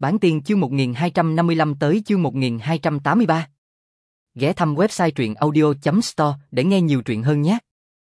Bản tiên chương 1255 tới chương 1283. Ghé thăm website truyện audio.store để nghe nhiều truyện hơn nhé.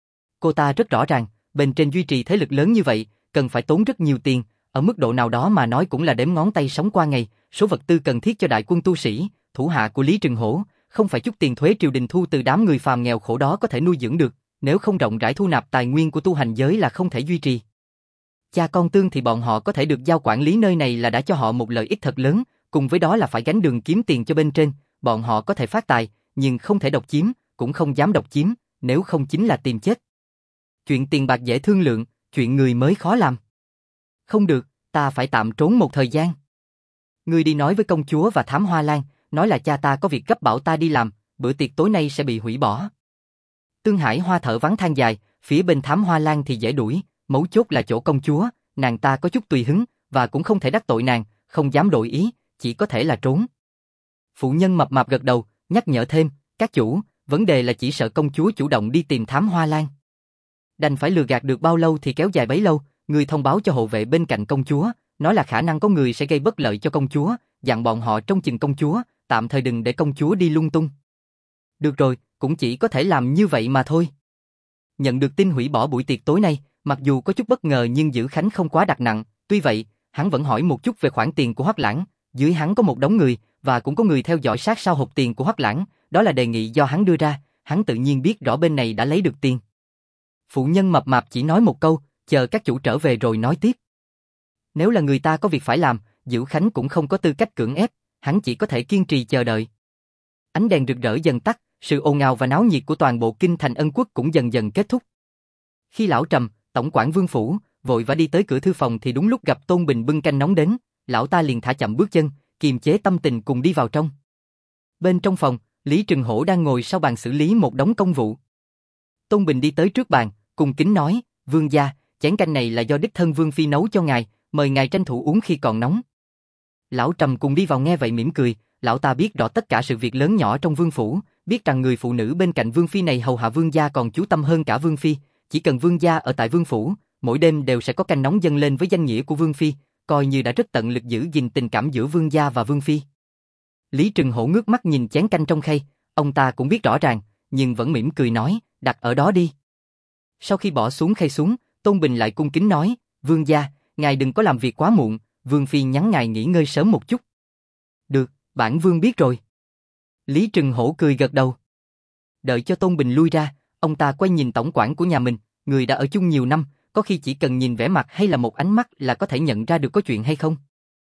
Cô ta rất rõ ràng, bên trên duy trì thế lực lớn như vậy, cần phải tốn rất nhiều tiền, ở mức độ nào đó mà nói cũng là đếm ngón tay sống qua ngày, số vật tư cần thiết cho đại quân tu sĩ, thủ hạ của Lý Trừng Hổ, không phải chút tiền thuế triều đình thu từ đám người phàm nghèo khổ đó có thể nuôi dưỡng được, nếu không rộng rãi thu nạp tài nguyên của tu hành giới là không thể duy trì. Cha con tương thì bọn họ có thể được giao quản lý nơi này là đã cho họ một lợi ích thật lớn, cùng với đó là phải gánh đường kiếm tiền cho bên trên, bọn họ có thể phát tài, nhưng không thể độc chiếm, cũng không dám độc chiếm, nếu không chính là tìm chết. Chuyện tiền bạc dễ thương lượng, chuyện người mới khó làm. Không được, ta phải tạm trốn một thời gian. Ngươi đi nói với công chúa và Thám Hoa Lan, nói là cha ta có việc gấp bảo ta đi làm, bữa tiệc tối nay sẽ bị hủy bỏ. Tương Hải Hoa thở vắng than dài, phía bên Thám Hoa Lan thì dễ đuổi, mấu chốt là chỗ công chúa, nàng ta có chút tùy hứng, và cũng không thể đắc tội nàng, không dám đổi ý, chỉ có thể là trốn. Phụ nhân mập mạp gật đầu, nhắc nhở thêm, các chủ, vấn đề là chỉ sợ công chúa chủ động đi tìm Thám Hoa Lan. Đành phải lừa gạt được bao lâu thì kéo dài bấy lâu, người thông báo cho hộ vệ bên cạnh công chúa, nói là khả năng có người sẽ gây bất lợi cho công chúa, dặn bọn họ trông chừng công chúa, tạm thời đừng để công chúa đi lung tung. Được rồi, cũng chỉ có thể làm như vậy mà thôi. Nhận được tin hủy bỏ buổi tiệc tối nay, mặc dù có chút bất ngờ nhưng Dữ Khánh không quá đặt nặng, tuy vậy, hắn vẫn hỏi một chút về khoản tiền của Hoắc Lãng, dưới hắn có một đống người, và cũng có người theo dõi sát sao hộp tiền của Hoắc Lãng, đó là đề nghị do hắn đưa ra, hắn tự nhiên biết rõ bên này đã lấy được tiền. Phụ nhân mập mạp chỉ nói một câu, chờ các chủ trở về rồi nói tiếp. Nếu là người ta có việc phải làm, Dữ Khánh cũng không có tư cách cưỡng ép, hắn chỉ có thể kiên trì chờ đợi. Ánh đèn rực rỡ dần tắt, sự ồn ào và náo nhiệt của toàn bộ kinh thành Ân Quốc cũng dần dần kết thúc. Khi lão Trầm, tổng quản Vương phủ, vội vã đi tới cửa thư phòng thì đúng lúc gặp Tôn Bình bưng canh nóng đến, lão ta liền thả chậm bước chân, kiềm chế tâm tình cùng đi vào trong. Bên trong phòng, Lý Trừng Hổ đang ngồi sau bàn xử lý một đống công vụ. Tôn Bình đi tới trước bàn, cung kính nói, Vương gia, chén canh này là do đích thân Vương phi nấu cho ngài, mời ngài tranh thủ uống khi còn nóng. Lão Trầm cùng đi vào nghe vậy mỉm cười, lão ta biết rõ tất cả sự việc lớn nhỏ trong Vương phủ, biết rằng người phụ nữ bên cạnh Vương phi này hầu hạ Vương gia còn chú tâm hơn cả Vương phi, chỉ cần Vương gia ở tại Vương phủ, mỗi đêm đều sẽ có canh nóng dâng lên với danh nghĩa của Vương phi, coi như đã rất tận lực giữ gìn tình cảm giữa Vương gia và Vương phi. Lý Trừng Hổ ngước mắt nhìn chén canh trong khay, ông ta cũng biết rõ ràng, nhưng vẫn mỉm cười nói, đặt ở đó đi. Sau khi bỏ xuống khay xuống, Tôn Bình lại cung kính nói, Vương gia, ngài đừng có làm việc quá muộn, Vương phi nhắn ngài nghỉ ngơi sớm một chút. Được, bản Vương biết rồi. Lý Trừng Hổ cười gật đầu. Đợi cho Tôn Bình lui ra, ông ta quay nhìn tổng quản của nhà mình, người đã ở chung nhiều năm, có khi chỉ cần nhìn vẻ mặt hay là một ánh mắt là có thể nhận ra được có chuyện hay không.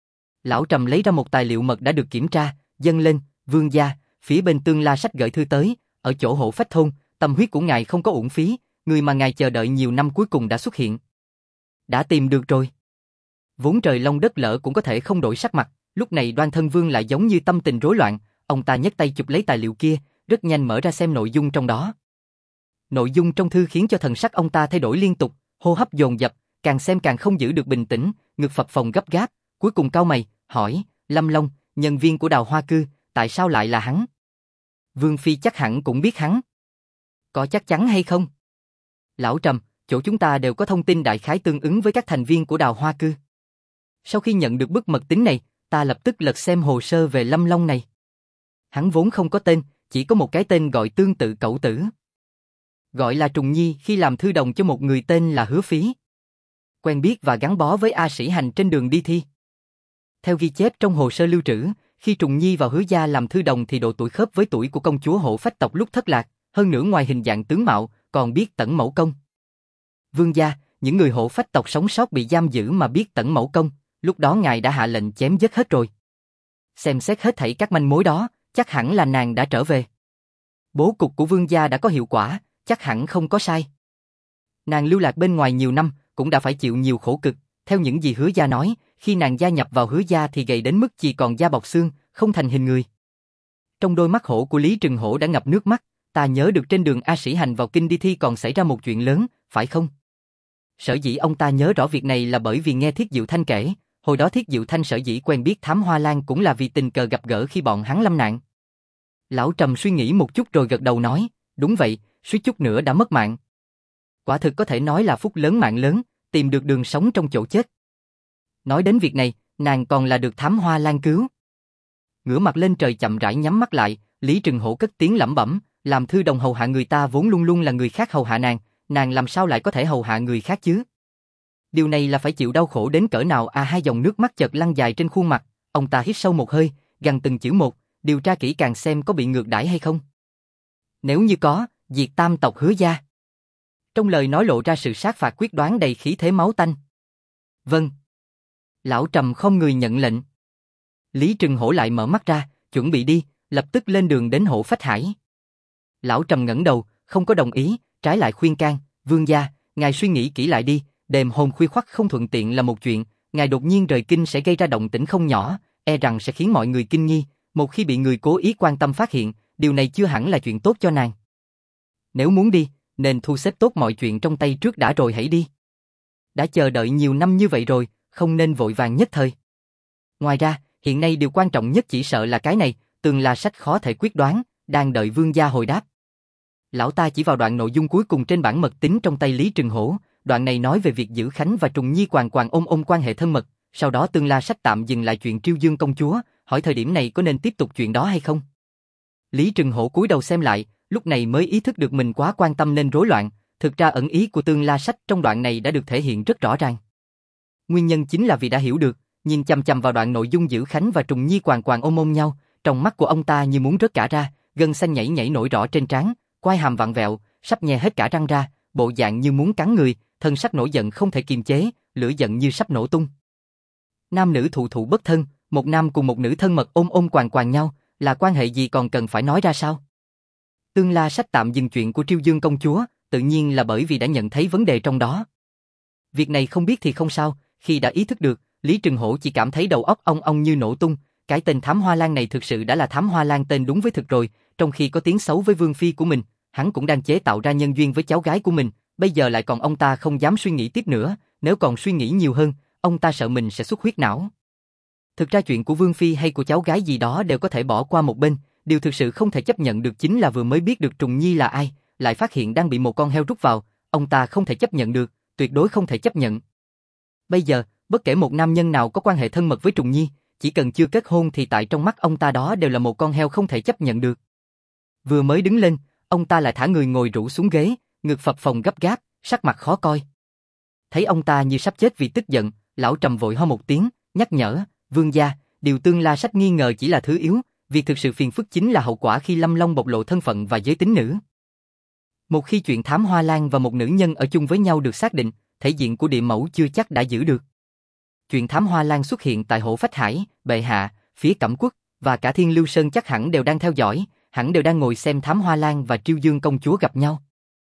Lão Trầm lấy ra một tài liệu mật đã được kiểm tra, dâng lên, Vương gia, phía bên Tương La Sách gửi thư tới, ở chỗ Hộ Phách thôn, tâm huyết của ngài không có uổng phí, người mà ngài chờ đợi nhiều năm cuối cùng đã xuất hiện. Đã tìm được rồi. Vốn trời long đất lở cũng có thể không đổi sắc mặt, lúc này Đoan Thân Vương lại giống như tâm tình rối loạn, ông ta nhấc tay chụp lấy tài liệu kia, rất nhanh mở ra xem nội dung trong đó. Nội dung trong thư khiến cho thần sắc ông ta thay đổi liên tục, hô hấp dồn dập, càng xem càng không giữ được bình tĩnh, ngực phập phồng gấp gáp, cuối cùng cau mày, hỏi, Lâm Long, nhân viên của Đào Hoa Cư, tại sao lại là hắn? Vương phi chắc hẳn cũng biết hắn. Có chắc chắn hay không? Lão Trầm, chỗ chúng ta đều có thông tin đại khái tương ứng với các thành viên của Đào Hoa Cư. Sau khi nhận được bức mật tín này, ta lập tức lật xem hồ sơ về Lâm Long này. Hắn vốn không có tên, chỉ có một cái tên gọi tương tự cẩu tử. Gọi là Trùng Nhi khi làm thư đồng cho một người tên là Hứa Phí. Quen biết và gắn bó với A Sĩ Hành trên đường đi thi. Theo ghi chép trong hồ sơ lưu trữ, khi Trùng Nhi vào Hứa gia làm thư đồng thì độ tuổi khớp với tuổi của công chúa Hộ Phách tộc lúc thất lạc, hơn nữa ngoài hình dạng tướng mạo, còn biết tẩn mẫu công. Vương gia, những người Hộ Phách tộc sống sót bị giam giữ mà biết tẩn mẫu công, lúc đó ngài đã hạ lệnh chém giết hết rồi. Xem xét hết thảy các manh mối đó, chắc hẳn là nàng đã trở về. Bố cục của Vương gia đã có hiệu quả, chắc hẳn không có sai. Nàng lưu lạc bên ngoài nhiều năm, cũng đã phải chịu nhiều khổ cực, theo những gì Hứa gia nói, khi nàng gia nhập vào Hứa gia thì gầy đến mức chỉ còn da bọc xương, không thành hình người. Trong đôi mắt hổ của Lý Trừng Hổ đã ngập nước mắt, ta nhớ được trên đường A Sĩ Hành vào kinh đi thi còn xảy ra một chuyện lớn, phải không? Sở dĩ ông ta nhớ rõ việc này là bởi vì nghe Thiết Diệu Thanh kể, hồi đó Thiết Diệu Thanh sở dĩ quen biết Thám Hoa Lan cũng là vì tình cờ gặp gỡ khi bọn hắn lâm nạn. Lão Trầm suy nghĩ một chút rồi gật đầu nói, đúng vậy, suýt chút nữa đã mất mạng. Quả thực có thể nói là phúc lớn mạng lớn, tìm được đường sống trong chỗ chết. Nói đến việc này, nàng còn là được Thám Hoa Lan cứu. Ngửa mặt lên trời chậm rãi nhắm mắt lại, Lý Trừng Hổ cất tiếng lẩm bẩm, làm thư đồng hầu hạ người ta vốn luôn luôn là người khác hầu hạ nàng làm sao lại có thể hầu hạ người khác chứ? Điều này là phải chịu đau khổ đến cỡ nào à? Hai dòng nước mắt chợt lăn dài trên khuôn mặt, ông ta hít sâu một hơi, gằn từng chữ một, điều tra kỹ càng xem có bị ngược đãi hay không. Nếu như có, diệt tam tộc Hứa gia. Trong lời nói lộ ra sự sát phạt quyết đoán đầy khí thế máu tanh. Vâng. Lão Trầm không người nhận lệnh. Lý Trừng Hổ lại mở mắt ra, chuẩn bị đi, lập tức lên đường đến Hộ Phách Hải. Lão Trầm ngẩng đầu, không có đồng ý, trái lại khuyên can, vương gia, ngài suy nghĩ kỹ lại đi, đêm hôm khuya khoắt không thuận tiện là một chuyện, ngài đột nhiên rời kinh sẽ gây ra động tĩnh không nhỏ, e rằng sẽ khiến mọi người kinh nghi, một khi bị người cố ý quan tâm phát hiện, điều này chưa hẳn là chuyện tốt cho nàng. Nếu muốn đi, nên thu xếp tốt mọi chuyện trong tay trước đã rồi hãy đi. Đã chờ đợi nhiều năm như vậy rồi, không nên vội vàng nhất thời. Ngoài ra, hiện nay điều quan trọng nhất chỉ sợ là cái này, Tương La Sách khó thể quyết đoán, đang đợi vương gia hồi đáp. Lão ta chỉ vào đoạn nội dung cuối cùng trên bản mật tín trong tay Lý Trừng Hổ, đoạn này nói về việc Dữ Khánh và Trùng Nhi Quàng Quàng ôm quan hệ thân mật, sau đó Tương La Sách tạm dừng lại chuyện Triêu Dương công chúa, hỏi thời điểm này có nên tiếp tục chuyện đó hay không. Lý Trừng Hổ cúi đầu xem lại, lúc này mới ý thức được mình quá quan tâm nên rối loạn, thực ra ẩn ý của Tương La Sách trong đoạn này đã được thể hiện rất rõ ràng. Nguyên nhân chính là vì đã hiểu được, nhìn chằm chằm vào đoạn nội dung Dữ Khánh và Trùng Nhi Quàng Quàng ôm nhau, trong mắt của ông ta như muốn rớt cả ra, gân xanh nhảy nổi rõ trên trán, quai hàm vặn vẹo, sắp nhe hết cả răng ra, bộ dạng như muốn cắn người, thân sắc nổi giận không thể kiềm chế, lửa giận như sắp nổ tung. Nam nữ thụ bất thân, một nam cùng một nữ thân mật ôm quàng nhau, là quan hệ gì còn cần phải nói ra sao? Tương La Sách tạm dừng chuyện của Triêu Dương công chúa, tự nhiên là bởi vì đã nhận thấy vấn đề trong đó. Việc này không biết thì không sao, khi đã ý thức được, Lý Trừng Hổ chỉ cảm thấy đầu óc ong ong như nổ tung, cái tên Thám Hoa Lan này thực sự đã là Thám Hoa Lan tên đúng với thực rồi, trong khi có tiếng xấu với vương phi của mình, hắn cũng đang chế tạo ra nhân duyên với cháu gái của mình, bây giờ lại còn ông ta không dám suy nghĩ tiếp nữa, nếu còn suy nghĩ nhiều hơn, ông ta sợ mình sẽ xuất huyết não. Thực ra chuyện của vương phi hay của cháu gái gì đó đều có thể bỏ qua một bên, điều thực sự không thể chấp nhận được chính là vừa mới biết được Trùng Nhi là ai, lại phát hiện đang bị một con heo rút vào, ông ta không thể chấp nhận được, tuyệt đối không thể chấp nhận. Bây giờ, bất kể một nam nhân nào có quan hệ thân mật với Trùng Nhi, chỉ cần chưa kết hôn thì tại trong mắt ông ta đó đều là một con heo không thể chấp nhận được. Vừa mới đứng lên, ông ta lại thả người ngồi rũ xuống ghế, ngực phập phồng gấp gáp, sắc mặt khó coi. Thấy ông ta như sắp chết vì tức giận, lão Trầm vội ho một tiếng, nhắc nhở, vương gia, điều Tương La Sách nghi ngờ chỉ là thứ yếu, việc thực sự phiền phức chính là hậu quả khi Lâm Long bộc lộ thân phận và giới tính nữ. Một khi chuyện Thám Hoa Lan và một nữ nhân ở chung với nhau được xác định, thể diện của địa mẫu chưa chắc đã giữ được. Chuyện Thám Hoa Lan xuất hiện tại Hộ Phách Hải, bệ hạ, phía Cẩm Quốc và cả Thiên Lưu Sơn chắc hẳn đều đang theo dõi, hẳn đều đang ngồi xem Thám Hoa Lan và Triêu Dương công chúa gặp nhau.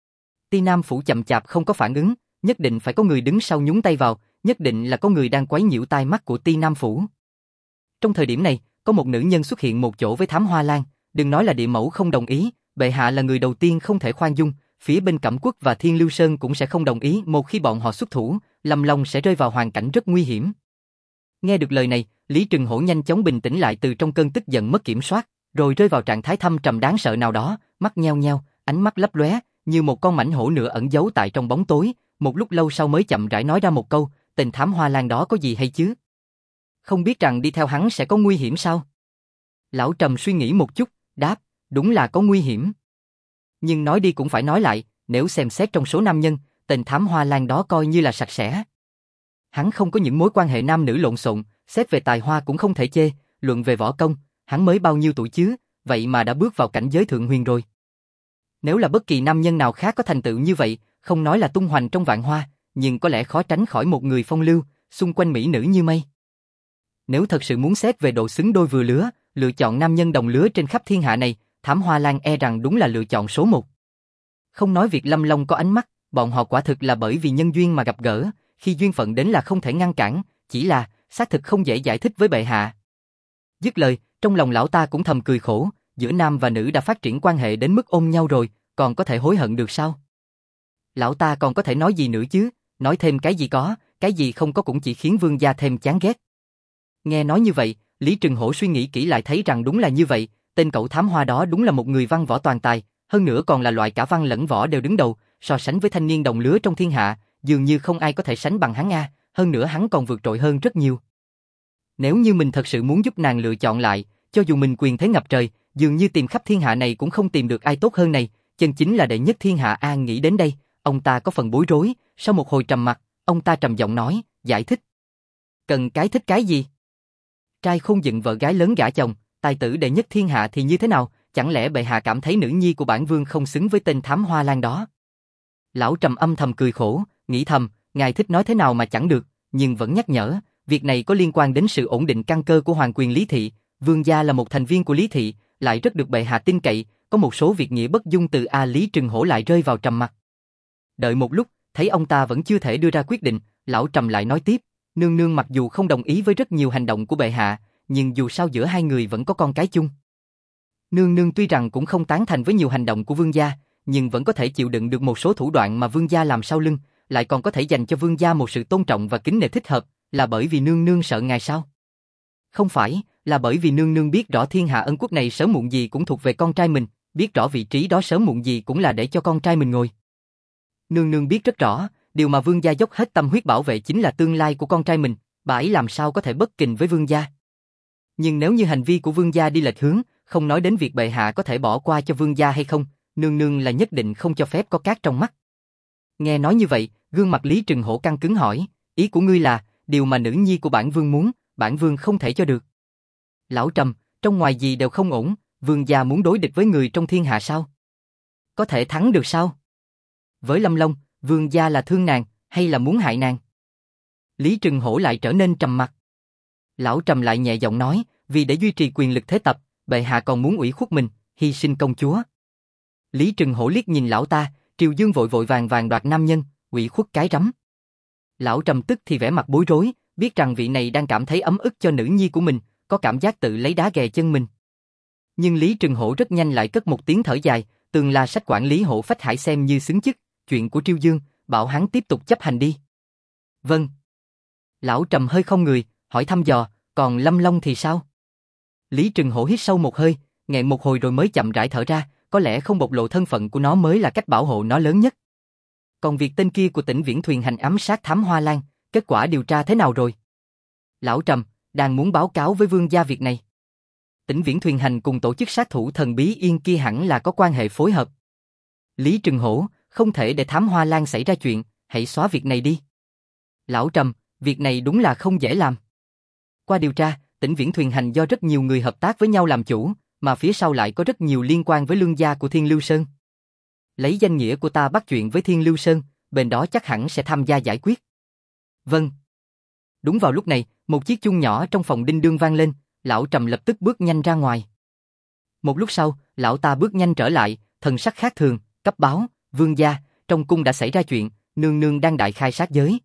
Ti Nam phủ chậm chạp không có phản ứng, nhất định phải có người đứng sau nhúng tay vào, nhất định là có người đang quấy nhiễu tai mắt của Ti Nam phủ. Trong thời điểm này, có một nữ nhân xuất hiện một chỗ với Thám Hoa Lan, đừng nói là địa mẫu không đồng ý, bệ hạ là người đầu tiên không thể khoan dung, phía bên Cẩm Quốc và Thiên Lưu Sơn cũng sẽ không đồng ý, một khi bọn họ xuất thủ, Lâm Long sẽ rơi vào hoàn cảnh rất nguy hiểm. Nghe được lời này, Lý Trừng Hổ nhanh chóng bình tĩnh lại từ trong cơn tức giận mất kiểm soát, rồi rơi vào trạng thái thâm trầm đáng sợ nào đó, mắt nheo nheo, ánh mắt lấp lóe, như một con mãnh hổ nữa ẩn giấu tại trong bóng tối, một lúc lâu sau mới chậm rãi nói ra một câu, tên Thám Hoa Lan đó có gì hay chứ? Không biết rằng đi theo hắn sẽ có nguy hiểm sao? Lão Trầm suy nghĩ một chút, đáp, đúng là có nguy hiểm. Nhưng nói đi cũng phải nói lại, nếu xem xét trong số nam nhân, tên Thám Hoa Lan đó coi như là sạch sẽ. Hắn không có những mối quan hệ nam nữ lộn xộn, xét về tài hoa cũng không thể chê, luận về võ công, hắn mới bao nhiêu tuổi chứ, vậy mà đã bước vào cảnh giới thượng huyền rồi. Nếu là bất kỳ nam nhân nào khác có thành tựu như vậy, không nói là tung hoành trong vạn hoa, nhưng có lẽ khó tránh khỏi một người phong lưu, xung quanh mỹ nữ như mây. Nếu thật sự muốn xét về độ xứng đôi vừa lứa, lựa chọn nam nhân đồng lứa trên khắp thiên hạ này, Thám Hoa Lan e rằng đúng là lựa chọn số một. Không nói việc Lâm Long có ánh mắt, bọn họ quả thực là bởi vì nhân duyên mà gặp gỡ, khi duyên phận đến là không thể ngăn cản, chỉ là, xác thực không dễ giải thích với bệ hạ. Dứt lời, trong lòng lão ta cũng thầm cười khổ, giữa nam và nữ đã phát triển quan hệ đến mức ôm nhau rồi, còn có thể hối hận được sao? Lão ta còn có thể nói gì nữa chứ, nói thêm cái gì có, cái gì không có cũng chỉ khiến vương gia thêm chán ghét. Nghe nói như vậy, Lý Trừng Hổ suy nghĩ kỹ lại thấy rằng đúng là như vậy, tên cậu thám hoa đó đúng là một người văn võ toàn tài, hơn nữa còn là loại cả văn lẫn võ đều đứng đầu, so sánh với thanh niên đồng lứa trong thiên hạ, dường như không ai có thể sánh bằng hắn a, hơn nữa hắn còn vượt trội hơn rất nhiều. Nếu như mình thật sự muốn giúp nàng lựa chọn lại, cho dù mình quyền thế ngập trời, dường như tìm khắp thiên hạ này cũng không tìm được ai tốt hơn này, chân chính là đệ nhất thiên hạ a. Nghĩ đến đây, ông ta có phần bối rối, sau một hồi trầm mặc, ông ta trầm giọng nói, giải thích. Cần cái thích cái gì? Trai khôn giận vợ gái lớn gả chồng, tài tử đệ nhất thiên hạ thì như thế nào, chẳng lẽ bệ hạ cảm thấy nữ nhi của bản vương không xứng với tên thám hoa lan đó? Lão Trầm âm thầm cười khổ, nghĩ thầm, ngài thích nói thế nào mà chẳng được, nhưng vẫn nhắc nhở, việc này có liên quan đến sự ổn định căn cơ của hoàng quyền Lý Thị, vương gia là một thành viên của Lý Thị, lại rất được bệ hạ tin cậy, có một số việc nghĩa bất dung từ a. Lý Trừng Hổ lại rơi vào trầm mặc. Đợi một lúc, thấy ông ta vẫn chưa thể đưa ra quyết định, lão Trầm lại nói tiếp, nương nương mặc dù không đồng ý với rất nhiều hành động của bệ hạ, nhưng dù sao giữa hai người vẫn có con cái chung. Nương nương tuy rằng cũng không tán thành với nhiều hành động của vương gia, nhưng vẫn có thể chịu đựng được một số thủ đoạn mà vương gia làm sau lưng, lại còn có thể dành cho vương gia một sự tôn trọng và kính nể thích hợp, là bởi vì nương nương sợ ngài sao? Không phải, là bởi vì nương nương biết rõ thiên hạ ân quốc này sớm muộn gì cũng thuộc về con trai mình, biết rõ vị trí đó sớm muộn gì cũng là để cho con trai mình ngồi. Nương nương biết rất rõ, điều mà vương gia dốc hết tâm huyết bảo vệ chính là tương lai của con trai mình, bà ấy làm sao có thể bất kình với vương gia. Nhưng nếu như hành vi của vương gia đi lệch hướng, không nói đến việc bệ hạ có thể bỏ qua cho vương gia hay không, nương nương là nhất định không cho phép có cát trong mắt. Nghe nói như vậy, gương mặt Lý Trừng Hổ căng cứng hỏi, ý của ngươi là, điều mà nữ nhi của bản vương muốn, bản vương không thể cho được. Lão Trầm, trong ngoài gì đều không ổn, vương gia muốn đối địch với người trong thiên hạ sao? Có thể thắng được sao? Với Lâm Long, vương gia là thương nàng, hay là muốn hại nàng? Lý Trừng Hổ lại trở nên trầm mặc. Lão Trầm lại nhẹ giọng nói, vì để duy trì quyền lực thế tập, bệ hạ còn muốn ủy khuất mình, hy sinh công chúa. Lý Trừng Hổ liếc nhìn lão ta, Triều Dương vội vội vàng vàng đoạt nam nhân, ủy khuất cái rắm. Lão Trầm tức thì vẻ mặt bối rối, biết rằng vị này đang cảm thấy ấm ức cho nữ nhi của mình, có cảm giác tự lấy đá ghè chân mình. Nhưng Lý Trừng Hổ rất nhanh lại cất một tiếng thở dài, Tường La Sách quản lý Hổ Phách Hải xem như xứng chức, chuyện của Triều Dương, bảo hắn tiếp tục chấp hành đi. Vâng. Lão Trầm hơi không người, hỏi thăm dò, còn Lâm Long thì sao? Lý Trừng Hổ hít sâu một hơi, nghẹn một hồi rồi mới chậm rãi thở ra, có lẽ không bộc lộ thân phận của nó mới là cách bảo hộ nó lớn nhất. Còn việc tên kia của Tĩnh Viễn Thuyền hành ám sát Thám Hoa Lan, kết quả điều tra thế nào rồi? Lão Trầm, đang muốn báo cáo với vương gia việc này. Tĩnh Viễn Thuyền hành cùng tổ chức sát thủ thần bí Yên kia hẳn là có quan hệ phối hợp. Lý Trừng Hổ, không thể để Thám Hoa Lan xảy ra chuyện, hãy xóa việc này đi. Lão Trầm, việc này đúng là không dễ làm. Qua điều tra, Tĩnh Viễn Thuyền hành do rất nhiều người hợp tác với nhau làm chủ, mà phía sau lại có rất nhiều liên quan với lương gia của Thiên Lưu Sơn. Lấy danh nghĩa của ta bắt chuyện với Thiên Lưu Sơn, bên đó chắc hẳn sẽ tham gia giải quyết. Vâng. Đúng vào lúc này, một chiếc chuông nhỏ trong phòng đinh đương vang lên, lão Trầm lập tức bước nhanh ra ngoài. Một lúc sau, lão ta bước nhanh trở lại, thần sắc khác thường, cấp báo, vương gia, trong cung đã xảy ra chuyện, nương nương đang đại khai sát giới.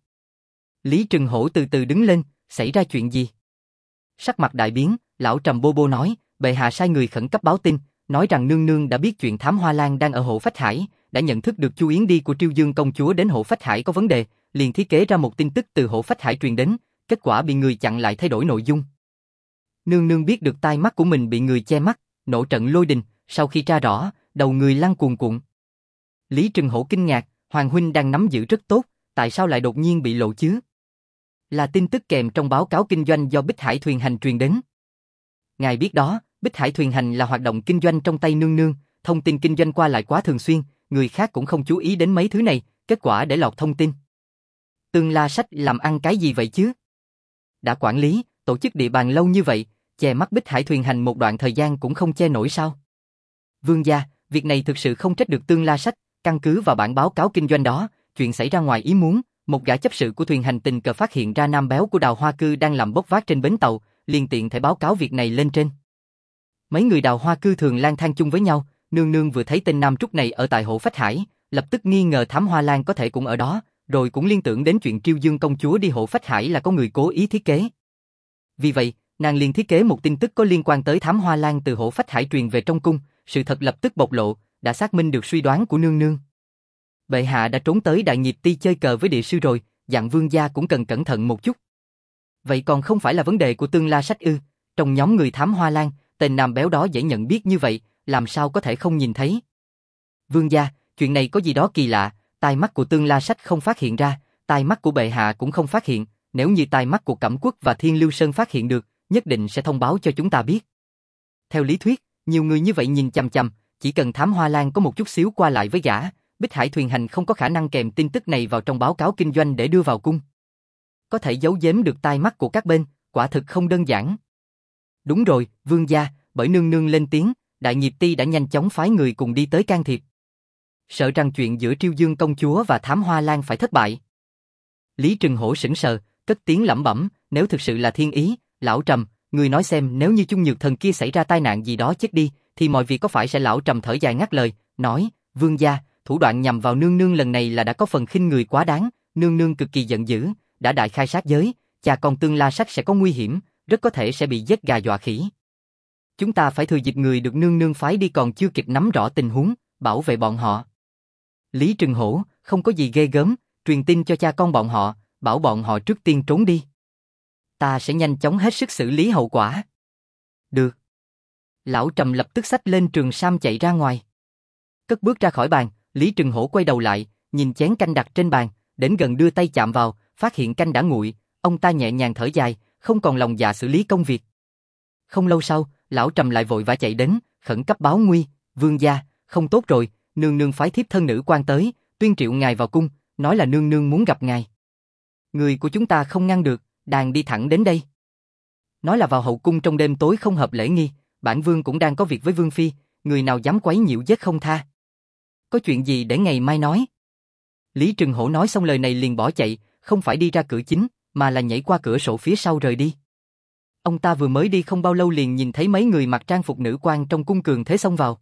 Lý Trừng Hổ từ từ đứng lên, xảy ra chuyện gì? Sắc mặt đại biến, lão Trầm bô bô nói, bệ hạ sai người khẩn cấp báo tin, nói rằng nương nương đã biết chuyện Thám Hoa Lan đang ở Hổ Phách Hải, đã nhận thức được Chu Yến đi của Triều Dương công chúa đến Hổ Phách Hải có vấn đề, liền thiết kế ra một tin tức từ Hổ Phách Hải truyền đến, kết quả bị người chặn lại thay đổi nội dung. Nương nương biết được tai mắt của mình bị người che mắt, nộ trận lôi đình, sau khi tra rõ, đầu người lăn cuồn cuộn. Lý Trừng Hổ kinh ngạc, Hoàng huynh đang nắm giữ rất tốt, tại sao lại đột nhiên bị lộ chứ? Là tin tức kèm trong báo cáo kinh doanh do Bích Hải Thuyền Hành truyền đến. Ngài biết đó, Bích Hải Thuyền Hành là hoạt động kinh doanh trong tay nương nương, thông tin kinh doanh qua lại quá thường xuyên, người khác cũng không chú ý đến mấy thứ này, kết quả để lọt thông tin. Tường La Sách làm ăn cái gì vậy chứ? Đã quản lý, tổ chức địa bàn lâu như vậy, che mắt Bích Hải Thuyền Hành một đoạn thời gian cũng không che nổi sao? Vương gia, việc này thực sự không trách được Tường La Sách, căn cứ vào bản báo cáo kinh doanh đó, chuyện xảy ra ngoài ý muốn, một gã chấp sự của Thuyền Hành tình cờ phát hiện ra nam béo của Đào Hoa Cư đang làm bốc vác trên bến tàu, liền tiện thể báo cáo việc này lên trên. Mấy người Đào Hoa Cư thường lang thang chung với nhau, nương nương vừa thấy tên nam trúc này ở tại Hổ Phách Hải, lập tức nghi ngờ Thám Hoa Lan có thể cũng ở đó, rồi cũng liên tưởng đến chuyện Triều Dương công chúa đi Hổ Phách Hải là có người cố ý thiết kế. Vì vậy, nàng liền thiết kế một tin tức có liên quan tới Thám Hoa Lan từ Hổ Phách Hải truyền về trong cung, sự thật lập tức bộc lộ, đã xác minh được suy đoán của nương nương. Bệ hạ đã trốn tới Đại Nghiệp Ti chơi cờ với địa sư rồi, dặn vương gia cũng cần cẩn thận một chút. Vậy còn không phải là vấn đề của Tường La Sách ư? Trong nhóm người Thám Hoa Lan, tên nam béo đó dễ nhận biết như vậy, làm sao có thể không nhìn thấy? Vương gia, chuyện này có gì đó kỳ lạ, tai mắt của Tường La Sách không phát hiện ra, tai mắt của bệ hạ cũng không phát hiện, nếu như tai mắt của Cẩm Quốc và Thiên Lưu Sơn phát hiện được, nhất định sẽ thông báo cho chúng ta biết. Theo lý thuyết, nhiều người như vậy nhìn chằm chằm, chỉ cần Thám Hoa Lan có một chút xíu qua lại với gã, Bích Hải Thuyền Hành không có khả năng kèm tin tức này vào trong báo cáo kinh doanh để đưa vào cung. Có thể giấu giếm được tai mắt của các bên, quả thực không đơn giản. Đúng rồi, vương gia, bởi nương nương lên tiếng, Đại Nghiệp Ty đã nhanh chóng phái người cùng đi tới can thiệp. Sợ rằng chuyện giữa Triêu Dương công chúa và Thám Hoa Lan phải thất bại. Lý Trừng Hổ sững sờ, cất tiếng lẩm bẩm, nếu thực sự là thiên ý, lão Trầm, người nói xem nếu như Chung Nhược Thần kia xảy ra tai nạn gì đó chết đi, thì mọi việc có phải sẽ. Lão Trầm thở dài ngắt lời, nói, vương gia, thủ đoạn nhằm vào nương nương lần này là đã có phần khinh người quá đáng, nương nương cực kỳ giận dữ, đã đại khai sát giới, cha con Tương La Sách sẽ có nguy hiểm, rất có thể sẽ bị giết gà dọa khỉ. Chúng ta phải thừa dịp người được nương nương phái đi còn chưa kịp nắm rõ tình huống, bảo vệ bọn họ. Lý Trừng Hổ, không có gì ghê gớm, truyền tin cho cha con bọn họ, bảo bọn họ trước tiên trốn đi. Ta sẽ nhanh chóng hết sức xử lý hậu quả. Được. Lão Trầm lập tức xách lên trường sam chạy ra ngoài. Cất bước ra khỏi bàn, Lý Trừng Hổ quay đầu lại, nhìn chén canh đặt trên bàn, đến gần đưa tay chạm vào, phát hiện canh đã nguội, ông ta nhẹ nhàng thở dài, không còn lòng dạ xử lý công việc. Không lâu sau, Lão Trầm lại vội vã chạy đến, khẩn cấp báo nguy, vương gia, không tốt rồi, nương nương phái thiếp thân nữ quan tới, tuyên triệu ngài vào cung, nói là nương nương muốn gặp ngài. Người của chúng ta không ngăn được, đàn đi thẳng đến đây. Nói là vào hậu cung trong đêm tối không hợp lễ nghi, bản vương cũng đang có việc với vương phi, người nào dám quấy nhiễu giết không tha. Có chuyện gì để ngày mai nói. Lý Trừng Hổ nói xong lời này liền bỏ chạy, không phải đi ra cửa chính, mà là nhảy qua cửa sổ phía sau rời đi. Ông ta vừa mới đi không bao lâu liền nhìn thấy mấy người mặc trang phục nữ quan trong cung cường thế xông vào.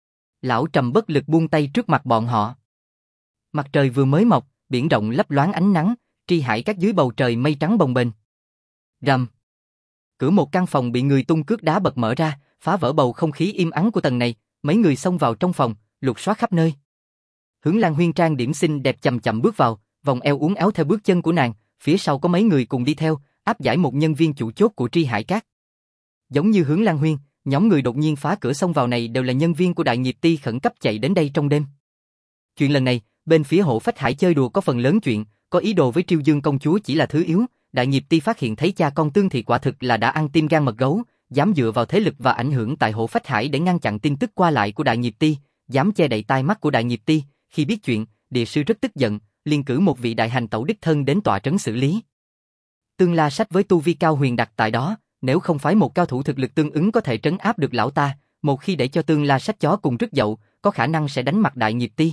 Lão Trầm bất lực buông tay trước mặt bọn họ. Mặt trời vừa mới mọc, biển rộng lấp loáng ánh nắng, tri hải các dưới bầu trời mây trắng bồng bềnh. Rầm. Cửa một căn phòng bị người tung cước đá bật mở ra, phá vỡ bầu không khí im ắng của tầng này, mấy người xông vào trong phòng, lục soát khắp nơi. Hướng Lan Huyên trang điểm xinh đẹp chậm chậm bước vào, vòng eo uốn éo theo bước chân của nàng, phía sau có mấy người cùng đi theo, áp giải một nhân viên chủ chốt của Tri Hải Các. Giống như Hướng Lan Huyên, nhóm người đột nhiên phá cửa xông vào này đều là nhân viên của Đại Nghiệp Ty khẩn cấp chạy đến đây trong đêm. Chuyện lần này, bên phía Hộ Phách Hải chơi đùa có phần lớn chuyện, có ý đồ với Triêu Dương công chúa chỉ là thứ yếu, Đại Nghiệp Ty phát hiện thấy cha con Tương thì quả thực là đã ăn tim gan mật gấu, dám dựa vào thế lực và ảnh hưởng tại Hộ Phách Hải để ngăn chặn tin tức qua lại của Đại Nghiệp Ty, dám che đậy tai mắt của Đại Nghiệp Ty. Khi biết chuyện, địa sư rất tức giận, liền cử một vị đại hành tẩu đích thân đến tọa trấn xử lý. Tương La Sách với tu vi cao huyền đặt tại đó, nếu không phái một cao thủ thực lực tương ứng có thể trấn áp được lão ta, một khi để cho Tương La Sách chó cùng rứt dậu, có khả năng sẽ đánh mặt Đại Nghiệp Ty.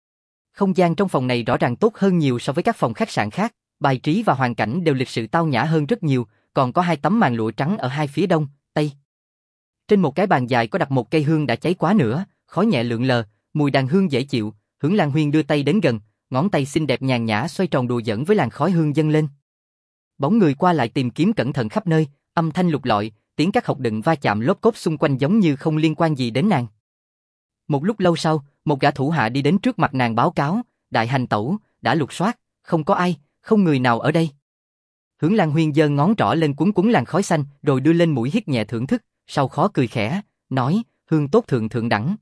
Không gian trong phòng này rõ ràng tốt hơn nhiều so với các phòng khách sạn khác, bài trí và hoàn cảnh đều lịch sự tao nhã hơn rất nhiều, còn có 2 tấm màn lụa trắng ở hai phía đông, tây. Trên một cái bàn dài có đặt một cây hương đã cháy quá nữa, khói nhẹ lượn lờ, mùi đàn hương dễ chịu. Hướng Lan Huyên đưa tay đến gần, ngón tay xinh đẹp nhàn nhã xoay tròn đùa giỡn với làn khói hương dâng lên. Bóng người qua lại tìm kiếm cẩn thận khắp nơi, âm thanh lục lọi, tiếng các hộc đựng va chạm lốp cốp xung quanh giống như không liên quan gì đến nàng. Một lúc lâu sau, một gã thủ hạ đi đến trước mặt nàng báo cáo, đại hành tẩu, đã lục soát, không có ai, không người nào ở đây. Hướng Lan Huyên giơ ngón trỏ lên cuốn cuốn làn khói xanh, rồi đưa lên mũi hít nhẹ thưởng thức, sau khó cười khẽ, nói, hương tốt thượng thượng đẳng.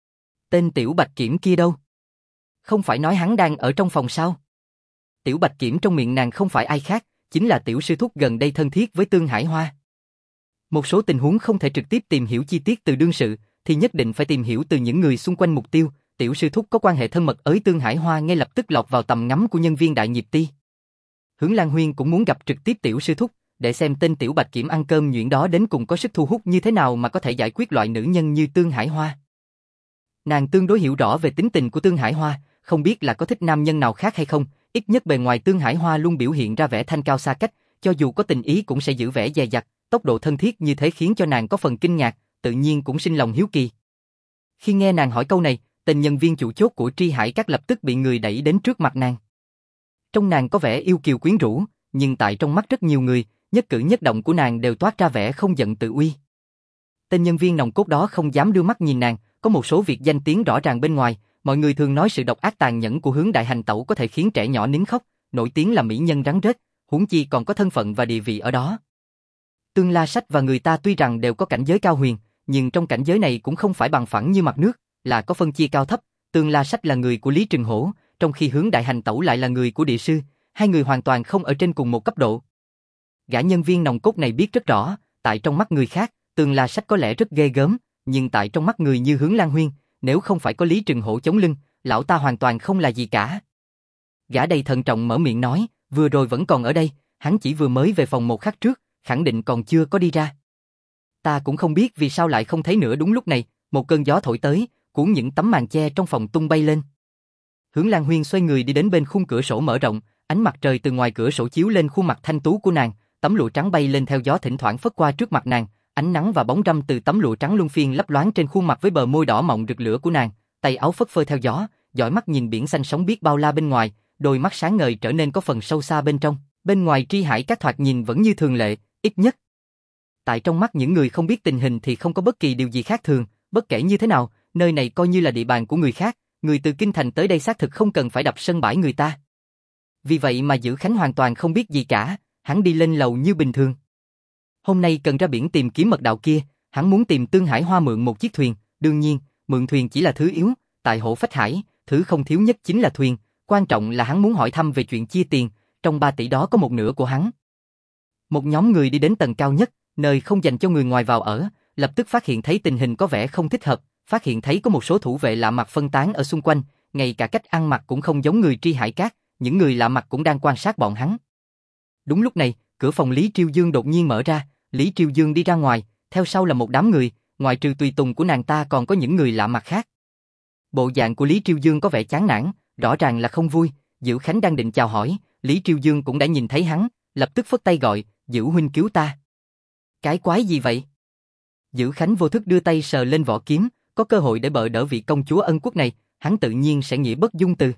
Tên Tiểu Bạch Kiểm kia đâu? Không phải nói hắn đang ở trong phòng sao? Tiểu Bạch Kiểm trong miệng nàng không phải ai khác, chính là tiểu sư thúc gần đây thân thiết với Tương Hải Hoa. Một số tình huống không thể trực tiếp tìm hiểu chi tiết từ đương sự, thì nhất định phải tìm hiểu từ những người xung quanh mục tiêu. Tiểu sư thúc có quan hệ thân mật với Tương Hải Hoa ngay lập tức lọt vào tầm ngắm của nhân viên Đại Nghiệp Ty. Hướng Lan Huyên cũng muốn gặp trực tiếp tiểu sư thúc, để xem tên Tiểu Bạch Kiểm ăn cơm nhuyễn đó đến cùng có sức thu hút như thế nào mà có thể giải quyết loại nữ nhân như Tương Hải Hoa. Nàng tương đối hiểu rõ về tính tình của Tương Hải Hoa, không biết là có thích nam nhân nào khác hay không, ít nhất bề ngoài Tương Hải Hoa luôn biểu hiện ra vẻ thanh cao xa cách, cho dù có tình ý cũng sẽ giữ vẻ dè dặt, tốc độ thân thiết như thế khiến cho nàng có phần kinh ngạc, tự nhiên cũng sinh lòng hiếu kỳ. Khi nghe nàng hỏi câu này, tên nhân viên chủ chốt của Tri Hải Các lập tức bị người đẩy đến trước mặt nàng. Trong nàng có vẻ yêu kiều quyến rũ, nhưng tại trong mắt rất nhiều người, nhất cử nhất động của nàng đều toát ra vẻ không giận tự uy. Tên nhân viên nòng cốt đó không dám đưa mắt nhìn nàng, có một số việc danh tiếng rõ ràng bên ngoài, mọi người thường nói sự độc ác tàn nhẫn của Hướng đại hành tẩu có thể khiến trẻ nhỏ nín khóc, nổi tiếng là mỹ nhân rắn rết, huống chi còn có thân phận và địa vị ở đó. Tương La Sách và người ta tuy rằng đều có cảnh giới cao huyền, nhưng trong cảnh giới này cũng không phải bằng phẳng như mặt nước, là có phân chia cao thấp. Tương La Sách là người của Lý Trừng Hổ, trong khi Hướng đại hành tẩu lại là người của địa sư. hai người hoàn toàn không ở trên cùng một cấp độ. Gã nhân viên nòng cốt này biết rất rõ, tại trong mắt người khác, Tường La Sách có lẽ rất ghê gớm, nhưng tại trong mắt người như Hướng Lan Huyên, nếu không phải có Lý Trừng Hổ chống lưng, lão ta hoàn toàn không là gì cả. Gã đầy thận trọng mở miệng nói, vừa rồi vẫn còn ở đây, hắn chỉ vừa mới về phòng một khắc trước, khẳng định còn chưa có đi ra. Ta cũng không biết vì sao lại không thấy nữa. Đúng lúc này, một cơn gió thổi tới, cuốn những tấm màn che trong phòng tung bay lên. Hướng Lan Huyên xoay người đi đến bên khung cửa sổ mở rộng, ánh mặt trời từ ngoài cửa sổ chiếu lên khuôn mặt thanh tú của nàng, tấm lụa trắng bay lên theo gió thỉnh thoảng phất qua trước mặt nàng, ánh nắng và bóng râm từ tấm lụa trắng luân phiên lấp loáng trên khuôn mặt với bờ môi đỏ mọng rực lửa của nàng, tay áo phất phơ theo gió, dõi mắt nhìn biển xanh sóng biết bao la bên ngoài, đôi mắt sáng ngời trở nên có phần sâu xa bên trong. Bên ngoài Tri Hải các thoạt nhìn vẫn như thường lệ, ít nhất tại trong mắt những người không biết tình hình thì không có bất kỳ điều gì khác thường, bất kể như thế nào, nơi này coi như là địa bàn của người khác, người từ kinh thành tới đây xác thực không cần phải đập sân bãi người ta. Vì vậy mà Dữ Khánh hoàn toàn không biết gì cả, hắn đi lên lầu như bình thường. Hôm nay cần ra biển tìm kiếm mật đạo kia, hắn muốn tìm Tương Hải Hoa mượn một chiếc thuyền, đương nhiên, mượn thuyền chỉ là thứ yếu, tại Hổ Phách Hải, thứ không thiếu nhất chính là thuyền, quan trọng là hắn muốn hỏi thăm về chuyện chia tiền, trong 3 tỷ đó có một nửa của hắn. Một nhóm người đi đến tầng cao nhất, nơi không dành cho người ngoài vào ở, lập tức phát hiện thấy tình hình có vẻ không thích hợp, phát hiện thấy có một số thủ vệ lạ mặt phân tán ở xung quanh, ngay cả cách ăn mặc cũng không giống người Tri Hải Các, những người lạ mặt cũng đang quan sát bọn hắn. Đúng lúc này, cửa phòng Lý Triều Dương đột nhiên mở ra, Lý Triều Dương đi ra ngoài, theo sau là một đám người, ngoài trừ tùy tùng của nàng ta còn có những người lạ mặt khác. Bộ dạng của Lý Triều Dương có vẻ chán nản, rõ ràng là không vui. Dữ Khánh đang định chào hỏi, Lý Triều Dương cũng đã nhìn thấy hắn, lập tức phất tay gọi, Dữ huynh cứu ta. Cái quái gì vậy? Dữ Khánh vô thức đưa tay sờ lên vỏ kiếm, có cơ hội để bợ đỡ vị công chúa ân quốc này, hắn tự nhiên sẽ nghĩa bất dung từ.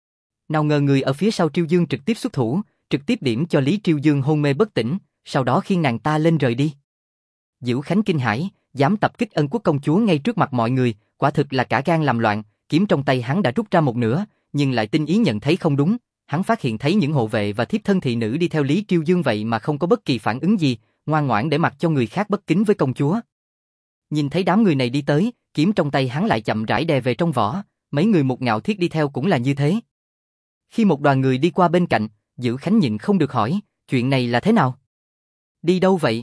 Nào ngờ người ở phía sau Triều Dương trực tiếp xuất thủ, trực tiếp điểm cho Lý Triều Dương hôn mê bất tỉnh, sau đó khiêng nàng ta lên rời đi. Dữ Khánh kinh hãi, dám tập kích ân quốc công chúa ngay trước mặt mọi người, quả thực là cả gan làm loạn, kiếm trong tay hắn đã rút ra một nửa, nhưng lại tinh ý nhận thấy không đúng, hắn phát hiện thấy những hộ vệ và thiếp thân thị nữ đi theo Lý Triều Dương vậy mà không có bất kỳ phản ứng gì, ngoan ngoãn để mặc cho người khác bất kính với công chúa. Nhìn thấy đám người này đi tới, kiếm trong tay hắn lại chậm rãi đè về trong vỏ, mấy người Một Ngạo Thiết đi theo cũng là như thế. Khi một đoàn người đi qua bên cạnh, Dữ Khánh nhịn không được hỏi, chuyện này là thế nào? Đi đâu vậy?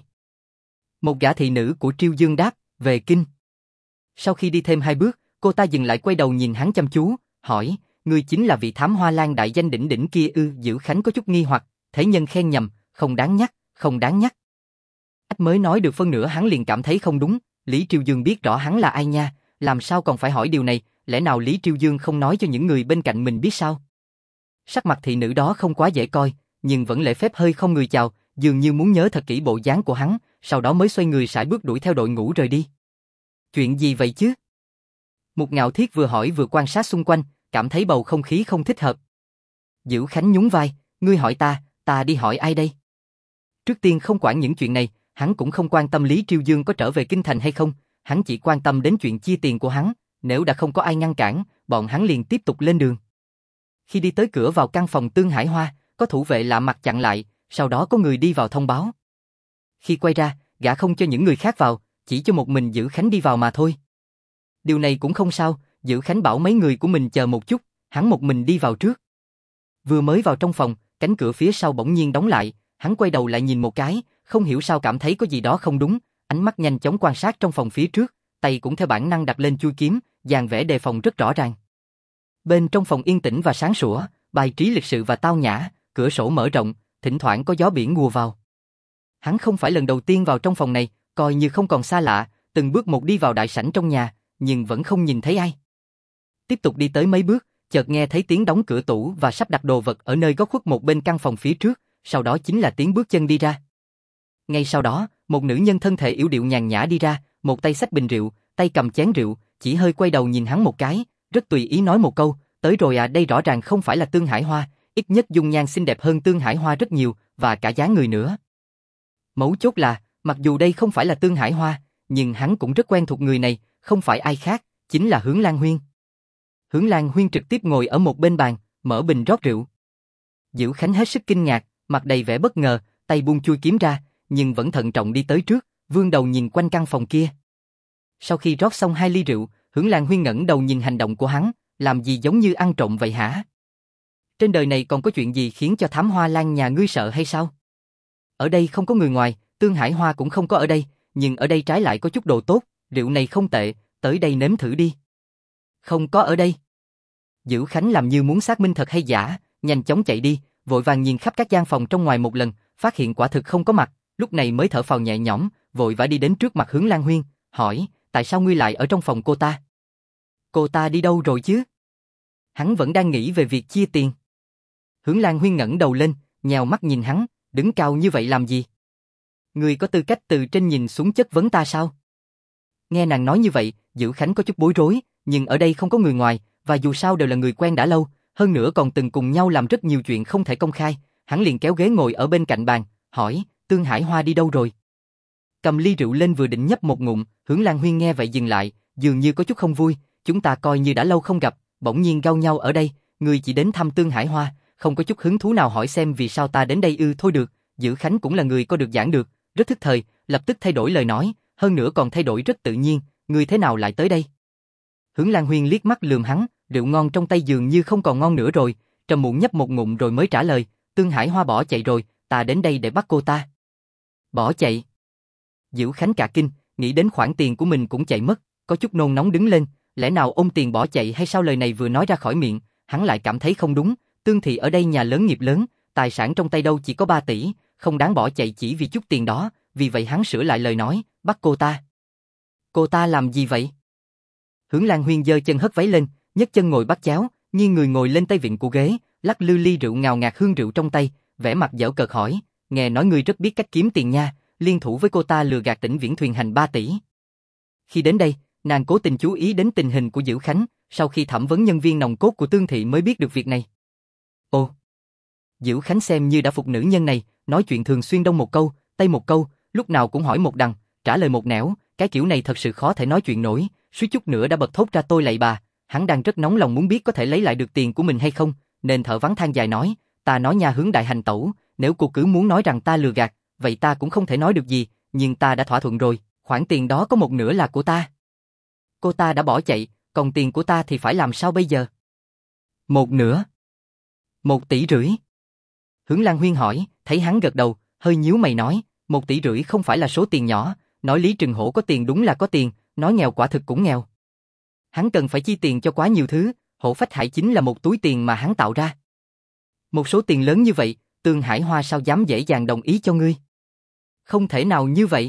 Một gã thị nữ của Triều Dương đáp, về kinh. Sau khi đi thêm 2 bước, cô ta dừng lại quay đầu nhìn hắn chăm chú, hỏi, ngươi chính là vị thám hoa lan đại danh đỉnh đỉnh kia ư? Dữ Khánh có chút nghi hoặc, thế nhân khen nhầm, không đáng nhắc, không đáng nhắc. Ách mới nói được phân nửa hắn liền cảm thấy không đúng, Lý Triều Dương biết rõ hắn là ai nha, làm sao còn phải hỏi điều này, lẽ nào Lý Triều Dương không nói cho những người bên cạnh mình biết sao? Sắc mặt thị nữ đó không quá dễ coi, nhưng vẫn lễ phép hơi không người chào, dường như muốn nhớ thật kỹ bộ dáng của hắn, sau đó mới xoay người sải bước đuổi theo đội ngũ rời đi. Chuyện gì vậy chứ? Một Ngạo Thiết vừa hỏi vừa quan sát xung quanh, cảm thấy bầu không khí không thích hợp. Dữ Khánh nhún vai, ngươi hỏi ta đi hỏi ai đây? Trước tiên không quản những chuyện này, hắn cũng không quan tâm Lý Triều Dương có trở về kinh thành hay không, hắn chỉ quan tâm đến chuyện chia tiền của hắn, nếu đã không có ai ngăn cản, bọn hắn liền tiếp tục lên đường. Khi đi tới cửa vào căn phòng Tương Hải Hoa, có thủ vệ lạ mặt chặn lại, sau đó có người đi vào thông báo. Khi quay ra, gã không cho những người khác vào, chỉ cho một mình Dữ Khánh đi vào mà thôi. Điều này cũng không sao, Dữ Khánh bảo mấy người của mình chờ một chút, hắn một mình đi vào trước. Vừa mới vào trong phòng, cánh cửa phía sau bỗng nhiên đóng lại, hắn quay đầu lại nhìn một cái, không hiểu sao cảm thấy có gì đó không đúng, ánh mắt nhanh chóng quan sát trong phòng phía trước, tay cũng theo bản năng đặt lên chuôi kiếm, dàn vẻ đề phòng rất rõ ràng. Bên trong phòng yên tĩnh và sáng sủa, bài trí lịch sự và tao nhã, cửa sổ mở rộng, thỉnh thoảng có gió biển ùa vào. Hắn không phải lần đầu tiên vào trong phòng này, coi như không còn xa lạ, từng bước một đi vào đại sảnh trong nhà, nhưng vẫn không nhìn thấy ai. Tiếp tục đi tới mấy bước, chợt nghe thấy tiếng đóng cửa tủ và sắp đặt đồ vật ở nơi góc khuất một bên căn phòng phía trước, sau đó chính là tiếng bước chân đi ra. Ngay sau đó, một nữ nhân thân thể yểu điệu nhàn nhã đi ra, một tay xách bình rượu, tay cầm chén rượu, chỉ hơi quay đầu nhìn hắn một cái, rất tùy ý nói một câu, tới rồi à, đây rõ ràng không phải là Tương Hải Hoa, ít nhất dung nhan xinh đẹp hơn Tương Hải Hoa rất nhiều, và cả dáng người nữa. Mấu chốt là, mặc dù đây không phải là Tương Hải Hoa, nhưng hắn cũng rất quen thuộc người này, không phải ai khác, chính là Hướng Lan Huyên. Hướng Lan Huyên trực tiếp ngồi ở một bên bàn, mở bình rót rượu. Dữ Khánh hết sức kinh ngạc, mặt đầy vẻ bất ngờ, tay buông chuôi kiếm ra, nhưng vẫn thận trọng đi tới trước, vươn đầu nhìn quanh căn phòng kia. Sau khi rót xong 2 ly rượu, Hướng Lan Huyên ngẩng đầu nhìn hành động của hắn, làm gì giống như ăn trộm vậy hả? trên đời này còn có chuyện gì khiến cho Thám Hoa Lan nhà ngươi sợ hay sao? Ở đây không có người ngoài, Tương Hải Hoa cũng không có ở đây, nhưng ở đây trái lại có chút đồ tốt, rượu này không tệ, tới đây nếm thử đi. Không có ở đây. Dữ Khánh làm như muốn xác minh thật hay giả, nhanh chóng chạy đi, vội vàng nhìn khắp các gian phòng trong ngoài một lần, phát hiện quả thực không có mặt, lúc này mới thở phào nhẹ nhõm, vội vã đi đến trước mặt Hướng Lan Huyên, hỏi, tại sao ngươi lại ở trong phòng cô ta? Cô ta đi đâu rồi chứ? Hắn vẫn đang nghĩ về việc chia tiền. Hướng Lan Huyên ngẩng đầu lên, nhèo mắt nhìn hắn, đứng cao như vậy làm gì? Ngươi có tư cách từ trên nhìn xuống chất vấn ta sao? Nghe nàng nói như vậy, Dữ Khánh có chút bối rối, nhưng ở đây không có người ngoài, và dù sao đều là người quen đã lâu, hơn nữa còn từng cùng nhau làm rất nhiều chuyện không thể công khai, hắn liền kéo ghế ngồi ở bên cạnh bàn, hỏi, Tương Hải Hoa đi đâu rồi? Cầm ly rượu lên vừa định nhấp một ngụm, Hướng Lan Huyên nghe vậy dừng lại, dường như có chút không vui, chúng ta coi như đã lâu không gặp, bỗng nhiên gao nhau ở đây, ngươi chỉ đến thăm Tương Hải Hoa, không có chút hứng thú nào hỏi xem vì sao ta đến đây ư? Thôi được, Dữ Khánh cũng là người có được giảng được, rất thức thời, lập tức thay đổi lời nói, hơn nữa còn thay đổi rất tự nhiên, ngươi thế nào lại tới đây? Hướng Lan Huyên liếc mắt lườm hắn, rượu ngon trong tay dường như không còn ngon nữa rồi, trầm muộn nhấp một ngụm rồi mới trả lời, Tương Hải Hoa bỏ chạy rồi, ta đến đây để bắt cô ta. Bỏ chạy? Dữ Khánh cả kinh, nghĩ đến khoản tiền của mình cũng chạy mất, có chút nôn nóng đứng lên, lẽ nào ôm tiền bỏ chạy hay sao? Lời này vừa nói ra khỏi miệng, hắn lại cảm thấy không đúng, Tương thị ở đây nhà lớn nghiệp lớn, tài sản trong tay đâu chỉ có 3 tỷ, không đáng bỏ chạy chỉ vì chút tiền đó, vì vậy hắn sửa lại lời nói, bắt cô ta. Cô ta làm gì vậy? Hướng Lan Huyên giơ chân hất váy lên, nhấc chân ngồi bắt chéo, nghiêng người ngồi lên tay vịn của ghế, lắc lư ly rượu ngào ngạt hương rượu trong tay, vẻ mặt giễu cợt hỏi, nghe nói ngươi rất biết cách kiếm tiền nha, liên thủ với cô ta lừa gạt Tĩnh Viễn thuyền hành 3 tỷ. Khi đến đây, nàng cố tình chú ý đến tình hình của Dữ Khánh, sau khi thẩm vấn nhân viên nòng cốt của Tương thị mới biết được việc này. Ồ, Dữ Khánh xem như đã phục nữ nhân này, nói chuyện thường xuyên đông một câu, tây một câu, lúc nào cũng hỏi một đằng, trả lời một nẻo, cái kiểu này thật sự khó thể nói chuyện nổi, suýt chút nữa đã bật thốt ra tôi lạy bà. Hắn đang rất nóng lòng muốn biết có thể lấy lại được tiền của mình hay không, nên thở vắng than dài nói, ta nói nha Hướng đại hành tẩu, nếu cô cứ muốn nói rằng ta lừa gạt, vậy ta cũng không thể nói được gì, nhưng ta đã thỏa thuận rồi, khoản tiền đó có một nửa là của ta. Cô ta đã bỏ chạy, còn tiền của ta thì phải làm sao bây giờ? Một nửa? 1,5 tỷ. Hướng Lan Huyên hỏi, thấy hắn gật đầu, hơi nhíu mày nói, 1,5 tỷ không phải là số tiền nhỏ, nói Lý Trừng Hổ có tiền đúng là có tiền, nói nghèo quả thực cũng nghèo. Hắn cần phải chi tiền cho quá nhiều thứ, Hổ Phách Hải chính là một túi tiền mà hắn tạo ra. Một số tiền lớn như vậy, Tương Hải Hoa sao dám dễ dàng đồng ý cho ngươi? Không thể nào như vậy.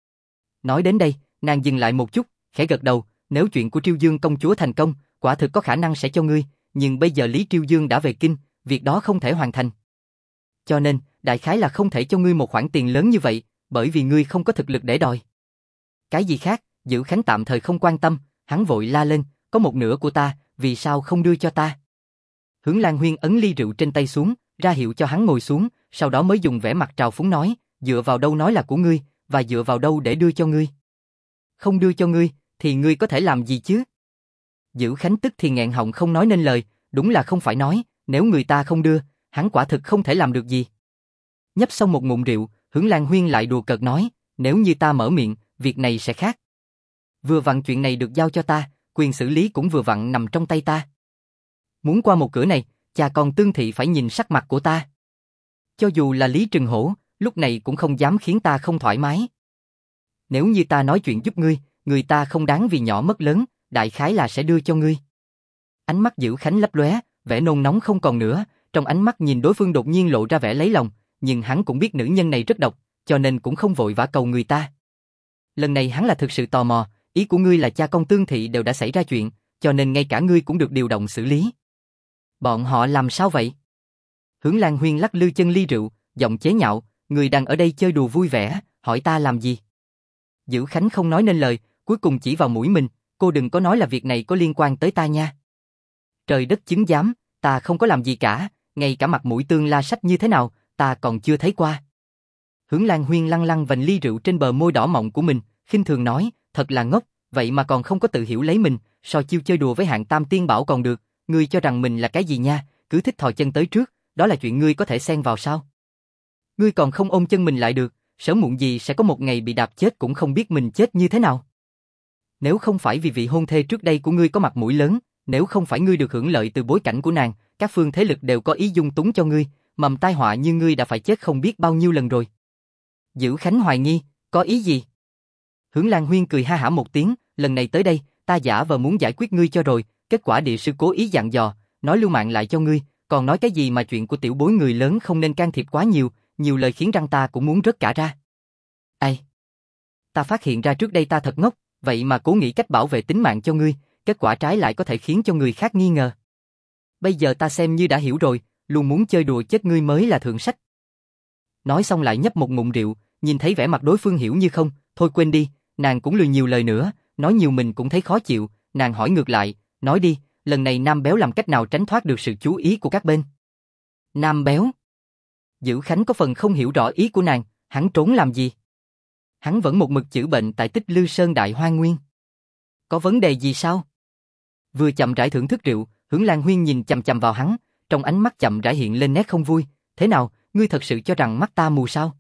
Nói đến đây, nàng dừng lại một chút, khẽ gật đầu, nếu chuyện của Triêu Dương công chúa thành công, quả thực có khả năng sẽ cho ngươi, nhưng bây giờ Lý Triêu Dương đã về kinh, việc đó không thể hoàn thành. Cho nên, đại khái là không thể cho ngươi một khoản tiền lớn như vậy, bởi vì ngươi không có thực lực để đòi. Cái gì khác, Dữ Khánh tạm thời không quan tâm, hắn vội la lên, có một nửa của ta, vì sao không đưa cho ta? Hướng Lan Huyên ấn ly rượu trên tay xuống, ra hiệu cho hắn ngồi xuống, sau đó mới dùng vẻ mặt trào phúng nói, dựa vào đâu nói là của ngươi, và dựa vào đâu để đưa cho ngươi? Không đưa cho ngươi, thì ngươi có thể làm gì chứ? Dữ Khánh tức thì nghẹn họng không nói nên lời, đúng là không phải nói, nếu người ta không đưa, hắn quả thực không thể làm được gì. Nhấp xong một ngụm rượu, Hướng Lan Huyên lại đùa cợt nói, nếu như ta mở miệng, việc này sẽ khác. Vừa vặn chuyện này được giao cho ta, quyền xử lý cũng vừa vặn nằm trong tay ta. Muốn qua một cửa này, cha con Tương thị phải nhìn sắc mặt của ta. Cho dù là Lý Trừng Hổ, lúc này cũng không dám khiến ta không thoải mái. Nếu như ta nói chuyện giúp ngươi, người ta không đáng vì nhỏ mất lớn, đại khái là sẽ đưa cho ngươi. Ánh mắt Dữ Khánh lấp lóe, vẻ nôn nóng không còn nữa, trong ánh mắt nhìn đối phương đột nhiên lộ ra vẻ lấy lòng, nhưng hắn cũng biết nữ nhân này rất độc, cho nên cũng không vội vã cầu người ta. Lần này hắn là thực sự tò mò, ý của ngươi là cha con Tương thị đều đã xảy ra chuyện, cho nên ngay cả ngươi cũng được điều động xử lý. Bọn họ làm sao vậy? Hướng Lan Huyên lắc lư chân ly rượu, giọng chế nhạo, người đang ở đây chơi đùa vui vẻ, hỏi ta làm gì? Dữ Khánh không nói nên lời, cuối cùng chỉ vào mũi mình, cô đừng có nói là việc này có liên quan tới ta nha. Trời đất chứng giám, ta không có làm gì cả, ngay cả mặt mũi Tương La Sách như thế nào, ta còn chưa thấy qua. Hướng Lan Huyên lăng lăng vành ly rượu trên bờ môi đỏ mọng của mình, khinh thường nói, thật là ngốc, vậy mà còn không có tự hiểu lấy mình, so chiêu chơi đùa với hạng tam tiên bảo còn được, ngươi cho rằng mình là cái gì nha, cứ thích thò chân tới trước, đó là chuyện ngươi có thể xen vào sao? Ngươi còn không ôm chân mình lại được, sớm muộn gì sẽ có một ngày bị đạp chết cũng không biết mình chết như thế nào. Nếu không phải vì vị hôn thê trước đây của ngươi có mặt mũi lớn, nếu không phải ngươi được hưởng lợi từ bối cảnh của nàng, các phương thế lực đều có ý dung túng cho ngươi, mầm tai họa như ngươi đã phải chết không biết bao nhiêu lần rồi. Dữ Khánh hoài nghi, có ý gì? Hướng Lan Huyên cười ha hả một tiếng, lần này tới đây, ta giả vờ muốn giải quyết ngươi cho rồi, kết quả địa sư cố ý dặn dò, nói lưu mạng lại cho ngươi, còn nói cái gì mà chuyện của tiểu bối người lớn không nên can thiệp quá nhiều, nhiều lời khiến răng ta cũng muốn rớt cả ra. Ai? Ta phát hiện ra trước đây ta thật ngốc, vậy mà cố nghĩ cách bảo vệ tính mạng cho ngươi, kết quả trái lại có thể khiến cho người khác nghi ngờ. Bây giờ ta xem như đã hiểu rồi, luôn muốn chơi đùa chết ngươi mới là thượng sách. Nói xong lại nhấp một ngụm rượu, nhìn thấy vẻ mặt đối phương hiểu như không, thôi quên đi, nàng cũng lười nhiều lời nữa, nói nhiều mình cũng thấy khó chịu, nàng hỏi ngược lại, nói đi, lần này Nam Béo làm cách nào tránh thoát được sự chú ý của các bên? Nam Béo? Dữ Khánh có phần không hiểu rõ ý của nàng, hắn trốn làm gì? Hắn vẫn một mực chữa bệnh tại Tích Lư Sơn Đại Hoa Nguyên. Có vấn đề gì sao? Vừa chậm rãi thưởng thức rượu, Hướng Lan Huyên nhìn chằm chằm vào hắn, trong ánh mắt chậm rãi hiện lên nét không vui, thế nào, ngươi thật sự cho rằng mắt ta mù sao?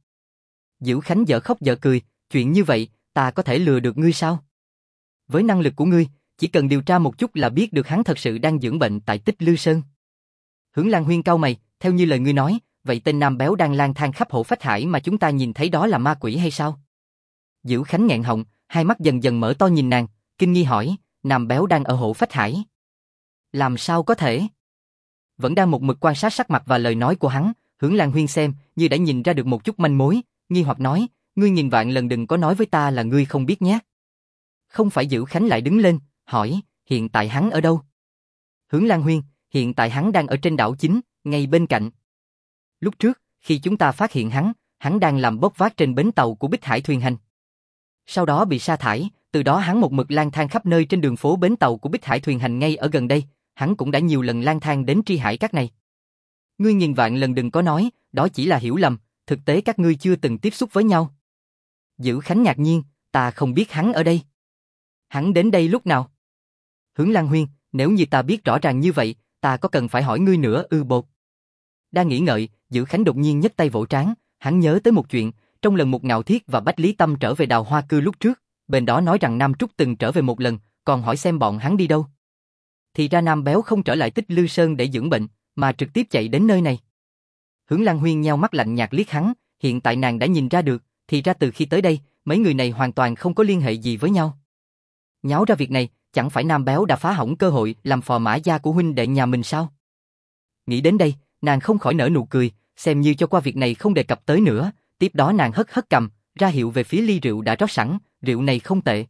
Dữ Khánh dở khóc dở cười, chuyện như vậy, ta có thể lừa được ngươi sao? Với năng lực của ngươi, chỉ cần điều tra một chút là biết được hắn thật sự đang dưỡng bệnh tại Tích Lư Sơn. Hướng Lan Huyên cau mày, theo như lời ngươi nói, vậy tên Nam Béo đang lang thang khắp Hộ Phách Hải mà chúng ta nhìn thấy đó là ma quỷ hay sao? Dữ Khánh nghẹn họng, hai mắt dần dần mở to nhìn nàng, kinh nghi hỏi, Nam Béo đang ở Hộ Phách Hải. Làm sao có thể? Vẫn đang một mực quan sát sắc mặt và lời nói của hắn, Hướng Lan Huyên xem như đã nhìn ra được một chút manh mối, nghi hoặc nói, ngươi nghìn vạn lần đừng có nói với ta là ngươi không biết nhé. Không phải. Dữ Khánh lại đứng lên, hỏi, hiện tại hắn ở đâu? Hướng Lan Huyên, hiện tại hắn đang ở trên đảo chính, ngay bên cạnh. Lúc trước, khi chúng ta phát hiện hắn đang làm bốc vác trên bến tàu của Bích Hải thuyền hành. Sau đó bị sa thải, từ đó hắn một mực lang thang khắp nơi trên đường phố bến tàu của Bích Hải thuyền hành ngay ở gần đây, hắn cũng đã nhiều lần lang thang đến Tri Hải Các này. Ngươi nghìn vạn lần đừng có nói, đó chỉ là hiểu lầm, thực tế các ngươi chưa từng tiếp xúc với nhau. Dữ Khánh ngạc nhiên, ta không biết hắn ở đây. Hắn đến đây lúc nào? Hướng Lan Huyên, nếu như ta biết rõ ràng như vậy, ta có cần phải hỏi ngươi nữa ư bột? Đang nghĩ ngợi, Dữ Khánh đột nhiên nhấc tay vỗ trán, hắn nhớ tới một chuyện, trong lần Mục Ngạo Thiết và Bách Lý Tâm trở về Đào Hoa Cư lúc trước, bên đó nói rằng Nam Trúc từng trở về một lần, còn hỏi xem bọn hắn đi đâu. Thì ra Nam Béo không trở lại Tích Lư Sơn để dưỡng bệnh, mà trực tiếp chạy đến nơi này. Hướng Lan Huyên nheo mắt lạnh nhạt liếc hắn, hiện tại nàng đã nhìn ra được, thì ra từ khi tới đây, mấy người này hoàn toàn không có liên hệ gì với nhau. Nháo ra việc này, chẳng phải Nam Béo đã phá hỏng cơ hội làm phò mã gia của huynh đệ nhà mình sao? Nghĩ đến đây, nàng không khỏi nở nụ cười, xem như cho qua việc này không đề cập tới nữa, tiếp đó nàng hất hất cầm, ra hiệu về phía ly rượu đã rót sẵn, rượu này không tệ.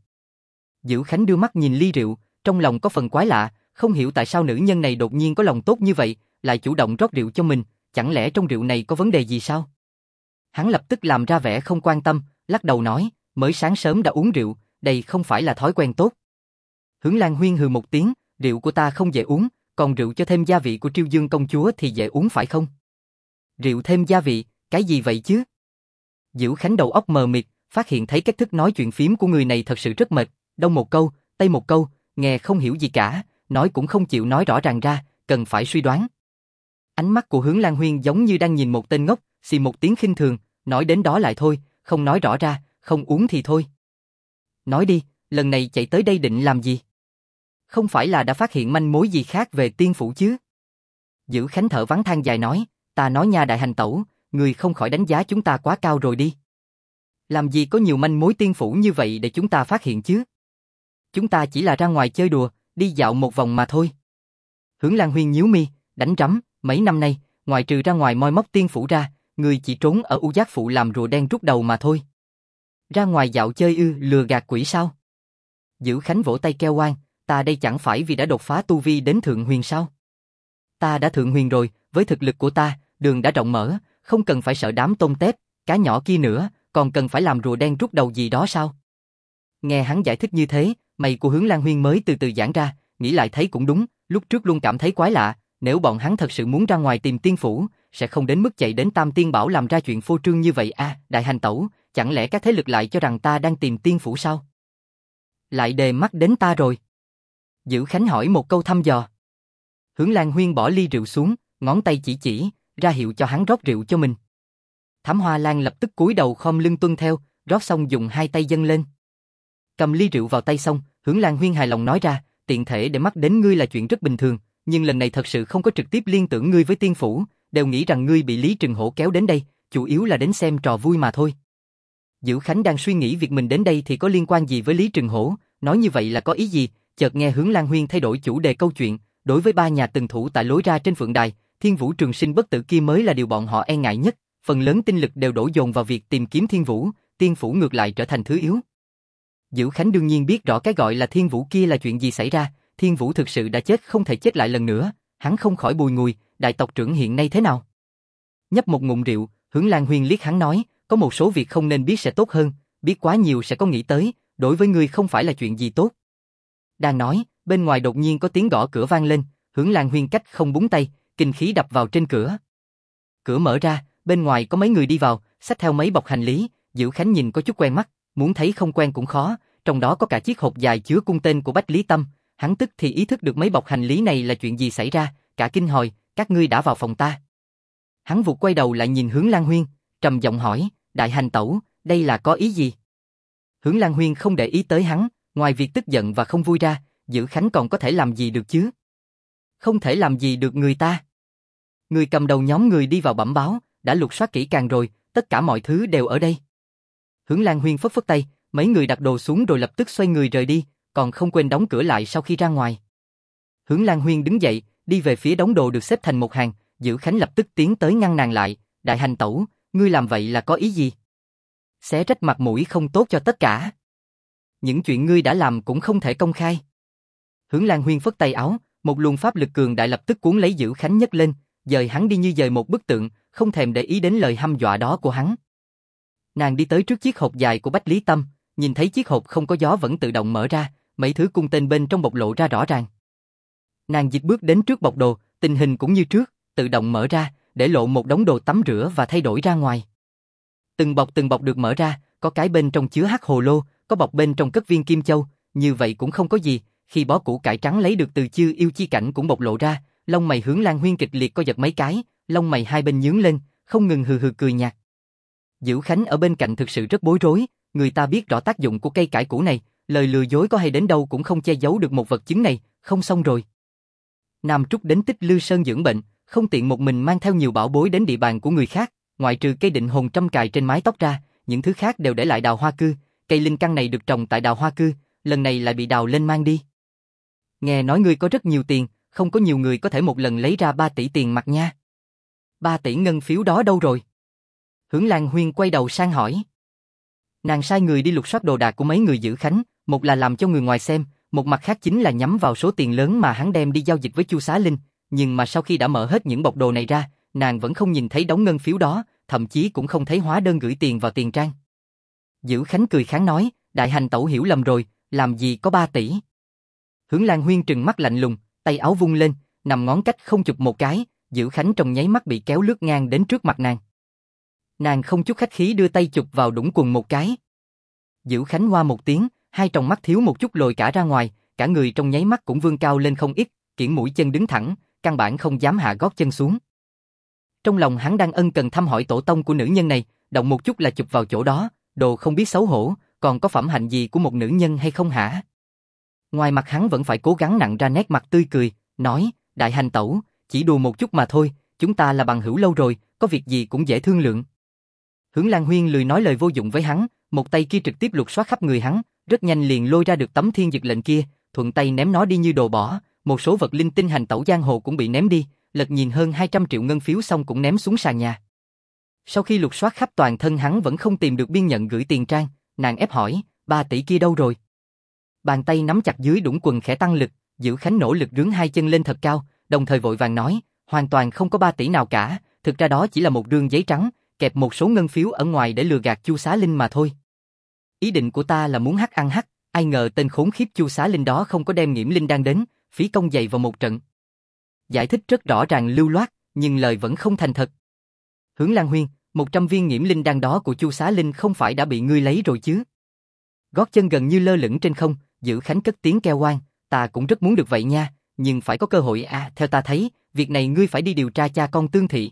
Dữ Khánh đưa mắt nhìn ly rượu, trong lòng có phần quái lạ, không hiểu tại sao nữ nhân này đột nhiên có lòng tốt như vậy, lại chủ động rót rượu cho mình, chẳng lẽ trong rượu này có vấn đề gì sao? Hắn lập tức làm ra vẻ không quan tâm, lắc đầu nói, mới sáng sớm đã uống rượu, đây không phải là thói quen tốt. Hướng Lan Huyên hừ một tiếng, rượu của ta không dễ uống, còn rượu cho thêm gia vị của Triêu Dương công chúa thì dễ uống phải không? Rượu thêm gia vị, cái gì vậy chứ? Dữ Khánh đầu óc mờ mịt, phát hiện thấy cách thức nói chuyện phím của người này thật sự rất mệt, đông một câu, tây một câu, nghe không hiểu gì cả, nói cũng không chịu nói rõ ràng ra, cần phải suy đoán. Ánh mắt của Hướng Lan Huyên giống như đang nhìn một tên ngốc, xì một tiếng khinh thường, nói đến đó lại thôi, không nói rõ ra, không uống thì thôi. Nói đi, lần này chạy tới đây định làm gì? Không phải là đã phát hiện manh mối gì khác về tiên phủ chứ? Dữ Khánh thở vắng than dài nói, ta nói nha đại hành tẩu, người không khỏi đánh giá chúng ta quá cao rồi đi. Làm gì có nhiều manh mối tiên phủ như vậy để chúng ta phát hiện chứ? Chúng ta chỉ là ra ngoài chơi đùa, đi dạo một vòng mà thôi. Hướng Lan Huyên nhíu mi, đánh rắm, mấy năm nay, ngoài trừ ra ngoài moi móc tiên phủ ra, người chỉ trốn ở U Giác Phụ làm rùa đen rút đầu mà thôi. Ra ngoài dạo chơi ư, lừa gạt quỷ sao? Dữ Khánh vỗ tay kêu oan, ta đây chẳng phải vì đã đột phá tu vi đến thượng huyền sao? Ta đã thượng huyền rồi, với thực lực của ta, đường đã rộng mở, không cần phải sợ đám tôm tép, cá nhỏ kia nữa, còn cần phải làm rùa đen rút đầu gì đó sao? Nghe hắn giải thích như thế, mày của Hướng Lan Huyên mới từ từ giãn ra, nghĩ lại thấy cũng đúng, lúc trước luôn cảm thấy quái lạ, nếu bọn hắn thật sự muốn ra ngoài tìm tiên phủ, sẽ không đến mức chạy đến Tam Tiên Bảo làm ra chuyện phô trương như vậy à, đại hành tẩu, chẳng lẽ các thế lực lại cho rằng ta đang tìm tiên phủ sao? Lại đề mắt đến ta rồi. Dữ Khánh hỏi một câu thăm dò. Hướng Lan Huyên bỏ ly rượu xuống, ngón tay chỉ, ra hiệu cho hắn rót rượu cho mình. Thám Hoa Lan lập tức cúi đầu khom lưng tuân theo, rót xong dùng hai tay dâng lên. Cầm ly rượu vào tay xong, Hướng Lan Huyên hài lòng nói ra, tiện thể để mắt đến ngươi là chuyện rất bình thường, nhưng lần này thật sự không có trực tiếp liên tưởng ngươi với tiên phủ, đều nghĩ rằng ngươi bị Lý Trừng Hổ kéo đến đây, chủ yếu là đến xem trò vui mà thôi. Dữ Khánh đang suy nghĩ việc mình đến đây thì có liên quan gì với Lý Trừng Hổ, nói như vậy là có ý gì, chợt nghe Hướng Lan Huyên thay đổi chủ đề câu chuyện, đối với ba nhà từng thủ tại lối ra trên Phượng Đài, Thiên Vũ Trường Sinh bất tử kia mới là điều bọn họ e ngại nhất, phần lớn tinh lực đều đổ dồn vào việc tìm kiếm Thiên Vũ, tiên phủ ngược lại trở thành thứ yếu. Dữ Khánh đương nhiên biết rõ cái gọi là Thiên Vũ kia là chuyện gì xảy ra, Thiên Vũ thực sự đã chết không thể chết lại lần nữa, hắn không khỏi bùi ngùi, đại tộc trưởng hiện nay thế nào? Nhấp một ngụm rượu, Hướng Lan Huyên liếc hắn nói, có một số việc không nên biết sẽ tốt hơn, biết quá nhiều sẽ có nghĩ tới, đối với ngươi không phải là chuyện gì tốt. Đang nói, bên ngoài đột nhiên có tiếng gõ cửa vang lên, Hướng Lan Huyên cách không búng tay, kinh khí đập vào trên cửa. Cửa mở ra, bên ngoài có mấy người đi vào, xách theo mấy bọc hành lý, Dữ Khánh nhìn có chút quen mắt, muốn thấy không quen cũng khó, trong đó có cả chiếc hộp dài chứa cung tên của Bách Lý Tâm, hắn tức thì ý thức được mấy bọc hành lý này là chuyện gì xảy ra, cả kinh hồi, các ngươi đã vào phòng ta. Hắn vụt quay đầu lại nhìn Hướng Lan Huyên, trầm giọng hỏi, đại hành tẩu, đây là có ý gì? Hướng Lan Huyên không để ý tới hắn, ngoài việc tức giận và không vui ra, Dữ Khánh còn có thể làm gì được chứ? Không thể làm gì được người ta. Người cầm đầu nhóm người đi vào bẩm báo, đã lục soát kỹ càng rồi, tất cả mọi thứ đều ở đây. Hướng Lan Huyên phất phất tay, mấy người đặt đồ xuống rồi lập tức xoay người rời đi, còn không quên đóng cửa lại sau khi ra ngoài. Hướng Lan Huyên đứng dậy, đi về phía đống đồ được xếp thành một hàng, Dữ Khánh lập tức tiến tới ngăn nàng lại, đại hành tẩu, ngươi làm vậy là có ý gì? Xé rách mặt mũi không tốt cho tất cả. Những chuyện ngươi đã làm cũng không thể công khai. Hướng Lan Huyên phất tay áo, một luồng pháp lực cường đại lập tức cuốn lấy Dữ Khánh nhấc lên, dời hắn đi như dời một bức tượng, không thèm để ý đến lời hăm dọa đó của hắn. Nàng đi tới trước chiếc hộp dài của Bách Lý Tâm, nhìn thấy chiếc hộp không có gió vẫn tự động mở ra, mấy thứ cung tên bên trong bộc lộ ra rõ ràng. Nàng dịch bước đến trước bọc đồ, tình hình cũng như trước, tự động mở ra, để lộ một đống đồ tắm rửa và thay đổi ra ngoài. Từng bọc được mở ra, có cái bên trong chứa hắc hồ lô, có bọc bên trong cất viên kim châu, như vậy cũng không có gì, khi bó củ cải trắng lấy được từ Chư Yêu Chi Cảnh cũng bộc lộ ra, lông mày Hướng Lan Huyên kịch liệt co giật mấy cái, lông mày hai bên nhướng lên, không ngừng hừ hừ cười nhạt. Dữ Khánh ở bên cạnh thực sự rất bối rối, người ta biết rõ tác dụng của cây cải củ này, lời lừa dối có hay đến đâu cũng không che giấu được một vật chứng này, không xong rồi. Nam Trúc đến Tích Lư Sơn dưỡng bệnh, không tiện một mình mang theo nhiều bảo bối đến địa bàn của người khác, ngoại trừ cây định hồn trăm cài trên mái tóc ra, những thứ khác đều để lại Đào Hoa Cư, cây linh căn này được trồng tại Đào Hoa Cư, lần này lại bị đào lên mang đi. Nghe nói ngươi có rất nhiều tiền, không có nhiều người có thể một lần lấy ra 3 tỷ tiền mặt nha. 3 tỷ ngân phiếu đó đâu rồi? Hướng Lan Huyên quay đầu sang hỏi. Nàng sai người đi lục soát đồ đạc của mấy người Dữ Khánh, một là làm cho người ngoài xem, một mặt khác chính là nhắm vào số tiền lớn mà hắn đem đi giao dịch với Chu Xá Linh, nhưng mà sau khi đã mở hết những bọc đồ này ra, nàng vẫn không nhìn thấy đống ngân phiếu đó, thậm chí cũng không thấy hóa đơn gửi tiền vào tiền trang. Dữ Khánh cười kháng nói, đại hành tẩu hiểu lầm rồi, làm gì có 3 tỷ. Hướng Lan Huyên trừng mắt lạnh lùng, tay áo vung lên, nằm ngón cách không chụp một cái, Dữ Khánh trong nháy mắt bị kéo lướt ngang đến trước mặt nàng. Nàng không chút khách khí đưa tay chụp vào đũng quần một cái. Dữ Khánh hoa một tiếng, hai tròng mắt thiếu một chút lồi cả ra ngoài, cả người trong nháy mắt cũng vươn cao lên không ít, kiễng mũi chân đứng thẳng, căn bản không dám hạ gót chân xuống. Trong lòng hắn đang ân cần thăm hỏi tổ tông của nữ nhân này, động một chút là chụp vào chỗ đó, đồ không biết xấu hổ, còn có phẩm hạnh gì của một nữ nhân hay không hả? Ngoài mặt hắn vẫn phải cố gắng nặn ra nét mặt tươi cười, nói, đại hành tẩu, chỉ đùa một chút mà thôi, chúng ta là bằng hữu lâu rồi, có việc gì cũng dễ thương lượng. Hướng Lan Huyên lười nói lời vô dụng với hắn, một tay kia trực tiếp lục soát khắp người hắn, rất nhanh liền lôi ra được tấm thiên dực lệnh kia, thuận tay ném nó đi như đồ bỏ, một số vật linh tinh hành tẩu giang hồ cũng bị ném đi, lật nhìn hơn 200 triệu ngân phiếu xong cũng ném xuống sàn nhà. Sau khi lục soát khắp toàn thân hắn vẫn không tìm được biên nhận gửi tiền trang, nàng ép hỏi, 3 tỷ kia đâu rồi? Bàn tay nắm chặt dưới đũng quần khẽ tăng lực, Dữ Khánh nỗ lực rướn hai chân lên thật cao, đồng thời vội vàng nói, hoàn toàn không có 3 tỷ nào cả, thực ra đó chỉ là một rương giấy trắng, kẹp một số ngân phiếu ở ngoài để lừa gạt Chu Xá Linh mà thôi. Ý định của ta là muốn hắc ăn hắc, ai ngờ tên khốn khiếp Chu Xá Linh đó không có đem Nghiễm Linh Đan đến, phí công dày vào một trận. Giải thích rất rõ ràng lưu loát, nhưng lời vẫn không thành thật. Hướng Lan Huyên, 100 viên Nghiễm Linh Đan đó của Chu Xá Linh không phải đã bị ngươi lấy rồi chứ? Gót chân gần như lơ lửng trên không, Dữ Khánh cất tiếng kêu oan, ta cũng rất muốn được vậy nha, nhưng phải có cơ hội à, theo ta thấy, việc này ngươi phải đi điều tra cha con Tương Thị.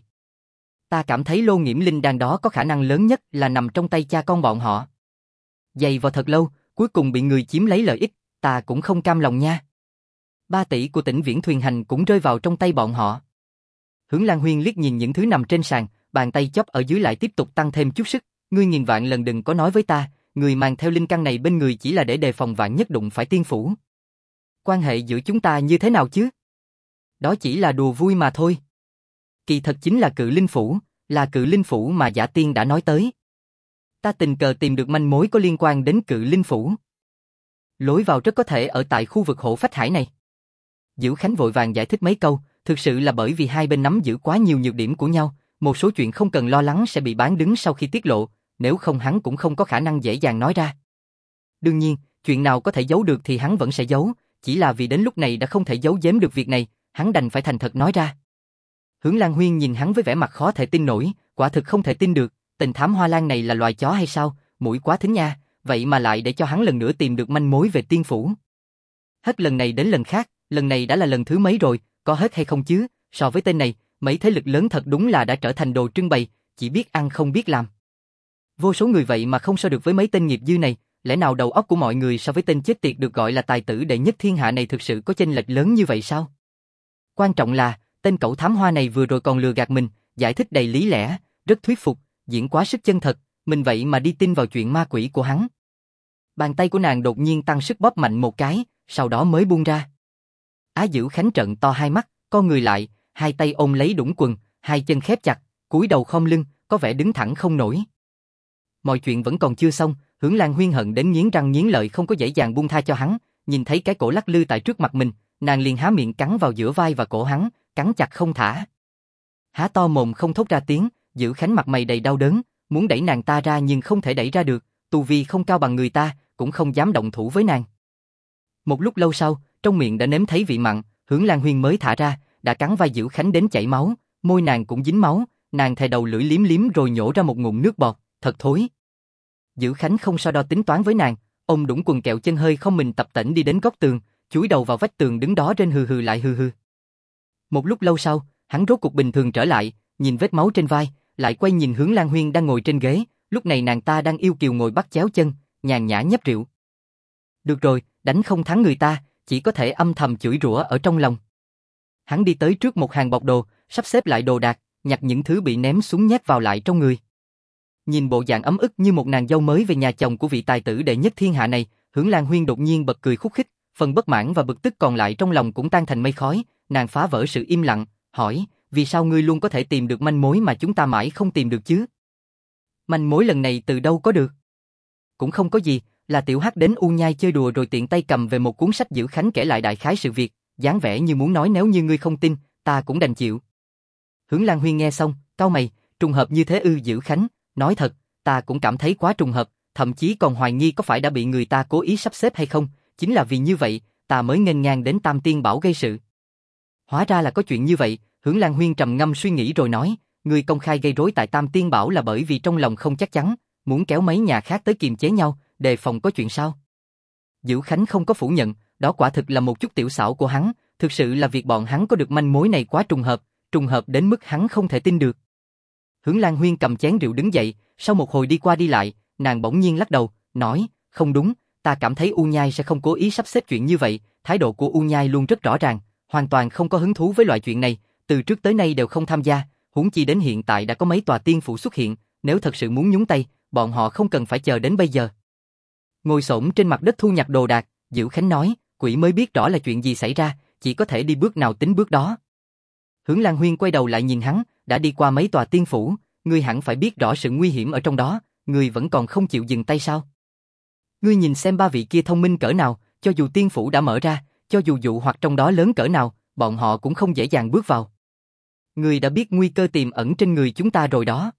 Ta cảm thấy lô Nghiễm Linh Đan đó có khả năng lớn nhất là nằm trong tay cha con bọn họ. Dày vào thật lâu, cuối cùng bị người chiếm lấy lợi ích, ta cũng không cam lòng nha. 3 tỷ của Tĩnh Viễn Thuyền Hành cũng rơi vào trong tay bọn họ. Hướng Lan Huyên liếc nhìn những thứ nằm trên sàn, bàn tay chóp ở dưới lại tiếp tục tăng thêm chút sức. Ngươi nghìn vạn lần đừng có nói với ta, người mang theo linh căn này bên người chỉ là để đề phòng vạn nhất đụng phải tiên phủ. Quan hệ giữa chúng ta như thế nào chứ? Đó chỉ là đùa vui mà thôi. Kỳ thật chính là Cự Linh Phủ, là Cự Linh Phủ mà Giả Tiên đã nói tới. Ta tình cờ tìm được manh mối có liên quan đến Cự Linh Phủ. Lối vào rất có thể ở tại khu vực Hổ Phách Hải này. Dữ Khánh vội vàng giải thích mấy câu, thực sự là bởi vì hai bên nắm giữ quá nhiều nhược điểm của nhau, một số chuyện không cần lo lắng sẽ bị bán đứng sau khi tiết lộ, nếu không hắn cũng không có khả năng dễ dàng nói ra. Đương nhiên, chuyện nào có thể giấu được thì hắn vẫn sẽ giấu, chỉ là vì đến lúc này đã không thể giấu giếm được việc này, hắn đành phải thành thật nói ra. Hướng Lan Huyên nhìn hắn với vẻ mặt khó thể tin nổi, quả thực không thể tin được, Tình Thám Hoa Lan này là loài chó hay sao, mũi quá thính nha, vậy mà lại để cho hắn lần nữa tìm được manh mối về tiên phủ. Hết lần này đến lần khác, lần này đã là lần thứ mấy rồi, có hết hay không chứ, so với tên này, mấy thế lực lớn thật đúng là đã trở thành đồ trưng bày, chỉ biết ăn không biết làm. Vô số người vậy mà không so được với mấy tên nghiệp dư này, lẽ nào đầu óc của mọi người so với tên chết tiệt được gọi là tài tử đệ nhất thiên hạ này thực sự có chênh lệch lớn như vậy sao? Quan trọng là, tên cẩu thám hoa này vừa rồi còn lừa gạt mình, giải thích đầy lý lẽ, rất thuyết phục, diễn quá sức chân thật, mình vậy mà đi tin vào chuyện ma quỷ của hắn. Bàn tay của nàng đột nhiên tăng sức bóp mạnh một cái, sau đó mới buông ra. Dữ Khánh trợn to hai mắt, con người lại, hai tay ôm lấy đũng quần, hai chân khép chặt, cúi đầu khom lưng, có vẻ đứng thẳng không nổi. Mọi chuyện vẫn còn chưa xong, Hướng Lan Huyên hận đến nghiến răng nghiến lợi không có dễ dàng buông tha cho hắn, nhìn thấy cái cổ lắc lư tại trước mặt mình, nàng liền há miệng cắn vào giữa vai và cổ hắn, cắn chặt không thả. Há to mồm không thốt ra tiếng, Dữ Khánh mặt mày đầy đau đớn, muốn đẩy nàng ta ra nhưng không thể đẩy ra được, tu vi không cao bằng người ta, cũng không dám động thủ với nàng. Một lúc lâu sau, trong miệng đã nếm thấy vị mặn, Hướng Lan Huyên mới thả ra, đã cắn vai Dữ Khánh đến chảy máu, môi nàng cũng dính máu, nàng thè đầu lưỡi liếm liếm rồi nhổ ra một ngụm nước bọt, thật thối. Dữ Khánh không so đo tính toán với nàng, ông đũng quần kẹo chân hơi không mình tập tễnh đi đến góc tường, chúi đầu vào vách tường đứng đó trên hừ hừ lại hừ hừ. Một lúc lâu sau, hắn rốt cuộc bình thường trở lại, nhìn vết máu trên vai, lại quay nhìn Hướng Lan Huyên đang ngồi trên ghế, lúc này nàng ta đang yêu kiều ngồi bắt chéo chân, nhàn nhã nhấp rượu. Được rồi, đánh không thắng người ta, chỉ có thể âm thầm chửi rủa ở trong lòng. Hắn đi tới trước một hàng bọc đồ, sắp xếp lại đồ đạc, nhặt những thứ bị ném xuống nhét vào lại trong người. Nhìn bộ dạng ấm ức như một nàng dâu mới về nhà chồng của vị tài tử đệ nhất thiên hạ này, Hướng Lan Huyên đột nhiên bật cười khúc khích, phần bất mãn và bực tức còn lại trong lòng cũng tan thành mây khói, nàng phá vỡ sự im lặng, hỏi, vì sao ngươi luôn có thể tìm được manh mối mà chúng ta mãi không tìm được chứ? Manh mối lần này từ đâu có được? Cũng không có gì, là tiểu hắc đến U Nhai chơi đùa rồi tiện tay cầm về một cuốn sách. Dữ Khánh kể lại đại khái sự việc, dáng vẻ như muốn nói nếu như ngươi không tin, ta cũng đành chịu. Hướng Lan Huyên nghe xong, cau mày, trùng hợp như thế ư? Dữ Khánh, nói thật, ta cũng cảm thấy quá trùng hợp, thậm chí còn hoài nghi có phải đã bị người ta cố ý sắp xếp hay không, chính là vì như vậy, ta mới nghênh ngang đến Tam Tiên Bảo gây sự. Hóa ra là có chuyện như vậy, Hướng Lan Huyên trầm ngâm suy nghĩ rồi nói, ngươi công khai gây rối tại Tam Tiên Bảo là bởi vì trong lòng không chắc chắn, muốn kéo mấy nhà khác tới kiềm chế nhau, đề phòng có chuyện sao? Dữ Khánh không có phủ nhận, đó quả thực là một chút tiểu xảo của hắn, thực sự là việc bọn hắn có được manh mối này quá trùng hợp đến mức hắn không thể tin được. Hướng Lan Huyên cầm chén rượu đứng dậy, sau một hồi đi qua đi lại, nàng bỗng nhiên lắc đầu, nói, không đúng, ta cảm thấy U Nhai sẽ không cố ý sắp xếp chuyện như vậy, thái độ của U Nhai luôn rất rõ ràng, hoàn toàn không có hứng thú với loại chuyện này, từ trước tới nay đều không tham gia, huống chi đến hiện tại đã có mấy tòa tiên phủ xuất hiện, nếu thật sự muốn nhúng tay, bọn họ không cần phải chờ đến bây giờ. Ngồi xổm trên mặt đất thu nhặt đồ đạc, Dữ Khánh nói, quỷ mới biết rõ là chuyện gì xảy ra, chỉ có thể đi bước nào tính bước đó. Hướng Lan Huyên quay đầu lại nhìn hắn, đã đi qua mấy tòa tiên phủ, ngươi hẳn phải biết rõ sự nguy hiểm ở trong đó, ngươi vẫn còn không chịu dừng tay sao? Ngươi nhìn xem ba vị kia thông minh cỡ nào, cho dù tiên phủ đã mở ra, cho dù dụ hoặc trong đó lớn cỡ nào, bọn họ cũng không dễ dàng bước vào. Ngươi đã biết nguy cơ tiềm ẩn trên người chúng ta rồi đó.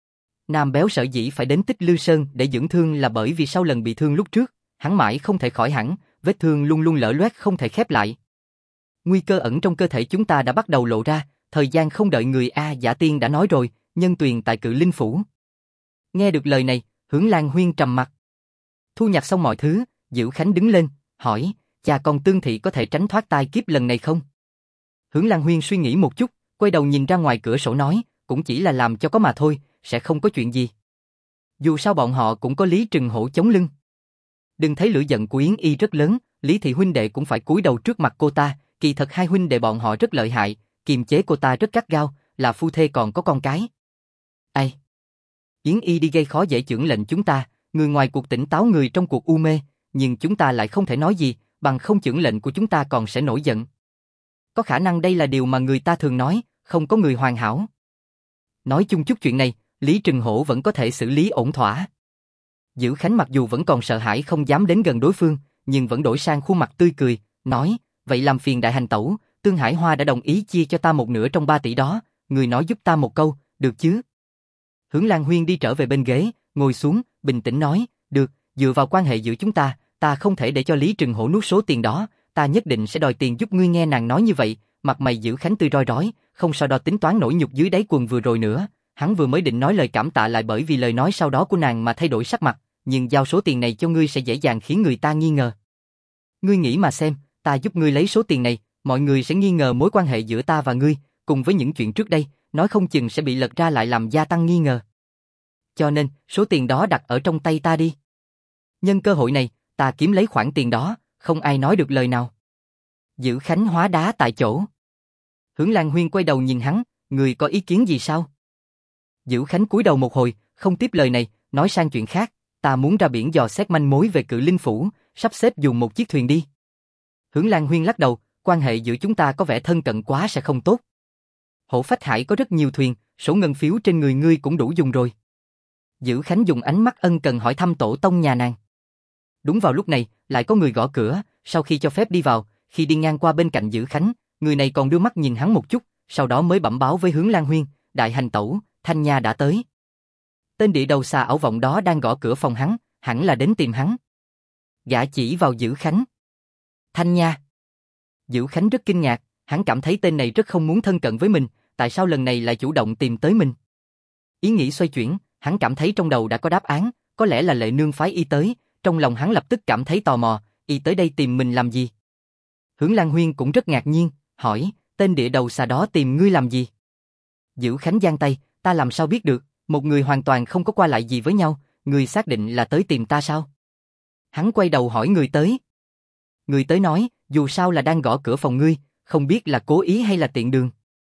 Nam Béo sở dĩ phải đến Tích Lư Sơn để dưỡng thương là bởi vì sau lần bị thương lúc trước, hắn mãi không thể khỏi hẳn, vết thương luôn luôn lở loét không thể khép lại. Nguy cơ ẩn trong cơ thể chúng ta đã bắt đầu lộ ra, thời gian không đợi người. Giả Tiên đã nói rồi, nhân tuyền tại Cự Linh Phủ. Nghe được lời này, Hướng Lan Huyên trầm mặt. Thu nhặt xong mọi thứ, Dữ Khánh đứng lên, hỏi, cha con Tương Thị có thể tránh thoát tai kiếp lần này không? Hướng Lan Huyên suy nghĩ một chút, quay đầu nhìn ra ngoài cửa sổ nói, cũng chỉ là làm cho có mà thôi, sẽ không có chuyện gì. Dù sao bọn họ cũng có Lý Trừng Hổ chống lưng. Đừng thấy lửa giận của Yến Y rất lớn, Lý Thị huynh đệ cũng phải cúi đầu trước mặt cô ta, kỳ thật hai huynh đệ bọn họ rất lợi hại, kiềm chế cô ta rất gắt gao, là phu thê còn có con cái. Ai? Yến Y đi gây khó dễ chưởng lệnh chúng ta, người ngoài cuộc tỉnh táo người trong cuộc u mê, nhưng chúng ta lại không thể nói gì, bằng không chưởng lệnh của chúng ta còn sẽ nổi giận. Có khả năng đây là điều mà người ta thường nói, không có người hoàn hảo. Nói chung chút chuyện này, Lý Trừng Hổ vẫn có thể xử lý ổn thỏa. Dữ Khánh mặc dù vẫn còn sợ hãi không dám đến gần đối phương, nhưng vẫn đổi sang khuôn mặt tươi cười, nói, vậy làm phiền đại hành tẩu, Tương Hải Hoa đã đồng ý chia cho ta 1/2 trong 3 tỷ đó, người nói giúp ta một câu, được chứ? Hướng Lan Huyên đi trở về bên ghế, ngồi xuống, bình tĩnh nói, được, dựa vào quan hệ giữa chúng ta không thể để cho Lý Trừng Hổ nuốt số tiền đó, ta nhất định sẽ đòi tiền giúp ngươi. Nghe nàng nói như vậy, mặt mày Dữ Khánh tươi roi rói, không so đo tính toán nổi nhục dưới đáy quần vừa rồi nữa, hắn vừa mới định nói lời cảm tạ lại bởi vì lời nói sau đó của nàng mà thay đổi sắc mặt, nhưng giao số tiền này cho ngươi sẽ dễ dàng khiến người ta nghi ngờ. Ngươi nghĩ mà xem, ta giúp ngươi lấy số tiền này, mọi người sẽ nghi ngờ mối quan hệ giữa ta và ngươi, cùng với những chuyện trước đây, nói không chừng sẽ bị lật ra lại làm gia tăng nghi ngờ. Cho nên, số tiền đó đặt ở trong tay ta đi. Nhân cơ hội này, ta kiếm lấy khoản tiền đó, không ai nói được lời nào. Dữ Khánh hóa đá tại chỗ. Hướng Lan Huyên quay đầu nhìn hắn, người có ý kiến gì sao? Dữ Khánh cúi đầu một hồi, không tiếp lời này, nói sang chuyện khác, ta muốn ra biển dò xét manh mối về Cự Linh Phủ, sắp xếp dùng một chiếc thuyền đi. Hướng Lan Huyên lắc đầu, quan hệ giữa chúng ta có vẻ thân cận quá sẽ không tốt. Hổ Phách Hải có rất nhiều thuyền, sổ ngân phiếu trên người ngươi cũng đủ dùng rồi. Dữ Khánh dùng ánh mắt ân cần hỏi thăm tổ tông nhà nàng. Đúng vào lúc này, lại có người gõ cửa, sau khi cho phép đi vào, khi đi ngang qua bên cạnh Dữ Khánh, người này còn đưa mắt nhìn hắn một chút, sau đó mới bẩm báo với Hướng Lan Huyên, đại hành tẩu, Thanh Nha đã tới. Tên địa đầu xà ảo vọng đó đang gõ cửa phòng hắn, hẳn là đến tìm hắn. Gã chỉ vào Dữ Khánh. Thanh Nha. Dữ Khánh rất kinh ngạc, hắn cảm thấy tên này rất không muốn thân cận với mình, tại sao lần này lại chủ động tìm tới mình. Ý nghĩ xoay chuyển, hắn cảm thấy trong đầu đã có đáp án, có lẽ là Lệ Nương phái y tới, trong lòng hắn lập tức cảm thấy tò mò, y tới đây tìm mình làm gì? Hướng Lan Huyên cũng rất ngạc nhiên, hỏi, tên địa đầu xà đó tìm ngươi làm gì? Dữ Khánh giang tay, ta làm sao biết được, một người hoàn toàn không có qua lại gì với nhau, người xác định là tới tìm ta sao? Hắn quay đầu hỏi người tới. Người tới nói, dù sao là đang gõ cửa phòng ngươi, không biết là cố ý hay là tiện đường.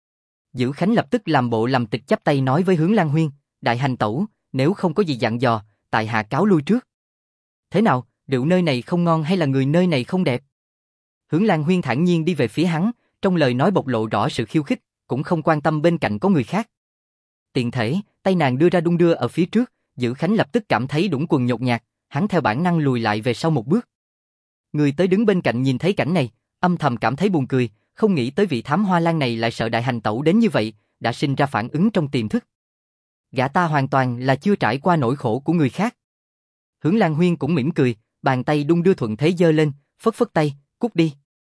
Dữ Khánh lập tức làm bộ làm tịch chắp tay nói với Hướng Lan Huyên, đại hành tẩu, nếu không có gì dặn dò, tại hạ cáo lui trước. Thế nào, rượu nơi này không ngon hay là người nơi này không đẹp? Hướng Lan Huyên thản nhiên đi về phía hắn, trong lời nói bộc lộ rõ sự khiêu khích, cũng không quan tâm bên cạnh có người khác. Tiện thể, tay nàng đưa ra đung đưa ở phía trước, Dữ Khánh lập tức cảm thấy đũng quần nhột nhạt, hắn theo bản năng lùi lại về sau một bước. Người tới đứng bên cạnh nhìn thấy cảnh này, âm thầm cảm thấy buồn cười, không nghĩ tới vị thám hoa lan này lại sợ đại hành tẩu đến như vậy, đã sinh ra phản ứng trong tiềm thức. Gã ta hoàn toàn là chưa trải qua nỗi khổ của người khác. Hướng Lan Huyên cũng mỉm cười, bàn tay đung đưa thuận thế giơ lên, phất phất tay, cút đi.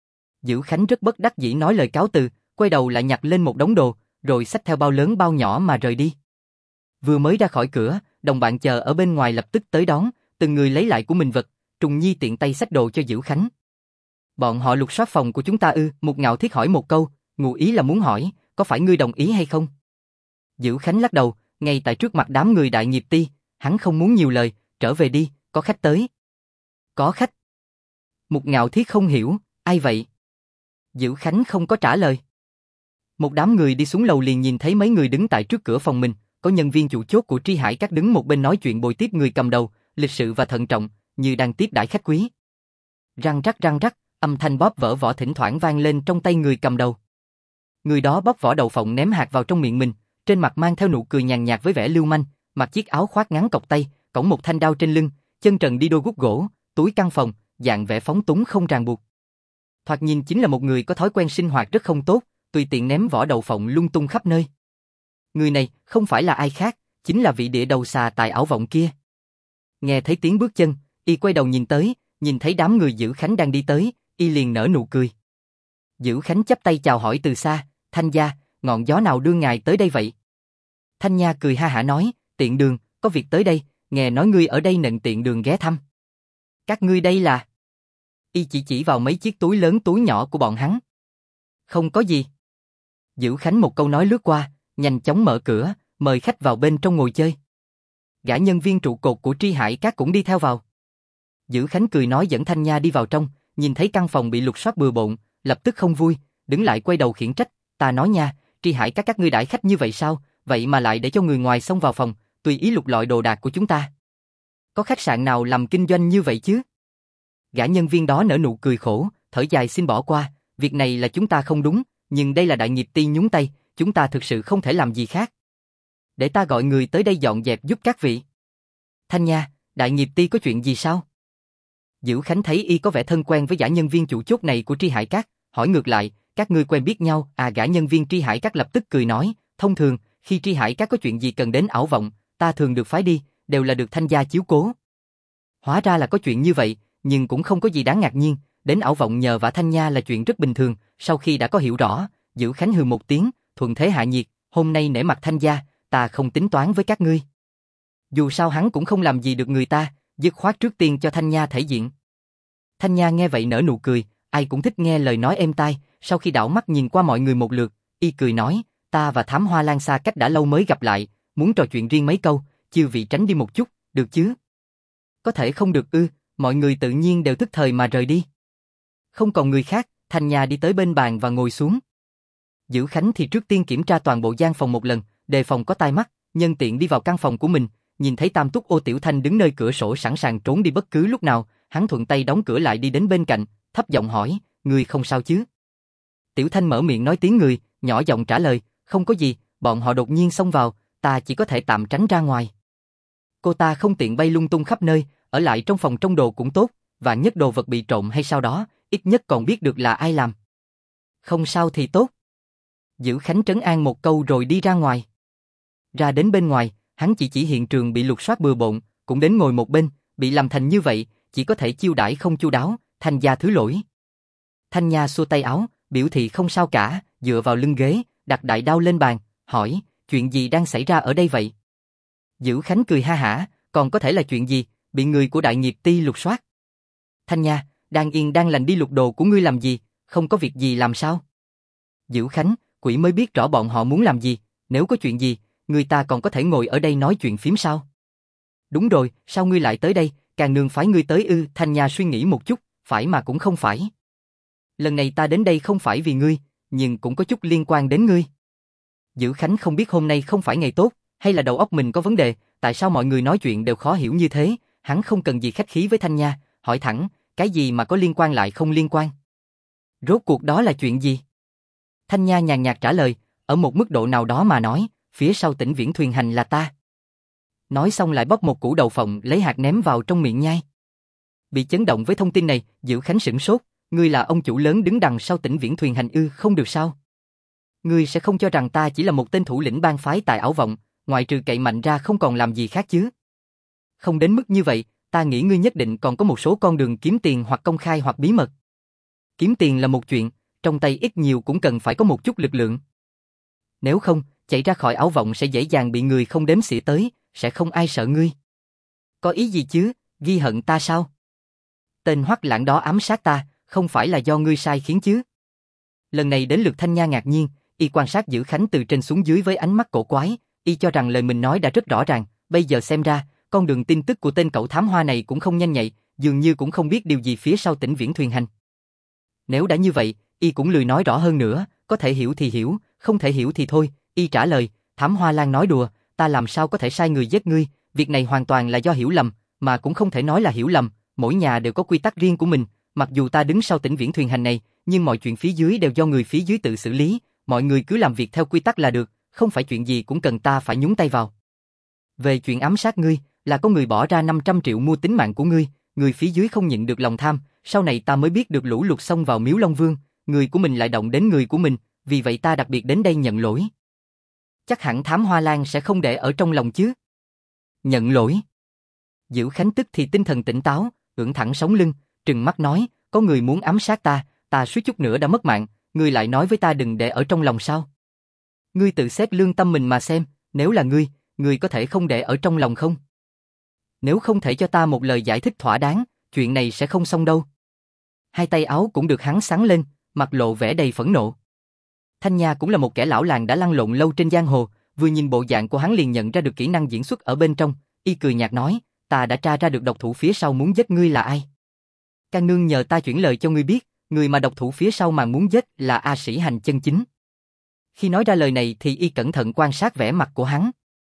Dữ Khánh rất bất đắc dĩ nói lời cáo từ, quay đầu lại nhặt lên một đống đồ, rồi xách theo bao lớn bao nhỏ mà rời đi. Vừa mới ra khỏi cửa, đồng bạn chờ ở bên ngoài lập tức tới đón, từng người lấy lại của mình vật, Trùng Nhi tiện tay xách đồ cho Dữ Khánh. Bọn họ lục soát phòng của chúng ta ư? Mục Ngạo Thiết hỏi một câu, ngụ ý là muốn hỏi, có phải ngươi đồng ý hay không? Dữ Khánh lắc đầu, ngay tại trước mặt đám người đại nghiệp ti, hắn không muốn nhiều lời, trở về đi, có khách tới. Có khách? Mục Ngạo Thiết không hiểu, ai vậy? Dữ Khánh không có trả lời. Một đám người đi xuống lầu liền nhìn thấy mấy người đứng tại trước cửa phòng mình, có nhân viên chủ chốt của Tri Hải Các đứng một bên nói chuyện bồi tiếp người cầm đầu, lịch sự và thận trọng, như đang tiếp đãi khách quý. Răng rắc, âm thanh bóp vỡ vỏ thỉnh thoảng vang lên trong tay người cầm đầu. Người đó bóp vỏ đậu phộng ném hạt vào trong miệng mình, trên mặt mang theo nụ cười nhàn nhạt với vẻ lưu manh, mặc chiếc áo khoác ngắn cộc tay, cõng một thanh đao trên lưng, chân trần đi đôi guốc gỗ, túi căng phòng, dạng vẻ phóng túng không ràng buộc. Thoạt nhìn chính là một người có thói quen sinh hoạt rất không tốt, tùy tiện ném vỏ đậu phộng lung tung khắp nơi. Người này không phải là ai khác, chính là vị địa đầu xà tại ảo vọng kia. Nghe thấy tiếng bước chân, y quay đầu nhìn tới, nhìn thấy đám người Dữ Khánh đang đi tới, y liền nở nụ cười. Dữ Khánh chắp tay chào hỏi từ xa, Thanh gia, ngọn gió nào đưa ngài tới đây vậy? Thanh Nha cười ha hả nói, tiện đường, có việc tới đây, nghe nói ngươi ở đây nện tiện đường ghé thăm. Các ngươi đây là? Y chỉ vào mấy chiếc túi lớn túi nhỏ của bọn hắn. Không có gì. Dữ Khánh một câu nói lướt qua, nhanh chóng mở cửa, mời khách vào bên trong ngồi chơi. Gã nhân viên trụ cột của Tri Hải Các cũng đi theo vào. Dữ Khánh cười nói dẫn Thanh Nha đi vào trong, nhìn thấy căn phòng bị lục soát bừa bộn, lập tức không vui, đứng lại quay đầu khiển trách, ta nói nha, Tri Hải các ngươi đãi khách như vậy sao, vậy mà lại để cho người ngoài xông vào phòng, tùy ý lục lọi đồ đạc của chúng ta. Có khách sạn nào làm kinh doanh như vậy chứ? Gã nhân viên đó nở nụ cười khổ, thở dài xin bỏ qua, việc này là chúng ta không đúng, nhưng đây là đại nghiệp ty nhúng tay, chúng ta thực sự không thể làm gì khác. Để ta gọi người tới đây dọn dẹp giúp các vị. Thanh Nha, đại nghiệp ty có chuyện gì sao? Dữ Khánh thấy y có vẻ thân quen với gã nhân viên chủ chốt này của Tri Hải Các, hỏi ngược lại, các ngươi quen biết nhau? À, gã nhân viên Tri Hải Các lập tức cười nói, thông thường, khi Tri Hải Các có chuyện gì cần đến Ảo Vọng, ta thường được phái đi, đều là được Thanh gia chiếu cố. Hóa ra là có chuyện như vậy, nhưng cũng không có gì đáng ngạc nhiên, đến Ảo Vọng nhờ vả Thanh Nha là chuyện rất bình thường, sau khi đã có hiểu rõ, Dữ Khánh hừ một tiếng, thuận thế hạ nhiệt, hôm nay nể mặt Thanh gia, ta không tính toán với các ngươi. Dù sao hắn cũng không làm gì được người ta, dứt khoát trước tiên cho Thanh Nha thể diện. Thanh Nha nghe vậy nở nụ cười, ai cũng thích nghe lời nói êm tai, sau khi đảo mắt nhìn qua mọi người một lượt, y cười nói, ta và Thám Hoa Lan xa cách đã lâu mới gặp lại, muốn trò chuyện riêng mấy câu, chư vị tránh đi một chút, được chứ? Có thể không được ư? Mọi người tự nhiên đều tức thời mà rời đi. Không còn người khác, Thanh Nha đi tới bên bàn và ngồi xuống. Dữ Khánh thì trước tiên kiểm tra toàn bộ gian phòng một lần, đề phòng có tai mắt, nhân tiện đi vào căn phòng của mình, nhìn thấy Tam Túc Ô Tiểu Thanh đứng nơi cửa sổ sẵn sàng trốn đi bất cứ lúc nào, hắn thuận tay đóng cửa lại đi đến bên cạnh, thấp giọng hỏi, ngươi không sao chứ? Tiểu Thanh mở miệng nói tiếng người, nhỏ giọng trả lời, không có gì, bọn họ đột nhiên xông vào, ta chỉ có thể tạm tránh ra ngoài. Cô ta không tiện bay lung tung khắp nơi, ở lại trong phòng trông đồ cũng tốt, vạn nhất đồ vật bị trộm hay sao đó, ít nhất còn biết được là ai làm. Không sao thì tốt. Dữ Khánh trấn an một câu rồi đi ra ngoài. Ra đến bên ngoài, hắn chỉ hiện trường bị lục soát bừa bộn, cũng đến ngồi một bên, bị làm thành như vậy, chỉ có thể chiêu đãi không chu đáo, Thanh gia thứ lỗi. Thanh Nha xua tay áo, biểu thị không sao cả, dựa vào lưng ghế, đặt đại đao lên bàn, hỏi, chuyện gì đang xảy ra ở đây vậy? Dữ Khánh cười ha hả, còn có thể là chuyện gì, bị người của đại nghiệp ty lục soát. Thanh Nha, đang yên đang lành đi lục đồ của ngươi làm gì, không có việc gì làm sao? Dữ Khánh, quỷ mới biết rõ bọn họ muốn làm gì, nếu có chuyện gì, người ta còn có thể ngồi ở đây nói chuyện phím sao? Đúng rồi, sao ngươi lại tới đây, Càng Nương phái ngươi tới ư? Thanh Nha suy nghĩ một chút, phải mà cũng không phải. Lần này ta đến đây không phải vì ngươi, nhưng cũng có chút liên quan đến ngươi. Dữ Khánh không biết hôm nay không phải ngày tốt, hay là đầu óc mình có vấn đề, tại sao mọi người nói chuyện đều khó hiểu như thế, hắn không cần gì khách khí với Thanh Nha, hỏi thẳng, cái gì mà có liên quan lại không liên quan? Rốt cuộc đó là chuyện gì? Thanh Nha nhàn nhạt trả lời, ở một mức độ nào đó mà nói, phía sau Tĩnh Viễn Thuyền Hành là ta. Nói xong lại bóc một củ đậu phộng lấy hạt ném vào trong miệng nhai. Bị chấn động với thông tin này, Dữ Khánh sửng sốt, ngươi là ông chủ lớn đứng đằng sau Tĩnh Viễn Thuyền Hành ư? Không được sao? Ngươi sẽ không cho rằng ta chỉ là một tên thủ lĩnh bang phái tại Ảo Vọng, ngoại trừ cậy mạnh ra không còn làm gì khác chứ? Không đến mức như vậy, ta nghĩ ngươi nhất định còn có một số con đường kiếm tiền hoặc công khai hoặc bí mật. Kiếm tiền là một chuyện, trong tay ít nhiều cũng cần phải có một chút lực lượng. Nếu không, chạy ra khỏi Ảo Vọng sẽ dễ dàng bị người không đếm xỉa tới, sẽ không ai sợ ngươi. Có ý gì chứ, ghi hận ta sao? Tên Hoắc Lãng đó ám sát ta, không phải là do ngươi sai khiến chứ? Lần này đến lượt Thanh Nha ngạc nhiên, y quan sát Dữ Khánh từ trên xuống dưới với ánh mắt cổ quái, y cho rằng lời mình nói đã rất rõ ràng, bây giờ xem ra, con đường tin tức của tên cậu thám hoa này cũng không nhanh nhạy, dường như cũng không biết điều gì phía sau Tĩnh Viễn Thuyền Hành. Nếu đã như vậy, y cũng lười nói rõ hơn nữa, có thể hiểu thì hiểu, không thể hiểu thì thôi, y trả lời, Thám Hoa Lan nói đùa, ta làm sao có thể sai người giết ngươi, việc này hoàn toàn là do hiểu lầm, mà cũng không thể nói là hiểu lầm, mỗi nhà đều có quy tắc riêng của mình, mặc dù ta đứng sau Tĩnh Viễn Thuyền Hành này, nhưng mọi chuyện phía dưới đều do người phía dưới tự xử lý, mọi người cứ làm việc theo quy tắc là được, không phải chuyện gì cũng cần ta phải nhúng tay vào. Về chuyện ám sát ngươi, là có người bỏ ra 500 triệu mua tính mạng của ngươi, người phía dưới không nhịn được lòng tham, sau này ta mới biết được lũ lụt xông vào Miếu Long Vương, người của mình lại động đến người của mình, vì vậy ta đặc biệt đến đây nhận lỗi. Chắc hẳn Thám Hoa Lan sẽ không để ở trong lòng chứ. Nhận lỗi. Dữ Khánh tức thì tinh thần tỉnh táo, ưỡn thẳng sống lưng, trừng mắt nói, có người muốn ám sát ta suýt chút nữa đã mất mạng, ngươi lại nói với ta đừng để ở trong lòng sao? Ngươi tự xét lương tâm mình mà xem, nếu là ngươi có thể không để ở trong lòng không? Nếu không thể cho ta một lời giải thích thỏa đáng, chuyện này sẽ không xong đâu. Hai tay áo cũng được hắn xắn lên, mặt lộ vẻ đầy phẫn nộ. Thanh Nha cũng là một kẻ lão làng đã lăn lộn lâu trên giang hồ, vừa nhìn bộ dạng của hắn liền nhận ra được kỹ năng diễn xuất ở bên trong, y cười nhạt nói, ta đã tra ra được độc thủ phía sau muốn giết ngươi là ai. Can Nương nhờ ta chuyển lời cho ngươi biết, người mà độc thủ phía sau màn muốn giết là A Sĩ Hành chân chính. Khi nói ra lời này thì y cẩn thận quan sát vẻ mặt của hắn.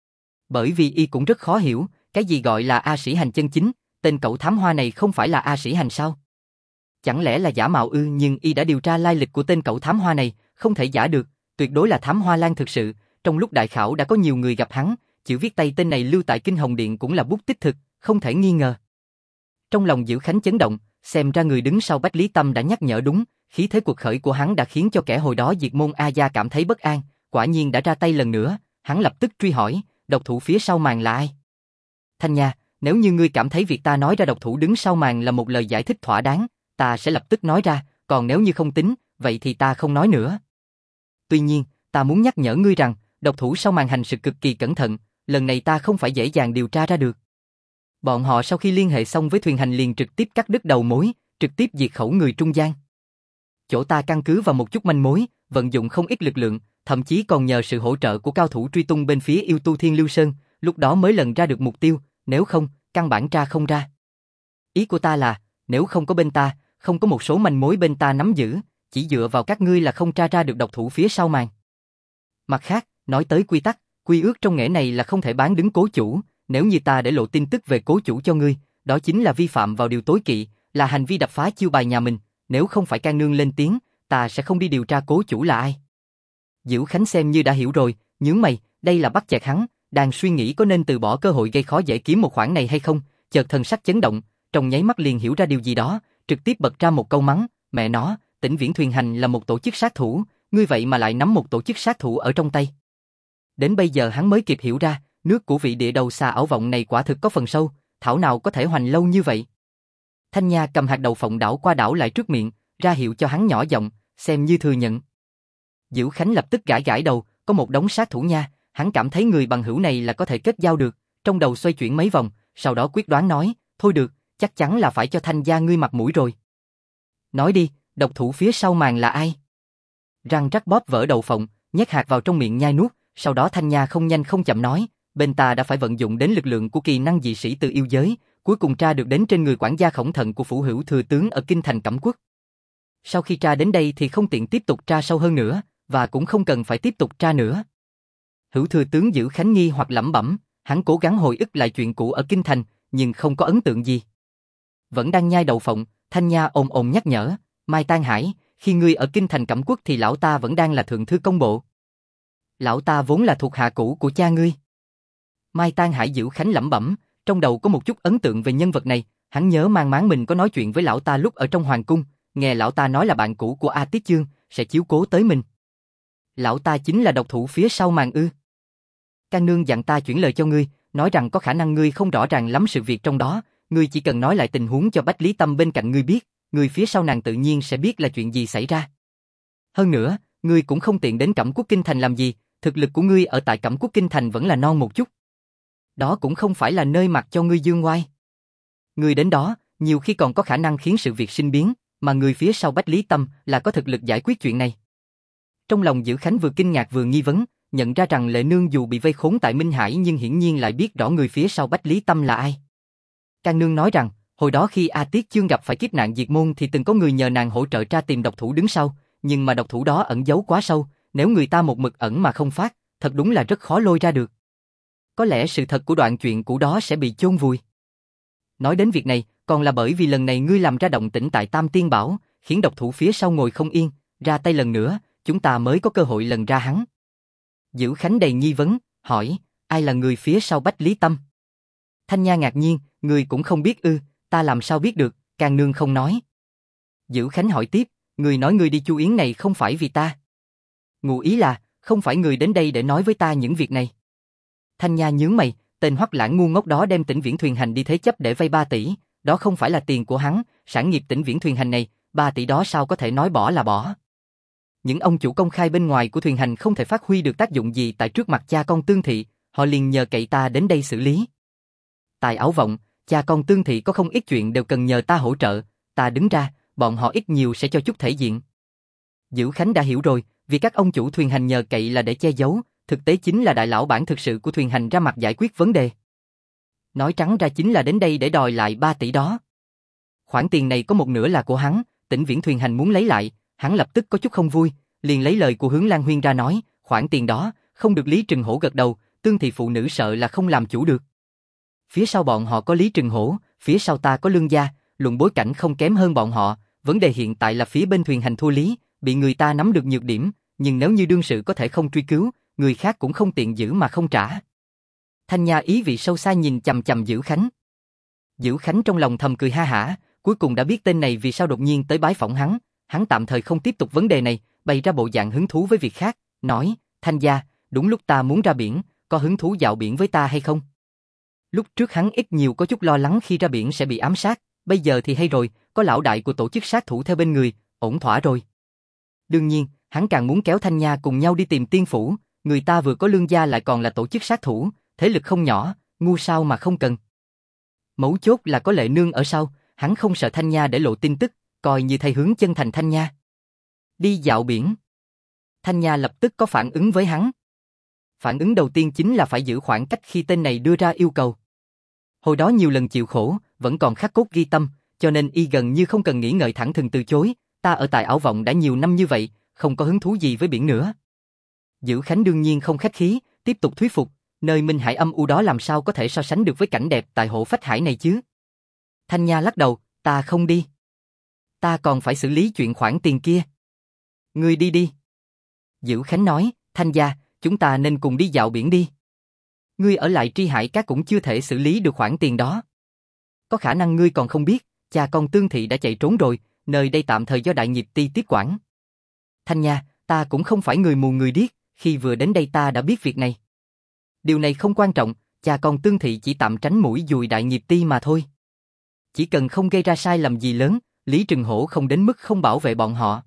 Bởi vì y cũng rất khó hiểu, cái gì gọi là A Sĩ Hành chân chính, tên cậu thám hoa này không phải là A Sĩ Hành sao? Chẳng lẽ là giả mạo ư? Nhưng y đã điều tra lai lịch của tên cậu thám hoa này, không thể giả được, tuyệt đối là thám hoa Lan thực sự. Trong lúc đại khảo đã có nhiều người gặp hắn, chữ viết tay tên này lưu tại Kinh Hồng Điện cũng là bút tích thực, không thể nghi ngờ. Trong lòng Dữ Khánh chấn động, xem ra người đứng sau Bách Lý Tâm đã nhắc nhở đúng, khí thế cuộc khởi của hắn đã khiến cho kẻ hồi đó diệt môn A Gia cảm thấy bất an, quả nhiên đã ra tay lần nữa, hắn lập tức truy hỏi, độc thủ phía sau màn là ai? Thanh Nha, nếu như ngươi cảm thấy việc ta nói ra độc thủ đứng sau màn là một lời giải thích thỏa đáng, ta sẽ lập tức nói ra, còn nếu như không tính, vậy thì ta không nói nữa. Tuy nhiên, ta muốn nhắc nhở ngươi rằng, độc thủ sau màn hành sự cực kỳ cẩn thận, lần này ta không phải dễ dàng điều tra ra được. Bọn họ sau khi liên hệ xong với thuyền hành liền trực tiếp cắt đứt đầu mối, trực tiếp diệt khẩu người trung gian. Chỗ ta căn cứ vào một chút manh mối, vận dụng không ít lực lượng, thậm chí còn nhờ sự hỗ trợ của cao thủ truy tung bên phía yêu tu Thiên Lưu Sơn, lúc đó mới lần ra được mục tiêu, nếu không, căn bản tra không ra. Ý của ta là, nếu không có bên ta, không có một số manh mối bên ta nắm giữ, chỉ dựa vào các ngươi là không tra ra được độc thủ phía sau màn. Mặt khác, nói tới quy tắc, quy ước trong nghề này là không thể bán đứng cố chủ, nếu như ta để lộ tin tức về cố chủ cho ngươi, đó chính là vi phạm vào điều tối kỵ, là hành vi đập phá chiêu bài nhà mình, nếu không phải Can Nương lên tiếng, ta sẽ không đi điều tra cố chủ là ai. Dữ Khánh xem như đã hiểu rồi, nhướng mày, đây là bắt chẹt hắn, đang suy nghĩ có nên từ bỏ cơ hội gây khó dễ kiếm một khoản này hay không, chợt thần sắc chấn động, trong nháy mắt liền hiểu ra điều gì đó, trực tiếp bật ra một câu mắng, mẹ nó, Tĩnh Viễn Thuyền Hành là một tổ chức sát thủ, ngươi vậy mà lại nắm một tổ chức sát thủ ở trong tay. Đến bây giờ hắn mới kịp hiểu ra, nước của vị địa đầu xà ảo vọng này quả thực có phần sâu, thảo nào có thể hoành lâu như vậy. Thanh Nha cầm hạt đậu phộng đảo qua đảo lại trước miệng, ra hiệu cho hắn nhỏ giọng, xem như thừa nhận. Dữ Khánh lập tức gãi gãi đầu, có một đống sát thủ nha, hắn cảm thấy người bằng hữu này là có thể kết giao được, trong đầu xoay chuyển mấy vòng, sau đó quyết đoán nói, thôi được, chắc chắn là phải cho Thanh gia ngươi mặt mũi rồi. Nói đi, độc thủ phía sau màn là ai? Răng rắc bóp vỡ đậu phộng, nhét hạt vào trong miệng nhai nuốt, sau đó Thanh Nha không nhanh không chậm nói, bên ta đã phải vận dụng đến lực lượng của kỳ năng dị sĩ từ yêu giới, cuối cùng tra được đến trên người quản gia Khổng Thận của phủ hữu thừa tướng ở kinh thành Cẩm Quốc. Sau khi tra đến đây thì không tiện tiếp tục tra sâu hơn nữa, và cũng không cần phải tiếp tục tra nữa. Hữu thừa tướng Dữ Khánh nghi hoặc lẩm bẩm, hắn cố gắng hồi ức lại chuyện cũ ở kinh thành, nhưng không có ấn tượng gì. Vẫn đang nhai đậu phộng, Thanh Nha ồm ồm nhắc nhở, Mai Tan Hải, khi ngươi ở kinh thành Cẩm Quốc thì lão ta vẫn đang là thượng thư công bộ. Lão ta vốn là thuộc hạ cũ của cha ngươi. Mai Tan Hải Dữ Khánh lẩm bẩm, trong đầu có một chút ấn tượng về nhân vật này, hắn nhớ mang máng mình có nói chuyện với lão ta lúc ở trong hoàng cung, nghe lão ta nói là bạn cũ của A Tiết Chương, sẽ chiếu cố tới mình. Lão ta chính là độc thủ phía sau màn ư? Can Nương dặn ta chuyển lời cho ngươi, nói rằng có khả năng ngươi không rõ ràng lắm sự việc trong đó, ngươi chỉ cần nói lại tình huống cho Bách Lý Tâm bên cạnh ngươi biết, người phía sau nàng tự nhiên sẽ biết là chuyện gì xảy ra. Hơn nữa, ngươi cũng không tiện đến Cẩm Quốc Kinh Thành làm gì, thực lực của ngươi ở tại Cẩm Quốc Kinh Thành vẫn là non một chút. Đó cũng không phải là nơi mặc cho ngươi dương oai. Ngươi đến đó, nhiều khi còn có khả năng khiến sự việc sinh biến, mà người phía sau Bách Lý Tâm là có thực lực giải quyết chuyện này. Trong lòng Dữ Khánh vừa kinh ngạc vừa nghi vấn, nhận ra rằng Lệ Nương dù bị vây khốn tại Minh Hải nhưng hiển nhiên lại biết rõ người phía sau Bách Lý Tâm là ai. Can Nương nói rằng, hồi đó khi A Tiết Chương gặp phải kiếp nạn diệt môn thì từng có người nhờ nàng hỗ trợ tra tìm độc thủ đứng sau, nhưng mà độc thủ đó ẩn giấu quá sâu, nếu người ta một mực ẩn mà không phát, thật đúng là rất khó lôi ra được. Có lẽ sự thật của đoạn chuyện cũ đó sẽ bị chôn vùi. Nói đến việc này, còn là bởi vì lần này ngươi làm ra động tĩnh tại Tam Tiên Bảo, khiến độc thủ phía sau ngồi không yên, ra tay lần nữa, chúng ta mới có cơ hội lần ra hắn. Dữ Khánh đầy nghi vấn, hỏi, ai là người phía sau Bách Lý Tâm? Thanh Nha ngạc nhiên, ngươi cũng không biết ư, ta làm sao biết được, Can Nương không nói. Dữ Khánh hỏi tiếp, ngươi nói ngươi đi Chu Yến này không phải vì ta. Ngụ ý là, không phải ngươi đến đây để nói với ta những việc này. Thanh Nha nhướng mày, tên hoắc lãng ngu ngốc đó đem Tĩnh Viễn Thuyền Hành đi thế chấp để vay 3 tỷ, đó không phải là tiền của hắn, sản nghiệp Tĩnh Viễn Thuyền Hành này, 3 tỷ đó sao có thể nói bỏ là bỏ. Những ông chủ công khai bên ngoài của Thuyền Hành không thể phát huy được tác dụng gì tại trước mặt cha con Tương Thị, họ liền nhờ cậy ta đến đây xử lý. Tại Ảo Vọng, cha con Tương Thị có không ít chuyện đều cần nhờ ta hỗ trợ, ta đứng ra, bọn họ ít nhiều sẽ cho chút thể diện. Dữ Khánh đã hiểu rồi, vì các ông chủ Thuyền Hành nhờ cậy là để che giấu, thực tế chính là đại lão bản thực sự của Thuyền Hành ra mặt giải quyết vấn đề. Nói trắng ra chính là đến đây để đòi lại 3 tỷ đó. Khoản tiền này có một nửa là của hắn, Tĩnh Viễn Thuyền Hành muốn lấy lại, hắn lập tức có chút không vui, liền lấy lời của Hướng Lan Huyên ra nói, khoản tiền đó, không được Lý Trừng Hổ gật đầu, Tương Thị phụ nữ sợ là không làm chủ được. Phía sau bọn họ có Lý Trừng Hổ, phía sau ta có Lương gia, luận bối cảnh không kém hơn bọn họ, vấn đề hiện tại là phía bên Thuyền Hành thua Lý, bị người ta nắm được nhược điểm, nhưng nếu như đương sự có thể không truy cứu, người khác cũng không tiện giữ mà không trả. Thanh Nha ý vị sâu xa nhìn chằm chằm Dữ Khánh. Dữ Khánh trong lòng thầm cười ha hả, cuối cùng đã biết tên này vì sao đột nhiên tới bái phỏng hắn tạm thời không tiếp tục vấn đề này, bày ra bộ dạng hứng thú với việc khác, nói, Thanh gia, đúng lúc ta muốn ra biển, có hứng thú dạo biển với ta hay không? Lúc trước hắn ít nhiều có chút lo lắng khi ra biển sẽ bị ám sát, bây giờ thì hay rồi, có lão đại của tổ chức sát thủ theo bên người, ổn thỏa rồi. Đương nhiên, hắn càng muốn kéo Thanh Nha cùng nhau đi tìm tiên phủ, người ta vừa có Lương gia lại còn là tổ chức sát thủ, thế lực không nhỏ, ngu sao mà không cần. Mấu chốt là có Lệ Nương ở sau, hắn không sợ Thanh Nha để lộ tin tức, coi như thay hướng chân thành Thanh Nha. Đi dạo biển. Thanh Nha lập tức có phản ứng với hắn. Phản ứng đầu tiên chính là phải giữ khoảng cách khi tên này đưa ra yêu cầu. Hồi đó nhiều lần chịu khổ, vẫn còn khắc cốt ghi tâm, cho nên y gần như không cần nghĩ ngợi thẳng thừng từ chối, ta ở tại Ảo Vọng đã nhiều năm như vậy, không có hứng thú gì với biển nữa. Dữ Khánh đương nhiên không khách khí, tiếp tục thuyết phục, nơi Minh Hải âm u đó làm sao có thể so sánh được với cảnh đẹp tại Hộ Phách Hải này chứ. Thanh Nha lắc đầu, ta không đi. Ta còn phải xử lý chuyện khoản tiền kia. Ngươi đi đi. Dữ Khánh nói, Thanh gia, chúng ta nên cùng đi dạo biển đi. Ngươi ở lại Tri Hải Các cũng chưa thể xử lý được khoản tiền đó. Có khả năng ngươi còn không biết, cha con Tương Thị đã chạy trốn rồi, nơi đây tạm thời do Đại Nghiệp Ti tiếp quản. Thanh Nha, ta cũng không phải người mù người điếc, khi vừa đến đây ta đã biết việc này. Điều này không quan trọng, cha con Tương Thị chỉ tạm tránh mũi dùi Đại Nghiệp Ti mà thôi. Chỉ cần không gây ra sai lầm gì lớn, Lý Trừng Hổ không đến mức không bảo vệ bọn họ.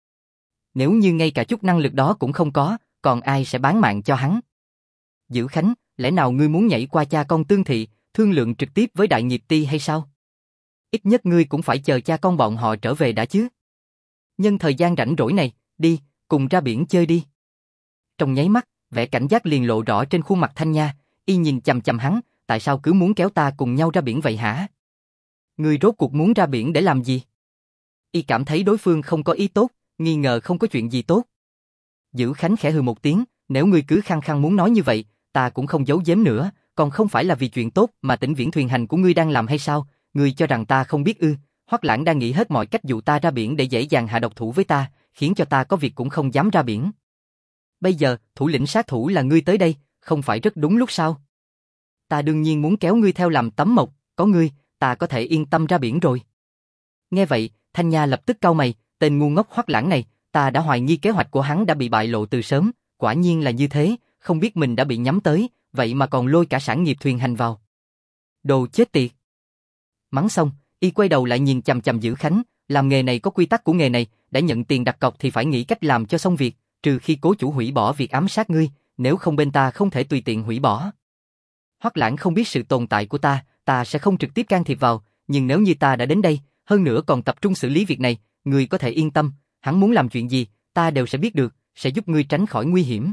Nếu như ngay cả chút năng lực đó cũng không có, còn ai sẽ bán mạng cho hắn? Dữ Khánh, lẽ nào ngươi muốn nhảy qua cha con Tương Thị, thương lượng trực tiếp với Đại Nghiệp Ti hay sao? Ít nhất ngươi cũng phải chờ cha con bọn họ trở về đã chứ. Nhân thời gian rảnh rỗi này, đi, cùng ra biển chơi đi. Trong nháy mắt, vẻ cảnh giác liền lộ rõ trên khuôn mặt Thanh Nha, y nhìn chằm chằm hắn, tại sao cứ muốn kéo ta cùng nhau ra biển vậy hả? Ngươi rốt cuộc muốn ra biển để làm gì? Y cảm thấy đối phương không có ý tốt, nghi ngờ không có chuyện gì tốt. Dữ Khánh khẽ hừ một tiếng, nếu ngươi cứ khăng khăng muốn nói như vậy, ta cũng không giấu giếm nữa, còn không phải là vì chuyện tốt mà Tĩnh Viễn Thuyền Hành của ngươi đang làm hay sao? Ngươi cho rằng ta không biết ư? Hoắc Lãng đang nghĩ hết mọi cách dụ ta ra biển để dễ dàng hạ độc thủ với ta, khiến cho ta có việc cũng không dám ra biển. Bây giờ, thủ lĩnh sát thủ là ngươi tới đây, không phải rất đúng lúc sao? Ta đương nhiên muốn kéo ngươi theo làm tấm mộc, có ngươi, ta có thể yên tâm ra biển rồi. Nghe vậy, Thanh Nha lập tức cau mày, tên ngu ngốc Hoắc Lãng này, ta đã hoài nghi kế hoạch của hắn đã bị bại lộ từ sớm, quả nhiên là như thế, không biết mình đã bị nhắm tới, vậy mà còn lôi cả sản nghiệp Thuyền Hành vào. Đồ chết tiệt. Mắng xong, y quay đầu lại nhìn chằm chằm Dữ Khánh, làm nghề này có quy tắc của nghề này, đã nhận tiền đặt cọc thì phải nghĩ cách làm cho xong việc, trừ khi cố chủ hủy bỏ việc ám sát ngươi, nếu không bên ta không thể tùy tiện hủy bỏ. Hoắc Lãng không biết sự tồn tại của ta sẽ không trực tiếp can thiệp vào, nhưng nếu như ta đã đến đây, hơn nữa còn tập trung xử lý việc này, ngươi có thể yên tâm, hắn muốn làm chuyện gì, ta đều sẽ biết được, sẽ giúp ngươi tránh khỏi nguy hiểm.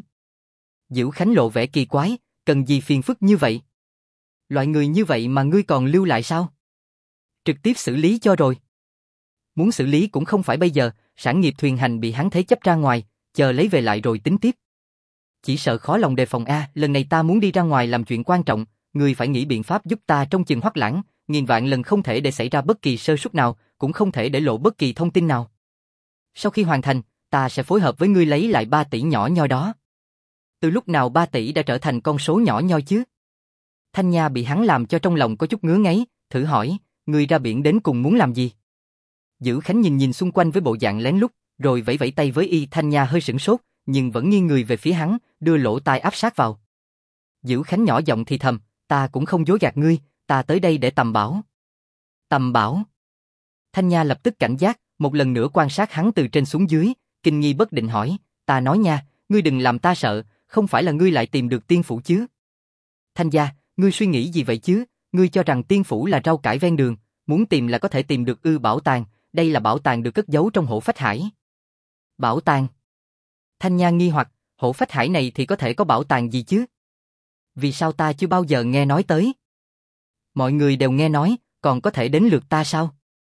Dữ Khánh lộ vẻ kỳ quái, cần gì phiền phức như vậy? Loại người như vậy mà ngươi còn lưu lại sao? Trực tiếp xử lý cho rồi. Muốn xử lý cũng không phải bây giờ, sản nghiệp Thuyền Hành bị hắn thế chấp ra ngoài, chờ lấy về lại rồi tính tiếp. Chỉ sợ khó lòng đề phòng lần này ta muốn đi ra ngoài làm chuyện quan trọng, ngươi phải nghĩ biện pháp giúp ta trông chừng Hoắc Lãng, nghìn vạn lần không thể để xảy ra bất kỳ sơ suất nào, cũng không thể để lộ bất kỳ thông tin nào. Sau khi hoàn thành, ta sẽ phối hợp với ngươi lấy lại 3 tỷ nhỏ nhoi đó. Từ lúc nào 3 tỷ đã trở thành con số nhỏ nhoi chứ? Thanh Nha bị hắn làm cho trong lòng có chút ngứa ngáy, thử hỏi, ngươi ra biển đến cùng muốn làm gì? Dữ Khánh nhìn nhìn xung quanh với bộ dạng lén lút, rồi vẫy vẫy tay với y. Thanh Nha hơi sửng sốt, nhưng vẫn nghiêng người về phía hắn, đưa lỗ tai áp sát vào. Dữ Khánh nhỏ giọng thì thầm, ta cũng không dối gạt ngươi, ta tới đây để tầm bảo. Tầm bảo? Thanh Nha lập tức cảnh giác, một lần nữa quan sát hắn từ trên xuống dưới, kinh nghi bất định hỏi, ta nói nha, ngươi đừng làm ta sợ, không phải là ngươi lại tìm được tiên phủ chứ? Thanh gia, ngươi suy nghĩ gì vậy chứ? Ngươi cho rằng tiên phủ là rau cải ven đường, muốn tìm là có thể tìm được ư? Bảo tàng, đây là bảo tàng được cất giấu trong Hổ Phách Hải. Bảo tàng? Thanh Nha nghi hoặc, Hổ Phách Hải này thì có thể có bảo tàng gì chứ? Vì sao ta chưa bao giờ nghe nói tới? Mọi người đều nghe nói, còn có thể đến lượt ta sao?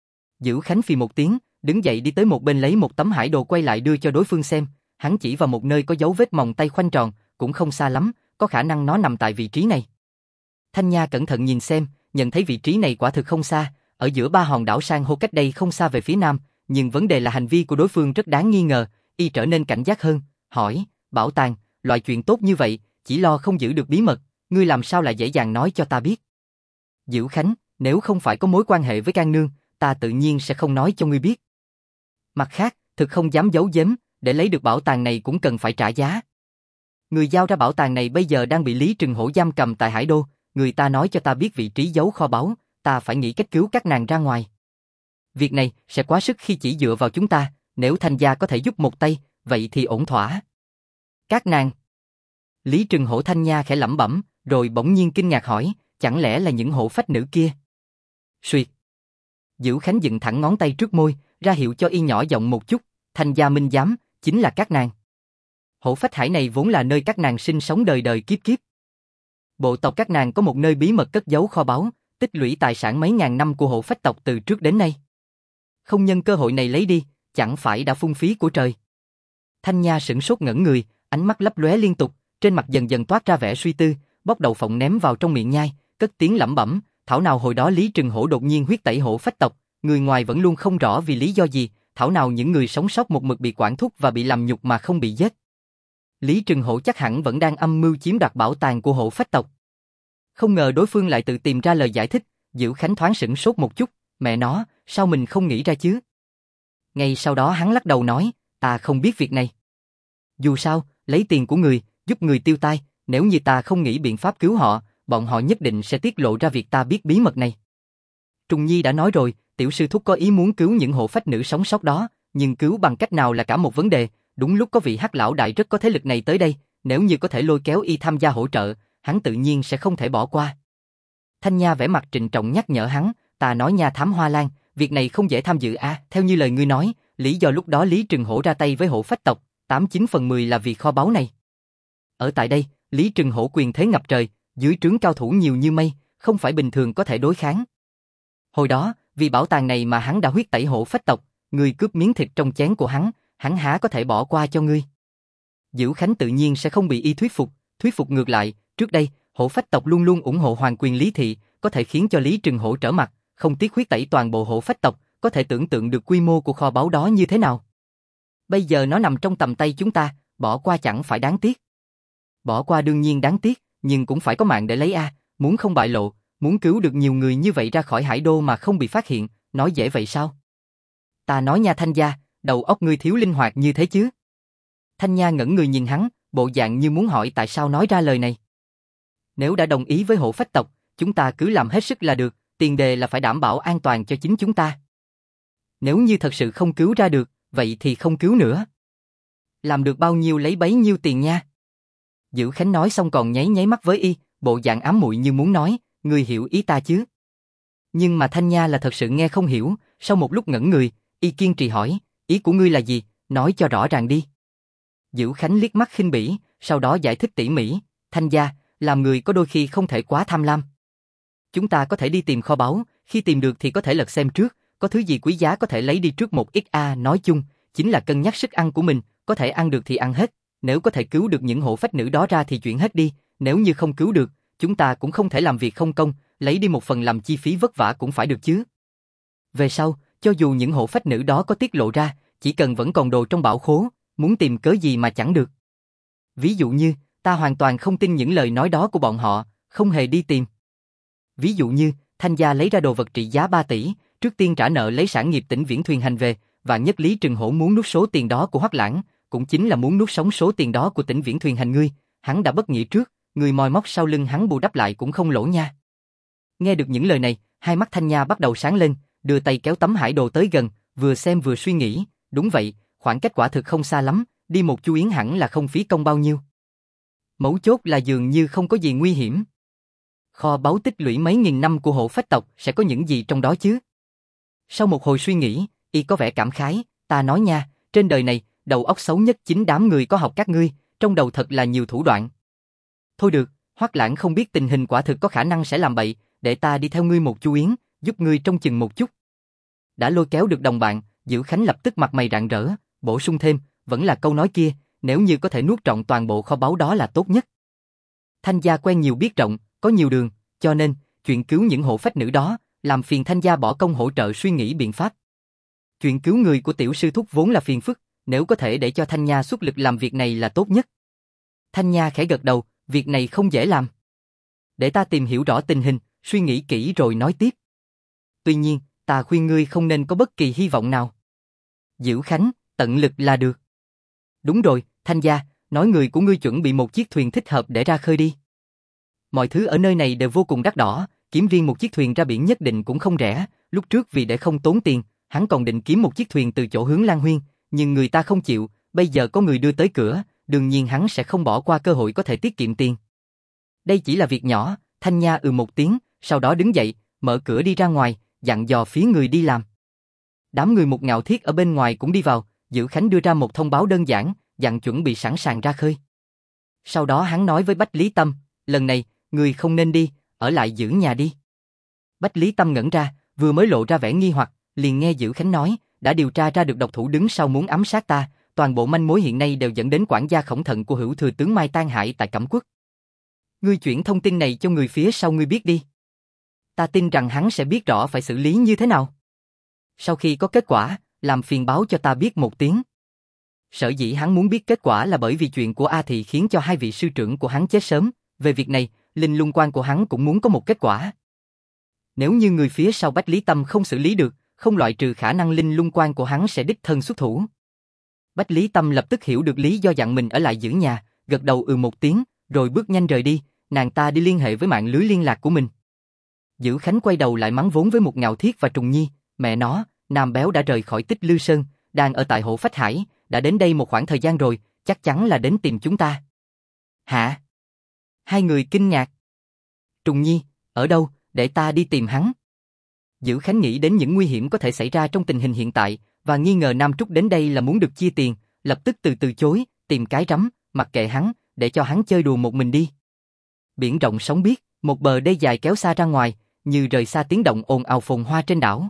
Dữ Khánh phì một tiếng, đứng dậy đi tới một bên lấy một tấm hải đồ quay lại đưa cho đối phương xem, hắn chỉ vào một nơi có dấu vết mòng tay khoanh tròn, cũng không xa lắm, có khả năng nó nằm tại vị trí này. Thanh Nha cẩn thận nhìn xem, nhận thấy vị trí này quả thực không xa, ở giữa ba hòn đảo san hô cách đây không xa về phía nam, nhưng vấn đề là hành vi của đối phương rất đáng nghi ngờ, y trở nên cảnh giác hơn, hỏi, bảo tàng, loại chuyện tốt như vậy, chỉ lo không giữ được bí mật, ngươi làm sao lại dễ dàng nói cho ta biết. Dữ Khánh, nếu không phải có mối quan hệ với Can Nương, ta tự nhiên sẽ không nói cho ngươi biết. Mặt khác, thực không dám giấu giếm, để lấy được bảo tàng này cũng cần phải trả giá. Người giao ra bảo tàng này bây giờ đang bị Lý Trừng Hổ giam cầm tại Hải Đô, người ta nói cho ta biết vị trí giấu kho báu, ta phải nghĩ cách cứu các nàng ra ngoài. Việc này sẽ quá sức khi chỉ dựa vào chúng ta, nếu Thanh gia có thể giúp một tay, vậy thì ổn thỏa. Các nàng. Lý Trừng Hổ Thanh Nha khẽ lẩm bẩm, rồi bỗng nhiên kinh ngạc hỏi, chẳng lẽ là những hộ phách nữ kia? Xuyệt. Dữ Khánh dựng thẳng ngón tay trước môi, ra hiệu cho y nhỏ giọng một chút, Thanh gia minh giám, chính là các nàng. Hổ phách hải này vốn là nơi các nàng sinh sống đời đời kiếp kiếp. Bộ tộc các nàng có một nơi bí mật cất giấu kho báu, tích lũy tài sản mấy ngàn năm của hổ phách tộc từ trước đến nay. Không nhân cơ hội này lấy đi, chẳng phải đã phung phí của trời. Thanh Nha sửng sốt ngẩn người, ánh mắt lấp lóe liên tục, trên mặt dần dần toát ra vẻ suy tư, bóc đậu phộng ném vào trong miệng nhai, cất tiếng lẩm bẩm, thảo nào hồi đó Lý Trừng Hổ đột nhiên huyết tẩy hổ phách tộc, người ngoài vẫn luôn không rõ vì lý do gì, thảo nào những người sống sót một mực bị quản thúc và bị làm nhục mà không bị giết. Lý Trừng Hổ chắc hẳn vẫn đang âm mưu chiếm đoạt bảo tàng của hổ phách tộc. Không ngờ đối phương lại tự tìm ra lời giải thích, Dữ Khánh thoáng sửng sốt một chút, mẹ nó, sao mình không nghĩ ra chứ? Ngay sau đó hắn lắc đầu nói, ta không biết việc này. Dù sao, lấy tiền của người, giúp người tiêu tai, nếu như ta không nghĩ biện pháp cứu họ, bọn họ nhất định sẽ tiết lộ ra việc ta biết bí mật này. Trùng Nhi đã nói rồi, tiểu sư thúc có ý muốn cứu những hộ phách nữ sống sót đó, nhưng cứu bằng cách nào là cả một vấn đề, đúng lúc có vị Hắc lão đại rất có thế lực này tới đây, nếu như có thể lôi kéo y tham gia hỗ trợ, hắn tự nhiên sẽ không thể bỏ qua. Thanh Nha vẻ mặt trịnh trọng nhắc nhở hắn, ta nói nha Thám Hoa Lan, việc này không dễ tham dự theo như lời ngươi nói, lý do lúc đó Lý Trừng Hổ ra tay với hổ phách tộc, 89/10 là vì kho báu này. Ở tại đây, Lý Trừng Hổ quyền thế ngập trời, dưới trướng cao thủ nhiều như mây, không phải bình thường có thể đối kháng. Hồi đó, vì bảo tàng này mà hắn đã huyết tẩy hổ phách tộc, ngươi cướp miếng thịt trong chén của hắn há có thể bỏ qua cho ngươi. Dữ Khánh tự nhiên sẽ không bị y thuyết phục ngược lại, trước đây, hổ phách tộc luôn luôn ủng hộ hoàng quyền Lý Thị, có thể khiến cho Lý Trừng Hổ trở mặt, không tiếc huyết tẩy toàn bộ hổ phách tộc, có thể tưởng tượng được quy mô của kho báu đó như thế nào. Bây giờ nó nằm trong tầm tay chúng ta, bỏ qua chẳng phải đáng tiếc. Bỏ qua đương nhiên đáng tiếc, nhưng cũng phải có mạng để lấy muốn không bại lộ, muốn cứu được nhiều người như vậy ra khỏi Hải Đô mà không bị phát hiện, nói dễ vậy sao? Ta nói nha Thanh gia, đầu óc ngươi thiếu linh hoạt như thế chứ? Thanh Nha ngẩn người nhìn hắn, bộ dạng như muốn hỏi tại sao nói ra lời này. Nếu đã đồng ý với hổ phách tộc, chúng ta cứ làm hết sức là được, tiền đề là phải đảm bảo an toàn cho chính chúng ta. Nếu như thật sự không cứu ra được, vậy thì không cứu nữa. Làm được bao nhiêu lấy bấy nhiêu tiền nha. Dữ Khánh nói xong còn nháy mắt với y, bộ dạng ám muội như muốn nói, ngươi hiểu ý ta chứ? Nhưng mà Thanh Nha là thật sự nghe không hiểu, sau một lúc ngẩn người, y kiên trì hỏi, ý của ngươi là gì, nói cho rõ ràng đi. Dữ Khánh liếc mắt khinh bỉ, sau đó giải thích tỉ mỉ, Thanh gia, làm người có đôi khi không thể quá tham lam. Chúng ta có thể đi tìm kho báu, khi tìm được thì có thể lật xem trước, có thứ gì quý giá có thể lấy đi trước một ít nói chung, chính là cân nhắc sức ăn của mình, có thể ăn được thì ăn hết, nếu có thể cứu được những hộ phách nữ đó ra thì chuyển hết đi, nếu như không cứu được, chúng ta cũng không thể làm việc không công, lấy đi một phần làm chi phí vất vả cũng phải được chứ. Về sau, cho dù những hộ phách nữ đó có tiết lộ ra, chỉ cần vẫn còn đồ trong bảo khố, muốn tìm cớ gì mà chẳng được. Ví dụ như, ta hoàn toàn không tin những lời nói đó của bọn họ, không hề đi tìm. Ví dụ như, Thanh gia lấy ra đồ vật trị giá 3 tỷ, trước tiên trả nợ lấy sản nghiệp Tĩnh Viễn Thuyền Hành về, và nhất Lý Trừng Hổ muốn nuốt số tiền đó của Hoắc Lãng, cũng chính là muốn nuốt sống số tiền đó của Tĩnh Viễn Thuyền Hành ngươi, hắn đã bất nghĩa trước, người moi móc sau lưng hắn bù đắp lại cũng không lỗ nha. Nghe được những lời này, hai mắt Thanh Nha bắt đầu sáng lên, đưa tay kéo tấm hải đồ tới gần, vừa xem vừa suy nghĩ, đúng vậy, khoảng cách quả thực không xa lắm, đi một chu yến hẳn là không phí công bao nhiêu. Mấu chốt là dường như không có gì nguy hiểm. Kho báu tích lũy mấy nghìn năm của hộ phách tộc sẽ có những gì trong đó chứ? Sau một hồi suy nghĩ, y có vẻ cảm khái, ta nói nha, trên đời này, đầu óc xấu nhất chính đám người có học các ngươi, trong đầu thật là nhiều thủ đoạn. Thôi được, Hoắc Lãng không biết tình hình quả thực có khả năng sẽ làm bậy, để ta đi theo ngươi một chu yến, giúp ngươi trông chừng một chút. Đã lôi kéo được đồng bạn, Dữ Khánh lập tức mặt mày rạng rỡ, bổ sung thêm, vẫn là câu nói kia, nếu như có thể nuốt trọn toàn bộ kho báu đó là tốt nhất. Thanh gia quen nhiều biết rộng, có nhiều đường, cho nên, chuyện cứu những hộ phách nữ đó, làm phiền Thanh gia bỏ công hỗ trợ suy nghĩ biện pháp. Chuyện cứu người của tiểu sư thúc vốn là phiền phức, nếu có thể để cho Thanh Nha xuất lực làm việc này là tốt nhất. Thanh Nha khẽ gật đầu, việc này không dễ làm. Để ta tìm hiểu rõ tình hình, suy nghĩ kỹ rồi nói tiếp. Tuy nhiên, ta khuyên ngươi không nên có bất kỳ hy vọng nào. Dữ Khánh, tận lực là được. Đúng rồi, Thanh gia, nói người của ngươi chuẩn bị một chiếc thuyền thích hợp để ra khơi đi. Mọi thứ ở nơi này đều vô cùng đắt đỏ, kiếm riêng một chiếc thuyền ra biển nhất định cũng không rẻ, lúc trước vì để không tốn tiền, hắn còn định kiếm một chiếc thuyền từ chỗ hướng Lan Huyên, nhưng người ta không chịu, bây giờ có người đưa tới cửa, đương nhiên hắn sẽ không bỏ qua cơ hội có thể tiết kiệm tiền. Đây chỉ là việc nhỏ, Thanh Nha một tiếng, sau đó đứng dậy, mở cửa đi ra ngoài, dặn dò phía người đi làm. Đám người Một Ngạo Thiết ở bên ngoài cũng đi vào, Dữ Khánh đưa ra một thông báo đơn giản, dặn chuẩn bị sẵn sàng ra khơi. Sau đó hắn nói với Bách Lý Tâm, lần này, người không nên đi, ở lại giữ nhà đi. Bách Lý Tâm ngẩn ra, vừa mới lộ ra vẻ nghi hoặc, liền nghe Dữ Khánh nói, đã điều tra ra được độc thủ đứng sau muốn ám sát ta, toàn bộ manh mối hiện nay đều dẫn đến quản gia Khổng Thận của hữu thừa tướng Mai Tan Hải tại Cẩm Quốc. Ngươi chuyển thông tin này cho người phía sau ngươi biết đi. Ta tin rằng hắn sẽ biết rõ phải xử lý như thế nào. Sau khi có kết quả, làm phiền báo cho ta biết một tiếng. Sở dĩ hắn muốn biết kết quả là bởi vì chuyện của A Thị khiến cho hai vị sư trưởng của hắn chết sớm, về việc này, Linh Lung Quan của hắn cũng muốn có một kết quả. Nếu như người phía sau Bách Lý Tâm không xử lý được, không loại trừ khả năng Linh Lung Quan của hắn sẽ đích thân xuất thủ. Bách Lý Tâm lập tức hiểu được lý do dặn mình ở lại giữ nhà, gật đầu một tiếng, rồi bước nhanh rời đi, nàng ta đi liên hệ với mạng lưới liên lạc của mình. Dữ Khánh quay đầu lại mắng vốn với Một Ngạo Thiết và Trùng Nhi, mẹ nó, Nam Béo đã rời khỏi Tích Lư Sơn, đang ở tại Hộ Phách Hải, đã đến đây một khoảng thời gian rồi, chắc chắn là đến tìm chúng ta. Hả? Hai người kinh ngạc. Trùng Nhi, ở đâu, để ta đi tìm hắn. Dữ Khánh nghĩ đến những nguy hiểm có thể xảy ra trong tình hình hiện tại, và nghi ngờ Nam Trúc đến đây là muốn được chia tiền, lập tức từ chối, tìm cái rắm, mặc kệ hắn, để cho hắn chơi đùa một mình đi. Biển rộng sóng biếc, một bờ đê dài kéo xa ra ngoài, như rời xa tiếng động ồn ào phồn hoa trên đảo.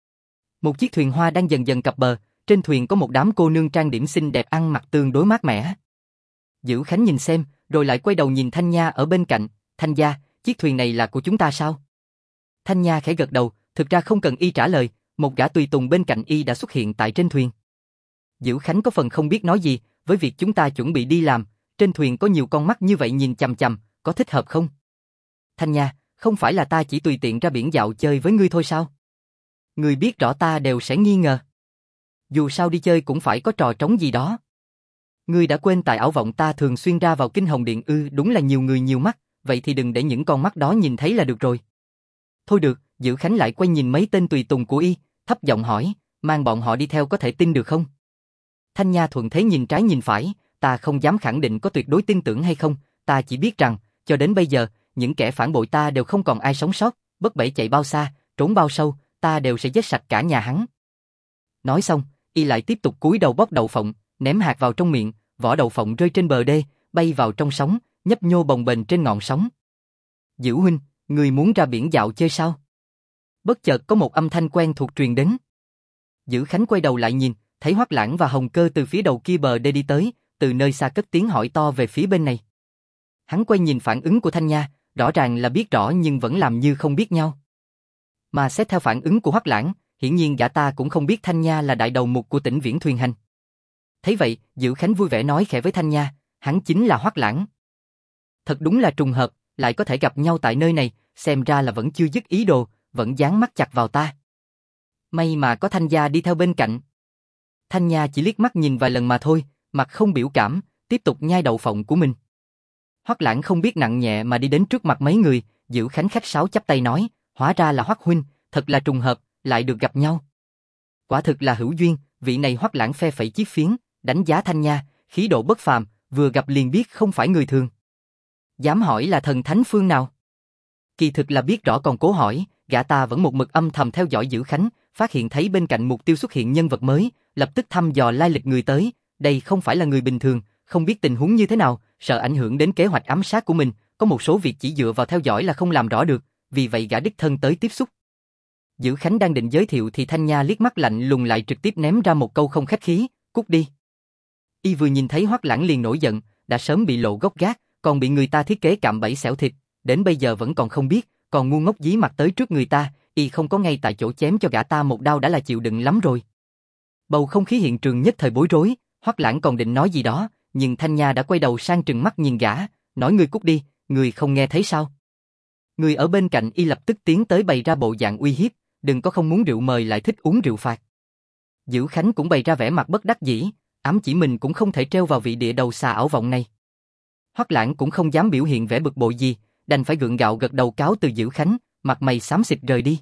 Một chiếc thuyền hoa đang dần dần cập bờ, trên thuyền có một đám cô nương trang điểm xinh đẹp ăn mặc tương đối mát mẻ. Dữ Khánh nhìn xem, rồi lại quay đầu nhìn Thanh Nha ở bên cạnh, Thanh gia, chiếc thuyền này là của chúng ta sao? Thanh Nha khẽ gật đầu, thực ra không cần y trả lời, một gã tùy tùng bên cạnh y đã xuất hiện tại trên thuyền. Dữ Khánh có phần không biết nói gì, với việc chúng ta chuẩn bị đi làm, trên thuyền có nhiều con mắt như vậy nhìn chằm chằm, có thích hợp không? Thanh Nha, không phải là ta chỉ tùy tiện ra biển dạo chơi với ngươi thôi sao? Ngươi biết rõ ta đều sẽ nghi ngờ. Dù sao đi chơi cũng phải có trò trống gì đó. Ngươi đã quên tại ảo vọng ta thường xuyên ra vào Kinh Hồng Điện đúng là nhiều người nhiều mắt, vậy thì đừng để những con mắt đó nhìn thấy là được rồi. Thôi được, Dữ Khánh lại quay nhìn mấy tên tùy tùng của y, thấp giọng hỏi, mang bọn họ đi theo có thể tin được không? Thanh Nha thuận thế nhìn trái nhìn phải, ta không dám khẳng định có tuyệt đối tin tưởng hay không, ta chỉ biết rằng, cho đến bây giờ, những kẻ phản bội ta đều không còn ai sống sót, bất bể chạy bao xa, trốn bao sâu, ta đều sẽ giết sạch cả nhà hắn. Nói xong, y lại tiếp tục cúi đầu bóc đậu phộng, ném hạt vào trong miệng, vỏ đậu phộng rơi trên bờ đê, bay vào trong sóng, nhấp nhô bồng bềnh trên ngọn sóng. Dữ huynh, người muốn ra biển dạo chơi sao? Bất chợt có một âm thanh quen thuộc truyền đến. Dữ Khánh quay đầu lại nhìn, thấy Hoắc Lãng và Hồng Cơ từ phía đầu kia bờ đê đi tới, từ nơi xa cất tiếng hỏi to về phía bên này. Hắn quay nhìn phản ứng của Thanh Nha, rõ ràng là biết rõ nhưng vẫn làm như không biết nhau. Mà xét theo phản ứng của Hoắc Lãng, hiển nhiên gã ta cũng không biết Thanh Nha là đại đầu mục của Tỉnh Viễn Thuyền Hành. Thấy vậy, Dữ Khánh vui vẻ nói khẽ với Thanh Nha, hắn chính là Hoắc Lãng. Thật đúng là trùng hợp, lại có thể gặp nhau tại nơi này, xem ra là vẫn chưa dứt ý đồ, vẫn dán mắt chặt vào ta. May mà có Thanh gia đi theo bên cạnh. Thanh Nha chỉ liếc mắt nhìn vài lần mà thôi, mặt không biểu cảm, tiếp tục nhai đậu phộng của mình. Hoắc Lãng không biết nặng nhẹ mà đi đến trước mặt mấy người, Dữ Khánh khách sáo chắp tay nói, hóa ra là Hoắc huynh, thật là trùng hợp, lại được gặp nhau. Quả thực là hữu duyên, vị này Hoắc Lãng phe phẩy chiếc phiến, đánh giá Thanh Nha, khí độ bất phàm, vừa gặp liền biết không phải người thường. Dám hỏi là thần thánh phương nào? Kỳ thực là biết rõ còn cố hỏi, gã ta vẫn một mực âm thầm theo dõi Dữ Khánh, phát hiện thấy bên cạnh mục tiêu xuất hiện nhân vật mới, lập tức thăm dò lai lịch người tới, đây không phải là người bình thường, không biết tình huống như thế nào, sợ ảnh hưởng đến kế hoạch ám sát của mình, có một số việc chỉ dựa vào theo dõi là không làm rõ được, vì vậy gã đích thân tới tiếp xúc. Dữ Khánh đang định giới thiệu thì Thanh Nha liếc mắt lạnh lùng lại trực tiếp ném ra một câu không khách khí, cút đi. Y vừa nhìn thấy Hoắc Lãng liền nổi giận, đã sớm bị lộ gốc gác, còn bị người ta thiết kế cạm bẫy xẻo thịt, đến bây giờ vẫn còn không biết, còn ngu ngốc dí mặt tới trước người ta, Y không có ngay tại chỗ chém cho gã ta một đao đã là chịu đựng lắm rồi. Bầu không khí hiện trường nhất thời bối rối, Hoắc Lãng còn định nói gì đó, nhưng Thanh Nha đã quay đầu sang trừng mắt nhìn gã, nói ngươi cút đi, ngươi không nghe thấy sao? Người ở bên cạnh Y lập tức tiến tới bày ra bộ dạng uy hiếp, đừng có không muốn rượu mời lại thích uống rượu phạt. Dữ Khánh cũng bày ra vẻ mặt bất đắc dĩ, ám chỉ mình cũng không thể treo vào vị địa đầu xà ảo vọng này. Hoắc Lãng cũng không dám biểu hiện vẻ bực bội gì, đành phải gượng gạo gật đầu cáo từ Dữ Khánh, mặt mày xám xịt rời đi.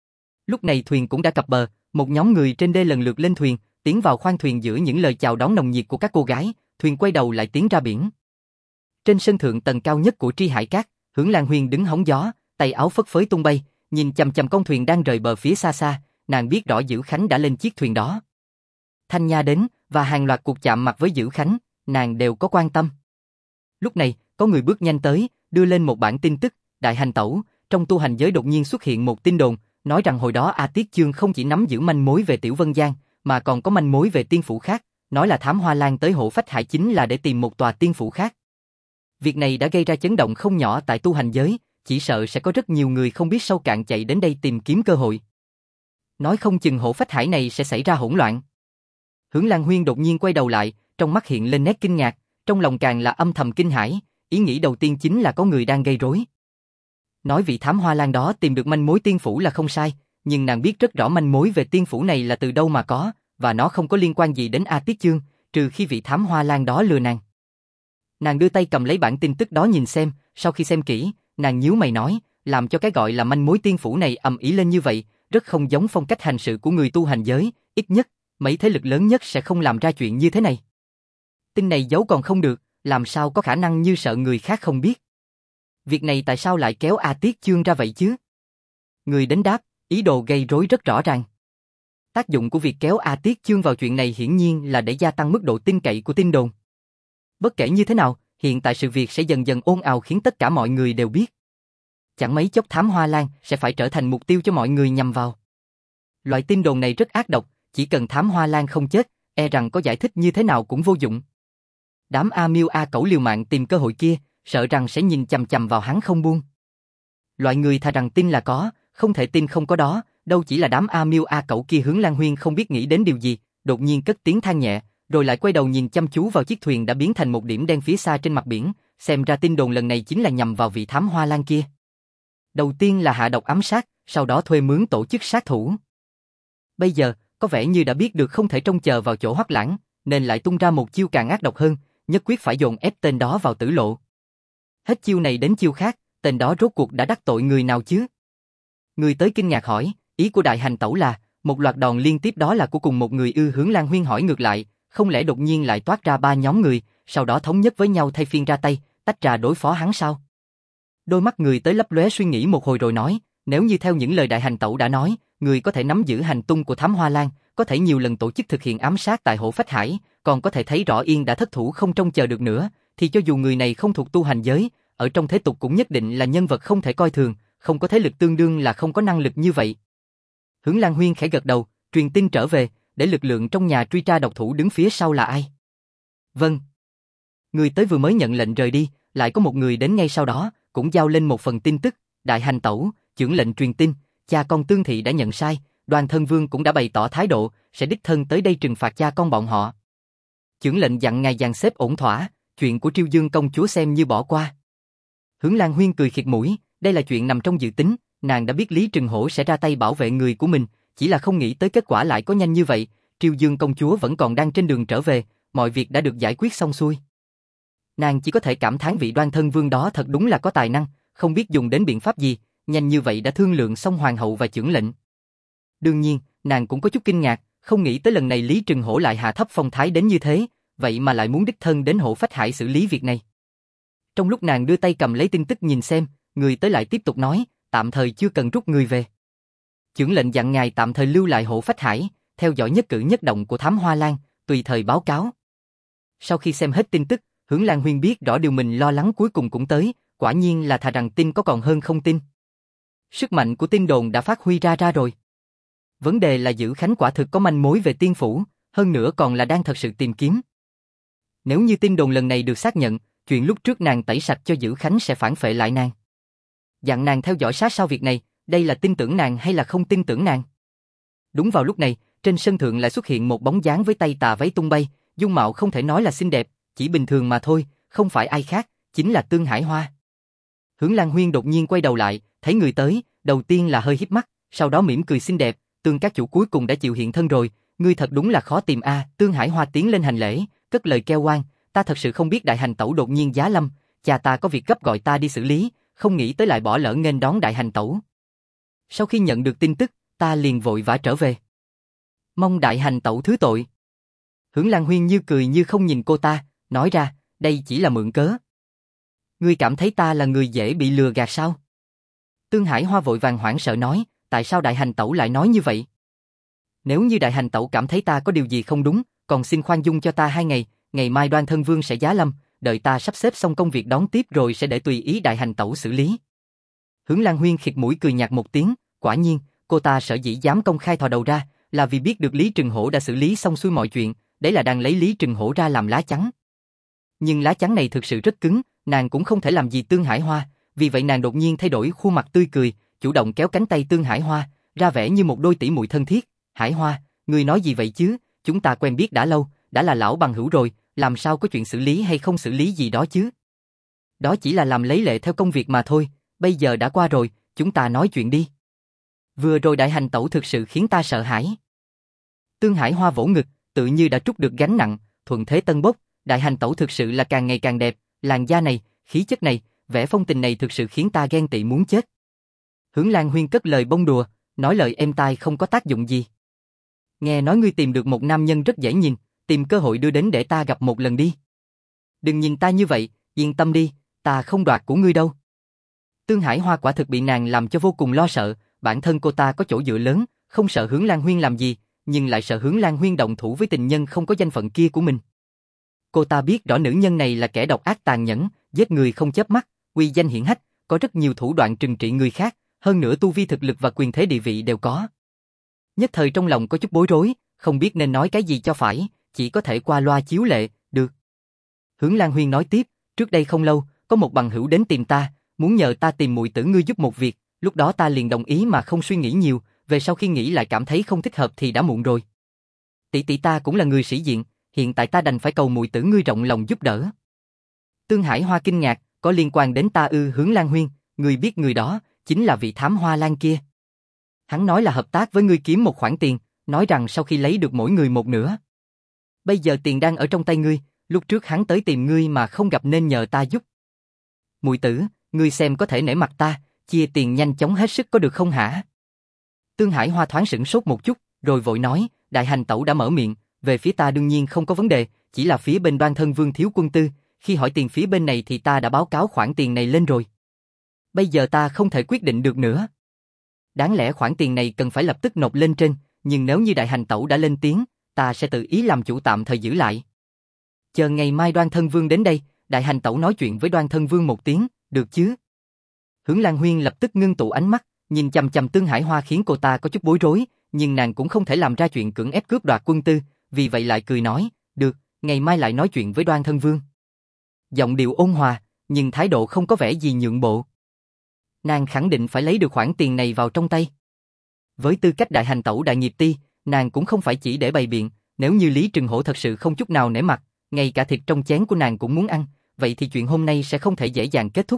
Lúc này thuyền cũng đã cập bờ, một nhóm người trên đê lần lượt lên thuyền, tiến vào khoang thuyền giữa những lời chào đón nồng nhiệt của các cô gái, thuyền quay đầu lại tiến ra biển. Trên sân thượng tầng cao nhất của Tri Hải Cát, Hưởng Lan Huyên đứng hóng gió, tay áo phất phới tung bay, nhìn chằm chằm con thuyền đang rời bờ phía xa xa, nàng biết rõ Dữ Khánh đã lên chiếc thuyền đó. Thanh Nha đến, và hàng loạt cuộc chạm mặt với Dữ Khánh, nàng đều có quan tâm. Lúc này, có người bước nhanh tới, đưa lên một bản tin tức, đại hành tẩu, trong tu hành giới đột nhiên xuất hiện một tin đồn, nói rằng hồi đó A Tiết Chương không chỉ nắm giữ manh mối về Tiểu Vân Giang, mà còn có manh mối về tiên phủ khác, nói là Thám Hoa Lan tới Hộ Phách Hải chính là để tìm một tòa tiên phủ khác. Việc này đã gây ra chấn động không nhỏ tại tu hành giới, chỉ sợ sẽ có rất nhiều người không biết sâu cạn chạy đến đây tìm kiếm cơ hội. Nói không chừng Hộ Phách Hải này sẽ xảy ra hỗn loạn. Hưởng Lan Huyên đột nhiên quay đầu lại, trong mắt hiện lên nét kinh ngạc, trong lòng càng là âm thầm kinh hãi, ý nghĩ đầu tiên chính là có người đang gây rối. Nói vị Thám Hoa Lan đó tìm được manh mối tiên phủ là không sai, nhưng nàng biết rất rõ manh mối về tiên phủ này là từ đâu mà có, và nó không có liên quan gì đến A Tiết Chương, trừ khi vị Thám Hoa Lan đó lừa nàng. Nàng đưa tay cầm lấy bản tin tức đó nhìn xem, sau khi xem kỹ, nàng nhíu mày nói, làm cho cái gọi là manh mối tiên phủ này ầm ĩ lên như vậy, rất không giống phong cách hành sự của người tu hành giới, ít nhất, mấy thế lực lớn nhất sẽ không làm ra chuyện như thế này. Tin này giấu còn không được, làm sao có khả năng như sợ người khác không biết. Việc này tại sao lại kéo A Tiết Chương ra vậy chứ? Người đến đáp, ý đồ gây rối rất rõ ràng. Tác dụng của việc kéo A Tiết Chương vào chuyện này hiển nhiên là để gia tăng mức độ tin cậy của tin đồn. Bất kể như thế nào, hiện tại sự việc sẽ dần dần ồn ào khiến tất cả mọi người đều biết. Chẳng mấy chốc Thám Hoa Lan sẽ phải trở thành mục tiêu cho mọi người nhằm vào. Loại tin đồn này rất ác độc, chỉ cần Thám Hoa Lan không chết, e rằng có giải thích như thế nào cũng vô dụng. Đám A Miêu A Cẩu liều mạng tìm cơ hội kia, sợ rằng sẽ nhìn chằm chằm vào hắn không buông. Loại người thà rằng tin là có, không thể tin không có đó, đâu chỉ là đám A Miêu A Cẩu kia. Hướng Lan Huyên không biết nghĩ đến điều gì, đột nhiên cất tiếng than nhẹ, rồi lại quay đầu nhìn chăm chú vào chiếc thuyền đã biến thành một điểm đen phía xa trên mặt biển, xem ra tin đồn lần này chính là nhằm vào vị Thám Hoa Lan kia. Đầu tiên là hạ độc ám sát, sau đó thuê mướn tổ chức sát thủ. Bây giờ, có vẻ như đã biết được không thể trông chờ vào chỗ Hoắc Lãng, nên lại tung ra một chiêu càng ác độc hơn, nhất quyết phải dồn ép tên đó vào tử lộ. Hết chiêu này đến chiêu khác, tên đó rốt cuộc đã đắc tội người nào chứ? Người tới kinh ngạc hỏi, ý của đại hành tẩu là, một loạt đòn liên tiếp đó là của cùng một người ư? Hướng Lan Huyên hỏi ngược lại, không lẽ đột nhiên lại toát ra ba nhóm người, sau đó thống nhất với nhau thay phiên ra tay, tách ra đối phó hắn sao? Đôi mắt người tới lấp lóe suy nghĩ một hồi rồi nói, nếu như theo những lời đại hành tẩu đã nói, người có thể nắm giữ hành tung của Thám Hoa Lan, có thể nhiều lần tổ chức thực hiện ám sát tại Hộ Phách Hải, còn có thể thấy rõ Yên đã thất thủ không trông chờ được nữa, thì cho dù người này không thuộc tu hành giới, ở trong thế tục cũng nhất định là nhân vật không thể coi thường, không có thế lực tương đương là không có năng lực như vậy. Hướng Lan Huyên khẽ gật đầu, truyền tin trở về, để lực lượng trong nhà truy tra độc thủ đứng phía sau là ai. Vâng. Người tới vừa mới nhận lệnh rời đi, lại có một người đến ngay sau đó, cũng giao lên một phần tin tức, đại hành tẩu, chưởng lệnh truyền tin, cha con Tương Thị đã nhận sai, Đoàn Thân Vương cũng đã bày tỏ thái độ, sẽ đích thân tới đây trừng phạt cha con bọn họ. Chưởng lệnh dặn ngài dàn xếp ổn thỏa, chuyện của Triêu Dương công chúa xem như bỏ qua. Hướng Lan Huyên cười khịt mũi, đây là chuyện nằm trong dự tính, nàng đã biết Lý Trừng Hổ sẽ ra tay bảo vệ người của mình, chỉ là không nghĩ tới kết quả lại có nhanh như vậy, Triêu Dương công chúa vẫn còn đang trên đường trở về, mọi việc đã được giải quyết xong xuôi. Nàng chỉ có thể cảm thán vị Đoan Thân Vương đó thật đúng là có tài năng, không biết dùng đến biện pháp gì, nhanh như vậy đã thương lượng xong hoàng hậu và chưởng lệnh. Đương nhiên, nàng cũng có chút kinh ngạc, không nghĩ tới lần này Lý Trừng Hổ lại hạ thấp phong thái đến như thế, vậy mà lại muốn đích thân đến Hộ Phách Hải xử lý việc này. Trong lúc nàng đưa tay cầm lấy tin tức nhìn xem, người tới lại tiếp tục nói, tạm thời chưa cần rút người về. Chưởng lệnh dặn ngài tạm thời lưu lại Hộ Phách Hải, theo dõi nhất cử nhất động của Thám Hoa Lan, tùy thời báo cáo. Sau khi xem hết tin tức, Hướng Lan Huyên biết rõ điều mình lo lắng cuối cùng cũng tới, quả nhiên là thà rằng tin có còn hơn không tin. Sức mạnh của tin đồn đã phát huy ra rồi. Vấn đề là Dữ Khánh quả thực có manh mối về tiên phủ, hơn nữa còn là đang thật sự tìm kiếm. Nếu như tin đồn lần này được xác nhận, chuyện lúc trước nàng tẩy sạch cho Dữ Khánh sẽ phản phệ lại nàng. Dặn nàng theo dõi sát sao việc này, đây là tin tưởng nàng hay là không tin tưởng nàng? Đúng vào lúc này, trên sân thượng lại xuất hiện một bóng dáng với tay tà váy tung bay, dung mạo không thể nói là xinh đẹp, chỉ bình thường mà thôi, không phải ai khác, chính là Tương Hải Hoa. Hướng Lan Huyên đột nhiên quay đầu lại, thấy người tới, đầu tiên là hơi híp mắt, sau đó mỉm cười xinh đẹp, Tương các chủ cuối cùng đã chịu hiện thân rồi, ngươi thật đúng là khó tìm a. Tương Hải Hoa tiến lên hành lễ, cất lời kêu oan, ta thật sự không biết đại hành tẩu đột nhiên giá lâm, cha ta có việc gấp gọi ta đi xử lý, không nghĩ tới lại bỏ lỡ nghênh đón đại hành tẩu. Sau khi nhận được tin tức, ta liền vội vã trở về. Mong đại hành tẩu thứ tội. Hướng Lan Huyên như cười như không nhìn cô ta, nói ra, đây chỉ là mượn cớ. Ngươi cảm thấy ta là người dễ bị lừa gạt sao? Tương Hải Hoa vội vàng hoảng sợ nói, tại sao đại hành tẩu lại nói như vậy? Nếu như đại hành tẩu cảm thấy ta có điều gì không đúng, còn xin khoan dung cho ta 2 ngày, ngày mai Đoan Thân Vương sẽ giá lâm, đợi ta sắp xếp xong công việc đón tiếp rồi sẽ để tùy ý đại hành tẩu xử lý. Hướng Lan Huyên khịt mũi cười nhạt một tiếng, quả nhiên, cô ta sở dĩ dám công khai thò đầu ra, là vì biết được Lý Trừng Hổ đã xử lý xong xuôi mọi chuyện, đấy là đang lấy Lý Trừng Hổ ra làm lá chắn. Nhưng lá chắn này thực sự rất cứng, nàng cũng không thể làm gì Tương Hải Hoa, vì vậy nàng đột nhiên thay đổi khuôn mặt tươi cười, chủ động kéo cánh tay Tương Hải Hoa, ra vẻ như một đôi tỷ muội thân thiết. Hải Hoa, ngươi nói gì vậy chứ, chúng ta quen biết đã lâu, đã là lão bằng hữu rồi, làm sao có chuyện xử lý hay không xử lý gì đó chứ? Đó chỉ là làm lấy lệ theo công việc mà thôi, bây giờ đã qua rồi, chúng ta nói chuyện đi. Vừa rồi đại hành tẩu thực sự khiến ta sợ hãi. Tương Hải Hoa vỗ ngực, tự như đã trút được gánh nặng, thuận thế tân bốc, đại hành tẩu thực sự là càng ngày càng đẹp, làn da này, khí chất này, vẻ phong tình này thực sự khiến ta ghen tị muốn chết. Hướng Lan Huyên cất lời bông đùa, nói lời êm tai không có tác dụng gì. Nghe nói ngươi tìm được một nam nhân rất dễ nhìn, tìm cơ hội đưa đến để ta gặp một lần đi. Đừng nhìn ta như vậy, yên tâm đi, ta không đoạt của ngươi đâu. Tương Hải Hoa quả thực bị nàng làm cho vô cùng lo sợ, bản thân cô ta có chỗ dựa lớn, không sợ Hướng Lan Huyên làm gì, nhưng lại sợ Hướng Lan Huyên động thủ với tình nhân không có danh phận kia của mình. Cô ta biết rõ nữ nhân này là kẻ độc ác tàn nhẫn, giết người không chớp mắt, uy danh hiển hách, có rất nhiều thủ đoạn trừng trị người khác, hơn nữa tu vi thực lực và quyền thế địa vị đều có. Nhất thời trong lòng có chút bối rối, không biết nên nói cái gì cho phải, chỉ có thể qua loa chiếu lệ, được. Hướng Lan Huyên nói tiếp, trước đây không lâu, có một bằng hữu đến tìm ta, muốn nhờ ta tìm muội tử ngươi giúp một việc, lúc đó ta liền đồng ý mà không suy nghĩ nhiều, về sau khi nghĩ lại cảm thấy không thích hợp thì đã muộn rồi. Tỷ tỷ ta cũng là người sĩ diện, hiện tại ta đành phải cầu muội tử ngươi rộng lòng giúp đỡ. Tương Hải Hoa kinh ngạc, có liên quan đến ta ư? Hướng Lan Huyên, ngươi biết người đó, chính là vị thám hoa lan kia. Hắn nói là hợp tác với ngươi kiếm một khoản tiền, nói rằng sau khi lấy được mỗi người một nửa. Bây giờ tiền đang ở trong tay ngươi, lúc trước hắn tới tìm ngươi mà không gặp nên nhờ ta giúp. Muội tử, ngươi xem có thể nể mặt ta, chia tiền nhanh chóng hết sức có được không hả? Tương Hải Hoa thoáng sửng sốt một chút, rồi vội nói, đại hành tẩu đã mở miệng, về phía ta đương nhiên không có vấn đề, chỉ là phía bên Đoan Thân Vương thiếu quân tư, khi hỏi tiền phía bên này thì ta đã báo cáo khoản tiền này lên rồi. Bây giờ ta không thể quyết định được nữa. Đáng lẽ khoản tiền này cần phải lập tức nộp lên trên, nhưng nếu như đại hành tẩu đã lên tiếng, ta sẽ tự ý làm chủ tạm thời giữ lại. Chờ ngày mai Đoan Thân Vương đến đây, đại hành tẩu nói chuyện với Đoan Thân Vương một tiếng, được chứ? Hướng Lan Huyên lập tức ngưng tụ ánh mắt, nhìn chằm chằm Tương Hải Hoa khiến cô ta có chút bối rối, nhưng nàng cũng không thể làm ra chuyện cưỡng ép cướp đoạt quân tư, vì vậy lại cười nói, được, ngày mai lại nói chuyện với Đoan Thân Vương. Giọng điệu ôn hòa, nhưng thái độ không có vẻ gì nhượng bộ. Nàng khẳng định phải lấy được khoản tiền này vào trong tay. Với tư cách đại hành tẩu đại nghiệp ti, nàng cũng không phải chỉ để bày biện, nếu như Lý Trừng Hổ thật sự không chút nào nể mặt, ngay cả thịt trong chén của nàng cũng muốn ăn, vậy thì chuyện hôm nay sẽ không thể dễ dàng kết thúc.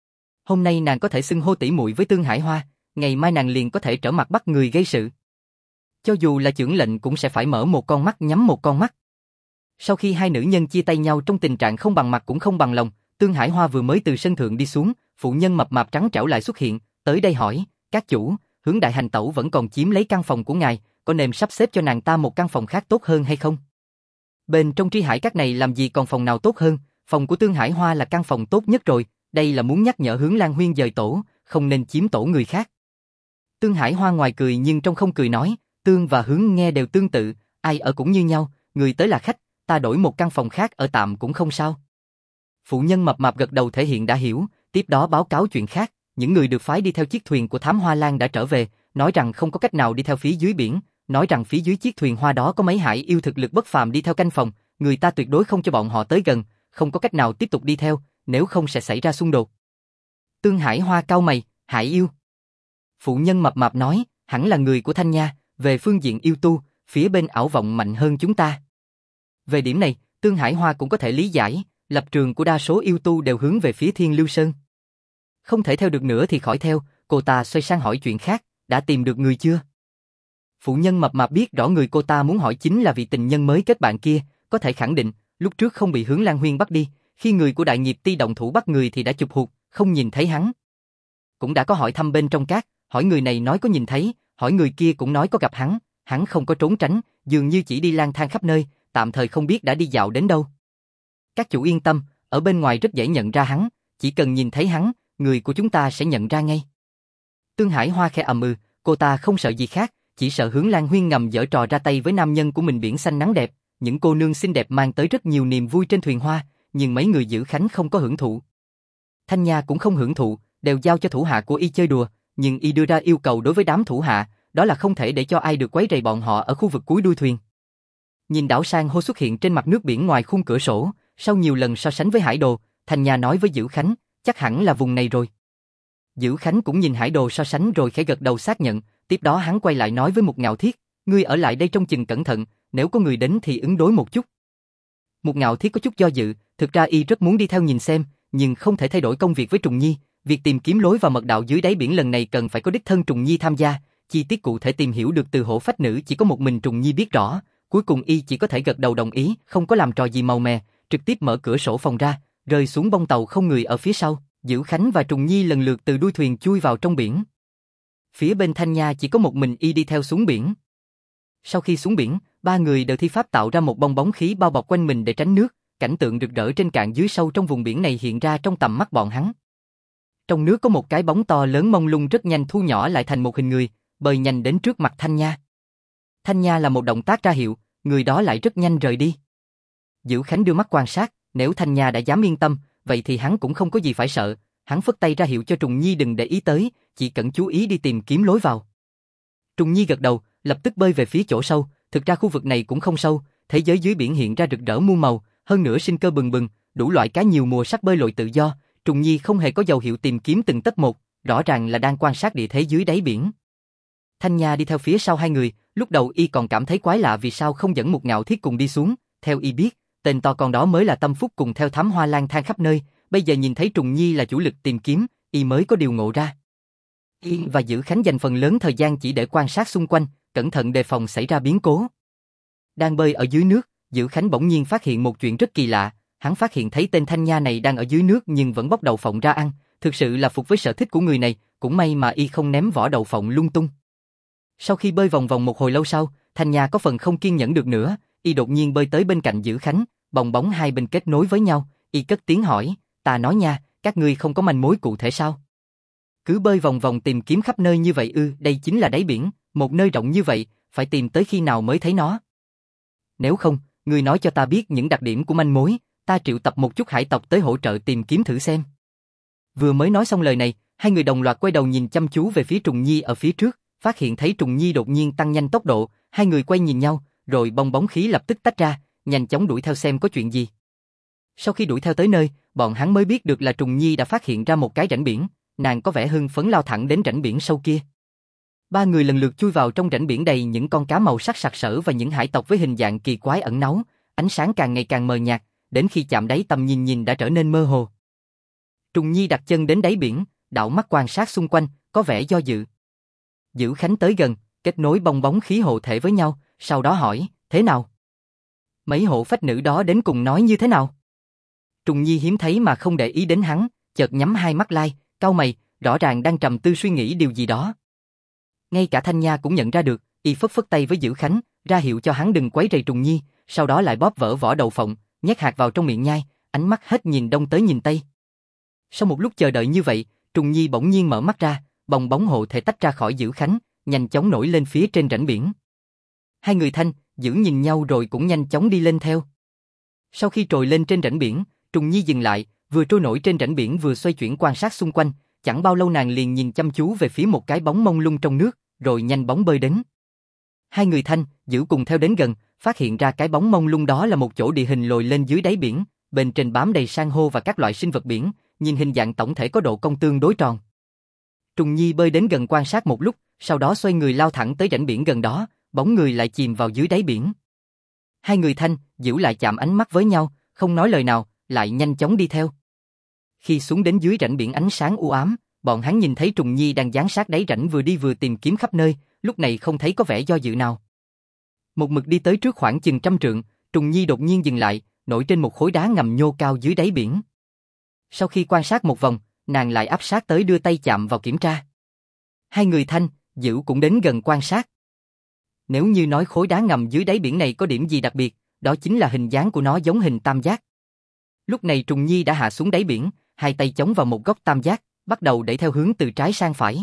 Hôm nay nàng có thể xưng hô tỷ muội với Tương Hải Hoa, ngày mai nàng liền có thể trở mặt bắt người gây sự. Cho dù là chưởng lệnh cũng sẽ phải mở một con mắt nhắm một con mắt. Sau khi hai nữ nhân chia tay nhau trong tình trạng không bằng mặt cũng không bằng lòng, Tương Hải Hoa vừa mới từ sân thượng đi xuống, phụ nhân mập mạp trắng trẻo lại xuất hiện, tới đây hỏi, các chủ, Hướng đại hành tẩu vẫn còn chiếm lấy căn phòng của ngài, có nên sắp xếp cho nàng ta một căn phòng khác tốt hơn hay không? Bên trong Tri Hải Các này làm gì còn phòng nào tốt hơn, phòng của Tương Hải Hoa là căn phòng tốt nhất rồi, đây là muốn nhắc nhở Hướng Lan Huyên dời tổ, không nên chiếm tổ người khác. Tương Hải Hoa ngoài cười nhưng trong không cười nói, Tương và Hướng nghe đều tương tự, ai ở cũng như nhau, người tới là khách, ta đổi một căn phòng khác ở tạm cũng không sao. Phụ nhân mập mạp gật đầu thể hiện đã hiểu, tiếp đó báo cáo chuyện khác, những người được phái đi theo chiếc thuyền của Thám Hoa Lan đã trở về, nói rằng không có cách nào đi theo phía dưới biển, nói rằng phía dưới chiếc thuyền hoa đó có mấy hải yêu thực lực bất phàm đi theo canh phòng, người ta tuyệt đối không cho bọn họ tới gần, không có cách nào tiếp tục đi theo, nếu không sẽ xảy ra xung đột. Tương Hải Hoa cau mày, hải yêu. Phụ nhân mập mạp nói, hẳn là người của Thanh Nha, về phương diện yêu tu, phía bên ảo vọng mạnh hơn chúng ta. Về điểm này, Tương Hải Hoa cũng có thể lý giải, lập trường của đa số yêu tu đều hướng về phía Thiên Lưu Sơn. Không thể theo được nữa thì khỏi theo, cô ta xoay sang hỏi chuyện khác, đã tìm được người chưa? Phụ nhân mập mạp biết rõ người cô ta muốn hỏi chính là vị tình nhân mới kết bạn kia, có thể khẳng định, lúc trước không bị Hướng Lan Huyên bắt đi, khi người của Đại Nghiệp Ti động thủ bắt người thì đã chụp hụt, không nhìn thấy hắn. Cũng đã có hỏi thăm bên trong cát, hỏi người này nói có nhìn thấy, hỏi người kia cũng nói có gặp hắn không có trốn tránh, dường như chỉ đi lang thang khắp nơi, tạm thời không biết đã đi dạo đến đâu. Các chủ yên tâm, ở bên ngoài rất dễ nhận ra hắn, chỉ cần nhìn thấy hắn, người của chúng ta sẽ nhận ra ngay. Tương Hải Hoa khẽ ầm cô ta không sợ gì khác, chỉ sợ Hướng Lan Huyên ngầm giở trò ra tay với nam nhân của mình biển xanh nắng đẹp, những cô nương xinh đẹp mang tới rất nhiều niềm vui trên thuyền hoa, nhưng mấy người giữ khánh không có hưởng thụ. Thanh Nha cũng không hưởng thụ, đều giao cho thủ hạ của y chơi đùa, nhưng y đưa ra yêu cầu đối với đám thủ hạ, đó là không thể để cho ai được quấy rầy bọn họ ở khu vực cuối đuôi thuyền. Nhìn đảo san hô xuất hiện trên mặt nước biển ngoài khung cửa sổ, sau nhiều lần so sánh với hải đồ, Thanh Nha nói với Dữ Khánh, chắc hẳn là vùng này rồi. Dữ Khánh cũng nhìn hải đồ so sánh rồi khẽ gật đầu xác nhận, tiếp đó hắn quay lại nói với Mục Ngạo Thiết, ngươi ở lại đây trông chừng cẩn thận, nếu có người đến thì ứng đối một chút. Mục Ngạo Thiết có chút do dự, thực ra y rất muốn đi theo nhìn xem, nhưng không thể thay đổi công việc với Trùng Nhi, việc tìm kiếm lối vào mật đạo dưới đáy biển lần này cần phải có đích thân Trùng Nhi tham gia, chi tiết cụ thể tìm hiểu được từ hổ phách nữ chỉ có một mình Trùng Nhi biết rõ, cuối cùng y chỉ có thể gật đầu đồng ý, không có làm trò gì màu mè, trực tiếp mở cửa sổ phòng ra, rơi xuống bông tàu không người ở phía sau, Dữ Khánh và Trùng Nhi lần lượt từ đuôi thuyền chui vào trong biển. Phía bên Thanh Nha chỉ có một mình y đi theo xuống biển. Sau khi xuống biển, ba người đều thi pháp tạo ra một bong bóng khí bao bọc quanh mình để tránh nước, cảnh tượng rực rỡ trên cạn dưới sâu trong vùng biển này hiện ra trong tầm mắt bọn hắn. Trong nước có một cái bóng to lớn mông lung rất nhanh thu nhỏ lại thành một hình người, bơi nhanh đến trước mặt Thanh Nha. Thanh Nha là một động tác ra hiệu, người đó lại rất nhanh rời đi. Dữ Khánh đưa mắt quan sát, nếu Thanh Nha đã dám yên tâm, vậy thì hắn cũng không có gì phải sợ, hắn phất tay ra hiệu cho Trùng Nhi đừng để ý tới, chỉ cần chú ý đi tìm kiếm lối vào. Trùng Nhi gật đầu, lập tức bơi về phía chỗ sâu, thực ra khu vực này cũng không sâu, thế giới dưới biển hiện ra rực rỡ muôn màu, hơn nữa sinh cơ bừng bừng, đủ loại cá nhiều mùa sắc bơi lội tự do, Trùng Nhi không hề có dấu hiệu tìm kiếm từng tấc một, rõ ràng là đang quan sát địa thế dưới đáy biển. Thanh Nha đi theo phía sau hai người, lúc đầu y còn cảm thấy quái lạ vì sao không dẫn Mục Ngạo Thiết cùng đi xuống, theo y biết, tên to con đó mới là tâm phúc cùng theo thám hoa lang thang khắp nơi, bây giờ nhìn thấy Trùng Nhi là chủ lực tìm kiếm, y mới có điều ngộ ra. Y và Dữ Khánh dành phần lớn thời gian chỉ để quan sát xung quanh, cẩn thận đề phòng xảy ra biến cố. Đang bơi ở dưới nước, Dữ Khánh bỗng nhiên phát hiện một chuyện rất kỳ lạ, hắn phát hiện thấy tên Thanh Nha này đang ở dưới nước nhưng vẫn bóc đậu phộng ra ăn, thực sự là phục với sở thích của người này, cũng may mà y không ném vỏ đậu phộng lung tung. Sau khi bơi vòng vòng một hồi lâu sau, Thanh Nha có phần không kiên nhẫn được nữa, y đột nhiên bơi tới bên cạnh Dữ Khánh, bong bóng hai bên kết nối với nhau, y cất tiếng hỏi, ta nói nha, các ngươi không có manh mối cụ thể sao? Cứ bơi vòng vòng tìm kiếm khắp nơi như vậy ư? Đây chính là đáy biển, một nơi rộng như vậy, phải tìm tới khi nào mới thấy nó? Nếu không, ngươi nói cho ta biết những đặc điểm của manh mối, ta triệu tập một chút hải tộc tới hỗ trợ tìm kiếm thử xem. Vừa mới nói xong lời này, hai người đồng loạt quay đầu nhìn chăm chú về phía Trùng Nhi ở phía trước, phát hiện thấy Trùng Nhi đột nhiên tăng nhanh tốc độ, hai người quay nhìn nhau, rồi bong bóng khí lập tức tách ra, nhanh chóng đuổi theo xem có chuyện gì. Sau khi đuổi theo tới nơi, bọn hắn mới biết được là Trùng Nhi đã phát hiện ra một cái rãnh biển, nàng có vẻ hưng phấn lao thẳng đến rãnh biển sâu kia. Ba người lần lượt chui vào trong rãnh biển đầy những con cá màu sắc sặc sỡ và những hải tộc với hình dạng kỳ quái ẩn náu, ánh sáng càng ngày càng mờ nhạt, đến khi chạm đáy tầm nhìn đã trở nên mơ hồ. Trùng Nhi đặt chân đến đáy biển, đảo mắt quan sát xung quanh, có vẻ do dự. Dữ Khánh tới gần, kết nối bong bóng khí hộ thể với nhau, sau đó hỏi, thế nào? Mấy hộ phách nữ đó đến cùng nói như thế nào? Trùng Nhi hiếm thấy mà không để ý đến hắn, chợt nhắm hai mắt lai, cau mày, rõ ràng đang trầm tư suy nghĩ điều gì đó. Ngay cả Thanh Nha cũng nhận ra được, y phất phất tay với Dữ Khánh, ra hiệu cho hắn đừng quấy rầy Trùng Nhi, sau đó lại bóp vỡ vỏ đậu phộng, nhét hạt vào trong miệng nhai, ánh mắt hết nhìn đông tới nhìn tây. Sau một lúc chờ đợi như vậy, Trùng Nhi bỗng nhiên mở mắt ra, bong bóng hộ thể tách ra khỏi Dữ Khánh, nhanh chóng nổi lên phía trên rãnh biển. Hai người Thanh, Dữ nhìn nhau rồi cũng nhanh chóng đi lên theo. Sau khi trồi lên trên rãnh biển, Trùng Nhi dừng lại, vừa trôi nổi trên rãnh biển vừa xoay chuyển quan sát xung quanh, chẳng bao lâu nàng liền nhìn chăm chú về phía một cái bóng mông lung trong nước, rồi nhanh bóng bơi đến. Hai người Thanh, Dữ cùng theo đến gần, phát hiện ra cái bóng mông lung đó là một chỗ địa hình lồi lên dưới đáy biển, bên trên bám đầy san hô và các loại sinh vật biển, nhìn hình dạng tổng thể có độ cong tương đối tròn. Trùng Nhi bơi đến gần quan sát một lúc, sau đó xoay người lao thẳng tới rãnh biển gần đó, bóng người lại chìm vào dưới đáy biển. Hai người Thanh, Dữ lại chạm ánh mắt với nhau, không nói lời nào, lại nhanh chóng đi theo. Khi xuống đến dưới rãnh biển ánh sáng u ám, bọn hắn nhìn thấy Trùng Nhi đang dán sát đáy rãnh vừa đi vừa tìm kiếm khắp nơi, lúc này không thấy có vẻ do dự nào. Một mực đi tới trước khoảng chừng 100 trượng, Trùng Nhi đột nhiên dừng lại, nổi trên một khối đá ngầm nhô cao dưới đáy biển. Sau khi quan sát một vòng, nàng lại áp sát tới đưa tay chạm vào kiểm tra. Hai người Thanh, Dữ cũng đến gần quan sát. Nếu như nói khối đá ngầm dưới đáy biển này có điểm gì đặc biệt, đó chính là hình dáng của nó giống hình tam giác. Lúc này Trùng Nhi đã hạ xuống đáy biển, hai tay chống vào một góc tam giác, bắt đầu đẩy theo hướng từ trái sang phải.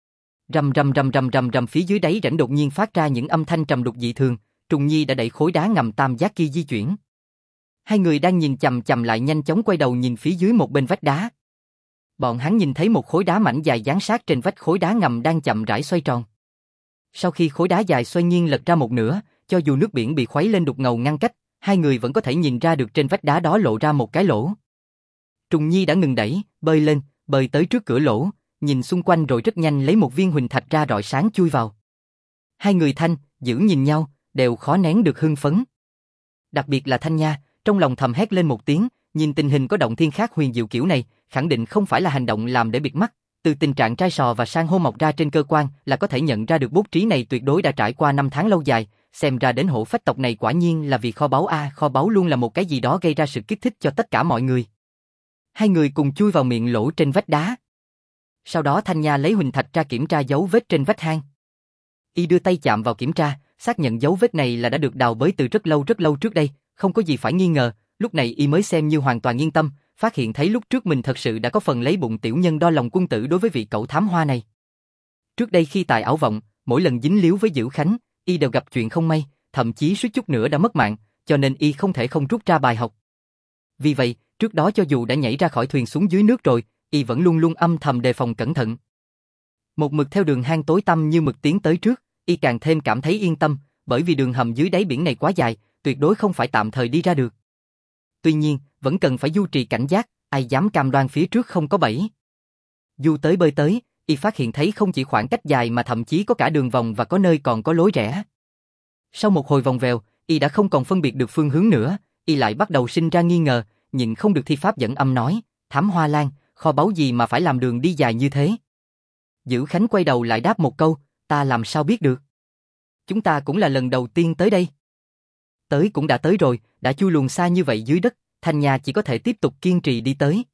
Rầm rầm rầm rầm rầm rầm, phía dưới đáy rãnh đột nhiên phát ra những âm thanh trầm đục dị thường, Trùng Nhi đã đẩy khối đá ngầm tam giác kia di chuyển. Hai người đang nhìn chằm chằm lại nhanh chóng quay đầu nhìn phía dưới một bên vách đá. Bọn hắn nhìn thấy một khối đá mảnh dài dán sát trên vách khối đá ngầm đang chậm rãi xoay tròn. Sau khi khối đá dài xoay nghiêng lật ra một nửa, cho dù nước biển bị khuấy lên đục ngầu ngăn cách, hai người vẫn có thể nhìn ra được trên vách đá đó lộ ra một cái lỗ. Trùng Nhi đã ngừng đẩy, bơi lên, bơi tới trước cửa lỗ, nhìn xung quanh rồi rất nhanh lấy một viên huỳnh thạch ra rọi sáng chui vào. Hai người Thanh, Dữ nhìn nhau, đều khó nén được hưng phấn. Đặc biệt là Thanh Nha, trong lòng thầm hét lên một tiếng, nhìn tình hình có động thiên khác huyền diệu kiểu này, khẳng định không phải là hành động làm để bịt mắt. Từ tình trạng trai sò và san hô mọc ra trên cơ quan là có thể nhận ra được bút trí này tuyệt đối đã trải qua 5 tháng lâu dài, xem ra đến hổ phách tộc này quả nhiên là vì kho báu a, kho báu luôn là một cái gì đó gây ra sự kích thích cho tất cả mọi người. Hai người cùng chui vào miệng lỗ trên vách đá. Sau đó Thanh Nha lấy huỳnh thạch ra kiểm tra dấu vết trên vách hang. Y đưa tay chạm vào kiểm tra, xác nhận dấu vết này là đã được đào bới từ rất lâu trước đây, không có gì phải nghi ngờ, lúc này Y mới xem như hoàn toàn yên tâm, phát hiện thấy lúc trước mình thật sự đã có phần lấy bụng tiểu nhân đo lòng quân tử đối với vị cậu thám hoa này. Trước đây khi tài ảo vọng, mỗi lần dính líu với Dữ Khánh, Y đều gặp chuyện không may, thậm chí suýt chút nữa đã mất mạng, cho nên Y không thể không rút ra bài học. Vì vậy, trước đó cho dù đã nhảy ra khỏi thuyền xuống dưới nước rồi, Y vẫn luôn luôn âm thầm đề phòng cẩn thận. Một mực theo đường hang tối tăm như mực tiến tới trước, Y càng thêm cảm thấy yên tâm, bởi vì đường hầm dưới đáy biển này quá dài, tuyệt đối không phải tạm thời đi ra được. Tuy nhiên, vẫn cần phải duy trì cảnh giác, ai dám cam đoan phía trước không có bẫy. Dù tới bơi tới, Y phát hiện thấy không chỉ khoảng cách dài mà thậm chí có cả đường vòng và có nơi còn có lối rẽ. Sau một hồi vòng vèo, Y đã không còn phân biệt được phương hướng nữa, Y lại bắt đầu sinh ra nghi ngờ, nhịn không được thi pháp dẫn âm nói, Thám Hoa Lan, kho báu gì mà phải làm đường đi dài như thế? Dữ Khánh quay đầu lại đáp một câu, ta làm sao biết được? Chúng ta cũng là lần đầu tiên tới đây. Tới cũng đã tới rồi, đã chui luồn xa như vậy dưới đất, Thanh Nha chỉ có thể tiếp tục kiên trì đi tới.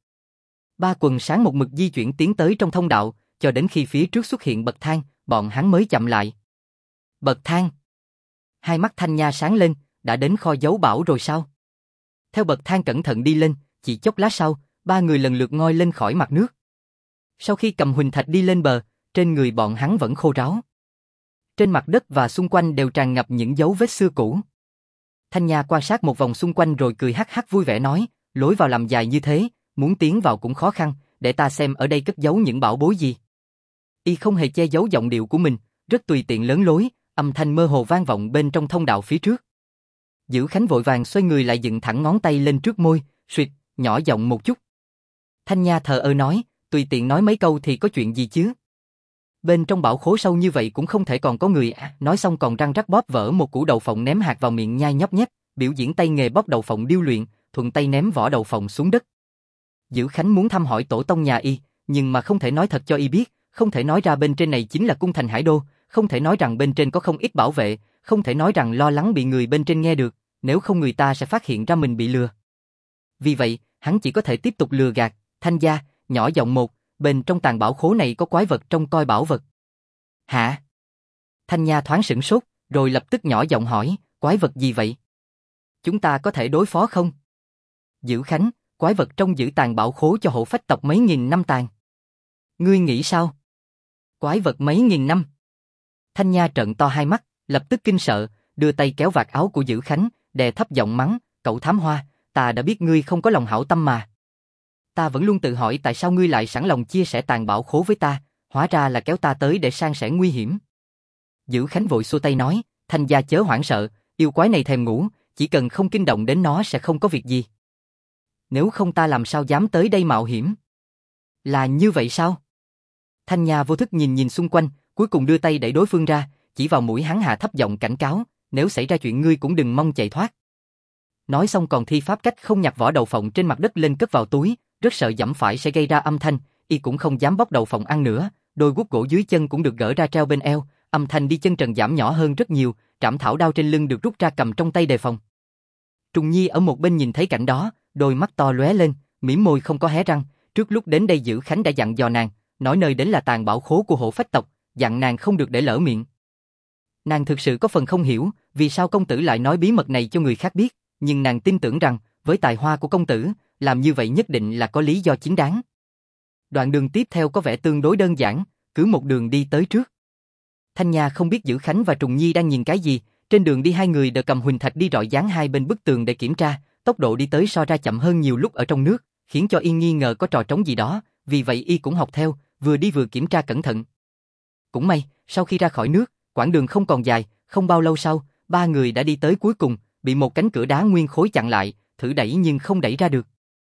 Ba quần sáng một mực di chuyển tiến tới trong thông đạo, cho đến khi phía trước xuất hiện bậc thang, bọn hắn mới chậm lại. Bậc thang. Hai mắt Thanh Nha sáng lên, đã đến kho giấu bảo rồi sao? Theo bậc thang cẩn thận đi lên, chỉ chốc lát sau, ba người lần lượt ngoi lên khỏi mặt nước. Sau khi cầm huỳnh thạch đi lên bờ, trên người bọn hắn vẫn khô ráo. Trên mặt đất và xung quanh đều tràn ngập những dấu vết xưa cũ. Thanh Nha quan sát một vòng xung quanh rồi cười hắc hắc vui vẻ nói, lối vào làm dài như thế, muốn tiến vào cũng khó khăn, để ta xem ở đây cất giấu những bảo bối gì. Y không hề che giấu giọng điệu của mình, rất tùy tiện lớn lối, âm thanh mơ hồ vang vọng bên trong thông đạo phía trước. Dữ Khánh vội vàng xoay người lại dựng thẳng ngón tay lên trước môi, suýt, nhỏ giọng một chút. Thanh Nha thờ ơ nói, tùy tiện nói mấy câu thì có chuyện gì chứ? Bên trong bảo khố sâu như vậy cũng không thể còn có người à, nói xong còn răng rắc bóp vỡ một củ đậu phộng ném hạt vào miệng nhai nhóc nhép, biểu diễn tay nghề bóp đậu phộng điêu luyện, thuận tay ném vỏ đậu phộng xuống đất. Dữ Khánh muốn thăm hỏi tổ tông nhà Y, nhưng mà không thể nói thật cho Y biết, không thể nói ra bên trên này chính là cung thành Hải Đô, không thể nói rằng bên trên có không ít bảo vệ, không thể nói rằng lo lắng bị người bên trên nghe được, nếu không người ta sẽ phát hiện ra mình bị lừa. Vì vậy, hắn chỉ có thể tiếp tục lừa gạt, Thanh gia, nhỏ giọng một, bên trong tàng bảo khố này có quái vật trông coi bảo vật. Hả? Thanh Nha thoáng sửng sốt, rồi lập tức nhỏ giọng hỏi, quái vật gì vậy? Chúng ta có thể đối phó không? Dữ Khánh, quái vật trong giữ tàng bảo khố cho hộ phách tộc mấy nghìn năm tàng. Ngươi nghĩ sao? Quái vật mấy nghìn năm? Thanh Nha trợn to hai mắt, lập tức kinh sợ, đưa tay kéo vạt áo của Dữ Khánh, đè thấp giọng mắng, cậu thám hoa, ta đã biết ngươi không có lòng hảo tâm mà. Ta vẫn luôn tự hỏi tại sao ngươi lại sẵn lòng chia sẻ tàng bảo khố với ta, hóa ra là kéo ta tới để san sẻ nguy hiểm. Dữ Khánh vội xua tay nói, Thanh gia chớ hoảng sợ, yêu quái này thèm ngủ, chỉ cần không kinh động đến nó sẽ không có việc gì. Nếu không ta làm sao dám tới đây mạo hiểm? Là như vậy sao? Thanh Nha vô thức nhìn nhìn xung quanh, cuối cùng đưa tay đẩy đối phương ra, chỉ vào mũi hắn hạ thấp giọng cảnh cáo, nếu xảy ra chuyện ngươi cũng đừng mong chạy thoát. Nói xong còn thi pháp cách không nhặt vỏ đậu phộng trên mặt đất lên cất vào túi, rất sợ giẫm phải sẽ gây ra âm thanh, y cũng không dám bóc đậu phộng ăn nữa, đôi guốc gỗ dưới chân cũng được gỡ ra treo bên eo, âm thanh đi chân trần giảm nhỏ hơn rất nhiều, trảm thảo đao trên lưng được rút ra cầm trong tay đề phòng. Trùng Nhi ở một bên nhìn thấy cảnh đó, đôi mắt to lóe lên, mỉm môi không có hé răng, trước lúc đến đây Dữ Khánh đã dặn dò nàng, nói nơi đến là tàng bảo khố của Hổ Phách tộc, dặn nàng không được để lỡ miệng. Nàng thực sự có phần không hiểu, vì sao công tử lại nói bí mật này cho người khác biết, nhưng nàng tin tưởng rằng, với tài hoa của công tử, làm như vậy nhất định là có lý do chính đáng. Đoạn đường tiếp theo có vẻ tương đối đơn giản, cứ một đường đi tới trước. Thanh Nha không biết Dữ Khánh và Trùng Nhi đang nhìn cái gì, trên đường đi hai người đều cầm huỳnh thạch đi rọi dán hai bên bức tường để kiểm tra, tốc độ đi tới so ra chậm hơn nhiều lúc ở trong nước, khiến cho y nghi ngờ có trò trống gì đó, vì vậy y cũng học theo, vừa đi vừa kiểm tra cẩn thận. Cũng may, sau khi ra khỏi nước, quãng đường không còn dài, không bao lâu sau, ba người đã đi tới cuối cùng, bị một cánh cửa đá nguyên khối chặn lại, thử đẩy nhưng không đẩy ra được.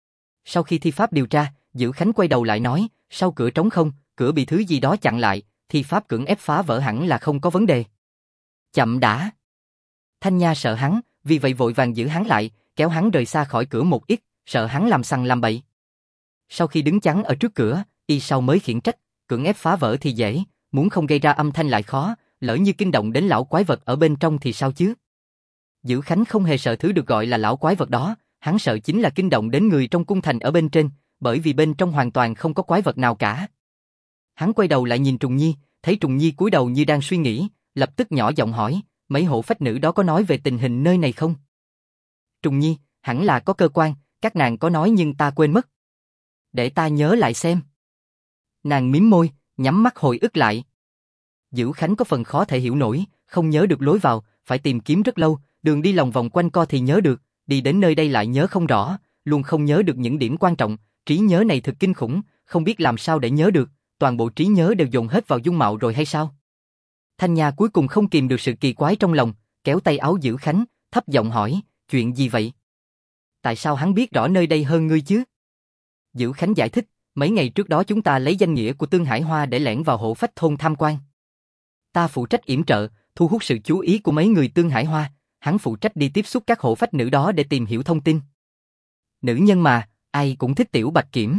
Sau khi thi pháp điều tra, Dữ Khánh quay đầu lại nói, sau cửa trống không, cửa bị thứ gì đó chặn lại, thi pháp cưỡng ép phá vỡ hẳn là không có vấn đề. Chậm đã. Thanh Nha sợ hắn, vì vậy vội vàng giữ hắn lại, kéo hắn rời xa khỏi cửa một ít, sợ hắn làm sằng làm bậy. Sau khi đứng chắn ở trước cửa, y sau mới khiển trách, cưỡng ép phá vỡ thì dễ, muốn không gây ra âm thanh lại khó, lỡ như kinh động đến lão quái vật ở bên trong thì sao chứ? Dữ Khánh không hề sợ thứ được gọi là lão quái vật đó, hắn sợ chính là kinh động đến người trong cung thành ở bên trên, bởi vì bên trong hoàn toàn không có quái vật nào cả. Hắn quay đầu lại nhìn Trùng Nhi, thấy Trùng Nhi cúi đầu như đang suy nghĩ, lập tức nhỏ giọng hỏi, mấy hổ phách nữ đó có nói về tình hình nơi này không? Trùng Nhi, hẳn là có cơ quan, các nàng có nói nhưng ta quên mất. Để ta nhớ lại xem. Nàng mím môi, nhắm mắt hồi ức lại. Dữ Khánh có phần khó thể hiểu nổi, không nhớ được lối vào, phải tìm kiếm rất lâu, đường đi lòng vòng quanh co thì nhớ được, đi đến nơi đây lại nhớ không rõ, luôn không nhớ được những điểm quan trọng, trí nhớ này thật kinh khủng, không biết làm sao để nhớ được, toàn bộ trí nhớ đều dồn hết vào dung mạo rồi hay sao? Thanh Nha cuối cùng không kìm được sự kỳ quái trong lòng, kéo tay áo Dữ Khánh, thấp giọng hỏi, chuyện gì vậy? Tại sao hắn biết rõ nơi đây hơn ngươi chứ? Dữ Khánh giải thích, mấy ngày trước đó chúng ta lấy danh nghĩa của Tương Hải Hoa để lẻn vào Hổ Phách thôn tham quan. Ta phụ trách yểm trợ, thu hút sự chú ý của mấy người Tương Hải Hoa, hắn phụ trách đi tiếp xúc các hổ phách nữ đó để tìm hiểu thông tin. Nữ nhân mà, ai cũng thích tiểu bạch kiểm.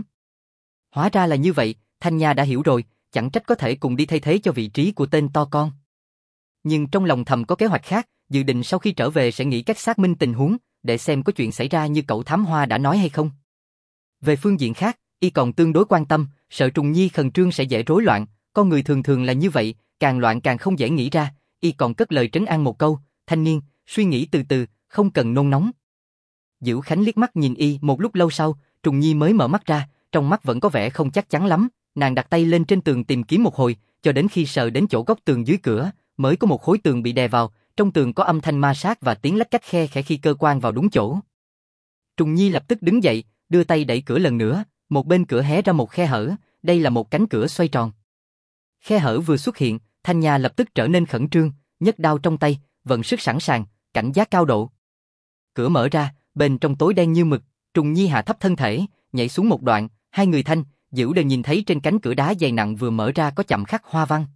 Hóa ra là như vậy, Thanh Nha đã hiểu rồi, chẳng trách có thể cùng đi thay thế cho vị trí của tên to con. Nhưng trong lòng thầm có kế hoạch khác, dự định sau khi trở về sẽ nghĩ cách xác minh tình huống, để xem có chuyện xảy ra như cậu thám hoa đã nói hay không. Về phương diện khác, y còn tương đối quan tâm, sợ Trùng Nhi khẩn trương sẽ dễ rối loạn, con người thường thường là như vậy, càng loạn càng không dễ nghĩ ra, y còn cất lời trấn an một câu, thanh niên, suy nghĩ từ từ, không cần nôn nóng. Dữ Khánh liếc mắt nhìn y một lúc lâu sau, Trùng Nhi mới mở mắt ra, trong mắt vẫn có vẻ không chắc chắn lắm, nàng đặt tay lên trên tường tìm kiếm một hồi, cho đến khi sờ đến chỗ góc tường dưới cửa, mới có một khối tường bị đè vào, trong tường có âm thanh ma sát và tiếng lách cách khe khẽ khi cơ quan vào đúng chỗ. Trùng Nhi lập tức đứng dậy, đưa tay đẩy cửa lần nữa, một bên cửa hé ra một khe hở, đây là một cánh cửa xoay tròn. Khe hở vừa xuất hiện, Thanh Nha lập tức trở nên khẩn trương, nhấc đao trong tay, vận sức sẵn sàng, cảnh giác cao độ. Cửa mở ra, bên trong tối đen như mực, Trùng Nhi hạ thấp thân thể, nhảy xuống một đoạn, hai người Thanh, Dữ đều nhìn thấy trên cánh cửa đá dày nặng vừa mở ra có chạm khắc hoa văn.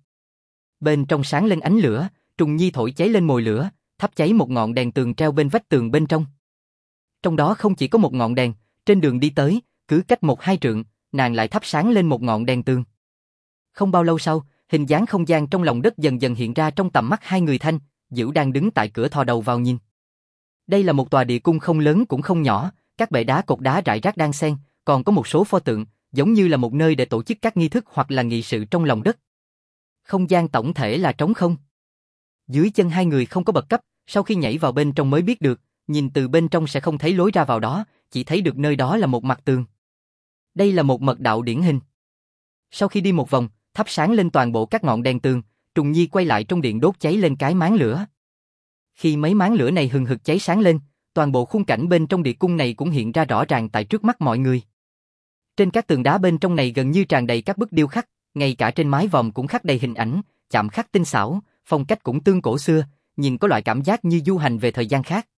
Bên trong sáng lên ánh lửa, Trùng Nhi thổi cháy lên mồi lửa, thắp cháy một ngọn đèn tường treo bên vách tường bên trong. Trong đó không chỉ có một ngọn đèn, trên đường đi tới, cứ cách 1-2 trượng, nàng lại thắp sáng lên một ngọn đèn tường. Không bao lâu sau, hình dáng không gian trong lòng đất dần dần hiện ra trong tầm mắt hai người Thanh, Dữ đang đứng tại cửa thò đầu vào nhìn. Đây là một tòa địa cung không lớn cũng không nhỏ, các bệ đá cột đá rải rác đan xen, còn có một số pho tượng, giống như là một nơi để tổ chức các nghi thức hoặc là nghị sự trong lòng đất. Không gian tổng thể là trống không. Dưới chân hai người không có bậc cấp, sau khi nhảy vào bên trong mới biết được, nhìn từ bên trong sẽ không thấy lối ra vào đó, chỉ thấy được nơi đó là một mặt tường. Đây là một mật đạo điển hình. Sau khi đi một vòng, thắp sáng lên toàn bộ các ngọn đèn tường, Trùng Nhi quay lại trong điện đốt cháy lên cái máng lửa. Khi mấy máng lửa này hừng hực cháy sáng lên, toàn bộ khung cảnh bên trong địa cung này cũng hiện ra rõ ràng tại trước mắt mọi người. Trên các tường đá bên trong này gần như tràn đầy các bức điêu khắc, ngay cả trên mái vòm cũng khắc đầy hình ảnh, chạm khắc tinh xảo, phong cách cũng tương cổ xưa, nhìn có loại cảm giác như du hành về thời gian khác.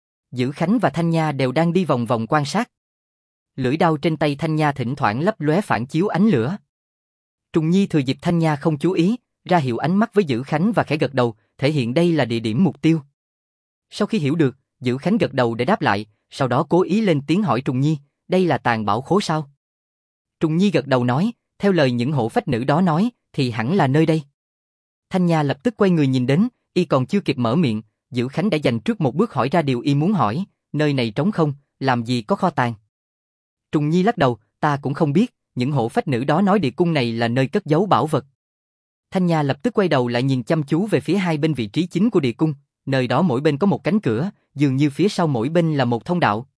Dữ Khánh và Thanh Nha đều đang đi vòng vòng quan sát. Lưỡi đao trên tay Thanh Nha thỉnh thoảng lấp lóe phản chiếu ánh lửa. Trùng Nhi thừa dịp Thanh Nha không chú ý, ra hiệu ánh mắt với Dữ Khánh và khẽ gật đầu, thể hiện đây là địa điểm mục tiêu. Sau khi hiểu được, Dữ Khánh gật đầu để đáp lại, sau đó cố ý lên tiếng hỏi Trùng Nhi, đây là tàng bảo khố sao? Trùng Nhi gật đầu nói, theo lời những hổ phách nữ đó nói, thì hẳn là nơi đây. Thanh Nha lập tức quay người nhìn đến, y còn chưa kịp mở miệng, Dữ Khánh đã dành trước một bước hỏi ra điều y muốn hỏi, nơi này trống không, làm gì có kho tàng. Trùng Nhi lắc đầu, ta cũng không biết, những hổ phách nữ đó nói địa cung này là nơi cất giấu bảo vật. Thanh Nha lập tức quay đầu lại nhìn chăm chú về phía hai bên vị trí chính của địa cung, nơi đó mỗi bên có một cánh cửa, dường như phía sau mỗi bên là một thông đạo.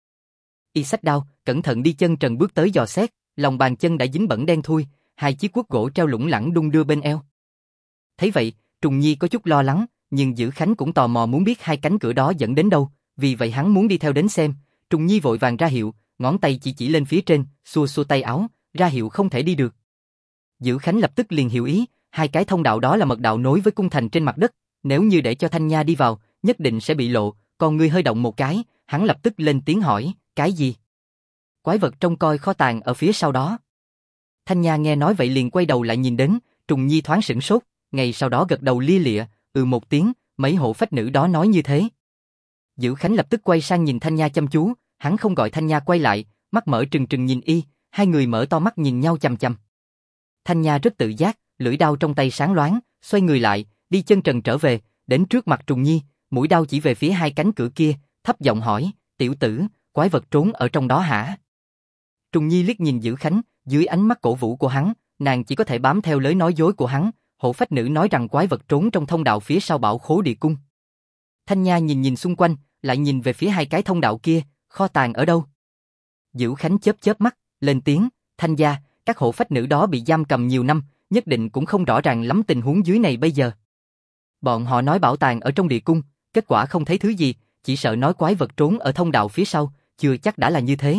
Y xách đao, cẩn thận đi chân trần bước tới dò xét, lòng bàn chân đã dính bẩn đen thui, hai chiếc cuốc gỗ treo lủng lẳng đung đưa bên eo. Thấy vậy, Trùng Nhi có chút lo lắng, nhưng Dữ Khánh cũng tò mò muốn biết hai cánh cửa đó dẫn đến đâu, vì vậy hắn muốn đi theo đến xem. Trùng Nhi vội vàng ra hiệu, ngón tay chỉ lên phía trên, xua xua tay áo, ra hiệu không thể đi được. Dữ Khánh lập tức liền hiểu ý, hai cái thông đạo đó là mật đạo nối với cung thành trên mặt đất, nếu như để cho Thanh Nha đi vào, nhất định sẽ bị lộ, còn ngươi hơi động một cái, hắn lập tức lên tiếng hỏi, cái gì? Quái vật trông coi kho tàng ở phía sau đó. Thanh Nha nghe nói vậy liền quay đầu lại nhìn đến, Trùng Nhi thoáng sửng sốt, ngay sau đó gật đầu lia lịa, một tiếng, mấy hộ phách nữ đó nói như thế. Dữ Khánh lập tức quay sang nhìn Thanh Nha chăm chú, hắn không gọi Thanh Nha quay lại, mắt mở trừng trừng nhìn y, hai người mở to mắt nhìn nhau chằm chằm. Thanh Nha rất tự giác, lưỡi đao trong tay sáng loáng, xoay người lại, đi chân trần trở về, đến trước mặt Trùng Nhi, mũi đao chỉ về phía hai cánh cửa kia, thấp giọng hỏi, tiểu tử, quái vật trốn ở trong đó hả? Trùng Nhi liếc nhìn Dữ Khánh, dưới ánh mắt cổ vũ của hắn, nàng chỉ có thể bám theo lời nói dối của hắn, hộ phách nữ nói rằng quái vật trốn trong thông đạo phía sau bảo khố địa cung. Thanh Nha nhìn nhìn xung quanh, lại nhìn về phía hai cái thông đạo kia, kho tàng ở đâu? Dữ Khánh chớp mắt, lên tiếng, Thanh gia, các hộ phách nữ đó bị giam cầm nhiều năm, nhất định cũng không rõ ràng lắm tình huống dưới này bây giờ. Bọn họ nói bảo tàng ở trong địa cung, kết quả không thấy thứ gì, chỉ sợ nói quái vật trốn ở thông đạo phía sau, chưa chắc đã là như thế.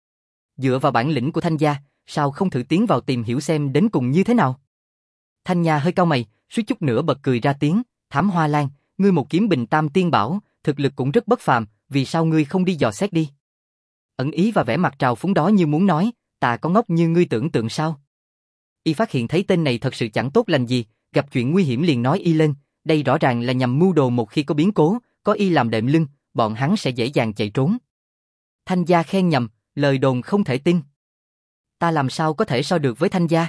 Dựa vào bản lĩnh của Thanh gia, sao không thử tiến vào tìm hiểu xem đến cùng như thế nào? Thanh Nha hơi cau mày, suýt chút nữa bật cười ra tiếng, Thám Hoa Lan, ngươi một kiếm bình tam tiên bảo, thực lực cũng rất bất phàm, vì sao ngươi không đi dò xét đi? Ẩn ý và vẻ mặt trào phúng đó như muốn nói, ta có ngốc như ngươi tưởng tượng sao? Y phát hiện thấy tên này thật sự chẳng tốt lành gì, gặp chuyện nguy hiểm liền nói y lên, đây rõ ràng là nhằm mưu đồ một khi có biến cố, có y làm đệm lưng, bọn hắn sẽ dễ dàng chạy trốn. Thanh gia khen nhầm, lời đồn không thể tin. Ta làm sao có thể so được với Thanh gia?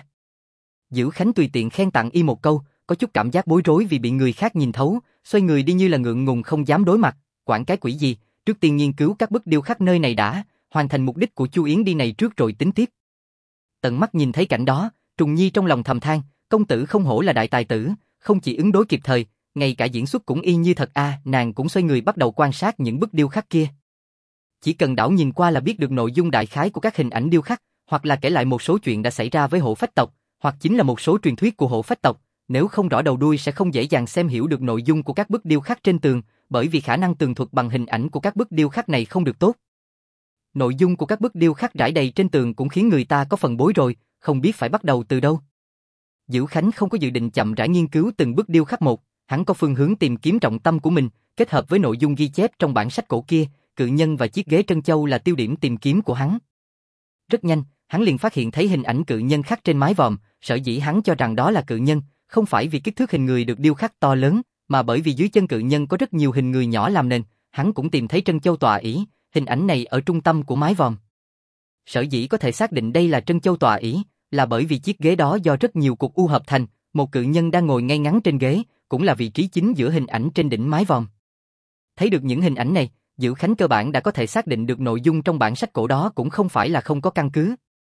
Dữ Khánh tùy tiện khen tặng y một câu, có chút cảm giác bối rối vì bị người khác nhìn thấu, xoay người đi như là ngượng ngùng không dám đối mặt, quản cái quỷ gì, trước tiên nghiên cứu các bức điêu khắc nơi này đã, hoàn thành mục đích của Chu Yến đi này trước rồi tính tiếp. Tận mắt nhìn thấy cảnh đó, Trùng Nhi trong lòng thầm than, công tử không hổ là đại tài tử, không chỉ ứng đối kịp thời, ngay cả diễn xuất cũng y như thật nàng cũng xoay người bắt đầu quan sát những bức điêu khắc kia. Chỉ cần đảo nhìn qua là biết được nội dung đại khái của các hình ảnh điêu khắc, hoặc là kể lại một số chuyện đã xảy ra với hộ phách tộc, hoặc chính là một số truyền thuyết của hộ phách tộc, nếu không rõ đầu đuôi sẽ không dễ dàng xem hiểu được nội dung của các bức điêu khắc trên tường, bởi vì khả năng tường thuật bằng hình ảnh của các bức điêu khắc này không được tốt. Nội dung của các bức điêu khắc rải đầy trên tường cũng khiến người ta có phần bối rối, không biết phải bắt đầu từ đâu. Dữ Khánh không có dự định chậm rãi nghiên cứu từng bức điêu khắc một, hắn có phương hướng tìm kiếm trọng tâm của mình, kết hợp với nội dung ghi chép trong bản sách cổ kia, cự nhân và chiếc ghế trân châu là tiêu điểm tìm kiếm của hắn. Rất nhanh, hắn liền phát hiện thấy hình ảnh cự nhân khắc trên mái vòm, sở dĩ hắn cho rằng đó là cự nhân, không phải vì kích thước hình người được điêu khắc to lớn, mà bởi vì dưới chân cự nhân có rất nhiều hình người nhỏ làm nền, hắn cũng tìm thấy trân châu tọa ỷ, hình ảnh này ở trung tâm của mái vòm. Sở dĩ có thể xác định đây là trân châu tọa ỷ, là bởi vì chiếc ghế đó do rất nhiều cục u hợp thành, một cự nhân đang ngồi ngay ngắn trên ghế, cũng là vị trí chính giữa hình ảnh trên đỉnh mái vòm. Thấy được những hình ảnh này, Dữ Khánh cơ bản đã có thể xác định được nội dung trong bản sách cổ đó cũng không phải là không có căn cứ.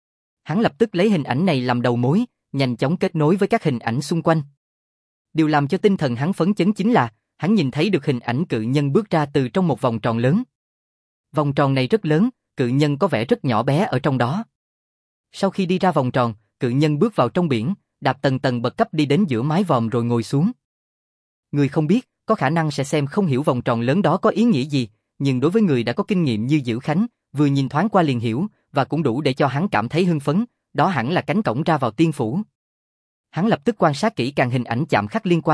Hắn lập tức lấy hình ảnh này làm đầu mối, nhanh chóng kết nối với các hình ảnh xung quanh. Điều làm cho tinh thần hắn phấn chấn chính là, hắn nhìn thấy được hình ảnh cự nhân bước ra từ trong một vòng tròn lớn. Vòng tròn này rất lớn, cự nhân có vẻ rất nhỏ bé ở trong đó. Sau khi đi ra vòng tròn, cự nhân bước vào trong biển, đạp tầng tầng bậc cấp đi đến giữa mái vòm rồi ngồi xuống. Người không biết, có khả năng sẽ xem không hiểu vòng tròn lớn đó có ý nghĩa gì, nhưng đối với người đã có kinh nghiệm như Dữ Khánh, vừa nhìn thoáng qua liền hiểu, và cũng đủ để cho hắn cảm thấy hưng phấn, đó hẳn là cánh cổng ra vào tiên phủ. Hắn lập tức quan sát kỹ càng hình ảnh chạm khắc liên quan,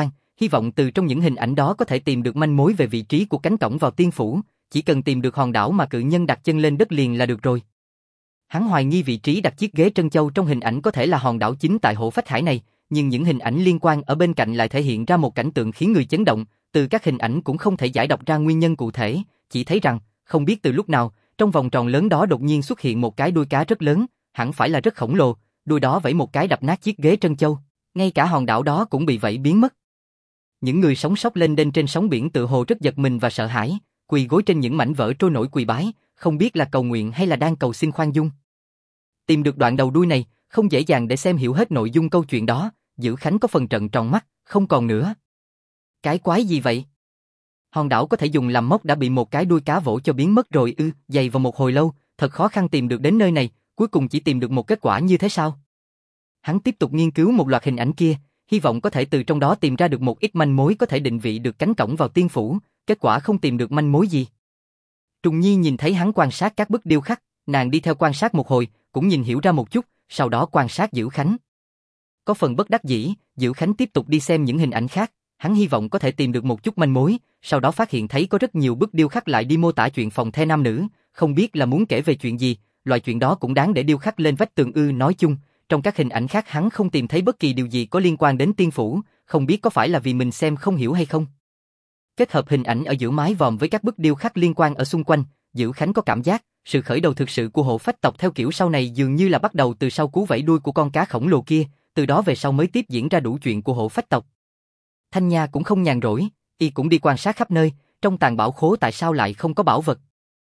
hy vọng từ trong những hình ảnh đó có thể tìm được manh mối về vị trí của cánh cổng vào tiên phủ, chỉ cần tìm được hòn đảo mà cự nhân đặt chân lên đất liền là được rồi. Hắn hoài nghi vị trí đặt chiếc ghế trân châu trong hình ảnh có thể là hòn đảo chính tại Hổ Phách Hải này, nhưng những hình ảnh liên quan ở bên cạnh lại thể hiện ra một cảnh tượng khiến người chấn động, từ các hình ảnh cũng không thể giải đọc ra nguyên nhân cụ thể, chỉ thấy rằng, không biết từ lúc nào, trong vòng tròn lớn đó đột nhiên xuất hiện một cái đuôi cá rất lớn, hẳn phải là rất khổng lồ, đuôi đó vẫy một cái đập nát chiếc ghế trân châu, ngay cả hòn đảo đó cũng bị vẫy biến mất. Những người sống sót lên đên trên sóng biển tự hồ rất giật mình và sợ hãi, quỳ gối trên những mảnh vỡ trôi nổi quỳ bái, không biết là cầu nguyện hay là đang cầu xin khoan dung. Tìm được đoạn đầu đuôi này, không dễ dàng để xem hiểu hết nội dung câu chuyện đó, Dữ Khánh có phần trợn tròn mắt, không còn nữa. Cái quái gì vậy? Hòn đảo có thể dùng làm mốc đã bị một cái đuôi cá vỗ cho biến mất rồi ư? Dày vào một hồi lâu, thật khó khăn tìm được đến nơi này, cuối cùng chỉ tìm được một kết quả như thế sao? Hắn tiếp tục nghiên cứu một loạt hình ảnh kia, hy vọng có thể từ trong đó tìm ra được một ít manh mối có thể định vị được cánh cổng vào tiên phủ, kết quả không tìm được manh mối gì. Trùng Nhi nhìn thấy hắn quan sát các bức điêu khắc, nàng đi theo quan sát một hồi, cũng nhìn hiểu ra một chút, sau đó quan sát Dữ Khánh. Có phần bất đắc dĩ, Dữ Khánh tiếp tục đi xem những hình ảnh khác, hắn hy vọng có thể tìm được một chút manh mối, sau đó phát hiện thấy có rất nhiều bức điêu khắc lại đi mô tả chuyện phòng the nam nữ, không biết là muốn kể về chuyện gì, loại chuyện đó cũng đáng để điêu khắc lên vách tường ư. Nói chung, trong các hình ảnh khác hắn không tìm thấy bất kỳ điều gì có liên quan đến tiên phủ, không biết có phải là vì mình xem không hiểu hay không. Kết hợp hình ảnh ở giữa mái vòm với các bức điêu khắc liên quan ở xung quanh, Dữ Khánh có cảm giác, sự khởi đầu thực sự của Hổ Phách tộc theo kiểu sau này dường như là bắt đầu từ sau cú vẫy đuôi của con cá khổng lồ kia, từ đó về sau mới tiếp diễn ra đủ chuyện của Hổ Phách tộc. Thanh Nha cũng không nhàn rỗi, y cũng đi quan sát khắp nơi, trong tàng bảo khố tại sao lại không có bảo vật.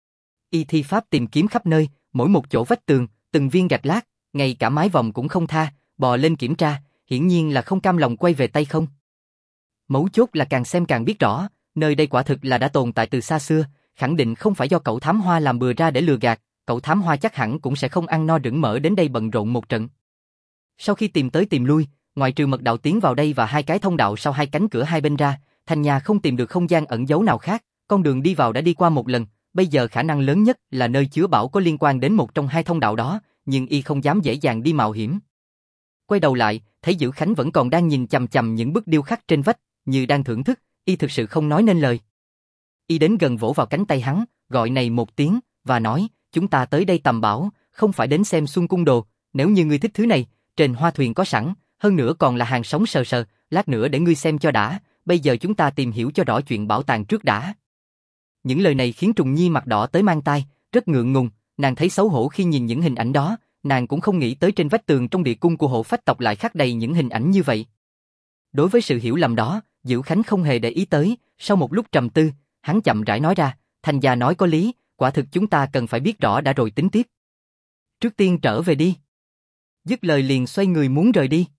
Y thi pháp tìm kiếm khắp nơi, mỗi một chỗ vách tường, từng viên gạch lát, ngay cả mái vòm cũng không tha, bò lên kiểm tra, hiển nhiên là không cam lòng quay về tay không. Mấu chốt là càng xem càng biết rõ, nơi đây quả thực là đã tồn tại từ xa xưa, khẳng định không phải do cậu thám hoa làm bừa ra để lừa gạt, cậu thám hoa chắc hẳn cũng sẽ không ăn no đửng mỡ đến đây bận rộn một trận. Sau khi tìm tới tìm lui, ngoại trừ mật đạo tiến vào đây và hai cái thông đạo sau hai cánh cửa hai bên ra, Thanh Nha không tìm được không gian ẩn giấu nào khác, con đường đi vào đã đi qua một lần, bây giờ khả năng lớn nhất là nơi chứa bảo có liên quan đến một trong hai thông đạo đó, nhưng y không dám dễ dàng đi mạo hiểm. Quay đầu lại, thấy Dữ Khánh vẫn còn đang nhìn chằm chằm những bức điêu khắc trên vách, như đang thưởng thức, y thực sự không nói nên lời. Y đến gần vỗ vào cánh tay hắn, gọi này một tiếng, và nói, chúng ta tới đây tầm bảo, không phải đến xem xuân cung đồ, nếu như ngươi thích thứ này, trên hoa thuyền có sẵn, hơn nữa còn là hàng sống sờ sờ, lát nữa để ngươi xem cho đã, bây giờ chúng ta tìm hiểu cho rõ chuyện bảo tàng trước đã. Những lời này khiến Trùng Nhi mặt đỏ tới mang tai, rất ngượng ngùng, nàng thấy xấu hổ khi nhìn những hình ảnh đó, nàng cũng không nghĩ tới trên vách tường trong địa cung của Hổ Phách tộc lại khắc đầy những hình ảnh như vậy. Đối với sự hiểu lầm đó, Dữ Khánh không hề để ý tới, sau một lúc trầm tư, hắn chậm rãi nói ra, Thanh gia nói có lý, quả thực chúng ta cần phải biết rõ đã rồi tính tiếp. Trước tiên trở về đi. Dứt lời liền xoay người muốn rời đi.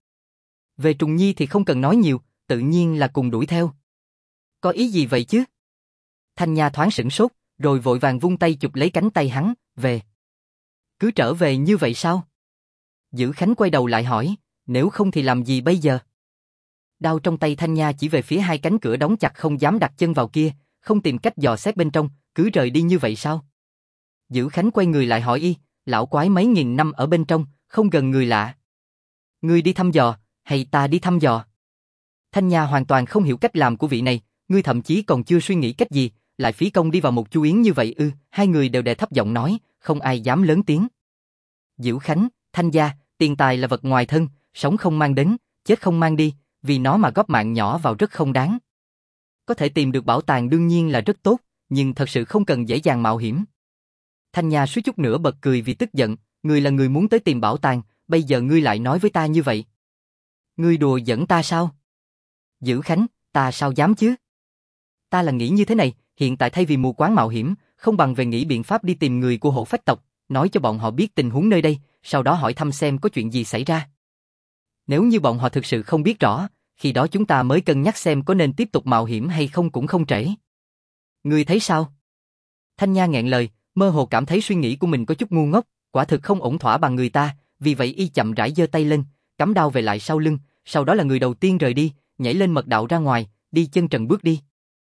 Về Trùng Nhi thì không cần nói nhiều, tự nhiên là cùng đuổi theo. Có ý gì vậy chứ? Thanh Nha thoáng sửng sốt, rồi vội vàng vung tay chụp lấy cánh tay hắn, về. Cứ trở về như vậy sao? Dữ Khánh quay đầu lại hỏi, nếu không thì làm gì bây giờ? Đao trong tay Thanh Nha chỉ về phía hai cánh cửa đóng chặt không dám đặt chân vào kia, không tìm cách dò xét bên trong, cứ rời đi như vậy sao? Dữ Khánh quay người lại hỏi y, lão quái mấy nghìn năm ở bên trong, không gần người lạ. Ngươi đi thăm dò, hay ta đi thăm dò? Thanh Nha hoàn toàn không hiểu cách làm của vị này, ngươi thậm chí còn chưa suy nghĩ cách gì, lại phí công đi vào một chu yến như vậy ư? Hai người đều đè thấp giọng nói, không ai dám lớn tiếng. Dữ Khánh, Thanh gia, tiền tài là vật ngoài thân, sống không mang đến, chết không mang đi, vì nó mà góp mạng nhỏ vào rất không đáng. Có thể tìm được bảo tàng đương nhiên là rất tốt, nhưng thật sự không cần dễ dàng mạo hiểm. Thanh Nha suýt chút nữa bật cười vì tức giận, ngươi là người muốn tới tìm bảo tàng, bây giờ ngươi lại nói với ta như vậy. Ngươi đùa giỡn ta sao? Dữ Khánh, ta sao dám chứ? Ta là nghĩ như thế này, hiện tại thay vì mù quáng mạo hiểm, không bằng về nghĩ biện pháp đi tìm người của Hổ Phách tộc, nói cho bọn họ biết tình huống nơi đây, sau đó hỏi thăm xem có chuyện gì xảy ra. Nếu như bọn họ thực sự không biết rõ, khi đó chúng ta mới cân nhắc xem có nên tiếp tục mạo hiểm hay không cũng không trễ. Ngươi thấy sao? Thanh Nha nghẹn lời, mơ hồ cảm thấy suy nghĩ của mình có chút ngu ngốc, quả thực không ổn thỏa bằng người ta, vì vậy y chậm rãi giơ tay lên, cắm đao về lại sau lưng, sau đó là người đầu tiên rời đi, nhảy lên mật đạo ra ngoài, đi chân trần bước đi.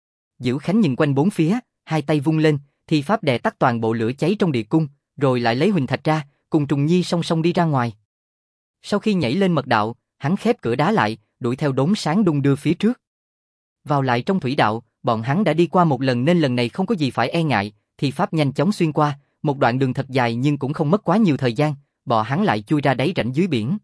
Dữ Khánh nhìn quanh bốn phía, hai tay vung lên, thi pháp đè tắt toàn bộ lửa cháy trong địa cung, rồi lại lấy huỳnh thạch ra, cùng Trùng Nhi song song đi ra ngoài. Sau khi nhảy lên mật đạo, hắn khép cửa đá lại, đuổi theo đốm sáng đung đưa phía trước. Vào lại trong thủy đạo, bọn hắn đã đi qua một lần nên lần này không có gì phải e ngại, thì pháp nhanh chóng xuyên qua, một đoạn đường thật dài nhưng cũng không mất quá nhiều thời gian, bọn hắn lại chui ra đáy rãnh dưới biển.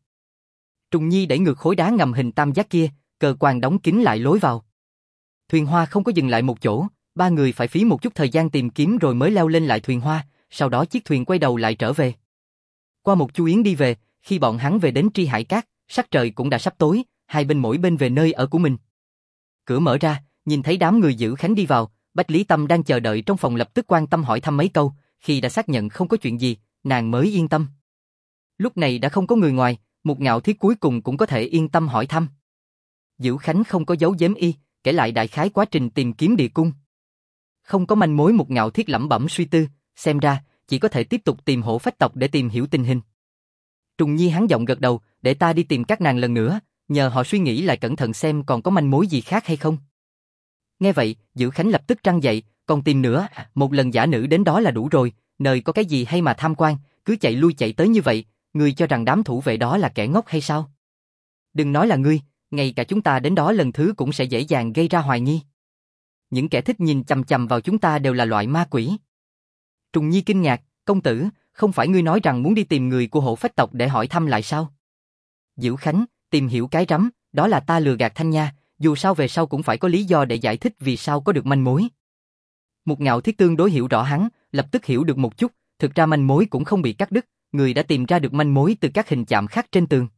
Trùng Nhi đẩy ngược khối đá ngầm hình tam giác kia, cơ quan đóng kín lại lối vào. Thuyền hoa không có dừng lại một chỗ, ba người phải phí một chút thời gian tìm kiếm rồi mới leo lên lại thuyền hoa, sau đó chiếc thuyền quay đầu lại trở về. Qua một chu yến đi về, khi bọn hắn về đến Tri Hải Cát, sắc trời cũng đã sắp tối, hai bên mỗi bên về nơi ở của mình. Cửa mở ra, nhìn thấy đám người giữ khánh đi vào, Bách Lý Tâm đang chờ đợi trong phòng lập tức quan tâm hỏi thăm mấy câu, khi đã xác nhận không có chuyện gì, nàng mới yên tâm. Lúc này đã không có người ngoài, Một Ngạo Thiết cuối cùng cũng có thể yên tâm hỏi thăm. Dữ Khánh không có giấu giếm y, kể lại đại khái quá trình tìm kiếm địa cung. Không có manh mối, Một Ngạo Thiết lẩm bẩm suy tư, xem ra chỉ có thể tiếp tục tìm Hổ Phách tộc để tìm hiểu tình hình. Trùng Nhi hắn giọng gật đầu, để ta đi tìm các nàng lần nữa, nhờ họ suy nghĩ lại cẩn thận xem còn có manh mối gì khác hay không. Nghe vậy, Dữ Khánh lập tức trăn dậy, còn tìm nữa, một lần giả nữ đến đó là đủ rồi, nơi có cái gì hay mà tham quan, cứ chạy lui chạy tới như vậy, ngươi cho rằng đám thủ vệ đó là kẻ ngốc hay sao? Đừng nói là ngươi, ngay cả chúng ta đến đó lần thứ cũng sẽ dễ dàng gây ra hoài nghi. Những kẻ thích nhìn chằm chằm vào chúng ta đều là loại ma quỷ. Trùng Nhi kinh ngạc, công tử, không phải ngươi nói rằng muốn đi tìm người của Hổ Phách tộc để hỏi thăm lại sao? Dữ Khánh, tìm hiểu cái rắm, đó là ta lừa gạt Thanh Nha, dù sao về sau cũng phải có lý do để giải thích vì sao có được manh mối. Một Ngạo Thiết tương đối hiểu rõ hắn, lập tức hiểu được một chút, thực ra manh mối cũng không bị cắt đứt, người đã tìm ra được manh mối từ các hình chạm khắc trên tường.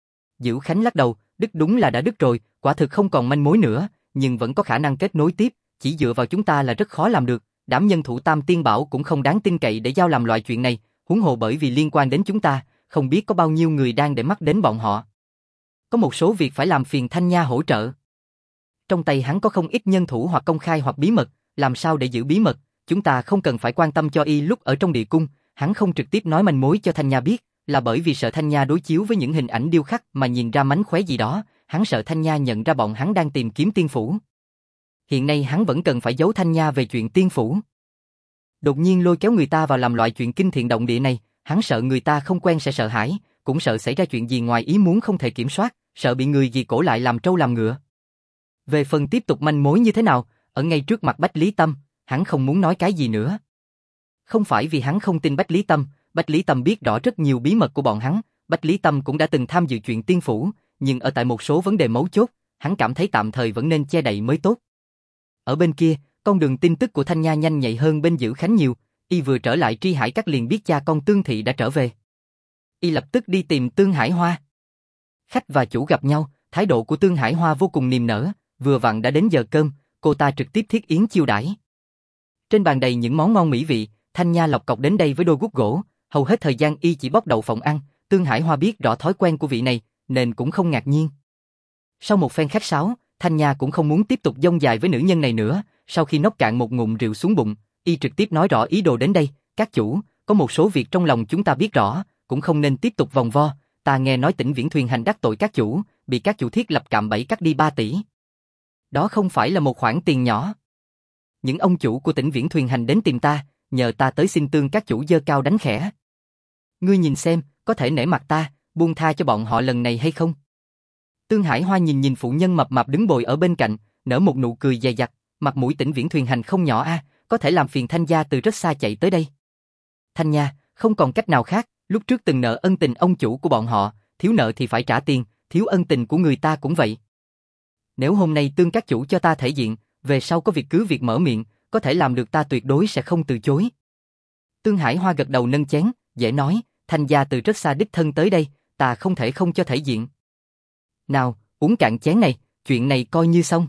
Dữ Khánh lắc đầu, đứt đúng là đã đứt rồi, quả thực không còn manh mối nữa, nhưng vẫn có khả năng kết nối tiếp, chỉ dựa vào chúng ta là rất khó làm được, đám nhân thủ Tam Tiên Bảo cũng không đáng tin cậy để giao làm loại chuyện này, huống hồ bởi vì liên quan đến chúng ta, không biết có bao nhiêu người đang để mắt đến bọn họ. Có một số việc phải làm phiền Thanh Nha hỗ trợ. Trong tay hắn có không ít nhân thủ hoặc công khai hoặc bí mật, làm sao để giữ bí mật, chúng ta không cần phải quan tâm cho y lúc ở trong địa cung, hắn không trực tiếp nói manh mối cho Thanh Nha biết, là bởi vì sợ Thanh Nha đối chiếu với những hình ảnh điêu khắc mà nhìn ra mánh khóe gì đó, hắn sợ Thanh Nha nhận ra bọn hắn đang tìm kiếm tiên phủ. Hiện nay hắn vẫn cần phải giấu Thanh Nha về chuyện tiên phủ. Đột nhiên lôi kéo người ta vào làm loại chuyện kinh thiên động địa này, hắn sợ người ta không quen sẽ sợ hãi, cũng sợ xảy ra chuyện gì ngoài ý muốn không thể kiểm soát, sợ bị người gì cổ lại làm trâu làm ngựa. Về phần tiếp tục manh mối như thế nào, ở ngay trước mặt Bách Lý Tâm, hắn không muốn nói cái gì nữa. Không phải vì hắn không tin Bách Lý Tâm biết rõ rất nhiều bí mật của bọn hắn, Bách Lý Tâm cũng đã từng tham dự chuyện tiên phủ, nhưng ở tại một số vấn đề mấu chốt, hắn cảm thấy tạm thời vẫn nên che đậy mới tốt. Ở bên kia, con đường tin tức của Thanh Nha nhanh nhạy hơn bên Dữ Khánh nhiều, y vừa trở lại Tri Hải Cát liền biết cha con Tương Thị đã trở về. Y lập tức đi tìm Tương Hải Hoa. Khách và chủ gặp nhau, thái độ của Tương Hải Hoa vô cùng niềm nở, vừa vặn đã đến giờ cơm, cô ta trực tiếp thiết yến chiêu đãi. Trên bàn đầy những món ngon mỹ vị, Thanh Nha lọc cọc đến đây với đôi guốc gỗ, hầu hết thời gian y chỉ bóc đậu phộng ăn, Tương Hải Hoa biết rõ thói quen của vị này, nên cũng không ngạc nhiên. Sau một phen khách sáo, Thanh Nha cũng không muốn tiếp tục dông dài với nữ nhân này nữa, sau khi nốc cạn một ngụm rượu xuống bụng, y trực tiếp nói rõ ý đồ đến đây, các chủ, có một số việc trong lòng chúng ta biết rõ, cũng không nên tiếp tục vòng vo, ta nghe nói Tĩnh Viễn Thuyền Hành đắc tội các chủ, bị các chủ thiết lập cạm bẫy cắt đi 3 tỷ. Đó không phải là một khoản tiền nhỏ. Những ông chủ của Tĩnh Viễn Thuyền Hành đến tìm ta, nhờ ta tới xin tương các chủ giơ cao đánh khẽ. Ngươi nhìn xem, có thể nể mặt ta, buông tha cho bọn họ lần này hay không? Tương Hải Hoa nhìn phụ nhân mập mạp đứng bồi ở bên cạnh, nở một nụ cười dè dặt, mặt mũi Tĩnh Viễn Thuyền Hành không nhỏ a, có thể làm phiền Thanh gia từ rất xa chạy tới đây. Thanh Nha, không còn cách nào khác, lúc trước từng nợ ân tình ông chủ của bọn họ, thiếu nợ thì phải trả tiền, thiếu ân tình của người ta cũng vậy. Nếu hôm nay Tương các chủ cho ta thể diện, về sau có việc cứ việc mở miệng, có thể làm được ta tuyệt đối sẽ không từ chối. Tương Hải Hoa gật đầu nâng chén, dễ nói, Thanh gia từ rất xa đích thân tới đây, ta không thể không cho thể diện. Nào, uống cạn chén này, chuyện này coi như xong.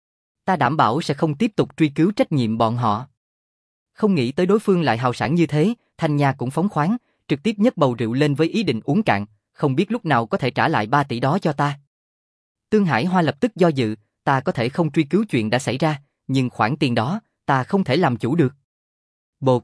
Ta đảm bảo sẽ không tiếp tục truy cứu trách nhiệm bọn họ. Không nghĩ tới đối phương lại hào sảng như thế, Thanh Nha cũng phóng khoáng, trực tiếp nhấc bầu rượu lên với ý định uống cạn, không biết lúc nào có thể trả lại 3 tỷ đó cho ta. Tương Hải Hoa lập tức do dự, ta có thể không truy cứu chuyện đã xảy ra, nhưng khoản tiền đó, ta không thể làm chủ được. Bột.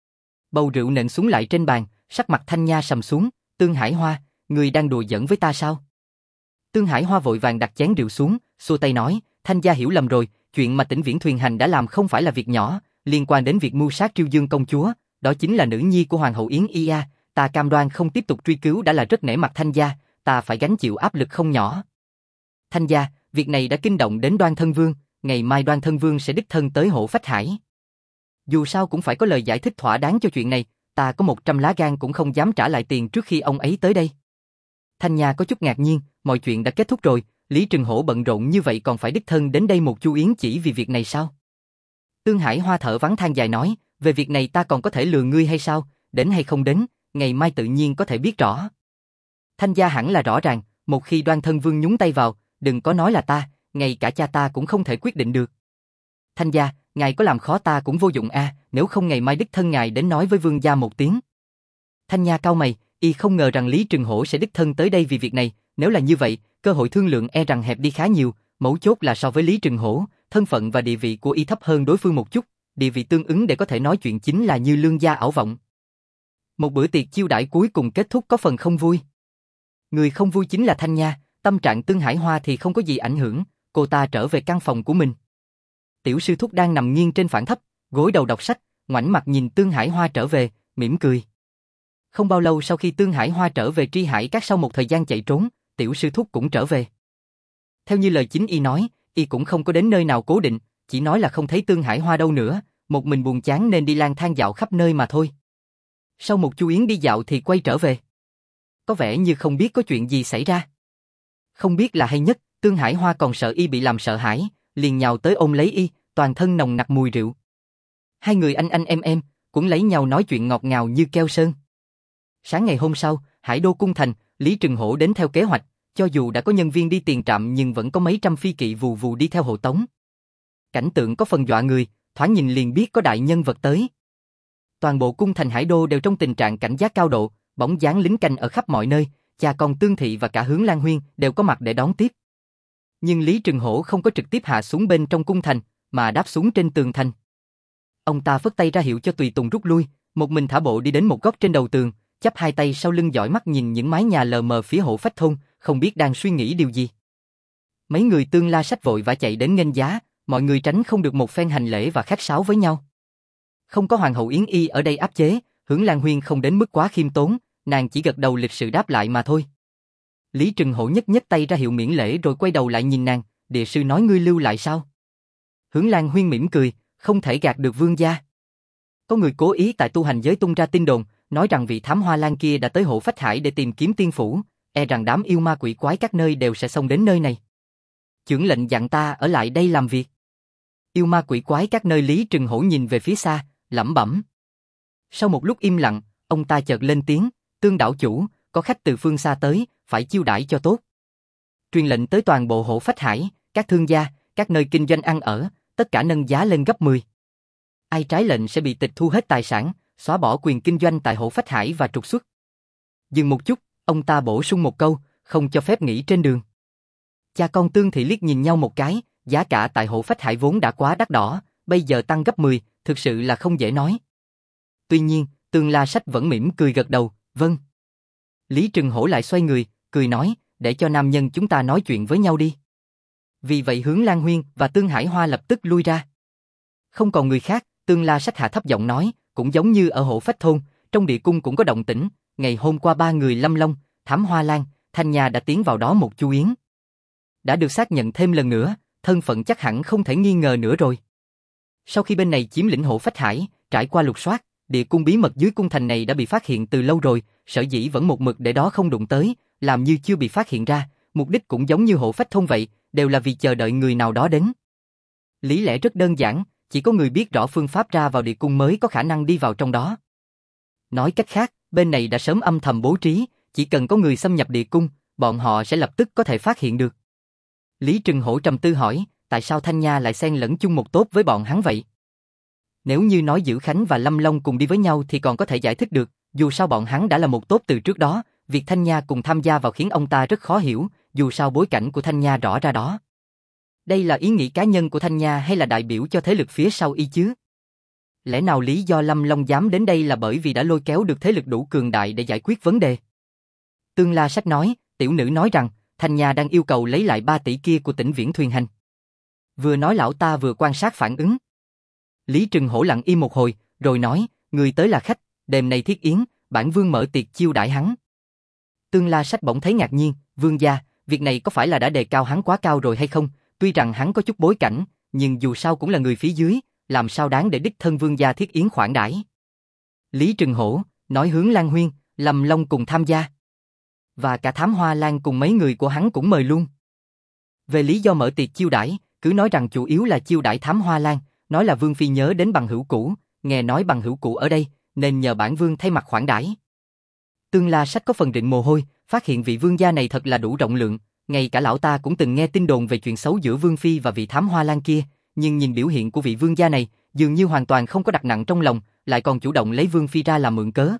Bầu rượu nện xuống lại trên bàn, sắc mặt Thanh Nha sầm xuống, Tương Hải Hoa, ngươi đang đùa giỡn với ta sao? Tương Hải Hoa vội vàng đặt chén rượu xuống, xua tay nói, Thanh gia hiểu lầm rồi, chuyện mà Tĩnh Viễn Thuyền Hành đã làm không phải là việc nhỏ, liên quan đến việc mưu sát Triêu Dương công chúa, đó chính là nữ nhi của Hoàng hậu Yến Ia, ta cam đoan không tiếp tục truy cứu đã là rất nể mặt Thanh gia, ta phải gánh chịu áp lực không nhỏ. Thanh gia, việc này đã kinh động đến Đoan Thân Vương, ngày mai Đoan Thân Vương sẽ đích thân tới Hộ Phách Hải. Dù sao cũng phải có lời giải thích thỏa đáng cho chuyện này, ta có 100 lá gan cũng không dám trả lại tiền trước khi ông ấy tới đây. Thanh Nha có chút ngạc nhiên, mọi chuyện đã kết thúc rồi, Lý Trừng Hổ bận rộn như vậy còn phải đích thân đến đây một Chu Yến chỉ vì việc này sao? Tương Hải Hoa thở vắng than dài nói, về việc này ta còn có thể lừa ngươi hay sao, đến hay không đến, ngày mai tự nhiên có thể biết rõ. Thanh gia hẳn là rõ ràng, một khi Đoan Thân Vương nhúng tay vào, đừng có nói là ta, ngay cả cha ta cũng không thể quyết định được. Thanh gia, ngài có làm khó ta cũng vô dụng nếu không ngày mai đích thân ngài đến nói với vương gia một tiếng. Thanh Nha cau mày, y không ngờ rằng Lý Trừng Hổ sẽ đích thân tới đây vì việc này, nếu là như vậy, cơ hội thương lượng e rằng hẹp đi khá nhiều, mấu chốt là so với Lý Trừng Hổ, thân phận và địa vị của y thấp hơn đối phương một chút, địa vị tương ứng để có thể nói chuyện chính là như lương gia ảo vọng. Một bữa tiệc chiêu đãi cuối cùng kết thúc có phần không vui. Người không vui chính là Thanh Nha, tâm trạng Tương Hải Hoa thì không có gì ảnh hưởng, cô ta trở về căn phòng của mình. Tiểu sư thúc đang nằm nghiêng trên phản thấp, gối đầu đọc sách, ngoảnh mặt nhìn Tương Hải Hoa trở về, mỉm cười. Không bao lâu sau khi Tương Hải Hoa trở về Tri Hải Các sau một thời gian chạy trốn, tiểu sư thúc cũng trở về. Theo như lời chính y nói, y cũng không có đến nơi nào cố định, chỉ nói là không thấy Tương Hải Hoa đâu nữa, một mình buồn chán nên đi lang thang dạo khắp nơi mà thôi. Sau một Chu Yến đi dạo thì quay trở về. Có vẻ như không biết có chuyện gì xảy ra. Không biết là hay nhất, Tương Hải Hoa còn sợ y bị làm sợ hãi, liền nhào tới ôm lấy y, toàn thân nồng nặc mùi rượu. Hai người anh em, cũng lấy nhau nói chuyện ngọt ngào như keo sơn. Sáng ngày hôm sau, Hải Đô cung thành, Lý Trừng Hổ đến theo kế hoạch, cho dù đã có nhân viên đi tiền trạm nhưng vẫn có mấy trăm phi kỵ vù vù đi theo hộ tống. Cảnh tượng có phần dọa người, thoáng nhìn liền biết có đại nhân vật tới. Toàn bộ cung thành Hải Đô đều trong tình trạng cảnh giác cao độ, bóng dáng lính canh ở khắp mọi nơi, cha con Tương Thị và cả Hướng Lan Huyên đều có mặt để đón tiếp. Nhưng Lý Trừng Hổ không có trực tiếp hạ xuống bên trong cung thành, mà đáp xuống trên tường thành. Ông ta phất tay ra hiệu cho tùy tùng rút lui, một mình thả bộ đi đến một góc trên đầu tường, chắp hai tay sau lưng dõi mắt nhìn những mái nhà lờ mờ phía Hộ Phách thôn, không biết đang suy nghĩ điều gì. Mấy người Tương La Sách vội vã chạy đến nghênh giá, mọi người tránh không được một phen hành lễ và khách sáo với nhau. Không có Hoàng hậu Yến Y ở đây áp chế, Hướng Lan Huyên không đến mức quá khiêm tốn, nàng chỉ gật đầu lịch sự đáp lại mà thôi. Lý Trừng Hổ nhấc tay ra hiệu miễn lễ rồi quay đầu lại nhìn nàng, địa sư nói ngươi lưu lại sao? Hướng Lan Huyên mỉm cười, không thể gạt được vương gia. Có người cố ý tại tu hành giới tung ra tin đồn, nói rằng vị thám hoa lan kia đã tới Hộ Phách Hải để tìm kiếm tiên phủ, e rằng đám yêu ma quỷ quái các nơi đều sẽ xông đến nơi này. Chưởng lệnh dặn ta ở lại đây làm việc. Yêu ma quỷ quái các nơi. Lý Trừng Hổ nhìn về phía xa, lẩm bẩm. Sau một lúc im lặng, ông ta chợt lên tiếng, Tương đảo chủ, có khách từ phương xa tới, phải chiêu đãi cho tốt. Truyền lệnh tới toàn bộ Hộ Phách Hải, các thương gia, các nơi kinh doanh ăn ở, tất cả nâng giá lên gấp 10. Ai trái lệnh sẽ bị tịch thu hết tài sản, xóa bỏ quyền kinh doanh tại Hộ Phách Hải và trục xuất. Dừng một chút, ông ta bổ sung một câu, không cho phép nghỉ trên đường. Cha con Tương Thị liếc nhìn nhau một cái, giá cả tại Hộ Phách Hải vốn đã quá đắt đỏ, bây giờ tăng gấp 10, thực sự là không dễ nói. Tuy nhiên, Tương La Sách vẫn mỉm cười gật đầu, vâng. Lý Trừng Hổ lại xoay người, cười nói, để cho nam nhân chúng ta nói chuyện với nhau đi. Vì vậy Hướng Lan Huyên và Tương Hải Hoa lập tức lui ra. Không còn người khác, Tương La Sách hạ thấp giọng nói, cũng giống như ở Hộ Phách thôn, trong địa cung cũng có động tĩnh, ngày hôm qua ba người Lâm Long, Thám Hoa Lan, Thanh Nha đã tiến vào đó một Chu Yến. Đã được xác nhận thêm lần nữa, thân phận chắc hẳn không thể nghi ngờ nữa rồi. Sau khi bên này chiếm lĩnh Hộ Phách Hải, trải qua lục soát, địa cung bí mật dưới cung thành này đã bị phát hiện từ lâu rồi, sở dĩ vẫn một mực để đó không đụng tới, làm như chưa bị phát hiện ra, mục đích cũng giống như Hộ Phách thôn vậy, đều là vì chờ đợi người nào đó đến. Lý lẽ rất đơn giản, chỉ có người biết rõ phương pháp ra vào địa cung mới có khả năng đi vào trong đó. Nói cách khác, bên này đã sớm âm thầm bố trí, chỉ cần có người xâm nhập địa cung, bọn họ sẽ lập tức có thể phát hiện được. Lý Trừng Hổ trầm tư hỏi, tại sao Thanh Nha lại xen lẫn chung một tốp với bọn hắn vậy? Nếu như nói Dữ Khánh và Lâm Long cùng đi với nhau thì còn có thể giải thích được, dù sao bọn hắn đã là một tốp từ trước đó, việc Thanh Nha cùng tham gia vào khiến ông ta rất khó hiểu, dù sao bối cảnh của Thanh Nha rõ ra đó. Đây là ý nghĩ cá nhân của Thanh Nha hay là đại biểu cho thế lực phía sau y chứ? Lẽ nào lý do Lâm Long dám đến đây là bởi vì đã lôi kéo được thế lực đủ cường đại để giải quyết vấn đề? Tương La Sách nói, tiểu nữ nói rằng, Thanh Nha đang yêu cầu lấy lại 3 tỷ kia của Tĩnh Viễn Thuyền Hành. Vừa nói lão ta vừa quan sát phản ứng. Lý Trừng Hổ lặng im một hồi, rồi nói, người tới là khách, đêm nay thiết yến, bản vương mở tiệc chiêu đãi hắn. Tương La Sách bỗng thấy ngạc nhiên, vương gia, việc này có phải là đã đề cao hắn quá cao rồi hay không? Tuy rằng hắn có chút bối cảnh, nhưng dù sao cũng là người phía dưới, làm sao đáng để đích thân vương gia thiết yến khoản đãi. Lý Trừng Hổ nói Hướng Lan Huyên, Lâm Long cùng tham gia. Và cả Thám Hoa Lan cùng mấy người của hắn cũng mời luôn. Về lý do mở tiệc chiêu đãi, cứ nói rằng chủ yếu là chiêu đãi Thám Hoa Lan, nói là Vương Phi nhớ đến bằng hữu cũ, nghe nói bằng hữu cũ ở đây, nên nhờ bản vương thay mặt khoản đãi. Tương La Sách có phần rịn mồ hôi, phát hiện vị vương gia này thật là đủ rộng lượng, ngay cả lão ta cũng từng nghe tin đồn về chuyện xấu giữa Vương Phi và vị Thám Hoa Lan kia, nhưng nhìn biểu hiện của vị vương gia này, dường như hoàn toàn không có đặt nặng trong lòng, lại còn chủ động lấy Vương Phi ra làm mượn cớ.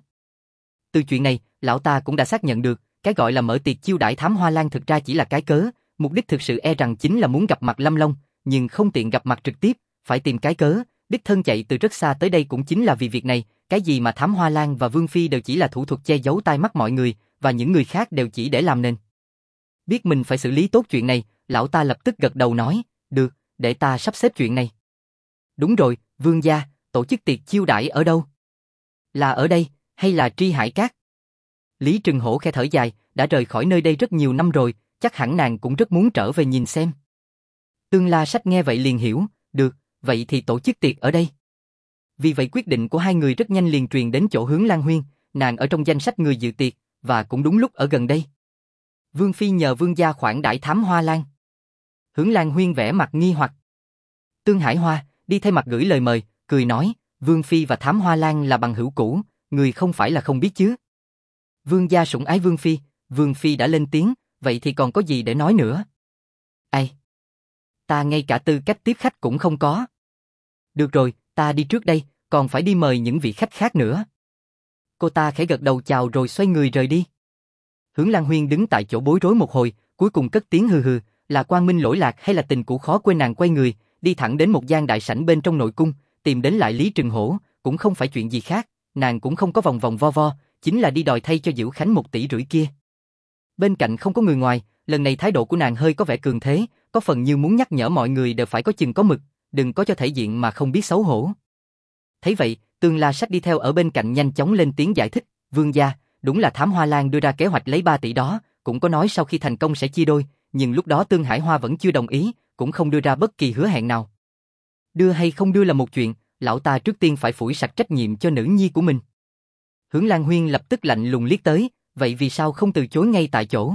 Từ chuyện này, lão ta cũng đã xác nhận được, cái gọi là mở tiệc chiêu đãi Thám Hoa Lan thực ra chỉ là cái cớ, mục đích thực sự e rằng chính là muốn gặp mặt Lâm Long, nhưng không tiện gặp mặt trực tiếp, phải tìm cái cớ, đích thân chạy từ rất xa tới đây cũng chính là vì việc này, cái gì mà Thám Hoa Lan và Vương Phi đều chỉ là thủ thuật che giấu tai mắt mọi người, và những người khác đều chỉ để làm nền. Biết mình phải xử lý tốt chuyện này, lão ta lập tức gật đầu nói, được, để ta sắp xếp chuyện này. Đúng rồi, vương gia, tổ chức tiệc chiêu đãi ở đâu? Là ở đây, hay là Tri Hải Cát? Lý Trừng Hổ khẽ thở dài, đã rời khỏi nơi đây rất nhiều năm rồi, chắc hẳn nàng cũng rất muốn trở về nhìn xem. Tương La Sách nghe vậy liền hiểu, được, vậy thì tổ chức tiệc ở đây. Vì vậy quyết định của hai người rất nhanh liền truyền đến chỗ Hướng Lan Huyên, nàng ở trong danh sách người dự tiệc, và cũng đúng lúc ở gần đây. Vương Phi nhờ vương gia khoản đãi Thám Hoa Lan. Hướng Lan Huyên vẻ mặt nghi hoặc. Tương Hải Hoa đi thay mặt gửi lời mời, cười nói, Vương Phi và Thám Hoa Lan là bằng hữu cũ, người không phải là không biết chứ. Vương gia sủng ái Vương Phi đã lên tiếng, vậy thì còn có gì để nói nữa. Ai? Ta ngay cả tư cách tiếp khách cũng không có. Được rồi, ta đi trước đây, còn phải đi mời những vị khách khác nữa. Cô ta khẽ gật đầu chào rồi xoay người rời đi. Hướng Lan Huyên đứng tại chỗ bối rối một hồi, cuối cùng cất tiếng hừ hừ, là Quang Minh lỗi lạc hay là tình cũ khó quên. Nàng quay người, đi thẳng đến một gian đại sảnh bên trong nội cung, tìm đến lại Lý Trừng Hổ, cũng không phải chuyện gì khác, nàng cũng không có vòng vòng vo vo, chính là đi đòi thay cho Diễu Khánh 1,5 tỷ kia. Bên cạnh không có người ngoài, lần này thái độ của nàng hơi có vẻ cường thế, có phần như muốn nhắc nhở mọi người đều phải có chừng có mực, đừng có cho thể diện mà không biết xấu hổ. Thấy vậy, Tương La Sách đi theo ở bên cạnh nhanh chóng lên tiếng giải thích, vương gia, đúng là Thám Hoa Lan đưa ra kế hoạch lấy 3 tỷ đó, cũng có nói sau khi thành công sẽ chia đôi, nhưng lúc đó Tương Hải Hoa vẫn chưa đồng ý, cũng không đưa ra bất kỳ hứa hẹn nào. Đưa hay không đưa là một chuyện, lão ta trước tiên phải phủi sạch trách nhiệm cho nữ nhi của mình. Hướng Lan Huyên lập tức lạnh lùng liếc tới, vậy vì sao không từ chối ngay tại chỗ?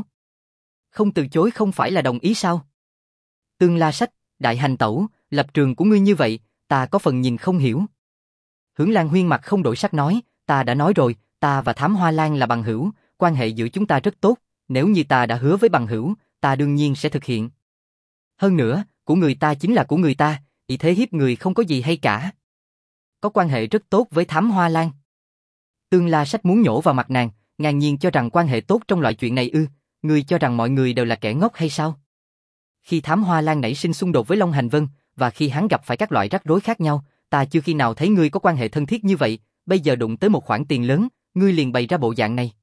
Không từ chối không phải là đồng ý sao? Tương La Sách, đại hành tẩu, lập trường của ngươi như vậy, ta có phần nhìn không hiểu. Hướng Lan Huyên mặt không đổi sắc nói, ta đã nói rồi, ta và Thám Hoa Lan là bằng hữu, quan hệ giữa chúng ta rất tốt, nếu như ta đã hứa với bằng hữu, ta đương nhiên sẽ thực hiện. Hơn nữa, của người ta chính là của người ta, ý thế hiếp người không có gì hay cả. Có quan hệ rất tốt với Thám Hoa Lan. Tương La Sách muốn nhổ vào mặt nàng, ngang nhiên cho rằng quan hệ tốt trong loại chuyện này ư, ngươi cho rằng mọi người đều là kẻ ngốc hay sao? Khi Thám Hoa Lan nảy sinh xung đột với Long Hành Vân, và khi hắn gặp phải các loại rắc rối khác nhau, ta chưa khi nào thấy ngươi có quan hệ thân thiết như vậy, bây giờ đụng tới một khoản tiền lớn, ngươi liền bày ra bộ dạng này.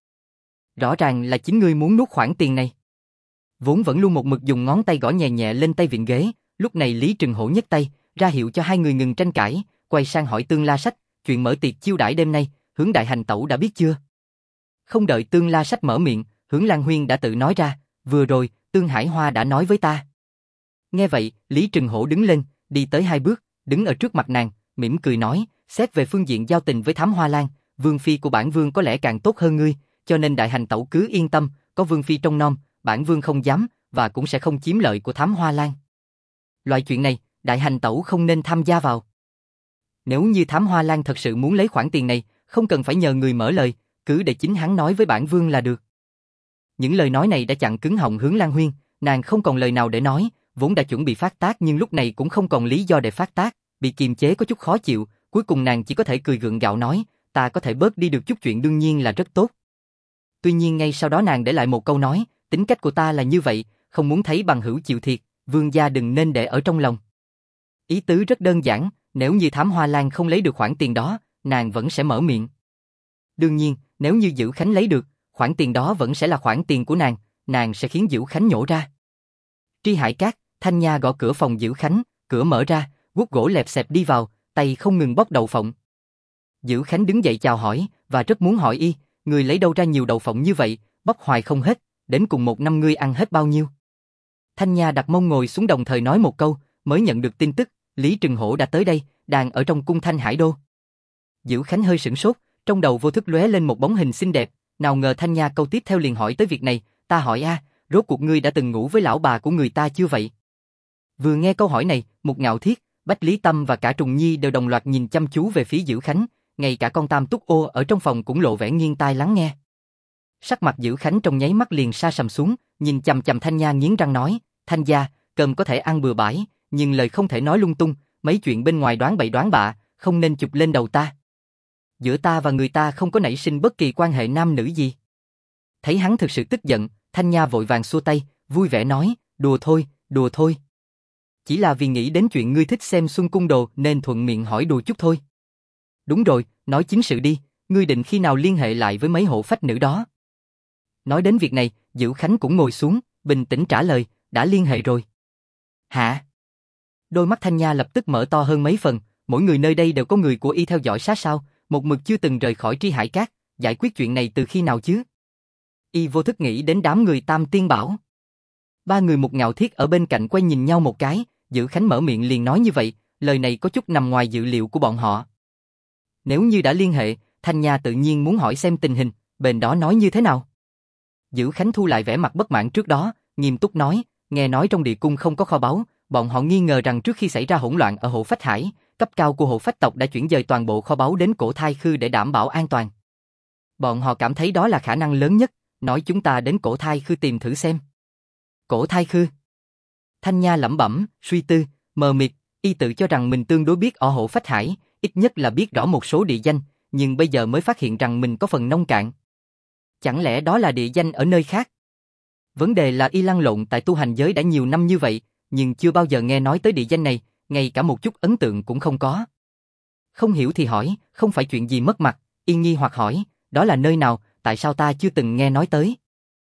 Rõ ràng là chính ngươi muốn nuốt khoản tiền này. Vốn vẫn luôn một mực dùng ngón tay gõ nhẹ nhẹ lên tay vịn ghế, lúc này Lý Trừng Hổ nhấc tay, ra hiệu cho hai người ngừng tranh cãi, quay sang hỏi Tương La Sách, chuyện mở tiệc chiêu đãi đêm nay, Hướng đại hành tẩu đã biết chưa? Không đợi Tương La Sách mở miệng, Hướng Lan Huyên đã tự nói ra, vừa rồi, Tương Hải Hoa đã nói với ta. Nghe vậy, Lý Trừng Hổ đứng lên, đi tới 2 bước, đứng ở trước mặt nàng, mỉm cười nói, xét về phương diện giao tình với Thám Hoa Lan, Vương Phi của bản Vương có lẽ càng tốt hơn ngươi, cho nên đại hành tẩu cứ yên tâm, có Vương Phi trong nom, bản Vương không dám, và cũng sẽ không chiếm lợi của Thám Hoa Lan. Loại chuyện này, đại hành tẩu không nên tham gia vào. Nếu như Thám Hoa Lan thật sự muốn lấy khoản tiền này, không cần phải nhờ người mở lời, cứ để chính hắn nói với bản Vương là được. Những lời nói này đã chặn cứng họng Hướng Lan Huyên, nàng không còn lời nào để nói, vốn đã chuẩn bị phát tác nhưng lúc này cũng không còn lý do để phát tác, bị kiềm chế có chút khó chịu, cuối cùng nàng chỉ có thể cười gượng gạo nói, ta có thể bớt đi được chút chuyện đương nhiên là rất tốt. Tuy nhiên ngay sau đó nàng để lại một câu nói, tính cách của ta là như vậy, không muốn thấy bằng hữu chịu thiệt, vương gia đừng nên để ở trong lòng. Ý tứ rất đơn giản, nếu như Thám Hoa Lan không lấy được khoản tiền đó, nàng vẫn sẽ mở miệng. Đương nhiên, nếu như Diễu Khánh lấy được, khoản tiền đó vẫn sẽ là khoản tiền của nàng sẽ khiến Diễu Khánh nhổ ra. Tri Hải Cát, Thanh Nha gõ cửa phòng Diễu Khánh, cửa mở ra, guốc gỗ lẹp xẹp đi vào, tay không ngừng bóc đậu phộng. Diễu Khánh đứng dậy chào hỏi, và rất muốn hỏi y, người lấy đâu ra nhiều đậu phộng như vậy, bóc hoài không hết, đến cùng một năm ngươi ăn hết bao nhiêu. Thanh Nha đặt mông ngồi xuống đồng thời nói một câu, mới nhận được tin tức, Lý Trừng Hổ đã tới đây, đang ở trong cung Thanh Hải Đô. Dữ Khánh hơi sửng sốt, trong đầu vô thức lóe lên một bóng hình xinh đẹp, nào ngờ Thanh Nha câu tiếp theo liền hỏi tới việc này, ta hỏi rốt cuộc ngươi đã từng ngủ với lão bà của người ta chưa vậy? Vừa nghe câu hỏi này, Mục Ngạo Thiết, Bách Lý Tâm và cả Trùng Nhi đều đồng loạt nhìn chăm chú về phía Dữ Khánh, ngay cả con Tam Túc Ô ở trong phòng cũng lộ vẻ nghiêng tai lắng nghe. Sắc mặt Dữ Khánh trong nháy mắt liền sa sầm xuống, nhìn chằm chằm Thanh Nha nghiến răng nói, Thanh gia, cơm có thể ăn bừa bãi, nhưng lời không thể nói lung tung, mấy chuyện bên ngoài đoán bậy đoán bạ, không nên chụp lên đầu ta. Giữa ta và người ta không có nảy sinh bất kỳ quan hệ nam nữ gì. Thấy hắn thực sự tức giận, Thanh Nha vội vàng xua tay, vui vẻ nói, đùa thôi, đùa thôi. Chỉ là vì nghĩ đến chuyện ngươi thích xem Xuân Cung Đồ nên thuận miệng hỏi đùa chút thôi. Đúng rồi, nói chính sự đi, ngươi định khi nào liên hệ lại với mấy hộ phách nữ đó? Nói đến việc này, Dữ Khánh cũng ngồi xuống, bình tĩnh trả lời, đã liên hệ rồi. Hả? Đôi mắt Thanh Nha lập tức mở to hơn mấy phần, mỗi người nơi đây đều có người của y theo dõi sát sao, một mực chưa từng rời khỏi Tri Hải Cát, giải quyết chuyện này từ khi nào chứ? Y vô thức nghĩ đến đám người Tam Tiên Bảo. Ba người Mục Ngạo Thiết ở bên cạnh quay nhìn nhau một cái, Dữ Khánh mở miệng liền nói như vậy, lời này có chút nằm ngoài dự liệu của bọn họ. Nếu như đã liên hệ, Thanh Nha tự nhiên muốn hỏi xem tình hình, bên đó nói như thế nào. Dữ Khánh thu lại vẻ mặt bất mãn trước đó, nghiêm túc nói, nghe nói trong địa cung không có kho báu, bọn họ nghi ngờ rằng trước khi xảy ra hỗn loạn ở Hộ Phách Hải, cấp cao của Hộ Phách tộc đã chuyển dời toàn bộ kho báu đến Cổ Thai Khư để đảm bảo an toàn. Bọn họ cảm thấy đó là khả năng lớn nhất, nói chúng ta đến Cổ Thai Khư tìm thử xem. Cổ Thai Khư? Thanh Nha lẩm bẩm, suy tư, mờ mịt, y tự cho rằng mình tương đối biết ở Hộ Phách Hải, ít nhất là biết rõ một số địa danh, nhưng bây giờ mới phát hiện rằng mình có phần nông cạn. Chẳng lẽ đó là địa danh ở nơi khác? Vấn đề là y lăn lộn tại tu hành giới đã nhiều năm như vậy, nhưng chưa bao giờ nghe nói tới địa danh này, ngay cả một chút ấn tượng cũng không có. Không hiểu thì hỏi, không phải chuyện gì mất mặt, y nghi hoặc hỏi, đó là nơi nào, tại sao ta chưa từng nghe nói tới?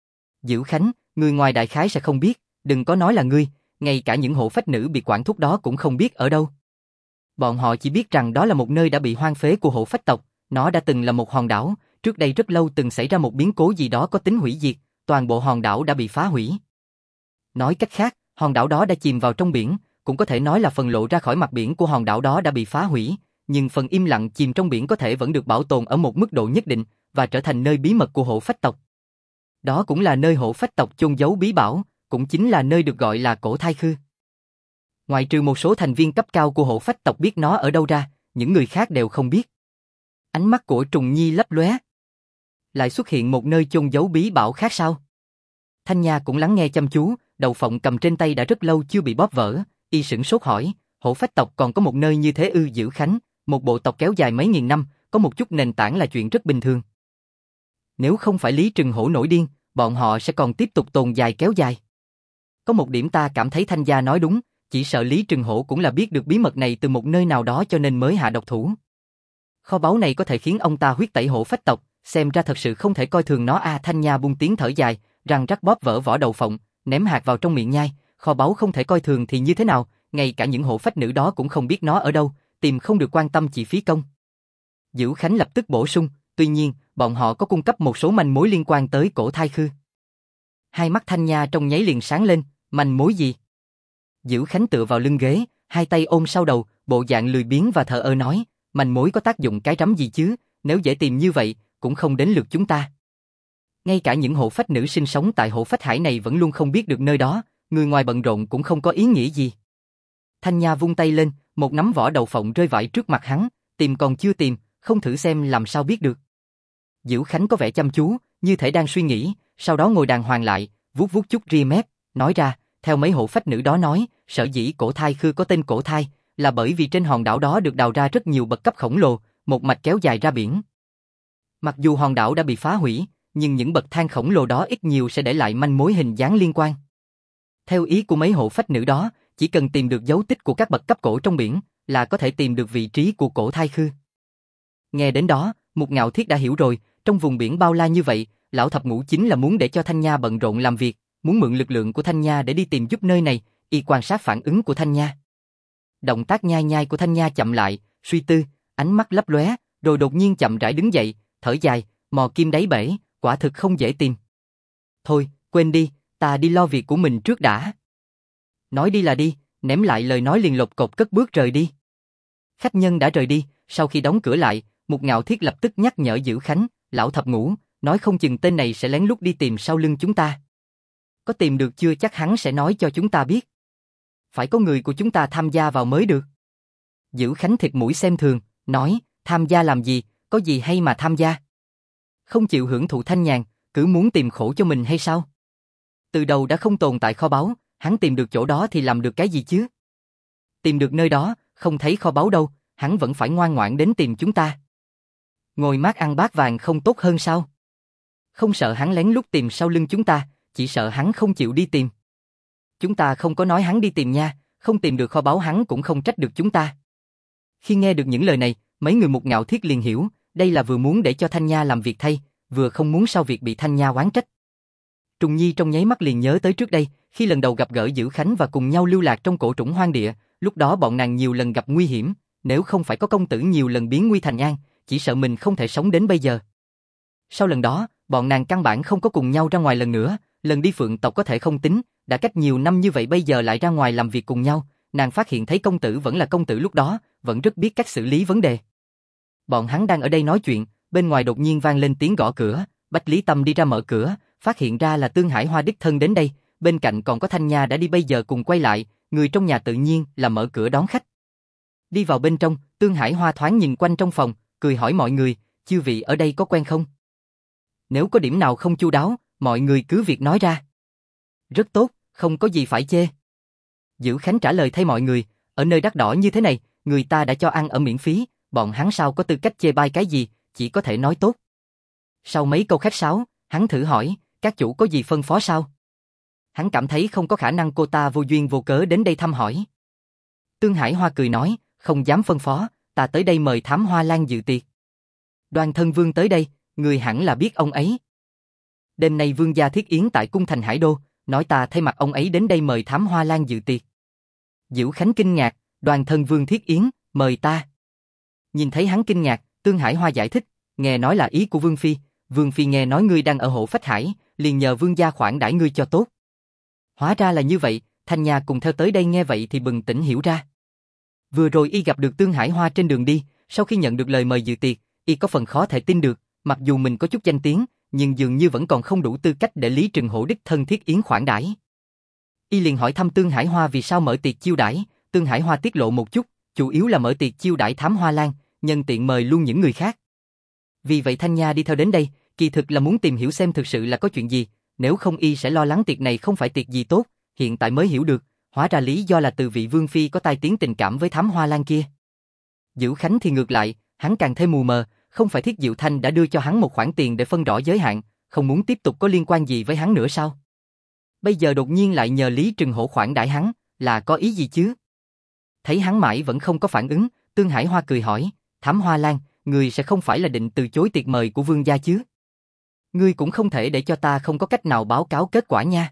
Dữ Khánh, người ngoài đại khái sẽ không biết, đừng có nói là ngươi, ngay cả những hộ phách nữ bị quản thúc đó cũng không biết ở đâu. Bọn họ chỉ biết rằng đó là một nơi đã bị hoang phế của hộ phách tộc, nó đã từng là một hòn đảo, trước đây rất lâu từng xảy ra một biến cố gì đó có tính hủy diệt, toàn bộ hòn đảo đã bị phá hủy. Nói cách khác, hòn đảo đó đã chìm vào trong biển, cũng có thể nói là phần lộ ra khỏi mặt biển của hòn đảo đó đã bị phá hủy, nhưng phần im lặng chìm trong biển có thể vẫn được bảo tồn ở một mức độ nhất định và trở thành nơi bí mật của hộ phách tộc. Đó cũng là nơi hộ phách tộc chôn giấu bí bảo, cũng chính là nơi được gọi là Cổ Thai Khư. Ngoại trừ một số thành viên cấp cao của hộ phách tộc biết nó ở đâu ra, những người khác đều không biết. Ánh mắt của Trùng Nhi lấp lóe. Lại xuất hiện một nơi chôn giấu bí bảo khác sao? Thanh Nha cũng lắng nghe chăm chú, đầu phộng cầm trên tay đã rất lâu chưa bị bóp vỡ, y sửng sốt hỏi, hộ phách tộc còn có một nơi như thế ư? Dữ Khánh, một bộ tộc kéo dài mấy nghìn năm, có một chút nền tảng là chuyện rất bình thường. Nếu không phải Lý Trừng Hổ nổi điên, bọn họ sẽ còn tiếp tục tồn dài kéo dài. Có một điểm ta cảm thấy Thanh gia nói đúng, chỉ sợ Lý Trừng Hổ cũng là biết được bí mật này từ một nơi nào đó cho nên mới hạ độc thủ. Kho báu này có thể khiến ông ta huyết tẩy hộ phách tộc, xem ra thật sự không thể coi thường nó. Thanh Nha buông tiếng thở dài, răng rắc bóp vỡ vỏ đầu phộng, ném hạt vào trong miệng nhai, kho báu không thể coi thường thì như thế nào, ngay cả những hộ phách nữ đó cũng không biết nó ở đâu, tìm không được quan tâm chỉ phí công. Dữ Khánh lập tức bổ sung, tuy nhiên, bọn họ có cung cấp một số manh mối liên quan tới Cổ Thai Khư. Hai mắt Thanh Nha trong nháy liền sáng lên, manh mối gì? Dữ Khánh tựa vào lưng ghế, hai tay ôm sau đầu, bộ dạng lười biếng và thờ ơ nói, manh mối có tác dụng cái rắm gì chứ, nếu dễ tìm như vậy, cũng không đến lượt chúng ta. Ngay cả những hộ phách nữ sinh sống tại Hộ Phách Hải này vẫn luôn không biết được nơi đó, người ngoài bận rộn cũng không có ý nghĩa gì. Thanh Nha vung tay lên, một nắm vỏ đậu phộng rơi vãi trước mặt hắn, tìm còn chưa tìm, không thử xem làm sao biết được. Dữ Khánh có vẻ chăm chú, như thể đang suy nghĩ, sau đó ngồi đàng hoàng lại, vuốt vuốt chút ria mép, nói ra, theo mấy hộ phách nữ đó nói, sở dĩ Cổ Thai Khư có tên Cổ Thai, là bởi vì trên hòn đảo đó được đào ra rất nhiều bậc cấp khổng lồ, một mạch kéo dài ra biển. Mặc dù hòn đảo đã bị phá hủy, nhưng những bậc thang khổng lồ đó ít nhiều sẽ để lại manh mối hình dáng liên quan. Theo ý của mấy hộ phách nữ đó, chỉ cần tìm được dấu tích của các bậc cấp cổ trong biển, là có thể tìm được vị trí của Cổ Thai Khư. Nghe đến đó, Mục Ngạo Thiết đã hiểu rồi, trong vùng biển bao la như vậy, lão thập ngũ chính là muốn để cho Thanh Nha bận rộn làm việc, muốn mượn lực lượng của Thanh Nha để đi tìm giúp nơi này, y quan sát phản ứng của Thanh Nha. Động tác nhai nhai của Thanh Nha chậm lại, suy tư, ánh mắt lấp lóe, rồi đột nhiên chậm rãi đứng dậy, thở dài, mò kim đáy bể, quả thực không dễ tìm. Thôi, quên đi, ta đi lo việc của mình trước đã. Nói đi là đi, ném lại lời nói liền lột cột cất bước rời đi. Khách nhân đã rời đi, sau khi đóng cửa lại, Mục Ngạo Thiết lập tức nhắc nhở Dữ Khánh, lão thập ngũ, nói không chừng tên này sẽ lén lút đi tìm sau lưng chúng ta. Có tìm được chưa chắc hắn sẽ nói cho chúng ta biết. Phải có người của chúng ta tham gia vào mới được. Dữ Khánh thịt mũi xem thường, nói, tham gia làm gì, có gì hay mà tham gia. Không chịu hưởng thụ thanh nhàn, cứ muốn tìm khổ cho mình hay sao? Từ đầu đã không tồn tại kho báu, hắn tìm được chỗ đó thì làm được cái gì chứ? Tìm được nơi đó, không thấy kho báu đâu, hắn vẫn phải ngoan ngoãn đến tìm chúng ta. Ngồi mát ăn bát vàng không tốt hơn sao? Không sợ hắn lén lút tìm sau lưng chúng ta, chỉ sợ hắn không chịu đi tìm. Chúng ta không có nói hắn đi tìm nha, không tìm được kho báu hắn cũng không trách được chúng ta. Khi nghe được những lời này, mấy người Mục Ngạo Thiết liền hiểu, đây là vừa muốn để cho Thanh Nha làm việc thay, vừa không muốn sau việc bị Thanh Nha oán trách. Trùng Nhi trong nháy mắt liền nhớ tới trước đây, khi lần đầu gặp gỡ Dữ Khánh và cùng nhau lưu lạc trong cổ trũng hoang địa, lúc đó bọn nàng nhiều lần gặp nguy hiểm, nếu không phải có công tử nhiều lần biến nguy thành an, chỉ sợ mình không thể sống đến bây giờ. Sau lần đó, bọn nàng căn bản không có cùng nhau ra ngoài lần nữa, lần đi Phượng tộc có thể không tính, đã cách nhiều năm như vậy bây giờ lại ra ngoài làm việc cùng nhau, nàng phát hiện thấy công tử vẫn là công tử lúc đó, vẫn rất biết cách xử lý vấn đề. Bọn hắn đang ở đây nói chuyện, bên ngoài đột nhiên vang lên tiếng gõ cửa, Bách Lý Tâm đi ra mở cửa, phát hiện ra là Tương Hải Hoa đích thân đến đây, bên cạnh còn có Thanh Nha đã đi bây giờ cùng quay lại, người trong nhà tự nhiên là mở cửa đón khách. Đi vào bên trong, Tương Hải Hoa thoáng nhìn quanh trong phòng, cười hỏi mọi người, chư vị ở đây có quen không? Nếu có điểm nào không chu đáo, mọi người cứ việc nói ra. Rất tốt, không có gì phải chê. Dữ Khánh trả lời thay mọi người, ở nơi đắt đỏ như thế này, người ta đã cho ăn ở miễn phí, bọn hắn sao có tư cách chê bai cái gì, chỉ có thể nói tốt. Sau mấy câu khách sáo, hắn thử hỏi, các chủ có gì phân phó sao? Hắn cảm thấy không có khả năng cô ta vô duyên vô cớ đến đây thăm hỏi. Tương Hải Hoa cười nói, không dám phân phó, ta tới đây mời Thám Hoa Lan dự tiệc. Đoan Thân Vương tới đây, người hẳn là biết ông ấy. Đêm nay vương gia thiết yến tại cung thành Hải Đô, nói ta thay mặt ông ấy đến đây mời Thám Hoa Lan dự tiệc. Dữ Khánh kinh ngạc, Đoan Thân Vương thiết yến, mời ta. Nhìn thấy hắn kinh ngạc, Tương Hải Hoa giải thích, nghe nói là ý của Vương Phi, Vương Phi nghe nói ngươi đang ở Hộ Phách Hải, liền nhờ vương gia khoản đãi ngươi cho tốt. Hóa ra là như vậy, Thanh Nha cùng theo tới đây nghe vậy thì bừng tỉnh hiểu ra. Vừa rồi y gặp được Tương Hải Hoa trên đường đi, sau khi nhận được lời mời dự tiệc, y có phần khó thể tin được, mặc dù mình có chút danh tiếng, nhưng dường như vẫn còn không đủ tư cách để Lý Trừng Hổ đích thân thiết yến khoản đãi. Y liền hỏi thăm Tương Hải Hoa vì sao mở tiệc chiêu đãi, Tương Hải Hoa tiết lộ một chút, chủ yếu là mở tiệc chiêu đãi Thám Hoa Lan, nhân tiện mời luôn những người khác. Vì vậy Thanh Nha đi theo đến đây, kỳ thực là muốn tìm hiểu xem thực sự là có chuyện gì, nếu không y sẽ lo lắng tiệc này không phải tiệc gì tốt, hiện tại mới hiểu được, hóa ra lý do là từ vị Vương Phi có tai tiếng tình cảm với Thám Hoa Lan kia. Dữ Khánh thì ngược lại, hắn càng thêm mù mờ, không phải Thiết Diệu Thanh đã đưa cho hắn một khoản tiền để phân rõ giới hạn, không muốn tiếp tục có liên quan gì với hắn nữa sao? Bây giờ đột nhiên lại nhờ Lý Trừng Hổ khoản đãi hắn, là có ý gì chứ? Thấy hắn mãi vẫn không có phản ứng, Tương Hải Hoa cười hỏi, Thám Hoa Lan, ngươi sẽ không phải là định từ chối tiệc mời của vương gia chứ? Ngươi cũng không thể để cho ta không có cách nào báo cáo kết quả nha.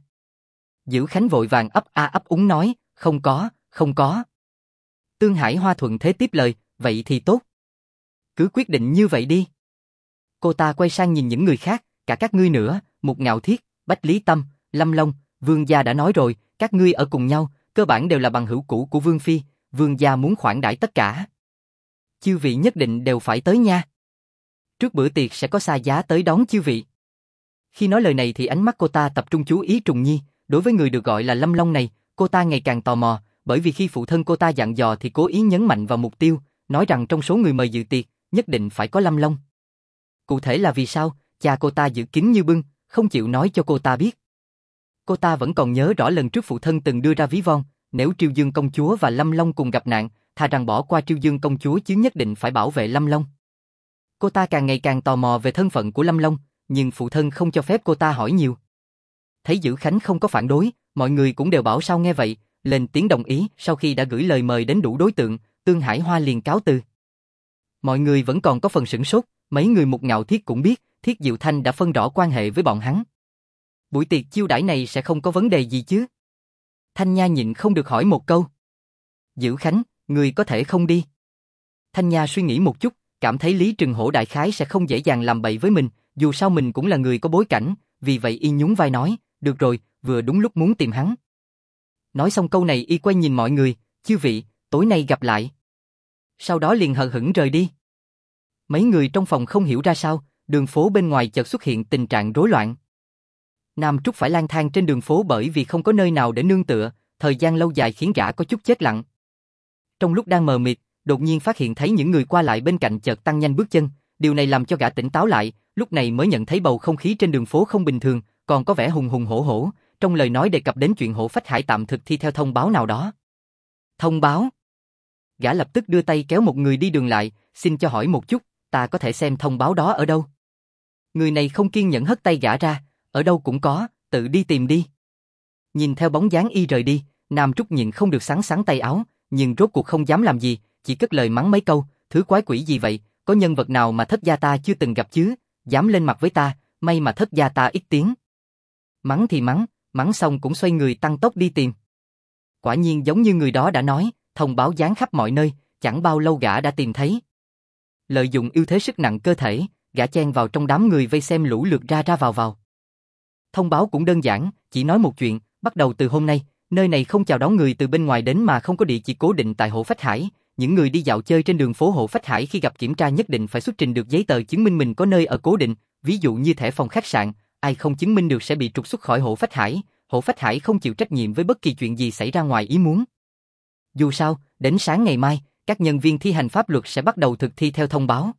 Dữ Khánh vội vàng ấp a ấp úng nói, không có, không có. Tương Hải Hoa thuận thế tiếp lời, vậy thì tốt. Cứ quyết định như vậy đi. Cô ta quay sang nhìn những người khác, cả các ngươi nữa, Mục Ngạo Thiết, Bách Lý Tâm, Lâm Long, vương gia đã nói rồi, các ngươi ở cùng nhau, cơ bản đều là bằng hữu cũ của Vương Phi, vương gia muốn khoản đãi tất cả. Chư vị nhất định đều phải tới nha. Trước bữa tiệc sẽ có xa giá tới đón chư vị. Khi nói lời này thì ánh mắt cô ta tập trung chú ý Trùng Nhi, đối với người được gọi là Lâm Long này, cô ta ngày càng tò mò, bởi vì khi phụ thân cô ta dặn dò thì cố ý nhấn mạnh vào mục tiêu, nói rằng trong số người mời dự tiệc, nhất định phải có Lâm Long. Cụ thể là vì sao, cha cô ta giữ kín như bưng, không chịu nói cho cô ta biết. Cô ta vẫn còn nhớ rõ lần trước phụ thân từng đưa ra ví von, nếu Triều Dương công chúa và Lâm Long cùng gặp nạn, thà rằng bỏ qua Triều Dương công chúa chứ nhất định phải bảo vệ Lâm Long. Cô ta càng ngày càng tò mò về thân phận của Lâm Long, nhưng phụ thân không cho phép cô ta hỏi nhiều. Thấy Dữ Khánh không có phản đối, mọi người cũng đều bảo sao nghe vậy, lên tiếng đồng ý. Sau khi đã gửi lời mời đến đủ đối tượng, Tương Hải Hoa liền cáo từ. Mọi người vẫn còn có phần sửng sốt, mấy người Mục Ngạo Thiết cũng biết, Thiết Diệu Thanh đã phân rõ quan hệ với bọn hắn. Buổi tiệc chiêu đãi này sẽ không có vấn đề gì chứ? Thanh Nha nhịn không được hỏi một câu. Dữ Khánh, người có thể không đi. Thanh Nha suy nghĩ một chút, cảm thấy Lý Trừng Hổ đại khái sẽ không dễ dàng làm bậy với mình, dù sao mình cũng là người có bối cảnh, vì vậy y nhún vai nói, được rồi, vừa đúng lúc muốn tìm hắn. Nói xong câu này y quay nhìn mọi người, chư vị, tối nay gặp lại. Sau đó liền hờ hững rời đi. Mấy người trong phòng không hiểu ra sao, đường phố bên ngoài chợt xuất hiện tình trạng rối loạn. Nam Trúc phải lang thang trên đường phố bởi vì không có nơi nào để nương tựa, thời gian lâu dài khiến gã có chút chết lặng. Trong lúc đang mờ mịt, đột nhiên phát hiện thấy những người qua lại bên cạnh chợt tăng nhanh bước chân, điều này làm cho gã tỉnh táo lại, lúc này mới nhận thấy bầu không khí trên đường phố không bình thường, còn có vẻ hùng hùng hổ hổ, trong lời nói đề cập đến chuyện Hổ Phách Hải tạm thực thi theo thông báo nào đó. Thông báo? Gã lập tức đưa tay kéo một người đi đường lại, xin cho hỏi một chút, ta có thể xem thông báo đó ở đâu? Người này không kiên nhẫn hất tay gã ra, ở đâu cũng có, tự đi tìm đi. Nhìn theo bóng dáng y rời đi, Nam Trúc nhịn không được sắn sắn tay áo, nhưng rốt cuộc không dám làm gì, chỉ cất lời mắng mấy câu, thứ quái quỷ gì vậy, có nhân vật nào mà thất gia ta chưa từng gặp chứ, dám lên mặt với ta, may mà thất gia ta ít tiếng. Mắng thì mắng xong cũng xoay người tăng tốc đi tìm. Quả nhiên giống như người đó đã nói, thông báo dán khắp mọi nơi, chẳng bao lâu gã đã tìm thấy. Lợi dụng ưu thế sức nặng cơ thể, gã chen vào trong đám người vây xem lũ lượt ra ra vào. Thông báo cũng đơn giản, chỉ nói một chuyện, bắt đầu từ hôm nay, nơi này không chào đón người từ bên ngoài đến mà không có địa chỉ cố định tại Hổ Phách Hải. Những người đi dạo chơi trên đường phố Hổ Phách Hải khi gặp kiểm tra nhất định phải xuất trình được giấy tờ chứng minh mình có nơi ở cố định, ví dụ như thẻ phòng khách sạn, ai không chứng minh được sẽ bị trục xuất khỏi Hổ Phách Hải. Hổ Phách Hải không chịu trách nhiệm với bất kỳ chuyện gì xảy ra ngoài ý muốn. Dù sao, đến sáng ngày mai, các nhân viên thi hành pháp luật sẽ bắt đầu thực thi theo thông báo.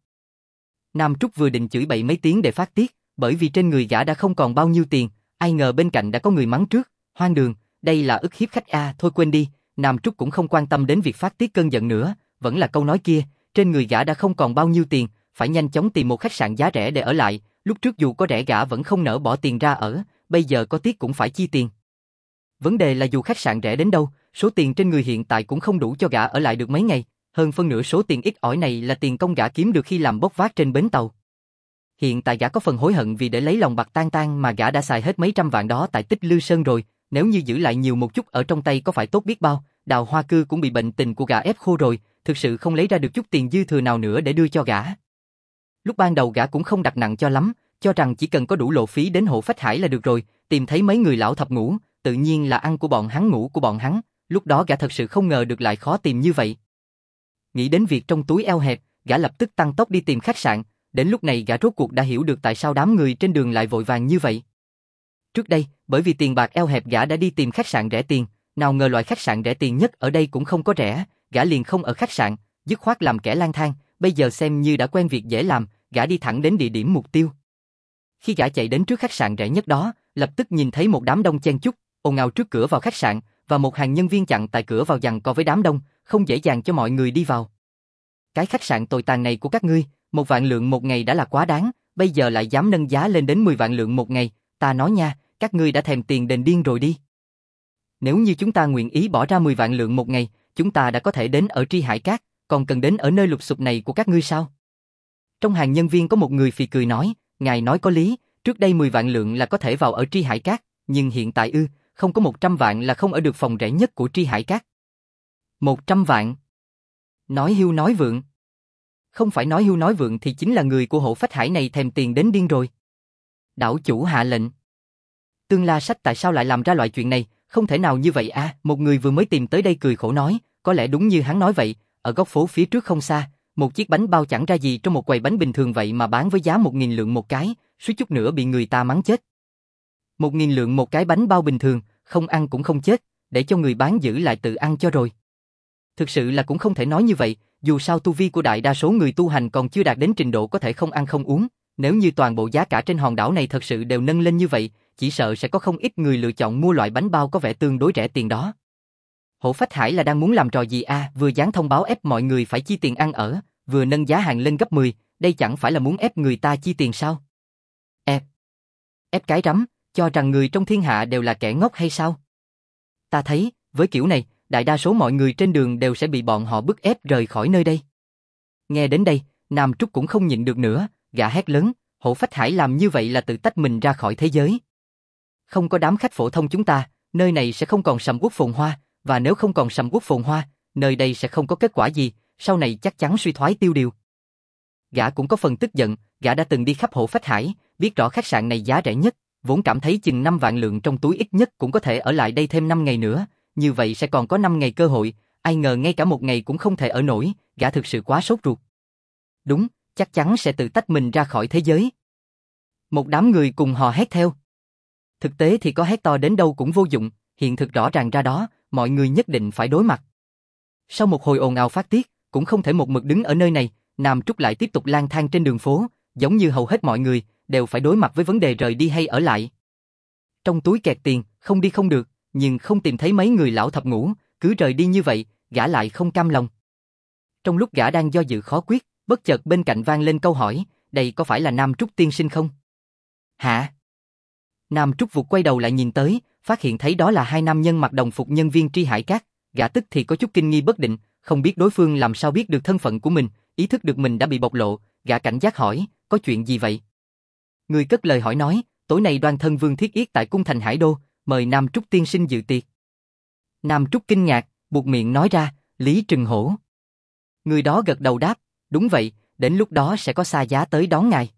Nam Trúc vừa định chửi bậy mấy tiếng để phát tiết, bởi vì trên người gã đã không còn bao nhiêu tiền, ai ngờ bên cạnh đã có người mắng trước, hoang đường, đây là ức hiếp khách a, thôi quên đi. Nam Trúc cũng không quan tâm đến việc phát tiết cơn giận nữa, vẫn là câu nói kia, trên người gã đã không còn bao nhiêu tiền, phải nhanh chóng tìm một khách sạn giá rẻ để ở lại, lúc trước dù có rẻ gã vẫn không nỡ bỏ tiền ra ở, bây giờ có tiếc cũng phải chi tiền. Vấn đề là dù khách sạn rẻ đến đâu, số tiền trên người hiện tại cũng không đủ cho gã ở lại được mấy ngày, hơn phân nửa số tiền ít ỏi này là tiền công gã kiếm được khi làm bốc vác trên bến tàu. Hiện tại gã có phần hối hận vì để lấy lòng bạc tan tan mà gã đã xài hết mấy trăm vạn đó tại Tích Lư Sơn rồi, nếu như giữ lại nhiều một chút ở trong tay có phải tốt biết bao, Đào Hoa Cư cũng bị bệnh tình của gã ép khô rồi, thực sự không lấy ra được chút tiền dư thừa nào nữa để đưa cho gã. Lúc ban đầu gã cũng không đặt nặng cho lắm, cho rằng chỉ cần có đủ lộ phí đến Hổ Phách Hải là được rồi, tìm thấy mấy người lão thập ngũ, tự nhiên là ăn của bọn hắn ngủ của bọn hắn, lúc đó gã thật sự không ngờ được lại khó tìm như vậy. Nghĩ đến việc trong túi eo hẹp, gã lập tức tăng tốc đi tìm khách sạn, đến lúc này gã rốt cuộc đã hiểu được tại sao đám người trên đường lại vội vàng như vậy. Trước đây, bởi vì tiền bạc eo hẹp gã đã đi tìm khách sạn rẻ tiền, nào ngờ loại khách sạn rẻ tiền nhất ở đây cũng không có rẻ, gã liền không ở khách sạn, dứt khoát làm kẻ lang thang, bây giờ xem như đã quen việc dễ làm, gã đi thẳng đến địa điểm mục tiêu. Khi gã chạy đến trước khách sạn rẻ nhất đó, lập tức nhìn thấy một đám đông chen chúc, ồn ào trước cửa vào khách sạn, và một hàng nhân viên chặn tại cửa vào giằng co với đám đông, không dễ dàng cho mọi người đi vào. Cái khách sạn tồi tàn này của các ngươi, 1 vạn lượng một ngày đã là quá đáng, bây giờ lại dám nâng giá lên đến 10 vạn lượng một ngày, ta nói nha, các ngươi đã thèm tiền đền điên rồi đi. Nếu như chúng ta nguyện ý bỏ ra 10 vạn lượng một ngày, chúng ta đã có thể đến ở Tri Hải Cát, còn cần đến ở nơi lục sục này của các ngươi sao? Trong hàng nhân viên có một người phì cười nói, ngài nói có lý, trước đây 10 vạn lượng là có thể vào ở Tri Hải Cát, nhưng hiện tại không có 100 vạn là không ở được phòng rẻ nhất của Tri Hải Cát. 100 vạn? Nói hưu nói vượng. Không phải nói hưu nói vượng thì chính là người của Hổ Phách Hải này thèm tiền đến điên rồi. Đảo chủ hạ lệnh. Tương La Sách tại sao lại làm ra loại chuyện này, không thể nào như vậy à, một người vừa mới tìm tới đây cười khổ nói, có lẽ đúng như hắn nói vậy, ở góc phố phía trước không xa, một chiếc bánh bao chẳng ra gì trong một quầy bánh bình thường vậy mà bán với giá 1.000 lượng một cái, suýt chút nữa bị người ta mắng chết. 1.000 lượng một cái bánh bao bình thường, không ăn cũng không chết, để cho người bán giữ lại tự ăn cho rồi. Thực sự là cũng không thể nói như vậy, dù sao tu vi của đại đa số người tu hành còn chưa đạt đến trình độ có thể không ăn không uống, nếu như toàn bộ giá cả trên hòn đảo này thật sự đều nâng lên như vậy, chỉ sợ sẽ có không ít người lựa chọn mua loại bánh bao có vẻ tương đối rẻ tiền đó. Hổ Phách Hải là đang muốn làm trò gì à, vừa dán thông báo ép mọi người phải chi tiền ăn ở, vừa nâng giá hàng lên gấp 10, đây chẳng phải là muốn ép người ta chi tiền sao? Ép cái rắm, cho rằng người trong thiên hạ đều là kẻ ngốc hay sao? Ta thấy, với kiểu này, đại đa số mọi người trên đường đều sẽ bị bọn họ bức ép rời khỏi nơi đây. Nghe đến đây, Nam Trúc cũng không nhịn được nữa, gã hét lớn, Hổ Phách Hải làm như vậy là tự tách mình ra khỏi thế giới. Không có đám khách phổ thông chúng ta, nơi này sẽ không còn sầm uất phồn hoa, và nếu không còn sầm uất phồn hoa, nơi đây sẽ không có kết quả gì, sau này chắc chắn suy thoái tiêu điều. Gã cũng có phần tức giận, gã đã từng đi khắp Hổ Phách Hải, biết rõ khách sạn này giá rẻ nhất, vốn cảm thấy chừng 5 vạn lượng trong túi ít nhất cũng có thể ở lại đây thêm 5 ngày nữa, như vậy sẽ còn có 5 ngày cơ hội, ai ngờ ngay cả một ngày cũng không thể ở nổi, gã thực sự quá sốt ruột. Đúng, chắc chắn sẽ tự tách mình ra khỏi thế giới. Một đám người cùng hò hét theo. Thực tế thì có hét to đến đâu cũng vô dụng, hiện thực rõ ràng ra đó, mọi người nhất định phải đối mặt. Sau một hồi ồn ào phát tiết, cũng không thể một mực đứng ở nơi này, Nam Trúc lại tiếp tục lang thang trên đường phố, giống như hầu hết mọi người, đều phải đối mặt với vấn đề rời đi hay ở lại. Trong túi kẹt tiền, không đi không được, nhưng không tìm thấy mấy người lão thập ngũ, cứ rời đi như vậy, gã lại không cam lòng. Trong lúc gã đang do dự khó quyết, bất chợt bên cạnh vang lên câu hỏi, đây có phải là Nam Trúc tiên sinh không? Hả? Nam Trúc vụt quay đầu lại nhìn tới, phát hiện thấy đó là hai nam nhân mặc đồng phục nhân viên Tri Hải Các, gã tức thì có chút kinh nghi bất định, không biết đối phương làm sao biết được thân phận của mình, ý thức được mình đã bị bộc lộ, gã cảnh giác hỏi, có chuyện gì vậy? Người cất lời hỏi nói, tối nay Đoan Thân Vương thiết yết tại cung thành Hải Đô, mời Nam Trúc tiên sinh dự tiệc. Nam Trúc kinh ngạc, buột miệng nói ra, Lý Trừng Hổ. Người đó gật đầu đáp, đúng vậy, đến lúc đó sẽ có Sa Giá tới đón ngài.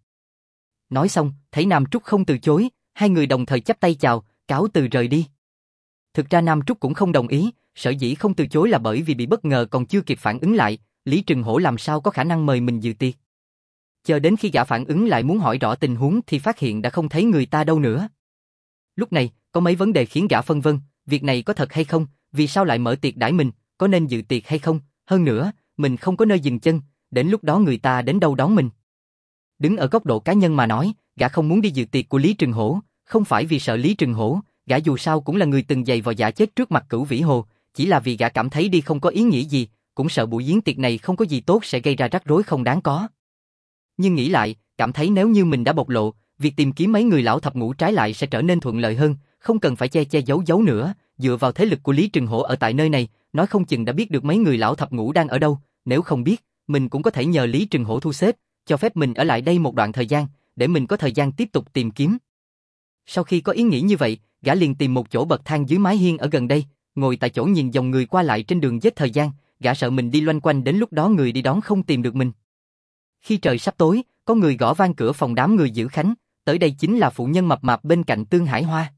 Nói xong, thấy Nam Trúc không từ chối, hai người đồng thời chắp tay chào, cáo từ rời đi. Thực ra Nam Trúc cũng không đồng ý, sở dĩ không từ chối là bởi vì bị bất ngờ còn chưa kịp phản ứng lại, Lý Trừng Hổ làm sao có khả năng mời mình dự tiệc. Chờ đến khi gã phản ứng lại muốn hỏi rõ tình huống thì phát hiện đã không thấy người ta đâu nữa. Lúc này, có mấy vấn đề khiến gã phân vân, việc này có thật hay không, vì sao lại mở tiệc đãi mình, có nên dự tiệc hay không, hơn nữa, mình không có nơi dừng chân, đến lúc đó người ta đến đâu đón mình. Đứng ở góc độ cá nhân mà nói, gã không muốn đi dự tiệc của Lý Trừng Hổ, không phải vì sợ Lý Trừng Hổ, gã dù sao cũng là người từng giày vò giả chết trước mặt Cửu Vĩ Hồ, chỉ là vì gã cảm thấy đi không có ý nghĩa gì, cũng sợ buổi yến tiệc này không có gì tốt sẽ gây ra rắc rối không đáng có. Nhưng nghĩ lại, cảm thấy nếu như mình đã bộc lộ, việc tìm kiếm mấy người lão thập ngũ trái lại sẽ trở nên thuận lợi hơn, không cần phải che che giấu giấu nữa, dựa vào thế lực của Lý Trừng Hổ ở tại nơi này, nói không chừng đã biết được mấy người lão thập ngũ đang ở đâu, nếu không biết, mình cũng có thể nhờ Lý Trừng Hổ thu xếp, cho phép mình ở lại đây một đoạn thời gian, để mình có thời gian tiếp tục tìm kiếm. Sau khi có ý nghĩ như vậy, gã liền tìm một chỗ bậc thang dưới mái hiên ở gần đây, ngồi tại chỗ nhìn dòng người qua lại trên đường giết thời gian, gã sợ mình đi loanh quanh đến lúc đó người đi đón không tìm được mình. Khi trời sắp tối, có người gõ vang cửa phòng đám người giữ khánh, tới đây chính là phụ nhân mập mạp bên cạnh Tương Hải Hoa.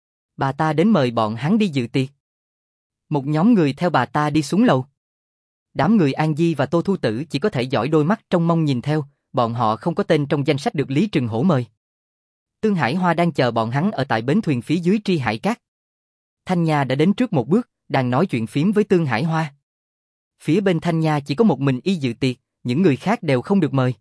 Bà ta đến mời bọn hắn đi dự tiệc. Một nhóm người theo bà ta đi xuống lầu. Đám người An Di và Tô Thu Tử chỉ có thể dõi đôi mắt trông mong nhìn theo, bọn họ không có tên trong danh sách được Lý Trừng Hổ mời. Tương Hải Hoa đang chờ bọn hắn ở tại bến thuyền phía dưới Tri Hải Các. Thanh Nha đã đến trước một bước, đang nói chuyện phiếm với Tương Hải Hoa. Phía bên Thanh Nha chỉ có một mình y dự tiệc, những người khác đều không được mời.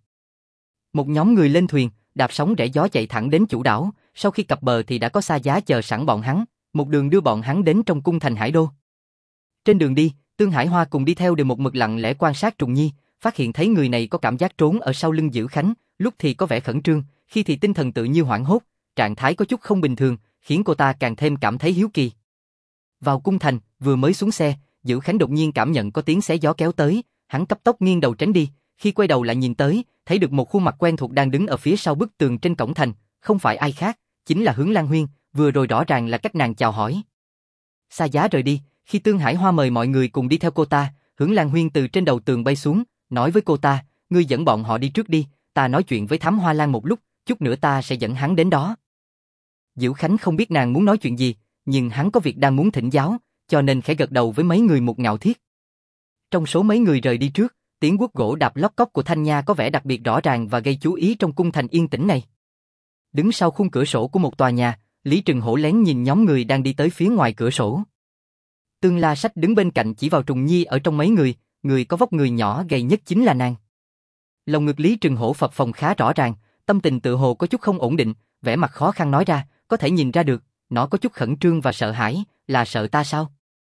Một nhóm người lên thuyền, đạp sóng rẽ gió chạy thẳng đến chủ đảo, sau khi cập bờ thì đã có Sa Giá chờ sẵn bọn hắn, một đường đưa bọn hắn đến trong cung thành Hải Đô. Trên đường đi, Tương Hải Hoa cùng đi theo đều một mực lặng lẽ quan sát Trùng Nhi, phát hiện thấy người này có cảm giác trốn ở sau lưng Giữ Khánh, lúc thì có vẻ khẩn trương, khi thì tinh thần tự như hoảng hốt, trạng thái có chút không bình thường, khiến cô ta càng thêm cảm thấy hiếu kỳ. Vào cung thành, vừa mới xuống xe, Giữ Khánh đột nhiên cảm nhận có tiếng xé gió kéo tới, hắn cấp tốc nghiêng đầu tránh đi, khi quay đầu lại nhìn tới, thấy được một khuôn mặt quen thuộc đang đứng ở phía sau bức tường trên cổng thành, không phải ai khác, chính là Hướng Lan Huyên, vừa rồi rõ ràng là cách nàng chào hỏi. Sa Giá rời đi, khi Tương Hải Hoa mời mọi người cùng đi theo cô ta, Hướng Lan Huyên từ trên đầu tường bay xuống, nói với cô ta, ngươi dẫn bọn họ đi trước đi, ta nói chuyện với Thám Hoa Lan một lúc, chút nữa ta sẽ dẫn hắn đến đó. Diệu Khánh không biết nàng muốn nói chuyện gì, nhưng hắn có việc đang muốn thỉnh giáo, cho nên khẽ gật đầu với mấy người một ngạo thiết. Trong số mấy người rời đi trước, tiếng guốc gỗ đạp lóc cóc của Thanh Nha có vẻ đặc biệt rõ ràng và gây chú ý trong cung thành yên tĩnh này. Đứng sau khung cửa sổ của một tòa nhà, Lý Trừng Hổ lén nhìn nhóm người đang đi tới phía ngoài cửa sổ. Tương La Sách đứng bên cạnh chỉ vào Trùng Nhi ở trong mấy người có vóc người nhỏ gầy nhất chính là nàng. Lòng ngực Lý Trừng Hổ phập phồng khá rõ ràng, tâm tình tự hồ có chút không ổn định, vẻ mặt khó khăn nói ra, có thể nhìn ra được, nó có chút khẩn trương và sợ hãi, là sợ ta sao?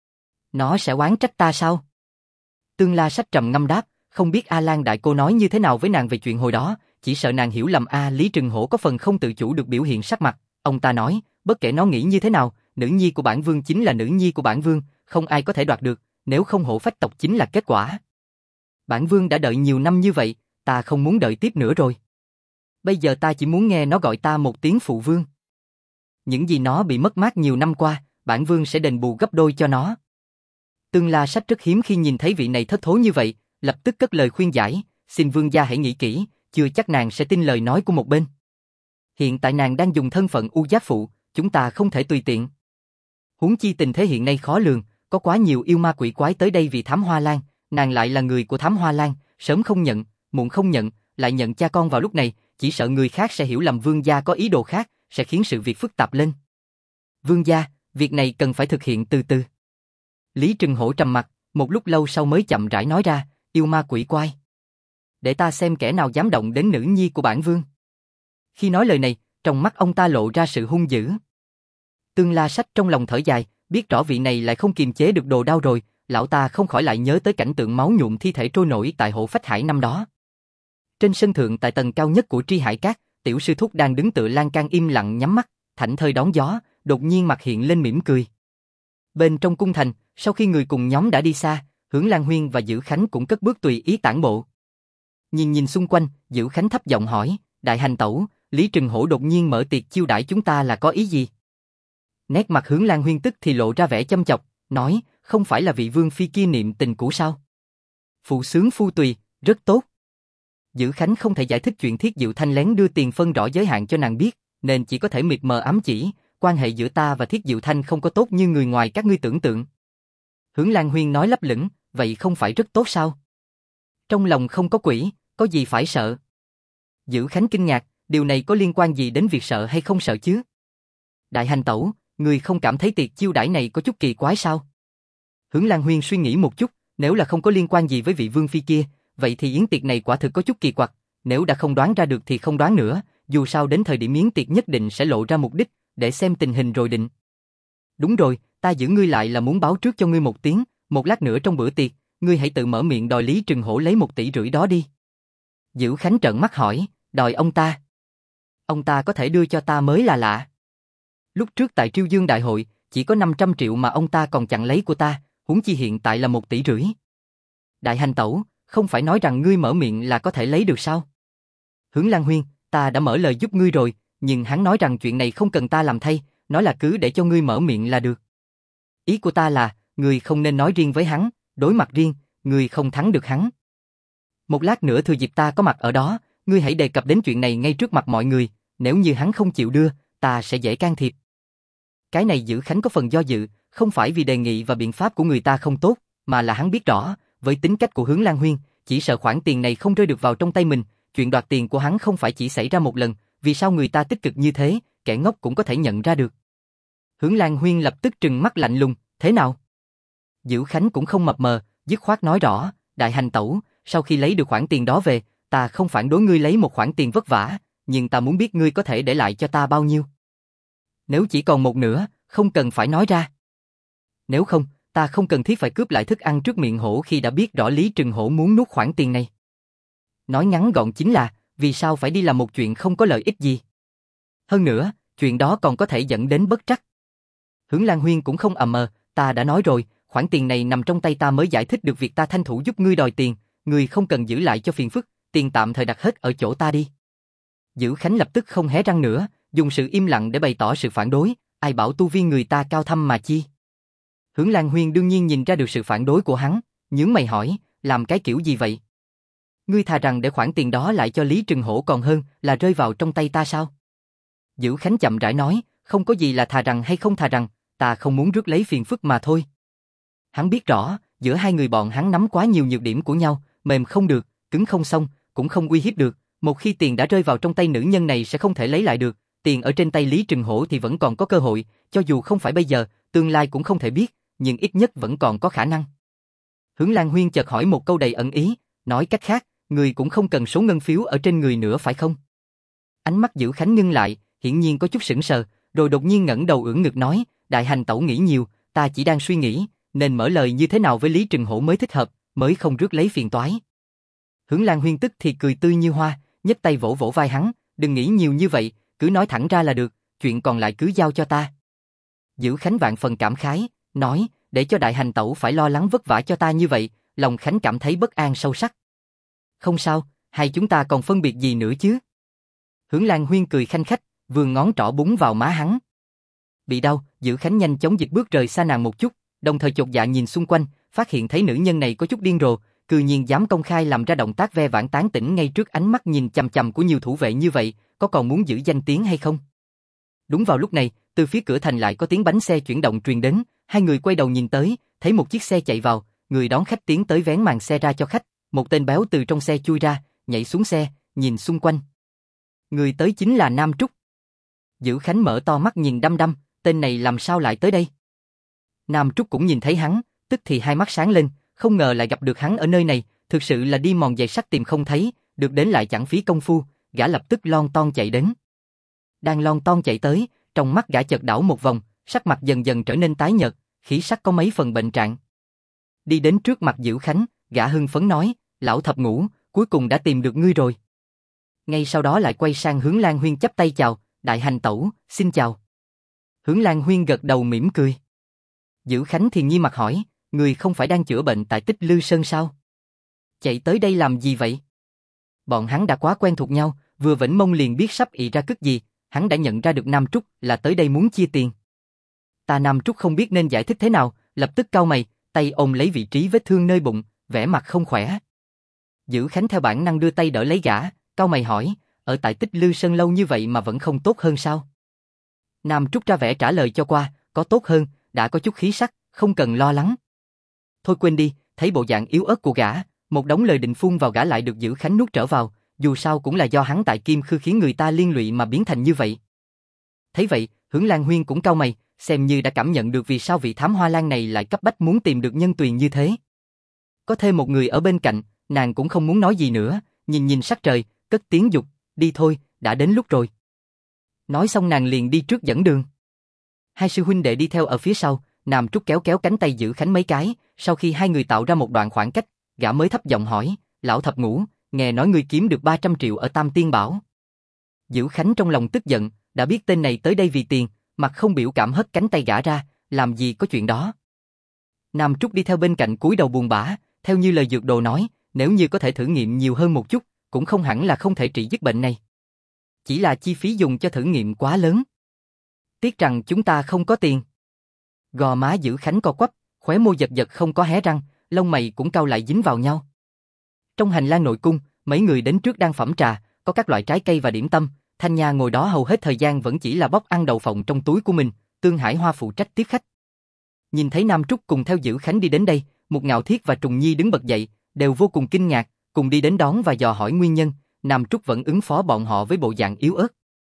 Nó sẽ oán trách ta sao? Tương La Sách trầm ngâm đáp, không biết A Lan đại cô nói như thế nào với nàng về chuyện hồi đó, chỉ sợ nàng hiểu lầm Lý Trừng Hổ có phần không tự chủ được biểu hiện sắc mặt, ông ta nói, bất kể nó nghĩ như thế nào, nữ nhi của bản vương chính là nữ nhi của bản vương, không ai có thể đoạt được, nếu không hổ phách tộc chính là kết quả. Bản vương đã đợi nhiều năm như vậy, ta không muốn đợi tiếp nữa rồi. Bây giờ ta chỉ muốn nghe nó gọi ta một tiếng phụ vương. Những gì nó bị mất mát nhiều năm qua, bản vương sẽ đền bù gấp đôi cho nó. Tương La Sách rất hiếm khi nhìn thấy vị này thất thố như vậy, lập tức cất lời khuyên giải, xin vương gia hãy nghĩ kỹ, chưa chắc nàng sẽ tin lời nói của một bên. Hiện tại nàng đang dùng thân phận U Giáp Phụ, chúng ta không thể tùy tiện. Huống chi tình thế hiện nay khó lường, có quá nhiều yêu ma quỷ quái tới đây vì Thám Hoa Lan, nàng lại là người của Thám Hoa Lan, sớm không nhận, muộn không nhận, lại nhận cha con vào lúc này, chỉ sợ người khác sẽ hiểu lầm vương gia có ý đồ khác, sẽ khiến sự việc phức tạp lên. Vương gia, việc này cần phải thực hiện từ từ. Lý Trừng Hổ trầm mặt, một lúc lâu sau mới chậm rãi nói ra, yêu ma quỷ quái. Để ta xem kẻ nào dám động đến nữ nhi của bản vương. Khi nói lời này, trong mắt ông ta lộ ra sự hung dữ. Tương La Sách trong lòng thở dài, biết rõ vị này lại không kiềm chế được đồ đao rồi, lão ta không khỏi lại nhớ tới cảnh tượng máu nhuộm thi thể trôi nổi tại Hộ Phách Hải năm đó. Trên sân thượng tại tầng cao nhất của Tri Hải Các, tiểu sư thúc đang đứng tựa lan can im lặng nhắm mắt, thảnh thơi đón gió, đột nhiên mặt hiện lên mỉm cười. Bên trong cung thành, sau khi người cùng nhóm đã đi xa, Hướng Lan Huyên và Dữ Khánh cũng cất bước tùy ý tản bộ. Nhìn xung quanh, Dữ Khánh thấp giọng hỏi, Đại Hành Tẩu, Lý Trừng Hổ đột nhiên mở tiệc chiêu đãi chúng ta là có ý gì? Nét mặt Hướng Lan Huyên tức thì lộ ra vẻ châm chọc, nói, không phải là vị vương phi kia niệm tình cũ sao? Phụ sướng phu tùy, rất tốt. Dữ Khánh không thể giải thích chuyện Thiết Diệu Thanh lén đưa tiền phân rõ giới hạn cho nàng biết, nên chỉ có thể mịt mờ ám chỉ, quan hệ giữa ta và Thiết Diệu Thanh không có tốt như người ngoài các ngươi tưởng tượng. Hướng Lan Huyên nói lấp lửng, vậy không phải rất tốt sao? Trong lòng không có quỷ, có gì phải sợ? Dữ Khánh kinh ngạc, điều này có liên quan gì đến việc sợ hay không sợ chứ? Đại Hành Tẩu, người không cảm thấy tiệc chiêu đãi này có chút kỳ quái sao? Hướng Lan Huyên suy nghĩ một chút, nếu là không có liên quan gì với vị vương phi kia, vậy thì yến tiệc này quả thực có chút kỳ quặc, nếu đã không đoán ra được thì không đoán nữa, dù sao đến thời điểm yến tiệc nhất định sẽ lộ ra mục đích, để xem tình hình rồi định. Đúng rồi, ta giữ ngươi lại là muốn báo trước cho ngươi một tiếng, một lát nữa trong bữa tiệc, ngươi hãy tự mở miệng đòi Lý Trừng Hổ lấy 1,5 tỷ đó đi. Dữ Khánh trợn mắt hỏi, đòi ông ta? Ông ta có thể đưa cho ta mới là lạ. Lúc trước tại Triêu Dương Đại hội, chỉ có 500 triệu mà ông ta còn chặn lấy của ta, huống chi hiện tại là 1,5 tỷ. Đại Hành Tẩu, không phải nói rằng ngươi mở miệng là có thể lấy được sao? Hướng Lan Huyên, ta đã mở lời giúp ngươi rồi, nhưng hắn nói rằng chuyện này không cần ta làm thay, nói là cứ để cho ngươi mở miệng là được. Ý của ta là, ngươi không nên nói riêng với hắn, đối mặt riêng, ngươi không thắng được hắn. Một lát nữa thừa dịp ta có mặt ở đó, ngươi hãy đề cập đến chuyện này ngay trước mặt mọi người, nếu như hắn không chịu đưa, ta sẽ dễ can thiệp. Cái này Dữ Khánh có phần do dự, không phải vì đề nghị và biện pháp của người ta không tốt, mà là hắn biết rõ, với tính cách của Hướng Lan Huyên, chỉ sợ khoản tiền này không rơi được vào trong tay mình, chuyện đoạt tiền của hắn không phải chỉ xảy ra một lần, vì sao người ta tích cực như thế, kẻ ngốc cũng có thể nhận ra được. Hướng Lan Huyên lập tức trừng mắt lạnh lùng, thế nào? Dữ Khánh cũng không mập mờ, dứt khoát nói rõ, Đại Hành Tẩu, sau khi lấy được khoản tiền đó về, ta không phản đối ngươi lấy một khoản tiền vất vả, nhưng ta muốn biết ngươi có thể để lại cho ta bao nhiêu. Nếu chỉ còn một nửa, không cần phải nói ra. Nếu không, ta không cần thiết phải cướp lại thức ăn trước miệng hổ khi đã biết rõ Lý Trừng Hổ muốn nuốt khoản tiền này. Nói ngắn gọn chính là, vì sao phải đi làm một chuyện không có lợi ích gì. Hơn nữa, chuyện đó còn có thể dẫn đến bất trắc. Hướng Lan Huyên cũng không ầm ta đã nói rồi, khoản tiền này nằm trong tay ta mới giải thích được việc ta thanh thủ giúp ngươi đòi tiền, ngươi không cần giữ lại cho phiền phức, tiền tạm thời đặt hết ở chỗ ta đi. Dữ Khánh lập tức không hé răng nữa, dùng sự im lặng để bày tỏ sự phản đối, ai bảo tu vi người ta cao thâm mà chi. Hướng Lan Huyên đương nhiên nhìn ra được sự phản đối của hắn, nhướng mày hỏi, làm cái kiểu gì vậy? Ngươi thà rằng để khoản tiền đó lại cho Lý Trừng Hổ còn hơn là rơi vào trong tay ta sao? Dữ Khánh chậm rãi nói, không có gì là thà rằng hay không thà rằng, ta không muốn rước lấy phiền phức mà thôi. Hắn biết rõ, giữa hai người bọn hắn nắm quá nhiều nhược điểm của nhau, mềm không được, cứng không xong, cũng không uy hiếp được, một khi tiền đã rơi vào trong tay nữ nhân này sẽ không thể lấy lại được, tiền ở trên tay Lý Trừng Hổ thì vẫn còn có cơ hội, cho dù không phải bây giờ, tương lai cũng không thể biết, nhưng ít nhất vẫn còn có khả năng. Hướng Lan Huyên chợt hỏi một câu đầy ẩn ý, nói cách khác, người cũng không cần số ngân phiếu ở trên người nữa phải không? Ánh mắt Dữ Khánh ngưng lại, hiển nhiên có chút sững sờ, rồi đột nhiên ngẩng đầu ưỡn ngực nói, Đại Hành Tẩu nghĩ nhiều, ta chỉ đang suy nghĩ, nên mở lời như thế nào với Lý Trừng Hổ mới thích hợp, mới không rước lấy phiền toái. Hướng Lan Huyên tức thì cười tươi như hoa, nhấc tay vỗ vỗ vai hắn, đừng nghĩ nhiều như vậy, cứ nói thẳng ra là được, chuyện còn lại cứ giao cho ta. Dữ Khánh vạn phần cảm khái, nói, để cho Đại Hành Tẩu phải lo lắng vất vả cho ta như vậy, lòng Khánh cảm thấy bất an sâu sắc. Không sao, hai chúng ta còn phân biệt gì nữa chứ? Hướng Lan Huyên cười khanh khách, vươn ngón trỏ búng vào má hắn. Bị đau, Dữ Khánh nhanh chóng dịch bước rời xa nàng một chút, đồng thời chột dạ nhìn xung quanh, phát hiện thấy nữ nhân này có chút điên rồ, cư nhiên dám công khai làm ra động tác ve vãn tán tỉnh ngay trước ánh mắt nhìn chằm chằm của nhiều thủ vệ như vậy, có còn muốn giữ danh tiếng hay không? Đúng vào lúc này, từ phía cửa thành lại có tiếng bánh xe chuyển động truyền đến, hai người quay đầu nhìn tới, thấy một chiếc xe chạy vào, người đón khách tiến tới vén màn xe ra cho khách, một tên béo từ trong xe chui ra, nhảy xuống xe, nhìn xung quanh. Người tới chính là Nam Trúc. Dữ Khánh mở to mắt nhìn đăm đăm, tên này làm sao lại tới đây? Nam Trúc cũng nhìn thấy hắn, tức thì hai mắt sáng lên, không ngờ lại gặp được hắn ở nơi này, thực sự là đi mòn giày sắt tìm không thấy, được đến lại chẳng phí công phu, gã lập tức lon ton chạy đến. Đang lon ton chạy tới, trong mắt gã chợt đảo một vòng, sắc mặt dần dần trở nên tái nhợt, khí sắc có mấy phần bệnh trạng. Đi đến trước mặt Dữ Khánh, gã hưng phấn nói, lão thập ngũ, cuối cùng đã tìm được ngươi rồi. Ngay sau đó lại quay sang hướng Lan Huyên chắp tay chào, đại hành tẩu, xin chào. Hướng Lan Huyên gật đầu mỉm cười. Dữ Khánh thì nghi mặt hỏi, người không phải đang chữa bệnh tại Tích Lư Sơn sao? Chạy tới đây làm gì vậy? Bọn hắn đã quá quen thuộc nhau, vừa vĩnh mông liền biết sắp ị ra cứt gì, hắn đã nhận ra được Nam Trúc là tới đây muốn chia tiền. Ta Nam Trúc không biết nên giải thích thế nào, lập tức cau mày, tay ôm lấy vị trí vết thương nơi bụng, vẻ mặt không khỏe. Dữ Khánh theo bản năng đưa tay đỡ lấy gã, cau mày hỏi, ở tại Tích Lư Sơn lâu như vậy mà vẫn không tốt hơn sao? Nam Trúc ra vẻ trả lời cho qua, có tốt hơn, đã có chút khí sắc, không cần lo lắng. Thôi quên đi, thấy bộ dạng yếu ớt của gã, một đống lời định phun vào gã lại được Dữ Khánh nuốt trở vào, dù sao cũng là do hắn tại Kim Khư khiến người ta liên lụy mà biến thành như vậy. Thấy vậy, Hướng Lan Huyên cũng cau mày, xem như đã cảm nhận được vì sao vị thám hoa lan này lại cấp bách muốn tìm được nhân tuyền như thế. Có thêm một người ở bên cạnh, nàng cũng không muốn nói gì nữa, nhìn nhìn sắc trời, cất tiếng dục, đi thôi, đã đến lúc rồi. Nói xong nàng liền đi trước dẫn đường. Hai sư huynh đệ đi theo ở phía sau, Nam Trúc kéo kéo cánh tay Dữ Khánh mấy cái, sau khi hai người tạo ra một đoạn khoảng cách, gã mới thấp giọng hỏi, lão thập ngũ, nghe nói ngươi kiếm được 300 triệu ở Tam Tiên Bảo. Dữ Khánh trong lòng tức giận, đã biết tên này tới đây vì tiền, mặt không biểu cảm hất cánh tay gã ra, làm gì có chuyện đó. Nam Trúc đi theo bên cạnh cúi đầu buồn bã, theo như lời dược đồ nói, nếu như có thể thử nghiệm nhiều hơn một chút, cũng không hẳn là không thể trị dứt bệnh này. Chỉ là chi phí dùng cho thử nghiệm quá lớn. Tiếc rằng chúng ta không có tiền. Gò má Dữ Khánh co quắp, khóe môi giật giật không có hé răng, lông mày cũng cau lại dính vào nhau. Trong hành lang nội cung, mấy người đến trước đang phẩm trà, có các loại trái cây và điểm tâm, Thanh Nha ngồi đó hầu hết thời gian vẫn chỉ là bóc ăn đậu phộng trong túi của mình, Tương Hải Hoa phụ trách tiếp khách. Nhìn thấy Nam Trúc cùng theo Dữ Khánh đi đến đây, Mục Ngạo Thiết và Trùng Nhi đứng bật dậy, đều vô cùng kinh ngạc, cùng đi đến đón và dò hỏi nguyên nhân, Nam Trúc vẫn ứng phó bọn họ với bộ dạng yếu ớt.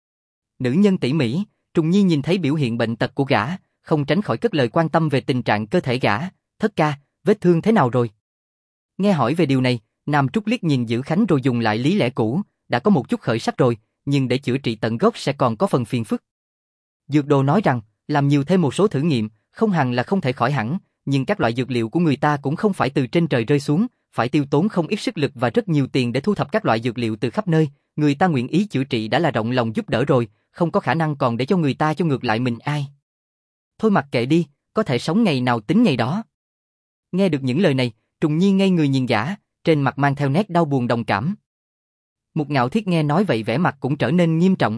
Nữ nhân tỉ mỉ, Trùng Nhi nhìn thấy biểu hiện bệnh tật của gã, không tránh khỏi cất lời quan tâm về tình trạng cơ thể gã, thất ca, vết thương thế nào rồi? Nghe hỏi về điều này, Nam Trúc liếc nhìn Dữ Khánh rồi dùng lại lý lẽ cũ, đã có một chút khởi sắc rồi, nhưng để chữa trị tận gốc sẽ còn có phần phiền phức. Dược đồ nói rằng, làm nhiều thêm một số thử nghiệm, không hẳn là không thể khỏi hẳn, nhưng các loại dược liệu của người ta cũng không phải từ trên trời rơi xuống, phải tiêu tốn không ít sức lực và rất nhiều tiền để thu thập các loại dược liệu từ khắp nơi, người ta nguyện ý chữa trị đã là rộng lòng giúp đỡ rồi, không có khả năng còn để cho người ta cho ngược lại mình ai. Thôi mặc kệ đi, có thể sống ngày nào tính ngày đó. Nghe được những lời này, Trùng Nhi ngây người nhìn gã, trên mặt mang theo nét đau buồn đồng cảm. Mục Ngạo Thiết nghe nói vậy vẻ mặt cũng trở nên nghiêm trọng.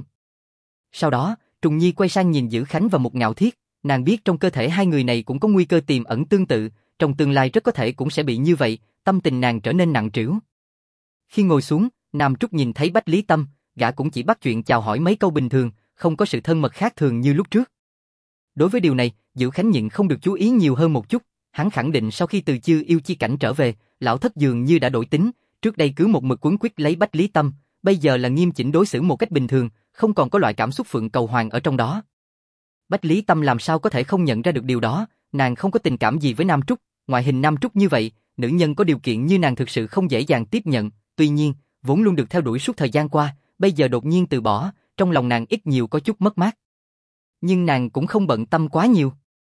Sau đó, Trùng Nhi quay sang nhìn Dữ Khánh và Mục Ngạo Thiết, nàng biết trong cơ thể hai người này cũng có nguy cơ tiềm ẩn tương tự, trong tương lai rất có thể cũng sẽ bị như vậy, tâm tình nàng trở nên nặng trĩu. Khi ngồi xuống, Nam Trúc nhìn thấy Bách Lý Tâm, gã cũng chỉ bắt chuyện chào hỏi mấy câu bình thường, không có sự thân mật khác thường như lúc trước. Đối với điều này, Dữ Khánh nhịn không được chú ý nhiều hơn một chút, hắn khẳng định sau khi từ Chư Yêu Chi Cảnh trở về, lão thất dường như đã đổi tính, trước đây cứ một mực quấn quýt lấy Bách Lý Tâm, bây giờ là nghiêm chỉnh đối xử một cách bình thường, không còn có loại cảm xúc phượng cầu hoàng ở trong đó. Bách Lý Tâm làm sao có thể không nhận ra được điều đó, nàng không có tình cảm gì với Nam Trúc, ngoại hình Nam Trúc như vậy, nữ nhân có điều kiện như nàng thực sự không dễ dàng tiếp nhận, tuy nhiên, vốn luôn được theo đuổi suốt thời gian qua, bây giờ đột nhiên từ bỏ, trong lòng nàng ít nhiều có chút mất mát. Nhưng nàng cũng không bận tâm quá nhiều.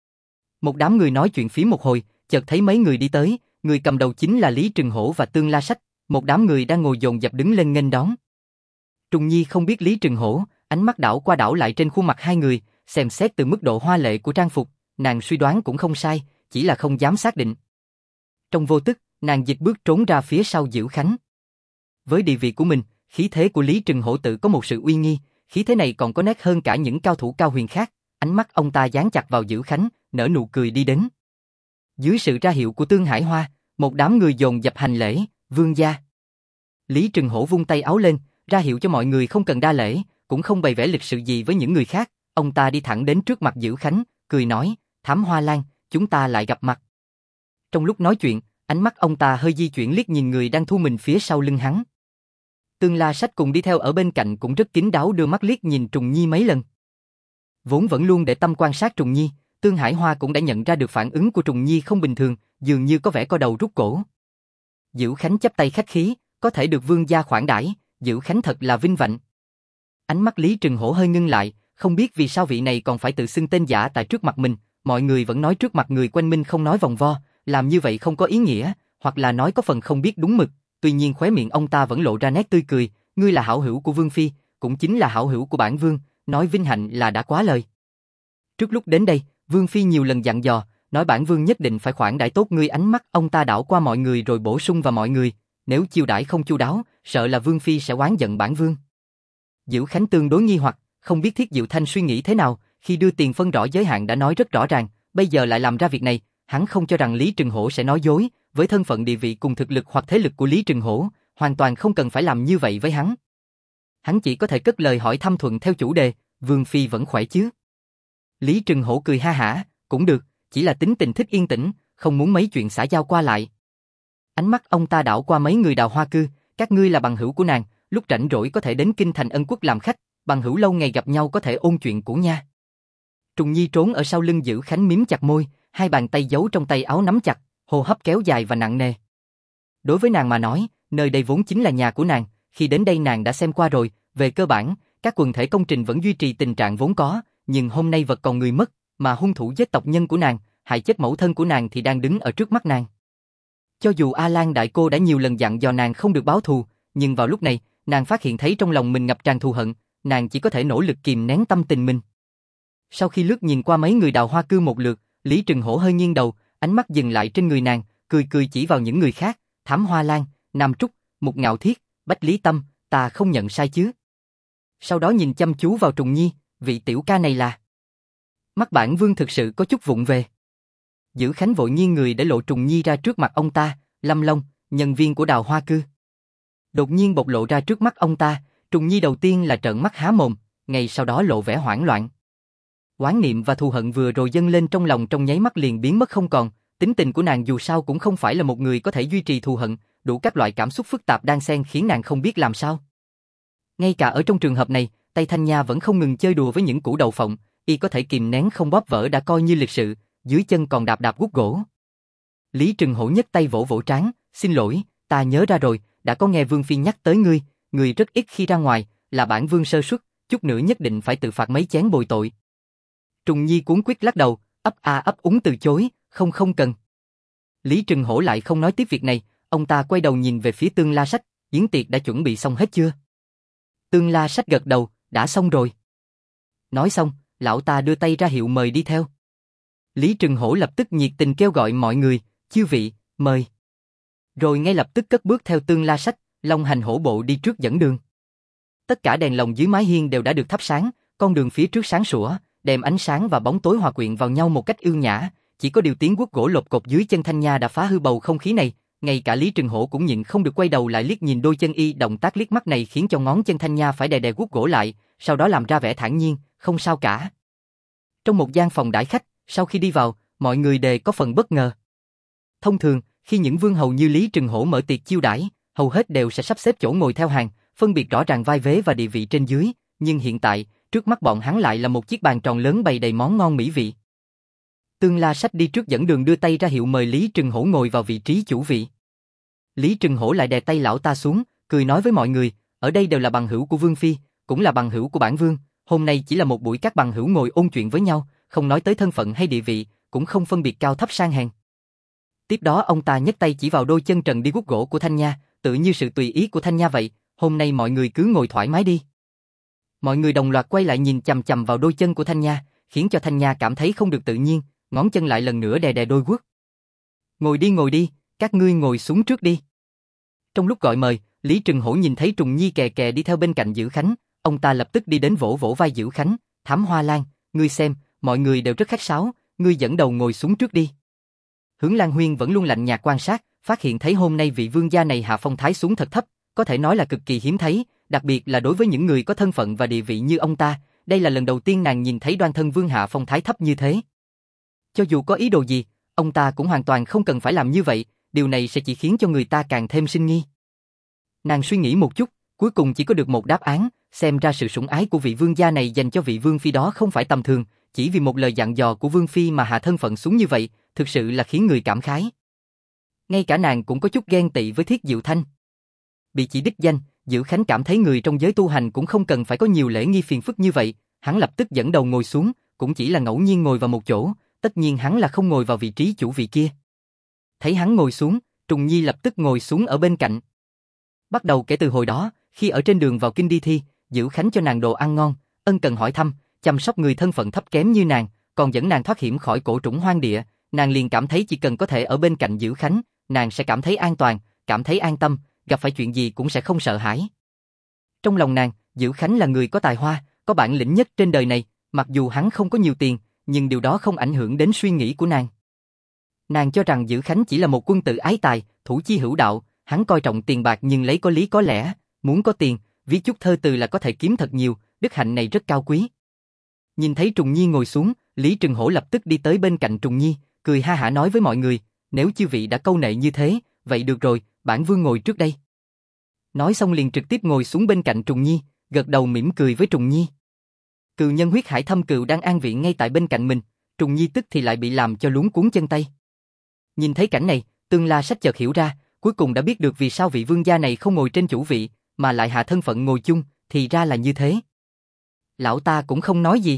Một đám người nói chuyện phím một hồi, chợt thấy mấy người đi tới, người cầm đầu chính là Lý Trừng Hổ và Tương La Sách, một đám người đang ngồi dồn dập đứng lên nghênh đón. Trùng Nhi không biết Lý Trừng Hổ, ánh mắt đảo qua đảo lại trên khuôn mặt hai người, xem xét từ mức độ hoa lệ của trang phục, nàng suy đoán cũng không sai, chỉ là không dám xác định. Trong vô tức, nàng dịch bước trốn ra phía sau Dữ Khánh. Với địa vị của mình, khí thế của Lý Trừng Hổ tự có một sự uy nghi, khí thế này còn có nét hơn cả những cao thủ cao huyền khác, ánh mắt ông ta dán chặt vào Dữ Khánh, nở nụ cười đi đến. Dưới sự ra hiệu của Tương Hải Hoa, một đám người dồn dập hành lễ, vương gia. Lý Trừng Hổ vung tay áo lên, ra hiệu cho mọi người không cần đa lễ, cũng không bày vẽ lịch sự gì với những người khác, ông ta đi thẳng đến trước mặt Dữ Khánh, cười nói, Thám Hoa Lan, chúng ta lại gặp mặt. Trong lúc nói chuyện, ánh mắt ông ta hơi di chuyển liếc nhìn người đang thu mình phía sau lưng hắn. Tương La Sách cùng đi theo ở bên cạnh cũng rất kín đáo đưa mắt liếc nhìn Trùng Nhi mấy lần. Vốn vẫn luôn để tâm quan sát Trùng Nhi, Tương Hải Hoa cũng đã nhận ra được phản ứng của Trùng Nhi không bình thường, dường như có vẻ co đầu rút cổ. Dữ Khánh chắp tay khách khí, có thể được vương gia khoản đãi, Dữ Khánh thật là vinh vạnh. Ánh mắt Lý Trừng Hổ hơi ngưng lại, không biết vì sao vị này còn phải tự xưng tên giả tại trước mặt mình, mọi người vẫn nói trước mặt người quanh mình không nói vòng vo, làm như vậy không có ý nghĩa, hoặc là nói có phần không biết đúng mực, tuy nhiên khóe miệng ông ta vẫn lộ ra nét tươi cười, ngươi là hảo hữu của Vương Phi, cũng chính là hảo hữu của bản Vương, nói vinh hạnh là đã quá lời. Trước lúc đến đây, Vương Phi nhiều lần dặn dò, nói bản Vương nhất định phải khoản đãi tốt ngươi, ánh mắt ông ta đảo qua mọi người rồi bổ sung vào mọi người, nếu chiêu đãi không chu đáo, sợ là Vương Phi sẽ oán giận bản Vương. Dữ Khánh tương đối nghi hoặc, không biết Thiết Diệu Thanh suy nghĩ thế nào, khi đưa tiền phân rõ giới hạn đã nói rất rõ ràng, bây giờ lại làm ra việc này, hắn không cho rằng Lý Trừng Hổ sẽ nói dối, với thân phận địa vị cùng thực lực hoặc thế lực của Lý Trừng Hổ, hoàn toàn không cần phải làm như vậy với hắn. Hắn chỉ có thể cất lời hỏi thăm thuận theo chủ đề, Vương Phi vẫn khỏe chứ? Lý Trừng Hổ cười ha hả, cũng được, chỉ là tính tình thích yên tĩnh, không muốn mấy chuyện xã giao qua lại. Ánh mắt ông ta đảo qua mấy người Đào Hoa Cư, các ngươi là bằng hữu của nàng, lúc rảnh rỗi có thể đến Kinh Thành Ân Quốc làm khách, bằng hữu lâu ngày gặp nhau có thể ôn chuyện cũ nha. Trùng Nhi trốn ở sau lưng Dữ Khánh mím chặt môi, hai bàn tay giấu trong tay áo nắm chặt, hô hấp kéo dài và nặng nề. Đối với nàng mà nói, nơi đây vốn chính là nhà của nàng, khi đến đây nàng đã xem qua rồi, về cơ bản, các quần thể công trình vẫn duy trì tình trạng vốn có, nhưng hôm nay vật còn người mất, mà hung thủ giết tộc nhân của nàng, hại chết mẫu thân của nàng thì đang đứng ở trước mắt nàng. Cho dù A Lan đại cô đã nhiều lần dặn dò nàng không được báo thù, nhưng vào lúc này, nàng phát hiện thấy trong lòng mình ngập tràn thù hận, nàng chỉ có thể nỗ lực kìm nén tâm tình mình. Sau khi lướt nhìn qua mấy người Đào Hoa Cư một lượt, Lý Trừng Hổ hơi nghiêng đầu, ánh mắt dừng lại trên người nàng, cười cười chỉ vào những người khác, Thám Hoa Lan, Nam Trúc, Mục Ngạo Thiết, Bách Lý Tâm, ta không nhận sai chứ? Sau đó nhìn chăm chú vào Trùng Nhi, vị tiểu ca này là... Mắt bản Vương thực sự có chút vụng về. Dữ Khánh vội nghiêng người để lộ Trùng Nhi ra trước mặt ông ta, Lâm Long, nhân viên của Đào Hoa Cư. Đột nhiên bộc lộ ra trước mắt ông ta, Trùng Nhi đầu tiên là trợn mắt há mồm, ngay sau đó lộ vẻ hoảng loạn. Oán niệm và thù hận vừa rồi dâng lên trong lòng trong nháy mắt liền biến mất không còn, tính tình của nàng dù sao cũng không phải là một người có thể duy trì thù hận, đủ các loại cảm xúc phức tạp đan xen khiến nàng không biết làm sao. Ngay cả ở trong trường hợp này, tay Thanh Nha vẫn không ngừng chơi đùa với những củ đậu phộng, y có thể kìm nén không bóp vỡ đã coi như lịch sự, dưới chân còn đạp đạp guốc gỗ. Lý Trừng Hổ nhấc tay vỗ vỗ trán, xin lỗi, ta nhớ ra rồi, đã có nghe Vương Phi nhắc tới ngươi, ngươi rất ít khi ra ngoài, là bản Vương sơ suất, chút nữa nhất định phải tự phạt mấy chén bồi tội. Trùng Nhi cuống quýt lắc đầu, ấp a ấp úng từ chối, không cần. Lý Trừng Hổ lại không nói tiếp việc này, ông ta quay đầu nhìn về phía Tương La Sách, yến tiệc đã chuẩn bị xong hết chưa? Tương La Sách gật đầu, đã xong rồi. Nói xong, lão ta đưa tay ra hiệu mời đi theo. Lý Trừng Hổ lập tức nhiệt tình kêu gọi mọi người, chư vị, mời. Rồi ngay lập tức cất bước theo Tương La Sách, long hành hổ bộ đi trước dẫn đường. Tất cả đèn lồng dưới mái hiên đều đã được thắp sáng, con đường phía trước sáng sủa, đem ánh sáng và bóng tối hòa quyện vào nhau một cách ưu nhã, chỉ có điều tiếng guốc gỗ lộp cộp dưới chân Thanh Nha đã phá hư bầu không khí này, ngay cả Lý Trừng Hổ cũng nhịn không được quay đầu lại liếc nhìn đôi chân y, động tác liếc mắt này khiến cho ngón chân Thanh Nha phải đè đè guốc gỗ lại, sau đó làm ra vẻ thản nhiên, không sao cả. Trong một gian phòng đãi khách, sau khi đi vào, mọi người đều có phần bất ngờ. Thông thường, khi những vương hầu như Lý Trừng Hổ mở tiệc chiêu đãi, hầu hết đều sẽ sắp xếp chỗ ngồi theo hàng, phân biệt rõ ràng vai vế và địa vị trên dưới, nhưng hiện tại, trước mắt bọn hắn lại là một chiếc bàn tròn lớn bày đầy món ngon mỹ vị. Tương La Sách đi trước dẫn đường đưa tay ra hiệu mời Lý Trừng Hổ ngồi vào vị trí chủ vị. Lý Trừng Hổ lại đè tay lão ta xuống, cười nói với mọi người, ở đây đều là bằng hữu của Vương Phi, cũng là bằng hữu của bản Vương, hôm nay chỉ là một buổi các bằng hữu ngồi ôn chuyện với nhau, không nói tới thân phận hay địa vị, cũng không phân biệt cao thấp sang hèn. Tiếp đó ông ta nhấc tay chỉ vào đôi chân trần đi guốc gỗ của Thanh Nha, tự như sự tùy ý của Thanh Nha vậy, hôm nay mọi người cứ ngồi thoải mái đi. Mọi người đồng loạt quay lại nhìn chằm chằm vào đôi chân của Thanh Nha, khiến cho Thanh Nha cảm thấy không được tự nhiên, ngón chân lại lần nữa đè đè đôi guốc. Ngồi đi, các ngươi ngồi xuống trước đi. Trong lúc gọi mời, Lý Trừng Hổ nhìn thấy Trùng Nhi kè kè đi theo bên cạnh Dữ Khánh, ông ta lập tức đi đến vỗ vỗ vai Dữ Khánh, Thám Hoa Lan, ngươi xem, mọi người đều rất khách sáo, ngươi dẫn đầu ngồi xuống trước đi. Hướng Lan Huyên vẫn luôn lạnh nhạt quan sát, phát hiện thấy hôm nay vị vương gia này hạ phong thái xuống thật thấp, có thể nói là cực kỳ hiếm thấy, đặc biệt là đối với những người có thân phận và địa vị như ông ta, đây là lần đầu tiên nàng nhìn thấy đoan thân vương hạ phong thái thấp như thế. Cho dù có ý đồ gì, Ông ta cũng hoàn toàn không cần phải làm như vậy, điều này sẽ chỉ khiến cho người ta càng thêm sinh nghi. Nàng suy nghĩ một chút, cuối cùng chỉ có được một đáp án, xem ra sự sủng ái của vị vương gia này dành cho vị vương phi đó không phải tầm thường, chỉ vì một lời dặn dò của vương phi mà hạ thân phận xuống như vậy, thực sự là khiến người cảm khái. Ngay cả nàng cũng có chút ghen tị với Thiết Diệu Thanh. Bị chỉ đích danh, Dữ Khánh cảm thấy người trong giới tu hành cũng không cần phải có nhiều lễ nghi phiền phức như vậy, hắn lập tức dẫn đầu ngồi xuống, cũng chỉ là ngẫu nhiên ngồi vào một chỗ, tất nhiên hắn là không ngồi vào vị trí chủ vị kia. Thấy hắn ngồi xuống, Trùng Nhi lập tức ngồi xuống ở bên cạnh. Bắt đầu kể từ hồi đó, khi ở trên đường vào kinh đi thi, Dữ Khánh cho nàng đồ ăn ngon, ân cần hỏi thăm, chăm sóc người thân phận thấp kém như nàng, còn dẫn nàng thoát hiểm khỏi cổ trũng hoang địa, nàng liền cảm thấy chỉ cần có thể ở bên cạnh Dữ Khánh, nàng sẽ cảm thấy an toàn, cảm thấy an tâm, gặp phải chuyện gì cũng sẽ không sợ hãi. Trong lòng nàng, Dữ Khánh là người có tài hoa, có bản lĩnh nhất trên đời này, mặc dù hắn không có nhiều tiền, nhưng điều đó không ảnh hưởng đến suy nghĩ của nàng. Nàng cho rằng Dữ Khánh chỉ là một quân tử ái tài, thủ chi hữu đạo, hắn coi trọng tiền bạc nhưng lấy có lý có lẽ, muốn có tiền, viết chút thơ từ là có thể kiếm thật nhiều, đức hạnh này rất cao quý. Nhìn thấy Trùng Nhi ngồi xuống, Lý Trừng Hổ lập tức đi tới bên cạnh Trùng Nhi, cười ha hả nói với mọi người, nếu chư vị đã câu nệ như thế, vậy được rồi, bản vương ngồi trước đây. Nói xong liền trực tiếp ngồi xuống bên cạnh Trùng Nhi, gật đầu mỉm cười với Trùng Nhi. Cừu nhân huyết hải thâm cừu đang an vị ngay tại bên cạnh mình, Trùng Nhi tức thì lại bị làm cho luống cuống chân tay. Nhìn thấy cảnh này, Tương La Sách chợt hiểu ra, cuối cùng đã biết được vì sao vị vương gia này không ngồi trên chủ vị, mà lại hạ thân phận ngồi chung, thì ra là như thế. Lão ta cũng không nói gì.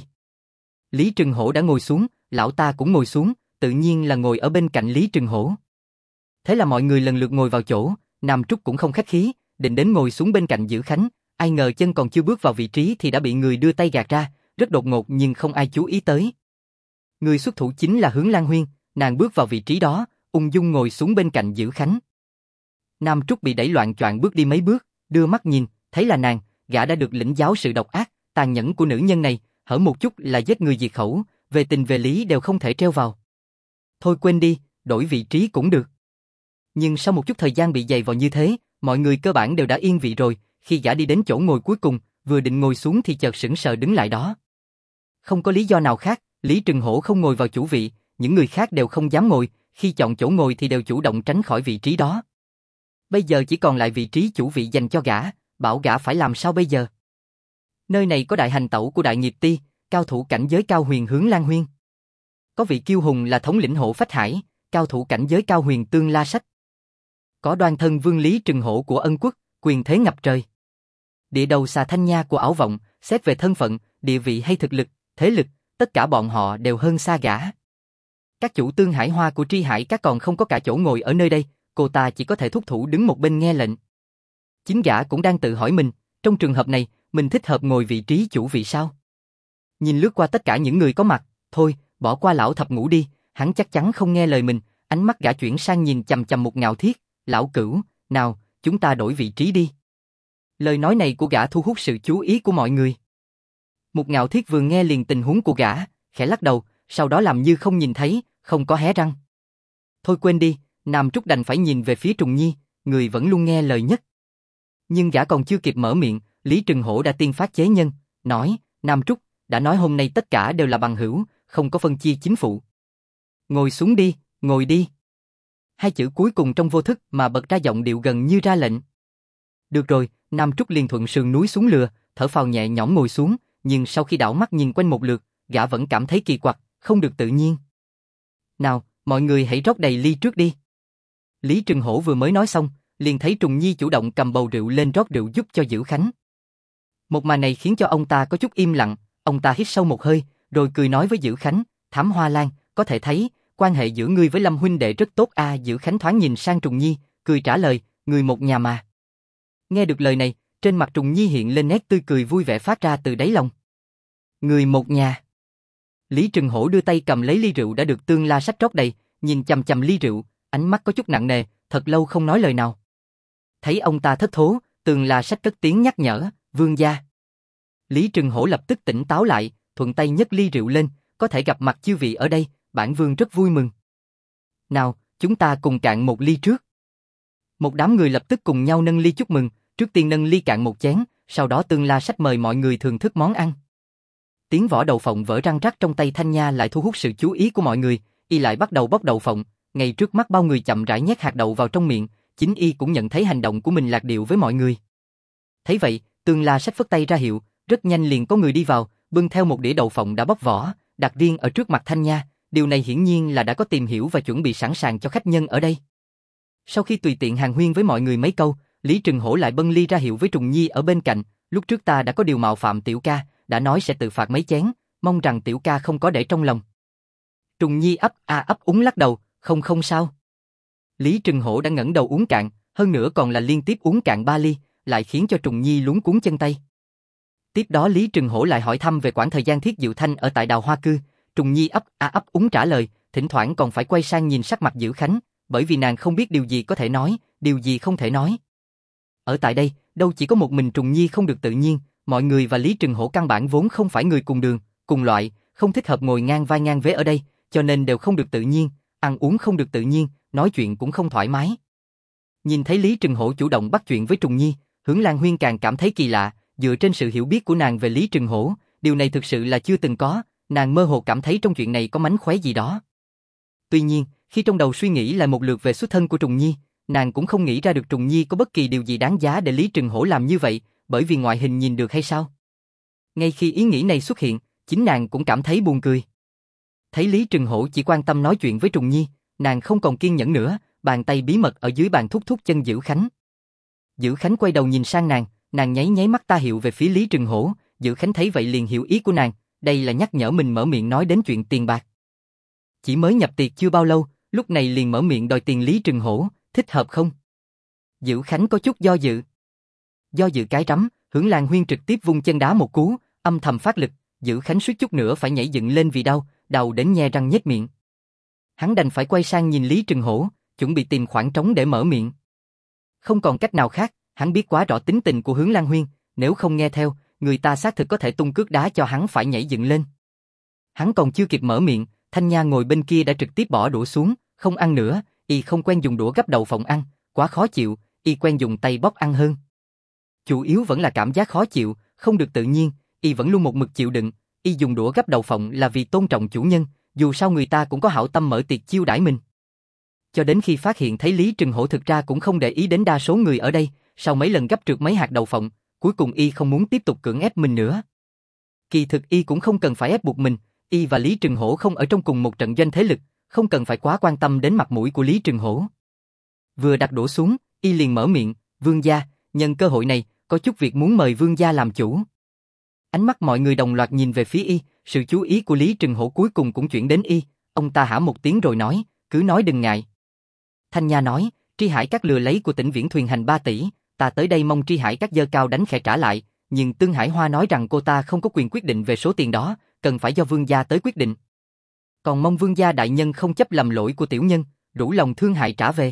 Lý Trừng Hổ đã ngồi xuống, lão ta cũng ngồi xuống, tự nhiên là ngồi ở bên cạnh Lý Trừng Hổ. Thế là mọi người lần lượt ngồi vào chỗ, Nam Trúc cũng không khách khí, định đến ngồi xuống bên cạnh Dữ Khánh, ai ngờ chân còn chưa bước vào vị trí thì đã bị người đưa tay gạt ra, rất đột ngột nhưng không ai chú ý tới. Người xuất thủ chính là Hướng Lan Huyên, nàng bước vào vị trí đó, ung dung ngồi xuống bên cạnh Dữ Khánh. Nam Trúc bị đẩy loạn choạng bước đi mấy bước, đưa mắt nhìn, thấy là nàng, gã đã được lĩnh giáo sự độc ác, tàn nhẫn của nữ nhân này, hở một chút là giết người diệt khẩu, về tình về lý đều không thể treo vào. Thôi quên đi, đổi vị trí cũng được. Nhưng sau một chút thời gian bị dày vào như thế, mọi người cơ bản đều đã yên vị rồi, khi gã đi đến chỗ ngồi cuối cùng, vừa định ngồi xuống thì chợt sững sờ đứng lại đó. Không có lý do nào khác, Lý Trừng Hổ không ngồi vào chủ vị, những người khác đều không dám ngồi, khi chọn chỗ ngồi thì đều chủ động tránh khỏi vị trí đó. Bây giờ chỉ còn lại vị trí chủ vị dành cho gã, bảo gã phải làm sao bây giờ? Nơi này có đại hành tẩu của Đại Nghiệp Ti, cao thủ cảnh giới cao huyền Hướng Lan Huyên. Có vị kiêu hùng là thống lĩnh Hộ Phách Hải, cao thủ cảnh giới cao huyền Tương La Sách. Có đoan thân vương Lý Trừng Hổ của Ân Quốc, quyền thế ngập trời. Địa đầu xà Thanh Nha của Ảo Vọng, xét về thân phận, địa vị hay thực lực, thế lực, tất cả bọn họ đều hơn xa gã. Các chủ Tương Hải Hoa của Tri Hải các còn không có cả chỗ ngồi ở nơi đây, cô ta chỉ có thể thúc thủ đứng một bên nghe lệnh. Chính gã cũng đang tự hỏi mình, trong trường hợp này, mình thích hợp ngồi vị trí chủ vị sao? Nhìn lướt qua tất cả những người có mặt, thôi, bỏ qua lão thập ngũ đi, hắn chắc chắn không nghe lời mình, ánh mắt gã chuyển sang nhìn chằm chằm một Ngạo Thiết, lão cửu, nào, chúng ta đổi vị trí đi. Lời nói này của gã thu hút sự chú ý của mọi người. Một Ngạo Thiết vừa nghe liền tình huống của gã, khẽ lắc đầu, sau đó làm như không nhìn thấy, không có hé răng. Thôi quên đi, Nam Trúc đành phải nhìn về phía Trùng Nhi, người vẫn luôn nghe lời nhất. Nhưng gã còn chưa kịp mở miệng, Lý Trừng Hổ đã tiên phát chế nhân, nói, Nam Trúc, đã nói hôm nay tất cả đều là bằng hữu, không có phân chia chính phụ. Ngồi xuống đi, ngồi đi. Hai chữ cuối cùng trong vô thức mà bật ra giọng điệu gần như ra lệnh. Được rồi, Nam Trúc liền thuận sườn núi xuống lừa, thở phào nhẹ nhõm ngồi xuống, nhưng sau khi đảo mắt nhìn quanh một lượt, gã vẫn cảm thấy kỳ quặc, không được tự nhiên. Nào, mọi người hãy rót đầy ly trước đi. Lý Trừng Hổ vừa mới nói xong, liền thấy Trùng Nhi chủ động cầm bầu rượu lên rót rượu giúp cho Dữ Khánh. Một màn này khiến cho ông ta có chút im lặng, ông ta hít sâu một hơi, rồi cười nói với Dữ Khánh, Thám Hoa Lan, có thể thấy, quan hệ giữa ngươi với Lâm huynh đệ rất tốt a. Dữ Khánh thoáng nhìn sang Trùng Nhi, cười trả lời, người một nhà mà. Nghe được lời này, trên mặt Trùng Nhi hiện lên nét tươi cười vui vẻ phát ra từ đáy lòng. Người một nhà. Lý Trừng Hổ đưa tay cầm lấy ly rượu đã được Tương La Sách rót đầy, nhìn chằm chằm ly rượu, ánh mắt có chút nặng nề, thật lâu không nói lời nào. Thấy ông ta thất thố, Tương La Sách cất tiếng nhắc nhở, vương gia. Lý Trừng Hổ lập tức tỉnh táo lại, thuận tay nhấc ly rượu lên, có thể gặp mặt chư vị ở đây, bản vương rất vui mừng. Nào, chúng ta cùng cạn một ly trước. Một đám người lập tức cùng nhau nâng ly chúc mừng, trước tiên nâng ly cạn một chén, sau đó Tương La Sách mời mọi người thưởng thức món ăn. Tiếng vỏ đậu phộng vỡ răng rắc trong tay Thanh Nha lại thu hút sự chú ý của mọi người, y lại bắt đầu bóc đậu phộng, ngay trước mắt bao người chậm rãi nhét hạt đậu vào trong miệng, chính y cũng nhận thấy hành động của mình lạc điệu với mọi người. Thấy vậy, Tương La Sách phất tay ra hiệu, rất nhanh liền có người đi vào, bưng theo một đĩa đậu phộng đã bóc vỏ, đặt riêng ở trước mặt Thanh Nha, điều này hiển nhiên là đã có tìm hiểu và chuẩn bị sẵn sàng cho khách nhân ở đây. Sau khi tùy tiện hàn huyên với mọi người mấy câu, Lý Trừng Hổ lại bưng ly ra hiệu với Trùng Nhi ở bên cạnh, lúc trước ta đã có điều mạo phạm tiểu ca, đã nói sẽ tự phạt mấy chén, mong rằng tiểu ca không có để trong lòng. Trùng Nhi ấp úng lắc đầu, không sao. Lý Trừng Hổ đã ngẩng đầu uống cạn, hơn nữa còn là liên tiếp uống cạn 3 ly, lại khiến cho Trùng Nhi luống cuống chân tay. Tiếp đó Lý Trừng Hổ lại hỏi thăm về quãng thời gian Thiết Diệu Thanh ở tại Đào Hoa Cư, Trùng Nhi ấp úng trả lời, thỉnh thoảng còn phải quay sang nhìn sắc mặt Dữ Khánh, bởi vì nàng không biết điều gì có thể nói, điều gì không thể nói. Ở tại đây, đâu chỉ có một mình Trùng Nhi không được tự nhiên, mọi người và Lý Trừng Hổ căn bản vốn không phải người cùng đường, cùng loại, không thích hợp ngồi ngang vai ngang vế ở đây, cho nên đều không được tự nhiên, ăn uống không được tự nhiên, nói chuyện cũng không thoải mái. Nhìn thấy Lý Trừng Hổ chủ động bắt chuyện với Trùng Nhi, Hưởng Lan Huyên càng cảm thấy kỳ lạ, dựa trên sự hiểu biết của nàng về Lý Trừng Hổ, điều này thực sự là chưa từng có, nàng mơ hồ cảm thấy trong chuyện này có mánh khóe gì đó. Tuy nhiên, khi trong đầu suy nghĩ lại một lượt về xuất thân của Trùng Nhi, nàng cũng không nghĩ ra được Trùng Nhi có bất kỳ điều gì đáng giá để Lý Trừng Hổ làm như vậy, bởi vì ngoại hình nhìn được hay sao? Ngay khi ý nghĩ này xuất hiện, chính nàng cũng cảm thấy buồn cười. Thấy Lý Trừng Hổ chỉ quan tâm nói chuyện với Trùng Nhi, nàng không còn kiên nhẫn nữa, bàn tay bí mật ở dưới bàn thúc chân Dữ Khánh. Dữ Khánh quay đầu nhìn sang nàng nháy mắt ta hiệu về phía Lý Trừng Hổ, Dữ Khánh thấy vậy liền hiểu ý của nàng, đây là nhắc nhở mình mở miệng nói đến chuyện tiền bạc. Chỉ mới nhập tiệc chưa bao lâu, lúc này liền mở miệng đòi tiền Lý Trừng Hổ, thích hợp không? Dữ Khánh có chút do dự. Do dự cái rắm, Hưởng Lan Huyên trực tiếp vung chân đá một cú, âm thầm phát lực, Dữ Khánh suýt chút nữa phải nhảy dựng lên vì đau, đầu đến nhe răng nhếch miệng. Hắn đành phải quay sang nhìn Lý Trừng Hổ, chuẩn bị tìm khoảng trống để mở miệng. Không còn cách nào khác, hắn biết quá rõ tính tình của Hưởng Lan Huyên, nếu không nghe theo, người ta xác thực có thể tung cước đá cho hắn phải nhảy dựng lên. Hắn còn chưa kịp mở miệng, Thanh Nha ngồi bên kia đã trực tiếp bỏ đũa xuống, không ăn nữa, y không quen dùng đũa gắp đậu phộng ăn, quá khó chịu, y quen dùng tay bóc ăn hơn. Chủ yếu vẫn là cảm giác khó chịu, không được tự nhiên, y vẫn luôn một mực chịu đựng, y dùng đũa gắp đậu phộng là vì tôn trọng chủ nhân, dù sao người ta cũng có hảo tâm mở tiệc chiêu đãi mình. Cho đến khi phát hiện thấy Lý Trừng Hổ thực ra cũng không để ý đến đa số người ở đây, sau mấy lần gắp trượt mấy hạt đậu phộng, cuối cùng y không muốn tiếp tục cưỡng ép mình nữa. Kỳ thực y cũng không cần phải ép buộc mình, y và Lý Trừng Hổ không ở trong cùng một trận doanh thế lực, không cần phải quá quan tâm đến mặt mũi của Lý Trừng Hổ. Vừa đặt đũa xuống, y liền mở miệng, vương gia, nhân cơ hội này, có chút việc muốn mời vương gia làm chủ. Ánh mắt mọi người đồng loạt nhìn về phía y, sự chú ý của Lý Trừng Hổ cuối cùng cũng chuyển đến y, ông ta hả một tiếng rồi nói, cứ nói đừng ngại. Thanh Nha nói, Tri Hải Các lừa lấy của Tỉnh Viễn Thuyền Hành 3 tỷ, ta tới đây mong Tri Hải Các giơ cao đánh khẽ trả lại, nhưng Tương Hải Hoa nói rằng cô ta không có quyền quyết định về số tiền đó, cần phải do vương gia tới quyết định. Còn mong vương gia đại nhân không chấp lầm lỗi của tiểu nhân, rủ lòng thương hại trả về.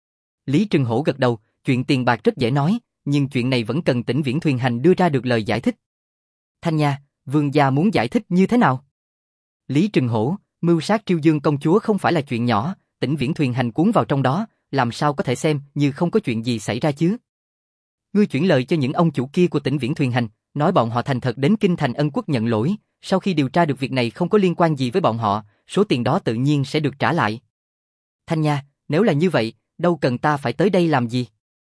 Lý Trừng Hổ gật đầu, chuyện tiền bạc rất dễ nói, nhưng chuyện này vẫn cần Tỉnh Viễn Thuyền Hành đưa ra được lời giải thích. Thanh Nha, vương gia muốn giải thích như thế nào? Lý Trừng Hổ, mưu sát Triêu Dương công chúa không phải là chuyện nhỏ, Tỉnh Viễn Thuyền Hành cuốn vào trong đó, làm sao có thể xem như không có chuyện gì xảy ra chứ? Ngươi chuyển lời cho những ông chủ kia của Tỉnh Viễn Thuyền Hành, nói bọn họ thành thật đến kinh thành Ân Quốc nhận lỗi, sau khi điều tra được việc này không có liên quan gì với bọn họ, số tiền đó tự nhiên sẽ được trả lại. Thanh Nha, nếu là như vậy, đâu cần ta phải tới đây làm gì?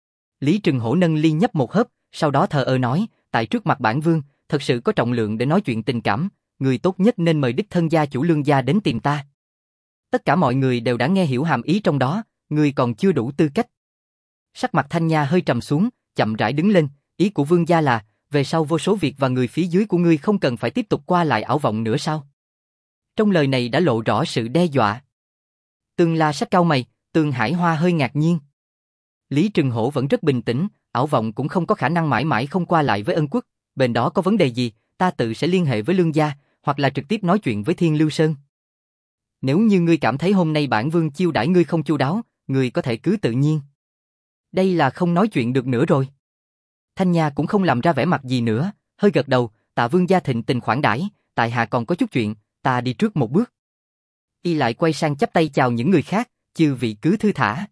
Lý Trừng Hổ nâng ly nhấp một hớp, sau đó thờ ơ nói, tại trước mặt bản vương, thật sự có trọng lượng để nói chuyện tình cảm, người tốt nhất nên mời đích thân gia chủ Lương gia đến tìm ta. Tất cả mọi người đều đã nghe hiểu hàm ý trong đó, người còn chưa đủ tư cách. Sắc mặt Thanh Nha hơi trầm xuống, chậm rãi đứng lên, ý của vương gia là, về sau vô số việc và người phía dưới của ngươi không cần phải tiếp tục qua lại ảo vọng nữa sao? Trong lời này đã lộ rõ sự đe dọa. Tương La Sách cau mày, Tương Hải Hoa hơi ngạc nhiên. Lý Trừng Hổ vẫn rất bình tĩnh, ảo vọng cũng không có khả năng mãi mãi không qua lại với Ân Quốc, bên đó có vấn đề gì, ta tự sẽ liên hệ với Lương gia, hoặc là trực tiếp nói chuyện với Thiên Lưu Sơn. Nếu như ngươi cảm thấy hôm nay bản vương chiêu đãi ngươi không chu đáo, ngươi có thể cứ tự nhiên. Đây là không nói chuyện được nữa rồi. Thanh Nha cũng không làm ra vẻ mặt gì nữa, hơi gật đầu, tạ vương gia thịnh tình khoản đãi, tại hạ còn có chút chuyện, ta đi trước một bước. Y lại quay sang chắp tay chào những người khác, chư vị cứ thư thả.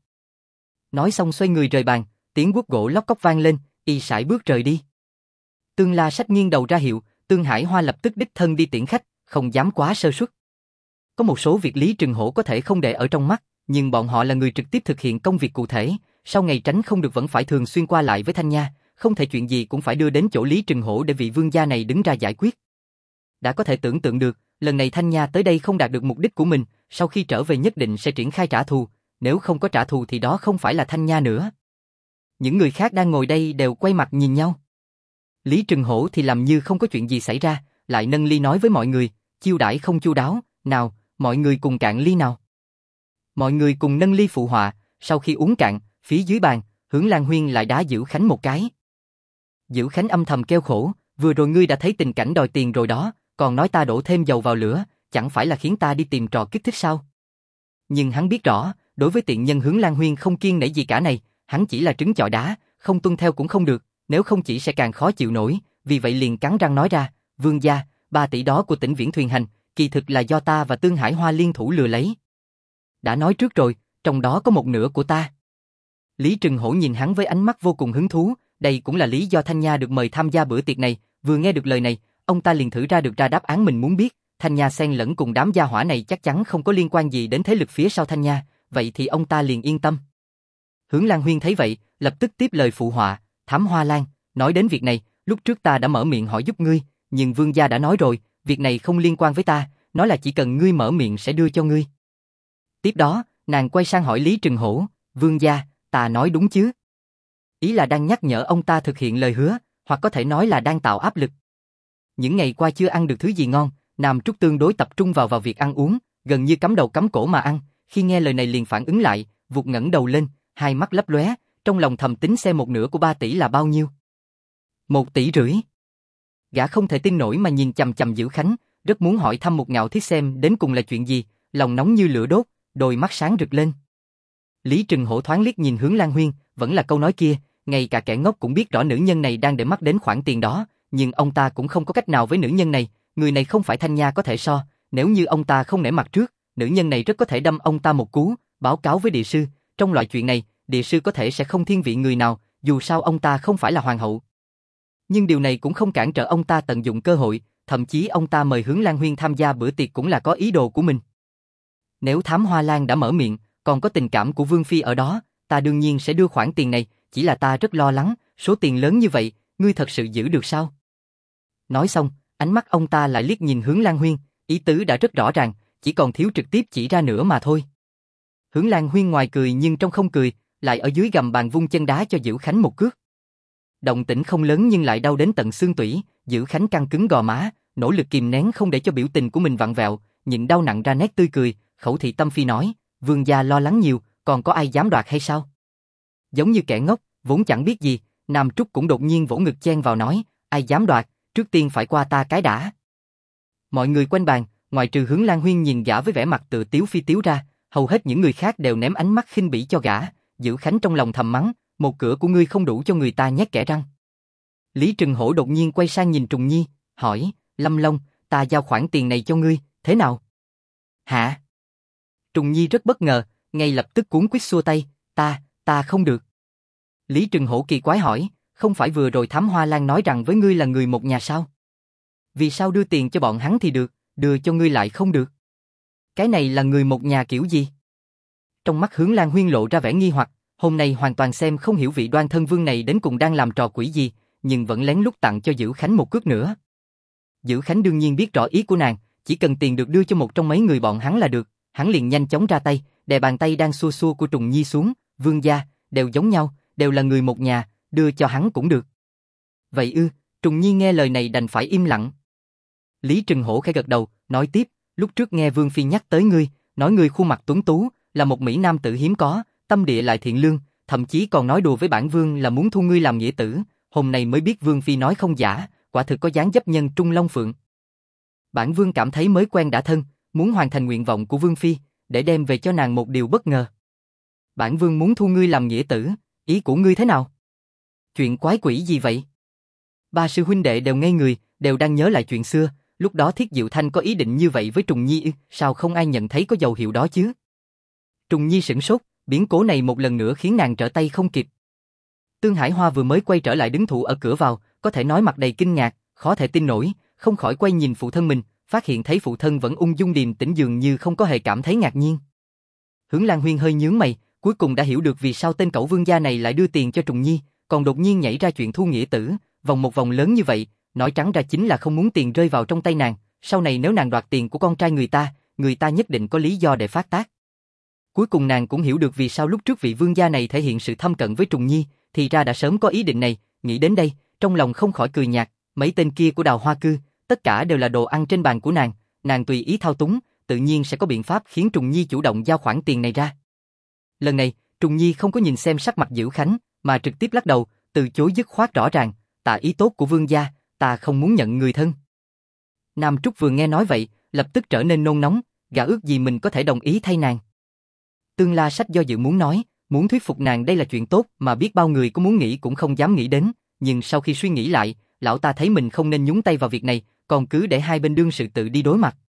Nói xong xoay người rời bàn, tiếng guốc gỗ lóc cóc vang lên, y sải bước rời đi. Tương La Sách nghiêng đầu ra hiệu, Tương Hải Hoa lập tức đích thân đi tiễn khách, không dám quá sơ suất. Có một số việc Lý Trừng Hổ có thể không để ở trong mắt, nhưng bọn họ là người trực tiếp thực hiện công việc cụ thể, sau ngày tránh không được vẫn phải thường xuyên qua lại với Thanh Nha, không thể chuyện gì cũng phải đưa đến chỗ Lý Trừng Hổ để vị vương gia này đứng ra giải quyết. Đã có thể tưởng tượng được, lần này Thanh Nha tới đây không đạt được mục đích của mình, sau khi trở về nhất định sẽ triển khai trả thù, nếu không có trả thù thì đó không phải là Thanh Nha nữa. Những người khác đang ngồi đây đều quay mặt nhìn nhau. Lý Trừng Hổ thì làm như không có chuyện gì xảy ra, lại nâng ly nói với mọi người, chiêu đãi không chu đáo, nào, mọi người cùng cạn ly nào. Mọi người cùng nâng ly phụ họa, sau khi uống cạn, phía dưới bàn, Hướng Lan Huyên lại đá Dữ Khánh một cái. Dữ Khánh âm thầm kêu khổ, vừa rồi ngươi đã thấy tình cảnh đòi tiền rồi đó, còn nói ta đổ thêm dầu vào lửa, chẳng phải là khiến ta đi tìm trò kích thích sao? Nhưng hắn biết rõ, đối với tiện nhân Hướng Lan Huyên không kiêng nể gì cả này, hắn chỉ là trứng chọi đá, không tuân theo cũng không được, nếu không chỉ sẽ càng khó chịu nổi, vì vậy liền cắn răng nói ra, vương gia, 3 tỷ đó của Tĩnh Viễn Thuyền Hành, kỳ thực là do ta và Tương Hải Hoa liên thủ lừa lấy. Đã nói trước rồi, trong đó có một nửa của ta. Lý Trừng Hổ nhìn hắn với ánh mắt vô cùng hứng thú, đây cũng là lý do Thanh Nha được mời tham gia bữa tiệc này, vừa nghe được lời này, ông ta liền thử ra được ra đáp án mình muốn biết, Thanh Nha xen lẫn cùng đám gia hỏa này chắc chắn không có liên quan gì đến thế lực phía sau Thanh Nha, vậy thì ông ta liền yên tâm. Hướng Lan Huyên thấy vậy, lập tức tiếp lời phụ họa, Thám Hoa Lan, nói đến việc này, lúc trước ta đã mở miệng hỏi giúp ngươi, nhưng vương gia đã nói rồi, việc này không liên quan với ta, nói là chỉ cần ngươi mở miệng sẽ đưa cho ngươi. Tiếp đó, nàng quay sang hỏi Lý Trừng Hổ, vương gia, ta nói đúng chứ? Ý là đang nhắc nhở ông ta thực hiện lời hứa, hoặc có thể nói là đang tạo áp lực. Những ngày qua chưa ăn được thứ gì ngon, Nam Trúc tương đối tập trung vào việc ăn uống, gần như cắm đầu cắm cổ mà ăn, khi nghe lời này liền phản ứng lại, vụt ngẩng đầu lên, hai mắt lấp lóe, trong lòng thầm tính xem một nửa của 3 tỷ là bao nhiêu. 1,5 tỷ. Gã không thể tin nổi mà nhìn chằm chằm Dữ Khánh, rất muốn hỏi thăm một Ngạo Thiết xem đến cùng là chuyện gì, lòng nóng như lửa đốt, đôi mắt sáng rực lên. Lý Trừng Hổ thoáng liếc nhìn Hướng Lan Huyên, vẫn là câu nói kia, ngay cả kẻ ngốc cũng biết rõ nữ nhân này đang để mắt đến khoản tiền đó, nhưng ông ta cũng không có cách nào với nữ nhân này, người này không phải Thanh Nha có thể so, nếu như ông ta không nể mặt trước, nữ nhân này rất có thể đâm ông ta một cú, báo cáo với địa sư, trong loại chuyện này, địa sư có thể sẽ không thiên vị người nào, dù sao ông ta không phải là hoàng hậu. Nhưng điều này cũng không cản trở ông ta tận dụng cơ hội, thậm chí ông ta mời Hướng Lan Huyên tham gia bữa tiệc cũng là có ý đồ của mình. Nếu Thám Hoa Lan đã mở miệng, còn có tình cảm của Vương Phi ở đó, ta đương nhiên sẽ đưa khoản tiền này, chỉ là ta rất lo lắng, số tiền lớn như vậy, ngươi thật sự giữ được sao? Nói xong, ánh mắt ông ta lại liếc nhìn Hướng Lan Huyên, ý tứ đã rất rõ ràng, chỉ còn thiếu trực tiếp chỉ ra nữa mà thôi. Hướng Lan Huyên ngoài cười nhưng trong không cười, lại ở dưới gầm bàn vung chân đá cho Dữ Khánh một cước. Động tĩnh không lớn nhưng lại đau đến tận xương tủy, Dữ Khánh căng cứng gò má, nỗ lực kìm nén không để cho biểu tình của mình vặn vẹo, nhịn đau nặng ra nét tươi cười, khẩu thị tâm phi nói, vương gia lo lắng nhiều, còn có ai dám đoạt hay sao? Giống như kẻ ngốc, vốn chẳng biết gì, Nam Trúc cũng đột nhiên vỗ ngực chen vào nói, ai dám đoạt, trước tiên phải qua ta cái đã. Mọi người quanh bàn, ngoài trừ Hướng Lan Huyên nhìn gã với vẻ mặt tự tiếu phi tiếu ra, hầu hết những người khác đều ném ánh mắt khinh bỉ cho gã, Dữ Khánh trong lòng thầm mắng, một cửa của ngươi không đủ cho người ta nhét kẽ răng. Lý Trừng Hổ đột nhiên quay sang nhìn Trùng Nhi, hỏi, Lâm Long, ta giao khoản tiền này cho ngươi, thế nào? Hả? Trùng Nhi rất bất ngờ, ngay lập tức cuống quýt xua tay, ta không được. Lý Trừng Hổ kỳ quái hỏi, không phải vừa rồi Thám Hoa Lan nói rằng với ngươi là người một nhà sao? Vì sao đưa tiền cho bọn hắn thì được, đưa cho ngươi lại không được? Cái này là người một nhà kiểu gì? Trong mắt Hướng Lan Huyên lộ ra vẻ nghi hoặc, hôm nay hoàn toàn xem không hiểu vị Đoan Thân Vương này đến cùng đang làm trò quỷ gì, nhưng vẫn lén lút tặng cho Dữ Khánh một cước nữa. Dữ Khánh đương nhiên biết rõ ý của nàng, chỉ cần tiền được đưa cho một trong mấy người bọn hắn là được, hắn liền nhanh chóng ra tay, đè bàn tay đang xua xua của Trùng Nhi xuống, vương gia, đều giống nhau, đều là người một nhà, đưa cho hắn cũng được. Vậy ư, Trùng Nhi nghe lời này đành phải im lặng. Lý Trừng Hổ khẽ gật đầu, nói tiếp, lúc trước nghe Vương Phi nhắc tới ngươi, nói ngươi khuôn mặt tuấn tú, là một mỹ nam tử hiếm có, tâm địa lại thiện lương, thậm chí còn nói đùa với bản vương là muốn thu ngươi làm nghĩa tử, hôm nay mới biết Vương Phi nói không giả, quả thực có dáng dấp nhân trung long phượng. Bản vương cảm thấy mới quen đã thân, muốn hoàn thành nguyện vọng của Vương Phi, để đem về cho nàng một điều bất ngờ. Bản vương muốn thu ngươi làm nghĩa tử, ý của ngươi thế nào? Chuyện quái quỷ gì vậy? Ba sư huynh đệ đều ngây người, đều đang nhớ lại chuyện xưa, lúc đó Thiết Diệu Thanh có ý định như vậy với Trùng Nhi, sao không ai nhận thấy có dấu hiệu đó chứ? Trùng Nhi sửng sốt, biến cố này một lần nữa khiến nàng trở tay không kịp. Tương Hải Hoa vừa mới quay trở lại đứng thụ ở cửa vào, có thể nói mặt đầy kinh ngạc, khó thể tin nổi, không khỏi quay nhìn phụ thân mình, phát hiện thấy phụ thân vẫn ung dung điềm tĩnh dường như không có hề cảm thấy ngạc nhiên. Hướng Lan Huyên hơi nhướng mày, cuối cùng đã hiểu được vì sao tên cẩu Vương gia này lại đưa tiền cho Trùng Nhi, còn đột nhiên nhảy ra chuyện thu nghĩa tử, vòng một vòng lớn như vậy, nói trắng ra chính là không muốn tiền rơi vào trong tay nàng, sau này nếu nàng đoạt tiền của con trai người ta nhất định có lý do để phát tác. Cuối cùng nàng cũng hiểu được vì sao lúc trước vị vương gia này thể hiện sự thâm cận với Trùng Nhi, thì ra đã sớm có ý định này, nghĩ đến đây, trong lòng không khỏi cười nhạt, mấy tên kia của Đào Hoa Cư, tất cả đều là đồ ăn trên bàn của nàng tùy ý thao túng, tự nhiên sẽ có biện pháp khiến Trùng Nhi chủ động giao khoản tiền này ra. Lần này, Trùng Nhi không có nhìn xem sắc mặt Dữ Khánh, mà trực tiếp lắc đầu, từ chối dứt khoát rõ ràng, tạ ý tốt của vương gia, ta không muốn nhận người thân. Nam Trúc vừa nghe nói vậy, lập tức trở nên nôn nóng, gã ước gì mình có thể đồng ý thay nàng. Tương La Sách do dự muốn nói, muốn thuyết phục nàng đây là chuyện tốt mà biết bao người có muốn nghĩ cũng không dám nghĩ đến, nhưng sau khi suy nghĩ lại, lão ta thấy mình không nên nhúng tay vào việc này, còn cứ để hai bên đương sự tự đi đối mặt.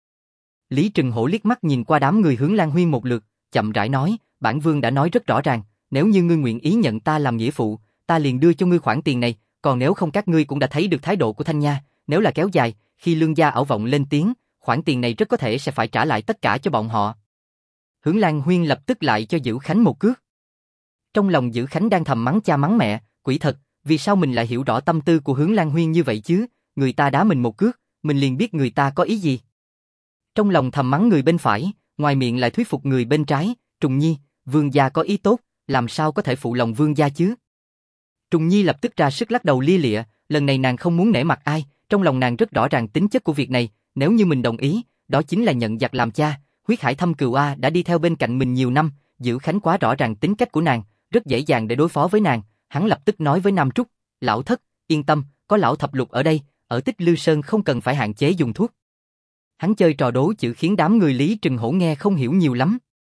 Lý Trừng Hổ liếc mắt nhìn qua đám người Hướng Lan Huyên một lượt, chậm rãi nói, bản vương đã nói rất rõ ràng, nếu như ngươi nguyện ý nhận ta làm nghĩa phụ, ta liền đưa cho ngươi khoản tiền này, còn nếu không các ngươi cũng đã thấy được thái độ của Thanh Nha, nếu là kéo dài, khi Lương gia ảo vọng lên tiếng, khoản tiền này rất có thể sẽ phải trả lại tất cả cho bọn họ. Hướng Lan Huyên lập tức lại cho Dữ Khánh một cước. Trong lòng Dữ Khánh đang thầm mắng cha mắng mẹ, quỷ thật, vì sao mình lại hiểu rõ tâm tư của Hướng Lan Huyên như vậy chứ, người ta đá mình một cước, mình liền biết người ta có ý gì. Trong lòng thầm mắng người bên phải, ngoài miệng lại thuyết phục người bên trái, Trùng Nhi, vương gia có ý tốt, làm sao có thể phụ lòng vương gia chứ. Trùng Nhi lập tức ra sức lắc đầu lia lịa, lần này nàng không muốn nể mặt ai, trong lòng nàng rất rõ ràng tính chất của việc này, nếu như mình đồng ý, đó chính là nhận giặc làm cha, huyết hải thâm cừu a đã đi theo bên cạnh mình nhiều năm, Dữ Khánh quá rõ ràng tính cách của nàng, rất dễ dàng để đối phó với nàng, hắn lập tức nói với Nam Trúc, lão thất, yên tâm, có lão thập lục ở đây, ở Tích Lư Sơn không cần phải hạn chế dùng thuốc. Hắn chơi trò đố chữ khiến đám người Lý Trừng Hổ nghe không hiểu nhiều lắm.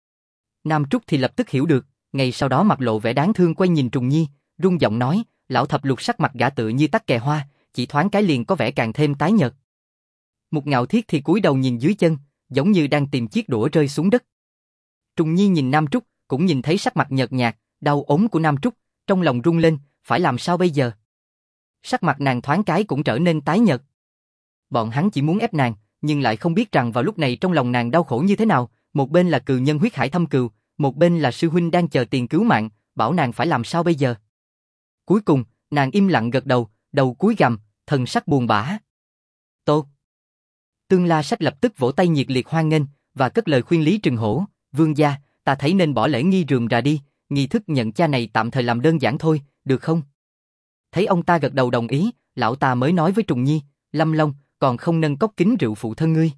Nam Trúc thì lập tức hiểu được, ngay sau đó mặt lộ vẻ đáng thương quay nhìn Trùng Nhi, run giọng nói, lão thập lục sắc mặt gã tựa như tắc kè hoa, chỉ thoáng cái liền có vẻ càng thêm tái nhợt. Một Ngạo Thiết thì cúi đầu nhìn dưới chân, giống như đang tìm chiếc đũa rơi xuống đất. Trùng Nhi nhìn Nam Trúc, cũng nhìn thấy sắc mặt nhợt nhạt, đau ốm của Nam Trúc, trong lòng run lên, phải làm sao bây giờ? Sắc mặt nàng thoáng cái cũng trở nên tái nhợt. Bọn hắn chỉ muốn ép nàng, nhưng lại không biết rằng vào lúc này trong lòng nàng đau khổ như thế nào, một bên là cừu nhân huyết hải thâm cừu, một bên là sư huynh đang chờ tiền cứu mạng, bảo nàng phải làm sao bây giờ? Cuối cùng, nàng im lặng gật đầu, đầu cúi gằm, thần sắc buồn bã. Tốt. Tương La Sách lập tức vỗ tay nhiệt liệt hoan nghênh và cất lời khuyên Lý Trừng Hổ, vương gia, ta thấy nên bỏ lễ nghi rườm rà đi, nghi thức nhận cha này tạm thời làm đơn giản thôi, được không? Thấy ông ta gật đầu đồng ý, lão ta mới nói với Trùng Nhi, Lâm Long, còn không nâng cốc kính rượu phụ thân ngươi.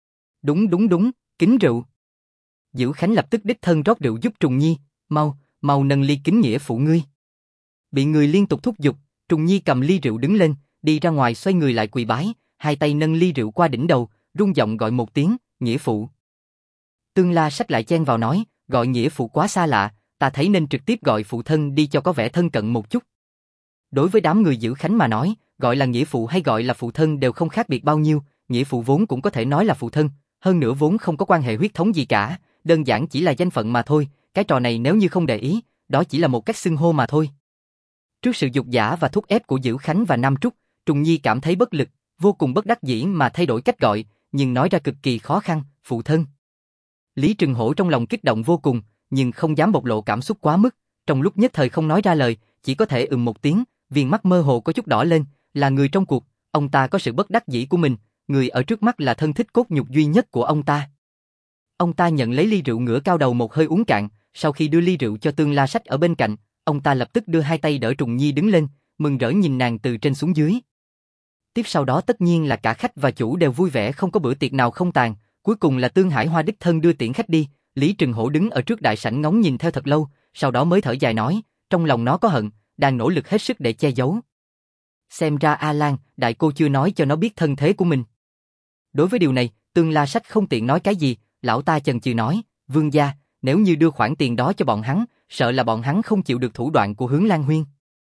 Đúng, kính rượu. Dữ Khánh lập tức đích thân rót rượu giúp Trùng Nhi, mau nâng ly kính nghĩa phụ ngươi. Bị người liên tục thúc giục, Trùng Nhi cầm ly rượu đứng lên, đi ra ngoài xoay người lại quỳ bái, hai tay nâng ly rượu qua đỉnh đầu, rung giọng gọi một tiếng, nghĩa phụ. Tương La Sách lại chen vào nói, gọi nghĩa phụ quá xa lạ, ta thấy nên trực tiếp gọi phụ thân đi cho có vẻ thân cận một chút. Đối với đám người Dữ Khánh mà nói, gọi là nghĩa phụ hay gọi là phụ thân đều không khác biệt bao nhiêu, nghĩa phụ vốn cũng có thể nói là phụ thân, hơn nữa vốn không có quan hệ huyết thống gì cả, đơn giản chỉ là danh phận mà thôi, cái trò này nếu như không để ý, đó chỉ là một cách xưng hô mà thôi. Trước sự dục dã và thúc ép của Dữ Khánh và Nam Trúc, Trùng Nhi cảm thấy bất lực, vô cùng bất đắc dĩ mà thay đổi cách gọi, nhưng nói ra cực kỳ khó khăn, phụ thân. Lý Trừng Hổ trong lòng kích động vô cùng, nhưng không dám bộc lộ cảm xúc quá mức, trong lúc nhất thời không nói ra lời, chỉ có thể một tiếng, viền mắt mơ hồ có chút đỏ lên, là người trong cuộc, ông ta có sự bất đắc dĩ của mình, người ở trước mắt là thân thích cốt nhục duy nhất của ông ta. Ông ta nhận lấy ly rượu ngửa cao đầu một hơi uống cạn, sau khi đưa ly rượu cho Tương La Sách ở bên cạnh, ông ta lập tức đưa hai tay đỡ Trùng Nhi đứng lên, mừng rỡ nhìn nàng từ trên xuống dưới. Tiếp sau đó tất nhiên là cả khách và chủ đều vui vẻ không có bữa tiệc nào không tàn, cuối cùng là Tương Hải Hoa đích thân đưa tiễn khách đi, Lý Trừng Hổ đứng ở trước đại sảnh ngóng nhìn theo thật lâu, sau đó mới thở dài nói, trong lòng nó có hận, đang nỗ lực hết sức để che giấu. Xem ra A Lan, đại cô chưa nói cho nó biết thân thế của mình. Đối với điều này, Tương La Sách không tiện nói cái gì, lão ta chần chừ nói, vương gia, nếu như đưa khoản tiền đó cho bọn hắn, sợ là bọn hắn không chịu được thủ đoạn của Hướng Lan Huyên.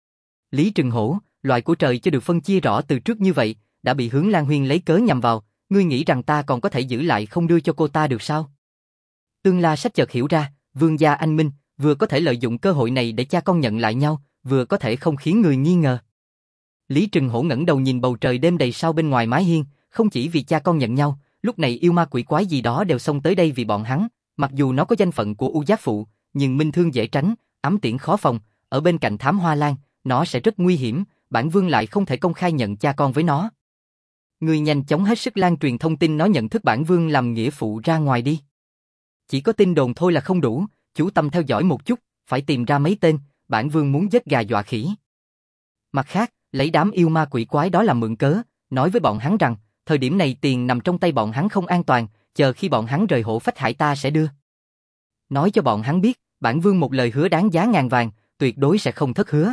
Lý Trừng Hổ, loại của trời chưa được phân chia rõ từ trước như vậy, đã bị Hướng Lan Huyên lấy cớ nhằm vào, ngươi nghĩ rằng ta còn có thể giữ lại không đưa cho cô ta được sao? Tương La Sách chợt hiểu ra, vương gia anh minh, vừa có thể lợi dụng cơ hội này để cha con nhận lại nhau, vừa có thể không khiến người nghi ngờ. Lý Trừng Hổ ngẩng đầu nhìn bầu trời đêm đầy sao bên ngoài mái hiên, không chỉ vì cha con nhận nhau, lúc này yêu ma quỷ quái gì đó đều xông tới đây vì bọn hắn, mặc dù nó có danh phận của U Giác Phụ, nhưng minh thương dễ tránh, ám tiễn khó phòng, ở bên cạnh Thám Hoa Lan, nó sẽ rất nguy hiểm, bản vương lại không thể công khai nhận cha con với nó. Ngươi nhanh chóng hết sức lan truyền thông tin nó nhận thức bản vương làm nghĩa phụ ra ngoài đi. Chỉ có tin đồn thôi là không đủ, chú tâm theo dõi một chút, phải tìm ra mấy tên, bản vương muốn giết gà dọa khỉ. Mặt khác, lấy đám yêu ma quỷ quái đó làm mượn cớ, nói với bọn hắn rằng, thời điểm này tiền nằm trong tay bọn hắn không an toàn, chờ khi bọn hắn rời Hổ Phách Hải ta sẽ đưa. Nói cho bọn hắn biết, bản vương một lời hứa đáng giá ngàn vàng, tuyệt đối sẽ không thất hứa.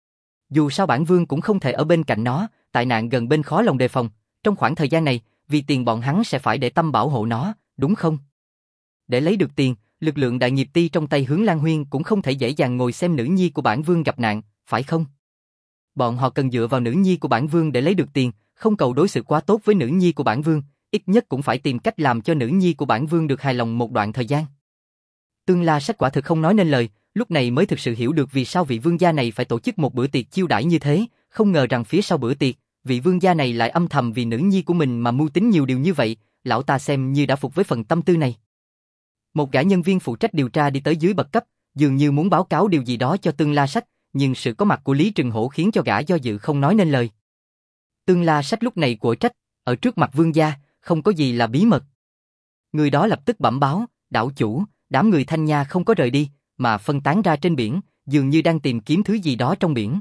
Dù sao bản vương cũng không thể ở bên cạnh nó, tại nạn gần bên khó lòng đề phòng, trong khoảng thời gian này, vì tiền bọn hắn sẽ phải để tâm bảo hộ nó, đúng không? Để lấy được tiền, lực lượng đại nghiệp ti trong tay Hướng Lan Huyên cũng không thể dễ dàng ngồi xem nữ nhi của bản vương gặp nạn, phải không? Bọn họ cần dựa vào nữ nhi của bản vương để lấy được tiền, không cầu đối xử quá tốt với nữ nhi của bản vương, ít nhất cũng phải tìm cách làm cho nữ nhi của bản vương được hài lòng một đoạn thời gian. Tương La Sách quả thực không nói nên lời, lúc này mới thực sự hiểu được vì sao vị vương gia này phải tổ chức một bữa tiệc chiêu đãi như thế, không ngờ rằng phía sau bữa tiệc, vị vương gia này lại âm thầm vì nữ nhi của mình mà mưu tính nhiều điều như vậy, lão ta xem như đã phục với phần tâm tư này. Một gã nhân viên phụ trách điều tra đi tới dưới bậc cấp, dường như muốn báo cáo điều gì đó cho Tương La Sách, nhưng sự có mặt của Lý Trừng Hổ khiến cho gã do dự không nói nên lời. Tương La Sách lúc này quở trách, ở trước mặt vương gia, không có gì là bí mật. Người đó lập tức bẩm báo, đảo chủ, đám người Thanh Nha không có rời đi, mà phân tán ra trên biển, dường như đang tìm kiếm thứ gì đó trong biển.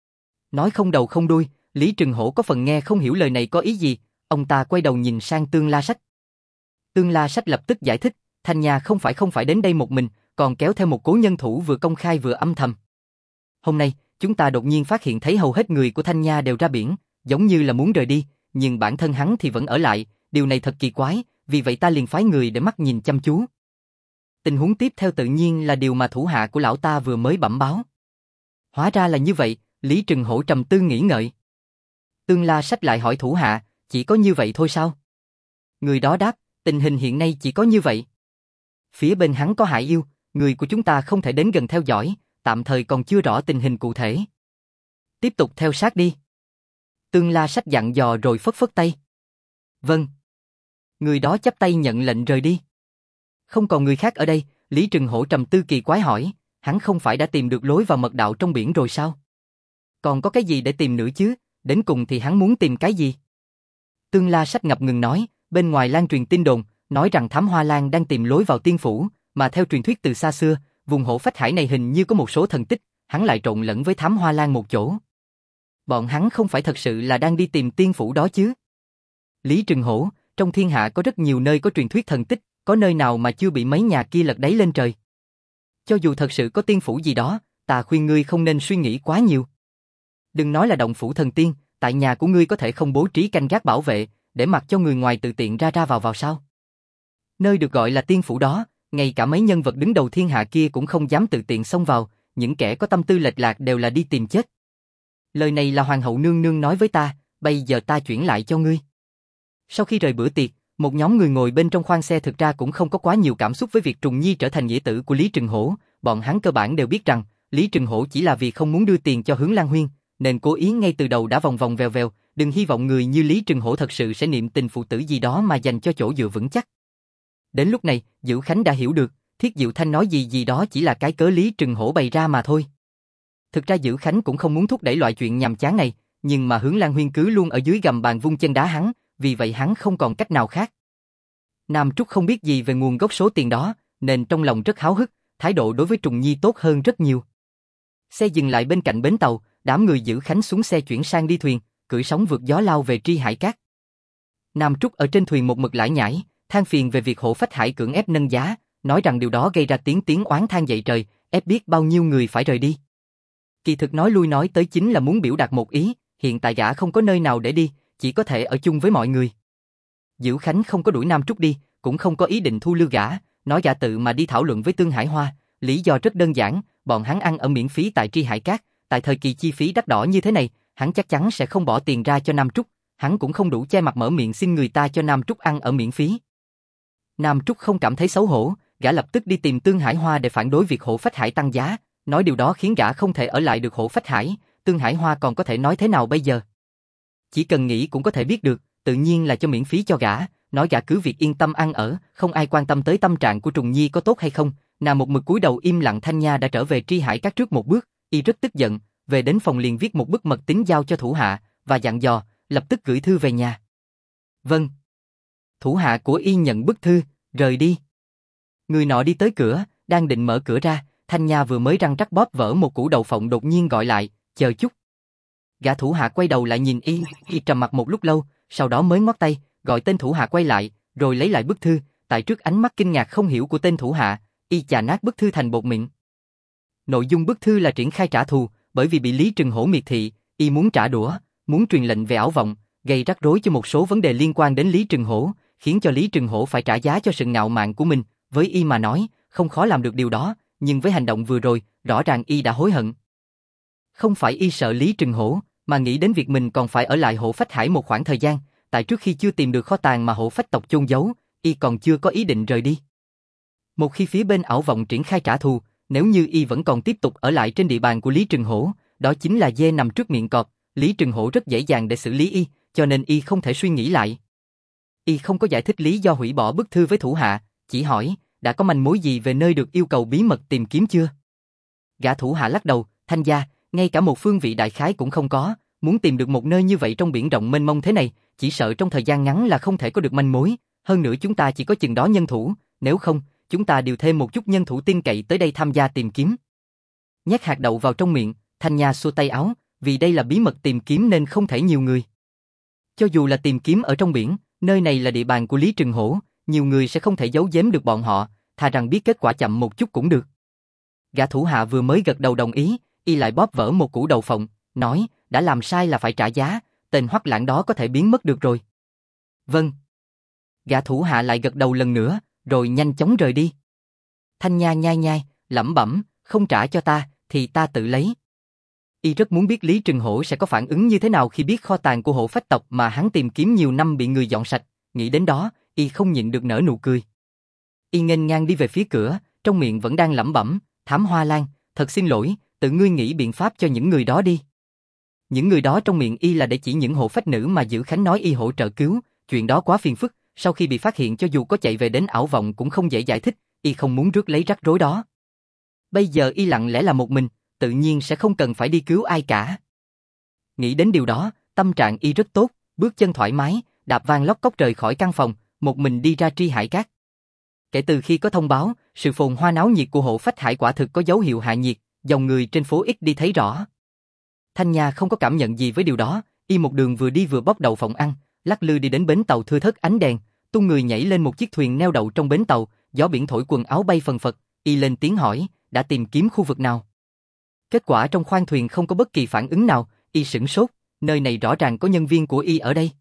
Nói không đầu không đuôi, Lý Trừng Hổ có phần nghe không hiểu lời này có ý gì, ông ta quay đầu nhìn sang Tương La Sách. Tương La Sách lập tức giải thích, Thanh Nha không phải đến đây một mình, còn kéo theo một cố nhân thủ vừa công khai vừa âm thầm. Hôm nay, chúng ta đột nhiên phát hiện thấy hầu hết người của Thanh Nha đều ra biển, giống như là muốn rời đi, nhưng bản thân hắn thì vẫn ở lại, điều này thật kỳ quái, vì vậy ta liền phái người để mắt nhìn chăm chú. Tình huống tiếp theo tự nhiên là điều mà thủ hạ của lão ta vừa mới bẩm báo. Hóa ra là như vậy, Lý Trừng Hổ trầm tư nghĩ ngợi. Tương La Sách lại hỏi thủ hạ, chỉ có như vậy thôi sao? Người đó đáp, tình hình hiện nay chỉ có như vậy. Phía bên hắn có hại yêu, người của chúng ta không thể đến gần theo dõi, tạm thời còn chưa rõ tình hình cụ thể. Tiếp tục theo sát đi. Tương La Sách dặn dò rồi phất phất tay. Vâng. Người đó chắp tay nhận lệnh rời đi. Không còn người khác ở đây, Lý Trừng Hổ trầm tư kỳ quái hỏi, hắn không phải đã tìm được lối vào mật đạo trong biển rồi sao? Còn có cái gì để tìm nữa chứ, đến cùng thì hắn muốn tìm cái gì? Tương La Sách ngập ngừng nói, bên ngoài lan truyền tin đồn, nói rằng Thám Hoa Lan đang tìm lối vào tiên phủ, mà theo truyền thuyết từ xa xưa, vùng Hổ Phách Hải này hình như có một số thần tích, hắn lại trộn lẫn với Thám Hoa Lan một chỗ. Bọn hắn không phải thật sự là đang đi tìm tiên phủ đó chứ? Lý Trừng Hổ, trong thiên hạ có rất nhiều nơi có truyền thuyết thần tích, có nơi nào mà chưa bị mấy nhà kia lật đáy lên trời? Cho dù thật sự có tiên phủ gì đó, ta khuyên ngươi không nên suy nghĩ quá nhiều. Đừng nói là động phủ thần tiên, tại nhà của ngươi có thể không bố trí canh gác bảo vệ, để mặc cho người ngoài tự tiện ra vào sao? Nơi được gọi là tiên phủ đó, ngay cả mấy nhân vật đứng đầu thiên hạ kia cũng không dám tự tiện xông vào, những kẻ có tâm tư lệch lạc đều là đi tìm chết. Lời này là hoàng hậu nương nương nói với ta, bây giờ ta chuyển lại cho ngươi. Sau khi rời bữa tiệc, một nhóm người ngồi bên trong khoang xe thực ra cũng không có quá nhiều cảm xúc với việc Trùng Nhi trở thành nghĩa tử của Lý Trừng Hổ, bọn hắn cơ bản đều biết rằng, Lý Trừng Hổ chỉ là vì không muốn đưa tiền cho Hướng Lan Huyên, nên cố ý ngay từ đầu đã vòng vòng vèo vèo, đừng hy vọng người như Lý Trừng Hổ thật sự sẽ niệm tình phụ tử gì đó mà dành cho chỗ dựa vững chắc. Đến lúc này, Dữ Khánh đã hiểu được, Thiết Diệu Thanh nói gì đó chỉ là cái cớ Lý Trừng Hổ bày ra mà thôi. Thực ra Dữ Khánh cũng không muốn thúc đẩy loại chuyện nhàm chán này, nhưng mà Hướng Lan Huyên cứ luôn ở dưới gầm bàn vung chân đá hắn, vì vậy hắn không còn cách nào khác. Nam Trúc không biết gì về nguồn gốc số tiền đó, nên trong lòng rất háo hức, thái độ đối với Trùng Nhi tốt hơn rất nhiều. Xe dừng lại bên cạnh bến tàu, đám người Dữ Khánh xuống xe chuyển sang đi thuyền, cưỡi sóng vượt gió lao về Tri Hải Cát. Nam Trúc ở trên thuyền một mực lải nhải, than phiền về việc Hổ Phách Hải cưỡng ép nâng giá, nói rằng điều đó gây ra tiếng oán than dậy trời, ép biết bao nhiêu người phải rời đi. Kỳ thực nói lui nói tới chính là muốn biểu đạt một ý, hiện tại gã không có nơi nào để đi, chỉ có thể ở chung với mọi người. Dữ Khánh không có đuổi Nam Trúc đi, cũng không có ý định thu lưu gã, nói gã tự mà đi thảo luận với Tương Hải Hoa, lý do rất đơn giản, bọn hắn ăn ở miễn phí tại Tri Hải Cát, tại thời kỳ chi phí đắt đỏ như thế này, hắn chắc chắn sẽ không bỏ tiền ra cho Nam Trúc, hắn cũng không đủ che mặt mở miệng xin người ta cho Nam Trúc ăn ở miễn phí. Nam Trúc không cảm thấy xấu hổ, gã lập tức đi tìm Tương Hải Hoa để phản đối việc Hổ Phách Hải tăng giá, nói điều đó khiến gã không thể ở lại được Hổ Phách Hải, Tương Hải Hoa còn có thể nói thế nào bây giờ? Chỉ cần nghĩ cũng có thể biết được, tự nhiên là cho miễn phí cho gã, nói gã cứ việc yên tâm ăn ở, không ai quan tâm tới tâm trạng của Trùng Nhi có tốt hay không. Nàng một mực cúi đầu im lặng. Thanh Nha đã trở về Tri Hải Các trước một bước, y rất tức giận, về đến phòng liền viết một bức mật tín giao cho thủ hạ, và dặn dò, lập tức gửi thư về nhà. Vâng. Thủ hạ của y nhận bức thư, rời đi. Người nọ đi tới cửa, đang định mở cửa ra, Thanh Nha vừa mới răng rắc bóp vỡ một củ đậu phộng đột nhiên gọi lại, chờ chút. Gã thủ hạ quay đầu lại nhìn y trầm mặc một lúc lâu, sau đó mới ngoắc tay, gọi tên thủ hạ quay lại, rồi lấy lại bức thư, tại trước ánh mắt kinh ngạc không hiểu của tên thủ hạ, y chà nát bức thư thành bột mịn. Nội dung bức thư là triển khai trả thù, bởi vì bị Lý Trừng Hổ miệt thị, y muốn trả đũa, muốn truyền lệnh về Ảo Vọng, gây rắc rối cho một số vấn đề liên quan đến Lý Trừng Hổ, khiến cho Lý Trừng Hổ phải trả giá cho sự ngạo mạn của mình. Với y mà nói, không khó làm được điều đó, nhưng với hành động vừa rồi, rõ ràng y đã hối hận. Không phải y sợ Lý Trừng Hổ, mà nghĩ đến việc mình còn phải ở lại Hổ Phách Hải một khoảng thời gian, tại trước khi chưa tìm được kho tàng mà Hổ Phách tộc chôn giấu, y còn chưa có ý định rời đi. Một khi phía bên Ảo Vọng triển khai trả thù, nếu như y vẫn còn tiếp tục ở lại trên địa bàn của Lý Trừng Hổ, đó chính là dê nằm trước miệng cọp, Lý Trừng Hổ rất dễ dàng để xử lý y, cho nên y không thể suy nghĩ lại. Y không có giải thích lý do hủy bỏ bức thư với thủ hạ, chỉ hỏi, đã có manh mối gì về nơi được yêu cầu bí mật tìm kiếm chưa? Gã thủ hạ lắc đầu, Thanh gia, ngay cả một phương vị đại khái cũng không có, muốn tìm được một nơi như vậy trong biển rộng mênh mông thế này, chỉ sợ trong thời gian ngắn là không thể có được manh mối, hơn nữa chúng ta chỉ có chừng đó nhân thủ, nếu không, chúng ta điều thêm một chút nhân thủ tin cậy tới đây tham gia tìm kiếm. Nhét hạt đậu vào trong miệng, Thanh Nha xua tay áo, vì đây là bí mật tìm kiếm nên không thể nhiều người. Cho dù là tìm kiếm ở trong biển, nơi này là địa bàn của Lý Trừng Hổ, nhiều người sẽ không thể giấu giếm được bọn họ, thà rằng biết kết quả chậm một chút cũng được. Gã thủ hạ vừa mới gật đầu đồng ý, y lại bóp vỡ một củ đậu phộng, nói, đã làm sai là phải trả giá, tên Hoắc Lãng đó có thể biến mất được rồi. Vâng. Gã thủ hạ lại gật đầu lần nữa, rồi nhanh chóng rời đi. Thanh Nha nhai nhai, lẩm bẩm, không trả cho ta, thì ta tự lấy. Y rất muốn biết Lý Trừng Hổ sẽ có phản ứng như thế nào khi biết kho tàng của Hổ Phách tộc mà hắn tìm kiếm nhiều năm bị người dọn sạch, nghĩ đến đó, y không nhịn được nở nụ cười. Y nghênh ngang đi về phía cửa, trong miệng vẫn đang lẩm bẩm, Thám Hoa Lan, thật xin lỗi, tự ngươi nghĩ biện pháp cho những người đó đi. Những người đó trong miệng y là để chỉ những hộ phách nữ mà Dữ Khánh nói y hỗ trợ cứu, chuyện đó quá phiền phức, sau khi bị phát hiện cho dù có chạy về đến Ảo Vọng cũng không dễ giải thích, y không muốn rước lấy rắc rối đó. Bây giờ y lặng lẽ là một mình, tự nhiên sẽ không cần phải đi cứu ai cả. Nghĩ đến điều đó, tâm trạng y rất tốt, bước chân thoải mái, đạp vang lóc cóc rời khỏi căn phòng, một mình đi ra Tri Hải Các. Kể từ khi có thông báo, sự phồn hoa náo nhiệt của Hộ Phách Hải quả thực có dấu hiệu hạ nhiệt, dòng người trên phố ít đi thấy rõ. Thanh Nha không có cảm nhận gì với điều đó, y một đường vừa đi vừa bóc đậu phộng ăn, lắc lư đi đến bến tàu thưa thớt ánh đèn, tung người nhảy lên một chiếc thuyền neo đậu trong bến tàu, gió biển thổi quần áo bay phần phật, y lên tiếng hỏi, đã tìm kiếm khu vực nào? Kết quả trong khoang thuyền không có bất kỳ phản ứng nào, y sửng sốt, nơi này rõ ràng có nhân viên của y ở đây.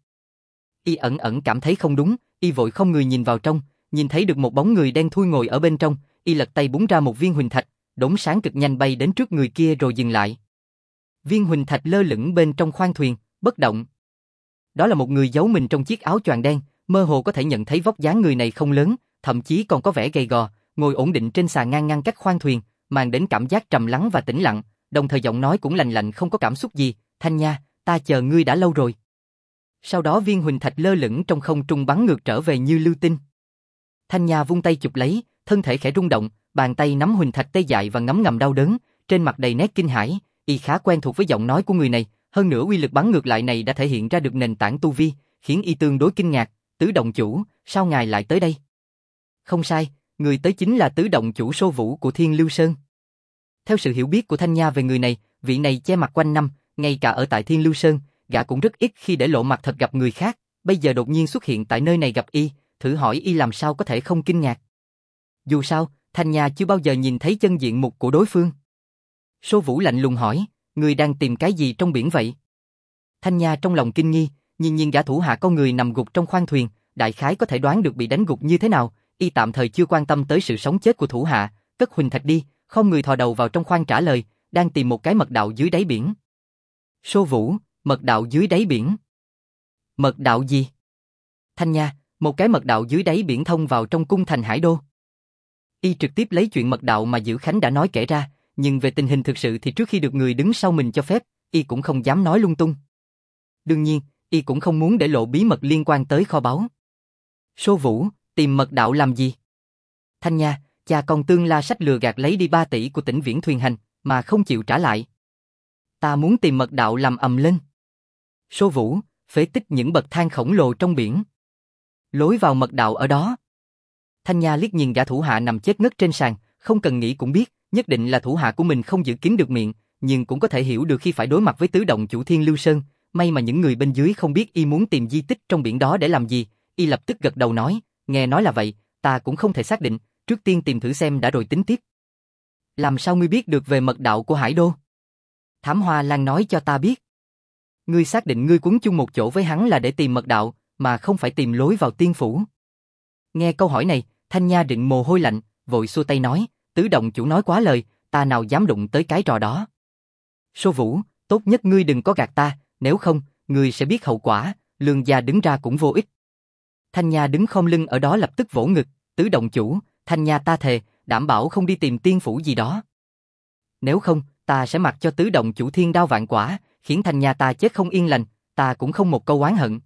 Y ẩn ẩn cảm thấy không đúng, y vội không người nhìn vào trong, nhìn thấy được một bóng người đen thui ngồi ở bên trong, y lật tay búng ra một viên huỳnh thạch, đốm sáng cực nhanh bay đến trước người kia rồi dừng lại. Viên huỳnh thạch lơ lửng bên trong khoang thuyền, bất động. Đó là một người giấu mình trong chiếc áo choàng đen, mơ hồ có thể nhận thấy vóc dáng người này không lớn, thậm chí còn có vẻ gầy gò, ngồi ổn định trên xà ngang ngăn cách khoang thuyền, mang đến cảm giác trầm lắng và tĩnh lặng, đồng thời giọng nói cũng lạnh lạnh không có cảm xúc gì, Thanh Nha, ta chờ ngươi đã lâu rồi. Sau đó viên huỳnh thạch lơ lửng trong không trung bắn ngược trở về như lưu tinh. Thanh Nha vung tay chụp lấy, thân thể khẽ rung động, bàn tay nắm huỳnh thạch tê dại và ngấm ngầm đau đớn, trên mặt đầy nét kinh hãi, y khá quen thuộc với giọng nói của người này, hơn nữa uy lực bắn ngược lại này đã thể hiện ra được nền tảng tu vi, khiến y tương đối kinh ngạc, Tứ động chủ, sao ngài lại tới đây? Không sai, người tới chính là Tứ động chủ Sô Vũ của Thiên Lưu Sơn. Theo sự hiểu biết của Thanh Nha về người này, vị này che mặt quanh năm, ngay cả ở tại Thiên Lưu Sơn, gã cũng rất ít khi để lộ mặt thật gặp người khác, bây giờ đột nhiên xuất hiện tại nơi này gặp y, thử hỏi y làm sao có thể không kinh ngạc. Dù sao, Thanh Nha chưa bao giờ nhìn thấy chân diện mục của đối phương. Sô Vũ lạnh lùng hỏi, người đang tìm cái gì trong biển vậy? Thanh Nha trong lòng kinh nghi, nhìn gã thủ hạ con người nằm gục trong khoang thuyền, đại khái có thể đoán được bị đánh gục như thế nào, y tạm thời chưa quan tâm tới sự sống chết của thủ hạ, cất huỳnh thạch đi, không người thò đầu vào trong khoang trả lời, đang tìm một cái mật đạo dưới đáy biển. Sô Vũ, mật đạo dưới đáy biển? Mật đạo gì? Thanh Nha, một cái mật đạo dưới đáy biển thông vào trong cung thành Hải Đô. Y trực tiếp lấy chuyện mật đạo mà Dữ Khánh đã nói kể ra, nhưng về tình hình thực sự thì trước khi được người đứng sau mình cho phép, y cũng không dám nói lung tung. Đương nhiên, y cũng không muốn để lộ bí mật liên quan tới kho báu. Sô Vũ, tìm mật đạo làm gì? Thanh Nha, cha con Tương La sách lừa gạt lấy đi 3 tỷ của Tĩnh Viễn Thuyền Hành, mà không chịu trả lại. Ta muốn tìm mật đạo làm ầm lên. Sô Vũ, phế tích những bậc thang khổng lồ trong biển. Lối vào mật đạo ở đó. Thanh Nha liếc nhìn gã thủ hạ nằm chết ngất trên sàn, không cần nghĩ cũng biết, nhất định là thủ hạ của mình không giữ kín được miệng, nhưng cũng có thể hiểu được khi phải đối mặt với tứ động chủ Thiên Lưu Sơn, may mà những người bên dưới không biết y muốn tìm di tích trong biển đó để làm gì, y lập tức gật đầu nói, nghe nói là vậy, ta cũng không thể xác định, trước tiên tìm thử xem đã rồi tính tiếp. Làm sao ngươi biết được về mật đạo của Hải Đô? Thám Hoa Lan nói cho ta biết. Ngươi xác định ngươi quấn chung một chỗ với hắn là để tìm mật đạo, mà không phải tìm lối vào tiên phủ. Nghe câu hỏi này, Thanh Nha định mồ hôi lạnh, vội xua tay nói, tứ động chủ nói quá lời, ta nào dám đụng tới cái trò đó. Sô Vũ, tốt nhất ngươi đừng có gạt ta, nếu không, ngươi sẽ biết hậu quả, Lương gia đứng ra cũng vô ích. Thanh Nha đứng khom lưng ở đó lập tức vỗ ngực, tứ động chủ, Thanh Nha ta thề, đảm bảo không đi tìm tiên phủ gì đó. Nếu không, ta sẽ mặc cho tứ động chủ thiên đao vạn quả, khiến Thanh Nha ta chết không yên lành, ta cũng không một câu oán hận.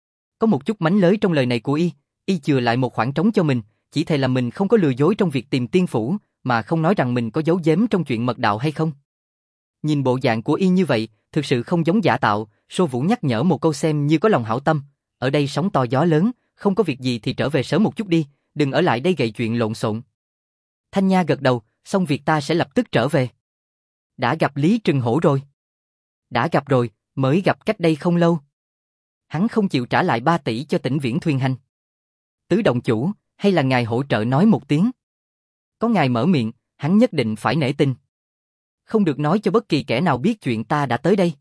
Có một chút mánh lới trong lời này của y chừa lại một khoảng trống cho mình, chỉ thề là mình không có lừa dối trong việc tìm tiên phủ, mà không nói rằng mình có giấu giếm trong chuyện mật đạo hay không. Nhìn bộ dạng của y như vậy, thực sự không giống giả tạo, Sô Vũ nhắc nhở một câu xem như có lòng hảo tâm, ở đây sóng to gió lớn, không có việc gì thì trở về sớm một chút đi, đừng ở lại đây gây chuyện lộn xộn. Thanh Nha gật đầu, xong việc ta sẽ lập tức trở về. Đã gặp Lý Trừng Hổ rồi? Đã gặp rồi, mới gặp cách đây không lâu. Hắn không chịu trả lại 3 tỷ cho Tĩnh Viễn Thuyền Hành. Tứ động chủ, hay là ngài hỗ trợ nói một tiếng? Có ngài mở miệng, hắn nhất định phải nể tình. Không được nói cho bất kỳ kẻ nào biết chuyện ta đã tới đây.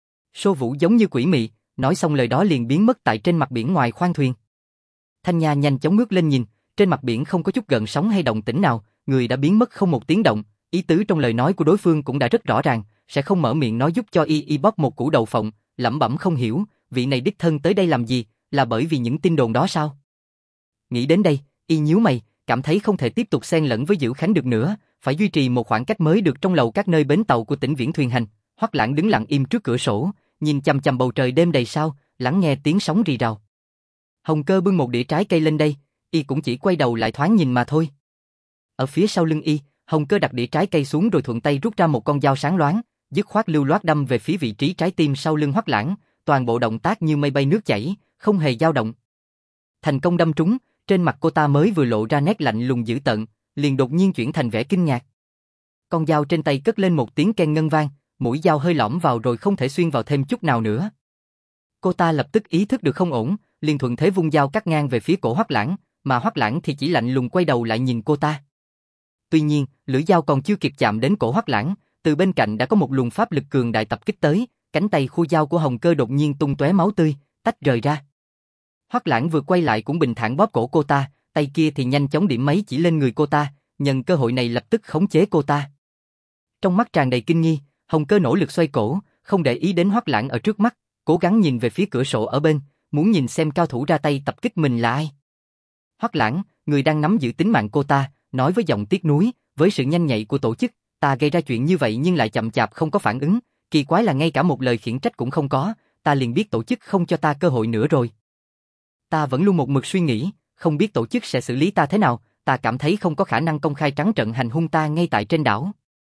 Sô Vũ giống như quỷ mị, nói xong lời đó liền biến mất tại trên mặt biển ngoài khoang thuyền. Thanh Nha nhanh chóng ngước lên nhìn, trên mặt biển không có chút gợn sóng hay động tĩnh nào, người đã biến mất không một tiếng động, ý tứ trong lời nói của đối phương cũng đã rất rõ ràng, sẽ không mở miệng nói giúp cho y bóp một củ đậu phộng, lẩm bẩm không hiểu, vị này đích thân tới đây làm gì, là bởi vì những tin đồn đó sao? Nghĩ đến đây, y nhíu mày, cảm thấy không thể tiếp tục xen lẫn với Dữ Khánh được nữa, phải duy trì một khoảng cách mới được trong lầu các nơi bến tàu của Tĩnh Viễn Thuyền Hành. Hoắc Lãng đứng lặng im trước cửa sổ, nhìn chằm chằm bầu trời đêm đầy sao, lắng nghe tiếng sóng rì rào. Hồng Cơ bưng một đĩa trái cây lên đây, y cũng chỉ quay đầu lại thoáng nhìn mà thôi. Ở phía sau lưng y, Hồng Cơ đặt đĩa trái cây xuống rồi thuận tay rút ra một con dao sáng loáng, dứt khoát lưu loát đâm về phía vị trí trái tim sau lưng Hoắc Lãng, toàn bộ động tác như mây bay nước chảy, không hề dao động. Thành công đâm trúng, trên mặt cô ta mới vừa lộ ra nét lạnh lùng dữ tợn, liền đột nhiên chuyển thành vẻ kinh ngạc. Con dao trên tay cất lên một tiếng keng ngân vang, mũi dao hơi lõm vào rồi không thể xuyên vào thêm chút nào nữa. Cô ta lập tức ý thức được không ổn, liền thuận thế vung dao cắt ngang về phía cổ Hoắc Lãng, mà Hoắc Lãng thì chỉ lạnh lùng quay đầu lại nhìn cô ta. Tuy nhiên, lưỡi dao còn chưa kịp chạm đến cổ Hoắc Lãng, từ bên cạnh đã có một luồng pháp lực cường đại tập kích tới, cánh tay khu dao của Hồng Cơ đột nhiên tung tóe máu tươi, tách rời ra. Hoắc Lãng vừa quay lại cũng bình thản bóp cổ cô ta, tay kia thì nhanh chóng điểm máy chỉ lên người cô ta, nhân cơ hội này lập tức khống chế cô ta. Trong mắt tràn đầy kinh nghi, Hồng Cơ nỗ lực xoay cổ, không để ý đến Hoắc Lãng ở trước mắt, cố gắng nhìn về phía cửa sổ ở bên, muốn nhìn xem cao thủ ra tay tập kích mình là ai. Hoắc Lãng, người đang nắm giữ tính mạng cô ta, nói với giọng tiếc nuối, với sự nhanh nhạy của tổ chức, ta gây ra chuyện như vậy nhưng lại chậm chạp không có phản ứng, kỳ quái là ngay cả một lời khiển trách cũng không có, ta liền biết tổ chức không cho ta cơ hội nữa rồi. Ta vẫn luôn một mực suy nghĩ, không biết tổ chức sẽ xử lý ta thế nào, ta cảm thấy không có khả năng công khai trắng trợn hành hung ta ngay tại trên đảo.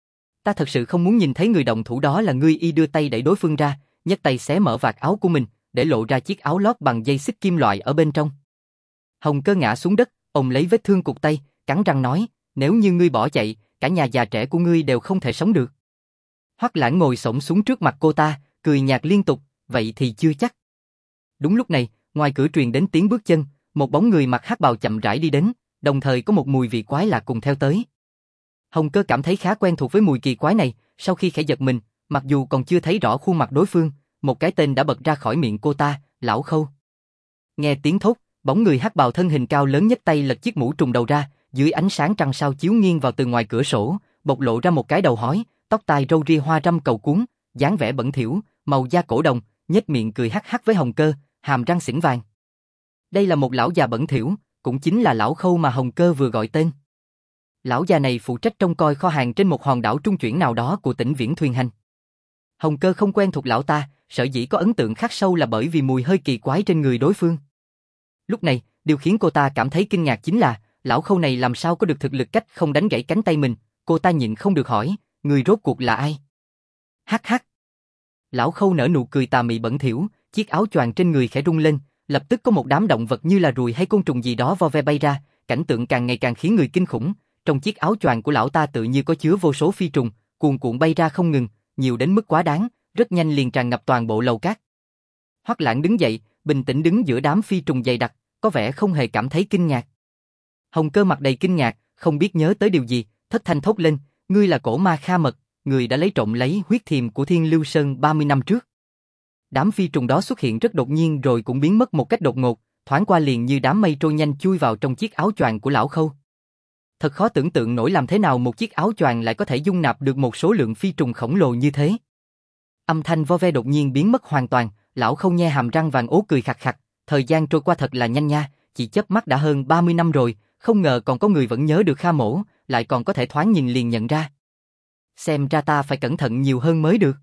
Ta thật sự không muốn nhìn thấy người động thủ đó là ngươi. Y đưa tay đẩy đối phương ra, nhấc tay xé mở vạt áo của mình, để lộ ra chiếc áo lót bằng dây xích kim loại ở bên trong. Hồng Cơ ngã xuống đất, ôm lấy vết thương cụt tay, cắn răng nói, nếu như ngươi bỏ chạy, cả nhà già trẻ của ngươi đều không thể sống được. Hoắc Lãng ngồi xổm xuống trước mặt cô ta, cười nhạt liên tục, vậy thì chưa chắc. Đúng lúc này, ngoài cửa truyền đến tiếng bước chân, một bóng người mặc hắc bào chậm rãi đi đến, đồng thời có một mùi vị quái lạ cùng theo tới. Hồng Cơ cảm thấy khá quen thuộc với mùi kỳ quái này, sau khi khẽ giật mình, mặc dù còn chưa thấy rõ khuôn mặt đối phương, một cái tên đã bật ra khỏi miệng cô ta, Lão Khâu. Nghe tiếng thốt, bóng người hắc bào thân hình cao lớn nhấc tay lật chiếc mũ trùm đầu ra, dưới ánh sáng trăng sao chiếu nghiêng vào từ ngoài cửa sổ, bộc lộ ra một cái đầu hói, tóc tai râu ria hoa râm cầu cuốn, dáng vẻ bẩn thỉu, màu da cổ đồng, nhếch miệng cười hắc hắc với Hồng Cơ, hàm răng xỉn vàng. Đây là một lão già bẩn thỉu, cũng chính là Lão Khâu mà Hồng Cơ vừa gọi tên. Lão già này phụ trách trông coi kho hàng trên một hòn đảo trung chuyển nào đó của Tĩnh Viễn Thuyền Hành. Hồng Cơ không quen thuộc lão ta, sở dĩ có ấn tượng khắc sâu là bởi vì mùi hơi kỳ quái trên người đối phương. Lúc này, Điều khiến cô ta cảm thấy kinh ngạc chính là, lão Khâu này làm sao có được thực lực cách không đánh gãy cánh tay mình, cô ta nhịn không được hỏi, người rốt cuộc là ai? Hắc hắc. Lão Khâu nở nụ cười tà mị bẩn thỉu, chiếc áo choàng trên người khẽ rung lên, lập tức có một đám động vật như là ruồi hay côn trùng gì đó vo ve bay ra, cảnh tượng càng ngày càng khiến người kinh khủng. Trong chiếc áo choàng của lão ta tự như có chứa vô số phi trùng, cuồn cuộn bay ra không ngừng, nhiều đến mức quá đáng, rất nhanh liền tràn ngập toàn bộ lầu cát. Hoắc Lãng đứng dậy, bình tĩnh đứng giữa đám phi trùng dày đặc, có vẻ không hề cảm thấy kinh ngạc. Hồng Cơ mặt đầy kinh ngạc, không biết nhớ tới điều gì, thất thanh thốt lên, ngươi là Cổ Ma Kha Mật, người đã lấy trộm lấy huyết thiềm của Thiên Lưu Sơn 30 năm trước. Đám phi trùng đó xuất hiện rất đột nhiên rồi cũng biến mất một cách đột ngột, thoáng qua liền như đám mây trôi nhanh chui vào trong chiếc áo choàng của lão Khâu. Thật khó tưởng tượng nổi làm thế nào một chiếc áo choàng lại có thể dung nạp được một số lượng phi trùng khổng lồ như thế. Âm thanh vo ve đột nhiên biến mất hoàn toàn, lão Khâu nhe hàm răng vàng ố cười khặc khặc, thời gian trôi qua thật là nhanh nha, chỉ chớp mắt đã hơn 30 năm rồi, không ngờ còn có người vẫn nhớ được Kha mỗ, lại còn có thể thoáng nhìn liền nhận ra. Xem ra ta phải cẩn thận nhiều hơn mới được.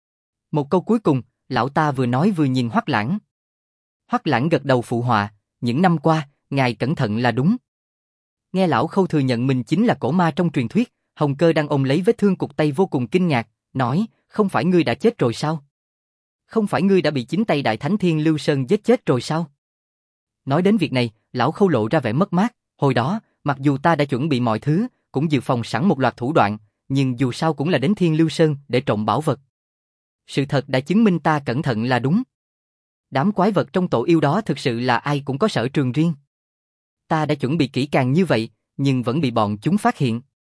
Một câu cuối cùng, lão ta vừa nói vừa nhìn Hoắc Lãng. Hoắc Lãng gật đầu phụ họa, những năm qua, ngài cẩn thận là đúng. Nghe lão Khâu thừa nhận mình chính là cổ ma trong truyền thuyết, Hồng Cơ đang ôm lấy vết thương cụt tay vô cùng kinh ngạc, nói, không phải ngươi đã chết rồi sao? Không phải ngươi đã bị chính tay Đại Thánh Thiên Lưu Sơn giết chết rồi sao? Nói đến việc này, lão Khâu lộ ra vẻ mất mát, hồi đó, mặc dù ta đã chuẩn bị mọi thứ, cũng dự phòng sẵn một loạt thủ đoạn, nhưng dù sao cũng là đến Thiên Lưu Sơn để trộm bảo vật. Sự thật đã chứng minh ta cẩn thận là đúng. Đám quái vật trong tổ yêu đó thực sự là ai cũng có sở trường riêng. Ta đã chuẩn bị kỹ càng như vậy, nhưng vẫn bị bọn chúng phát hiện.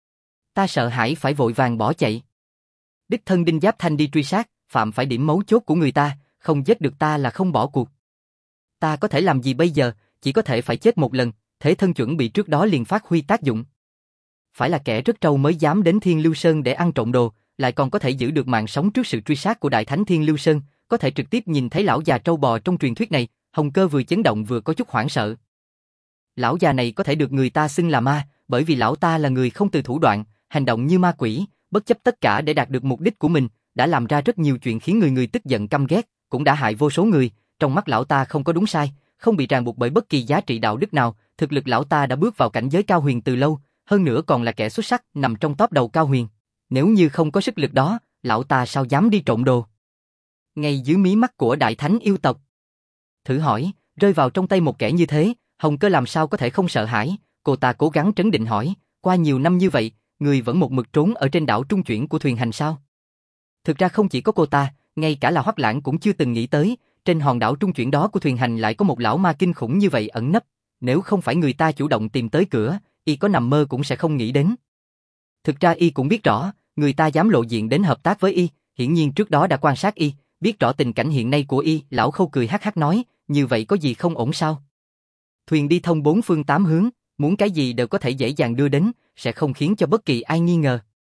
Ta sợ hãi phải vội vàng bỏ chạy. Đích thân Đinh Giáp Thanh đi truy sát, phạm phải điểm mấu chốt của người ta, không giết được ta là không bỏ cuộc. Ta có thể làm gì bây giờ, chỉ có thể phải chết một lần, thế thân chuẩn bị trước đó liền phát huy tác dụng. Phải là kẻ rất trâu mới dám đến Thiên Lưu Sơn để ăn trộm đồ, lại còn có thể giữ được mạng sống trước sự truy sát của Đại Thánh Thiên Lưu Sơn, có thể trực tiếp nhìn thấy lão già trâu bò trong truyền thuyết này, Hồng Cơ vừa chấn động vừa có chút hoảng sợ. Lão già này có thể được người ta xưng là ma, bởi vì lão ta là người không từ thủ đoạn, hành động như ma quỷ, bất chấp tất cả để đạt được mục đích của mình, đã làm ra rất nhiều chuyện khiến người người tức giận căm ghét, cũng đã hại vô số người, trong mắt lão ta không có đúng sai, không bị ràng buộc bởi bất kỳ giá trị đạo đức nào, thực lực lão ta đã bước vào cảnh giới cao huyền từ lâu, hơn nữa còn là kẻ xuất sắc nằm trong top đầu cao huyền. Nếu như không có sức lực đó, lão ta sao dám đi trộm đồ? Ngay dưới mí mắt của Đại Thánh yêu tộc. Thử hỏi, rơi vào trong tay một kẻ như thế, Hồng Cơ làm sao có thể không sợ hãi? Cô ta cố gắng trấn định hỏi, qua nhiều năm như vậy, người vẫn một mực trốn ở trên đảo trung chuyển của thuyền hành sao? Thực ra không chỉ có cô ta, ngay cả là Hoắc Lãng cũng chưa từng nghĩ tới, trên hòn đảo trung chuyển đó của thuyền hành lại có một lão ma kinh khủng như vậy ẩn nấp, nếu không phải người ta chủ động tìm tới cửa, y có nằm mơ cũng sẽ không nghĩ đến. Thực ra y cũng biết rõ, người ta dám lộ diện đến hợp tác với y, hiển nhiên trước đó đã quan sát y, biết rõ tình cảnh hiện nay của y. Lão Khâu cười hắc hắc nói, như vậy có gì không ổn sao? Thuyền đi thông bốn phương tám hướng, muốn cái gì đều có thể dễ dàng đưa đến, sẽ không khiến cho bất kỳ ai nghi ngờ.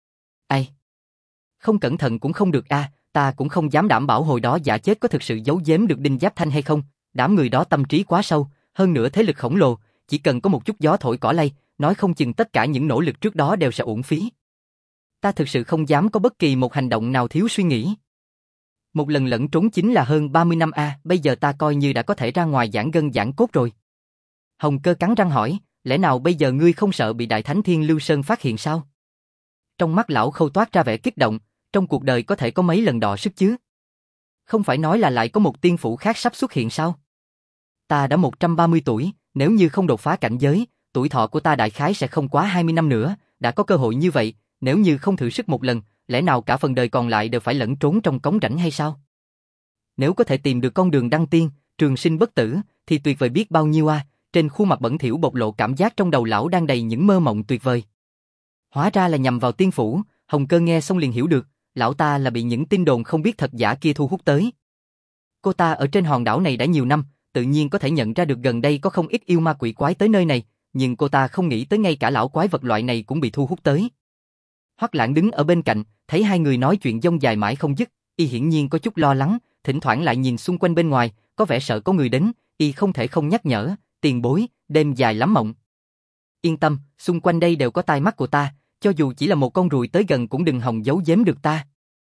Ai? Không cẩn thận cũng không được a, ta cũng không dám đảm bảo hồi đó giả chết có thực sự giấu giếm được Đinh Giáp Thanh hay không, đám người đó tâm trí quá sâu, hơn nữa thế lực khổng lồ, chỉ cần có một chút gió thổi cỏ lay, nói không chừng tất cả những nỗ lực trước đó đều sẽ uổng phí. Ta thực sự không dám có bất kỳ một hành động nào thiếu suy nghĩ. Một lần lẫn trốn chính là hơn 30 năm a, bây giờ ta coi như đã có thể ra ngoài giãn gân giãn cốt rồi. Hồng Cơ cắn răng hỏi, lẽ nào bây giờ ngươi không sợ bị Đại Thánh Thiên Lưu Sơn phát hiện sao? Trong mắt lão Khâu toát ra vẻ kích động, trong cuộc đời có thể có mấy lần đọ sức chứ? Không phải nói là lại có một tiên phủ khác sắp xuất hiện sao? Ta đã 130 tuổi, nếu như không đột phá cảnh giới, tuổi thọ của ta đại khái sẽ không quá 20 năm nữa, đã có cơ hội như vậy, nếu như không thử sức một lần, lẽ nào cả phần đời còn lại đều phải lẫn trốn trong cống rãnh hay sao? Nếu có thể tìm được con đường đăng tiên, trường sinh bất tử, thì tuyệt vời biết bao nhiêu a. Trên khuôn mặt bẩn thỉu bộc lộ cảm giác trong đầu lão đang đầy những mơ mộng tuyệt vời. Hóa ra là nhằm vào tiên phủ, Hồng Cơ nghe xong liền hiểu được, lão ta là bị những tin đồn không biết thật giả kia thu hút tới. Cô ta ở trên hòn đảo này đã nhiều năm, tự nhiên có thể nhận ra được gần đây có không ít yêu ma quỷ quái tới nơi này, nhưng cô ta không nghĩ tới ngay cả lão quái vật loại này cũng bị thu hút tới. Hoắc Lãng đứng ở bên cạnh, thấy hai người nói chuyện dông dài mãi không dứt, y hiển nhiên có chút lo lắng, thỉnh thoảng lại nhìn xung quanh bên ngoài, có vẻ sợ có người đến, y không thể không nhắc nhở, tiền bối, đêm dài lắm mộng. Yên tâm, xung quanh đây đều có tai mắt của ta, cho dù chỉ là một con ruồi tới gần cũng đừng hòng giấu giếm được ta.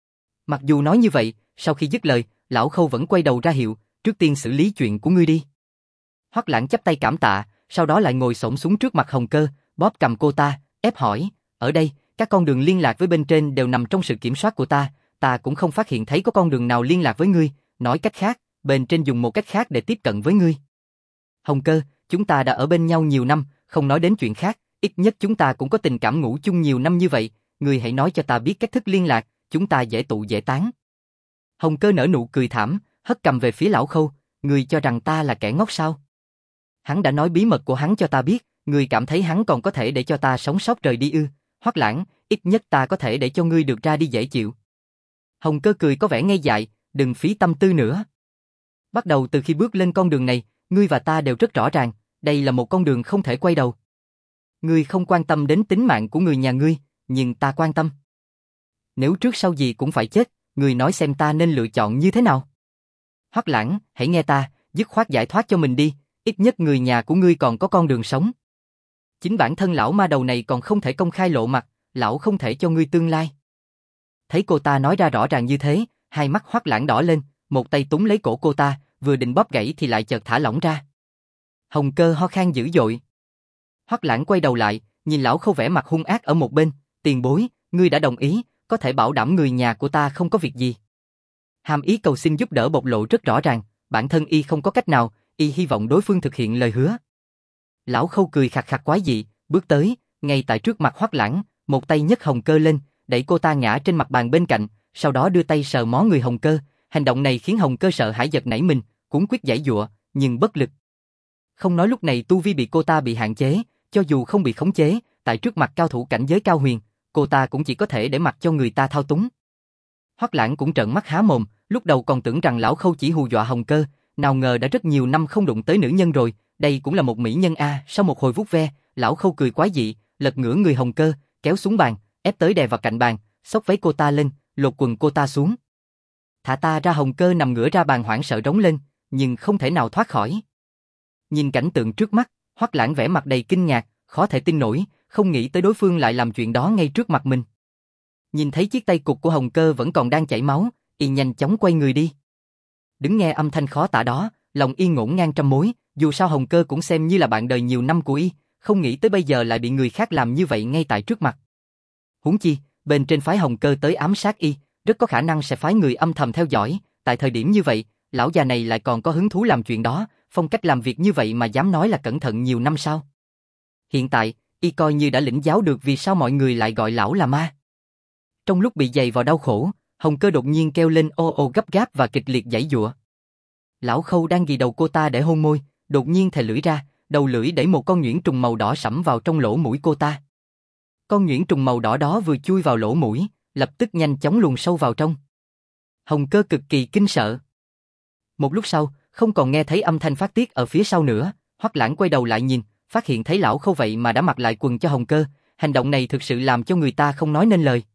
Mặc dù nói như vậy, sau khi dứt lời, lão Khâu vẫn quay đầu ra hiệu, trước tiên xử lý chuyện của ngươi đi. Hoắc Lãng chắp tay cảm tạ, sau đó lại ngồi xổm xuống trước mặt Hồng Cơ, bóp cầm cô ta, ép hỏi, ở đây, các con đường liên lạc với bên trên đều nằm trong sự kiểm soát của ta cũng không phát hiện thấy có con đường nào liên lạc với ngươi, nói cách khác, bên trên dùng một cách khác để tiếp cận với ngươi. Hồng Cơ, chúng ta đã ở bên nhau nhiều năm, không nói đến chuyện khác, ít nhất chúng ta cũng có tình cảm ngủ chung nhiều năm như vậy, ngươi hãy nói cho ta biết cách thức liên lạc, chúng ta dễ tụ dễ tán. Hồng Cơ nở nụ cười thảm, hất cầm về phía Lão Khâu, ngươi cho rằng ta là kẻ ngốc sao? Hắn đã nói bí mật của hắn cho ta biết, ngươi cảm thấy hắn còn có thể để cho ta sống sót rời đi ư? Hoắc Lãng, ít nhất ta có thể để cho ngươi được ra đi dễ chịu. Hồng Cơ cười có vẻ ngây dại, đừng phí tâm tư nữa. Bắt đầu từ khi bước lên con đường này, ngươi và ta đều rất rõ ràng, đây là một con đường không thể quay đầu. Ngươi không quan tâm đến tính mạng của người nhà ngươi, nhưng ta quan tâm. Nếu trước sau gì cũng phải chết, ngươi nói xem ta nên lựa chọn như thế nào? Hoắc Lãng, hãy nghe ta, dứt khoát giải thoát cho mình đi, ít nhất người nhà của ngươi còn có con đường sống. Chính bản thân lão ma đầu này còn không thể công khai lộ mặt, lão không thể cho ngươi tương lai. Thấy cô ta nói ra rõ ràng như thế, hai mắt Hoắc Lãng đỏ lên, một tay túm lấy cổ cô ta, vừa định bóp gãy thì lại chợt thả lỏng ra. Hồng Cơ ho khan dữ dội. Hoắc Lãng quay đầu lại, nhìn lão Khâu vẻ mặt hung ác ở một bên, tiền bối, ngươi đã đồng ý, có thể bảo đảm người nhà của ta không có việc gì. Hàm ý cầu xin giúp đỡ bộc lộ rất rõ ràng, bản thân y không có cách nào, y hy vọng đối phương thực hiện lời hứa. Lão Khâu cười khặc khặc quái dị, bước tới, ngay tại trước mặt Hoắc Lãng, một tay nhấc Hồng Cơ lên, đẩy cô ta ngã trên mặt bàn bên cạnh, sau đó đưa tay sờ mó người Hồng Cơ, hành động này khiến Hồng Cơ sợ hãi giật nảy mình, cuống quýt giãy giụa, nhưng bất lực. Không nói lúc này tu vi cô ta bị hạn chế, cho dù không bị khống chế, tại trước mặt cao thủ cảnh giới cao huyền, cô ta cũng chỉ có thể để mặc cho người ta thao túng. Hoắc Lãng cũng trợn mắt há mồm, lúc đầu còn tưởng rằng lão Khâu chỉ hù dọa Hồng Cơ, nào ngờ đã rất nhiều năm không đụng tới nữ nhân rồi, đây cũng là một mỹ nhân a. Sau một hồi vuốt ve, lão Khâu cười quái dị, lật ngửa người Hồng Cơ, kéo xuống bàn, ép tới đè vào cạnh bàn, xốc váy cô ta lên, lột quần cô ta xuống. Thả ta ra. Hồng Cơ nằm ngửa ra bàn hoảng sợ rống lên, nhưng không thể nào thoát khỏi. Nhìn cảnh tượng trước mắt, Hoắc Lãng vẻ mặt đầy kinh ngạc, khó thể tin nổi, không nghĩ tới đối phương lại làm chuyện đó ngay trước mặt mình. Nhìn thấy chiếc tay cụt của Hồng Cơ vẫn còn đang chảy máu, y nhanh chóng quay người đi. Đứng nghe âm thanh khó tả đó, lòng y ngổn ngang trăm mối, dù sao Hồng Cơ cũng xem như là bạn đời nhiều năm của y, không nghĩ tới bây giờ lại bị người khác làm như vậy ngay tại trước mặt. Huống chi, bên trên phái Hồng Cơ tới ám sát y, rất có khả năng sẽ phái người âm thầm theo dõi, tại thời điểm như vậy, lão già này lại còn có hứng thú làm chuyện đó, phong cách làm việc như vậy mà dám nói là cẩn thận nhiều năm sao? Hiện tại, y coi như đã lĩnh giáo được vì sao mọi người lại gọi lão là ma. Trong lúc bị dày vào đau khổ, Hồng Cơ đột nhiên kêu lên ô ô gấp gáp và kịch liệt giãy giụa. Lão Khâu đang ghi đầu cô ta để hôn môi, đột nhiên thè lưỡi ra, đầu lưỡi đẩy một con nhuyễn trùng màu đỏ sẫm vào trong lỗ mũi cô ta. Con nhuyễn trùng màu đỏ đó vừa chui vào lỗ mũi, lập tức nhanh chóng luồn sâu vào trong. Hồng Cơ cực kỳ kinh sợ. Một lúc sau, không còn nghe thấy âm thanh phát tiết ở phía sau nữa, Hoắc Lãng quay đầu lại nhìn, phát hiện thấy lão Khâu vậy mà đã mặc lại quần cho Hồng Cơ, hành động này thực sự làm cho người ta không nói nên lời.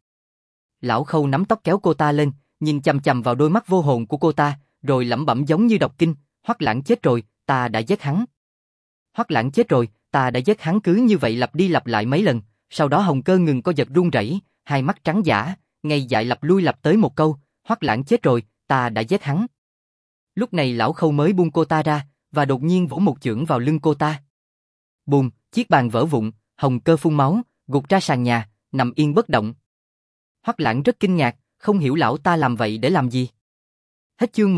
Lão Khâu nắm tóc kéo cô ta lên, nhìn chằm chằm vào đôi mắt vô hồn của cô ta, rồi lẩm bẩm giống như đọc kinh, Hoắc Lãng chết rồi, ta đã giết hắn. Hoắc Lãng chết rồi, ta đã giết hắn, cứ như vậy lặp đi lặp lại mấy lần, sau đó Hồng Cơ ngừng co giật run rẩy, hai mắt trắng dã, ngây dại lặp lui lặp tới một câu, Hoắc Lãng chết rồi, ta đã giết hắn. Lúc này lão Khâu mới buông cô ta ra, và đột nhiên vỗ một chưởng vào lưng cô ta. Bùm, chiếc bàn vỡ vụn, Hồng Cơ phun máu, gục ra sàn nhà, nằm yên bất động. Hoắc Lãng rất kinh ngạc, không hiểu lão ta làm vậy để làm gì. Hết chương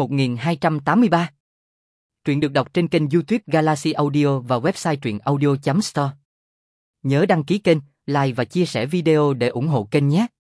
1283. Truyện được đọc trên kênh YouTube Galaxy Audio và website truyệnaudio.store. Nhớ đăng ký kênh, like và chia sẻ video để ủng hộ kênh nhé.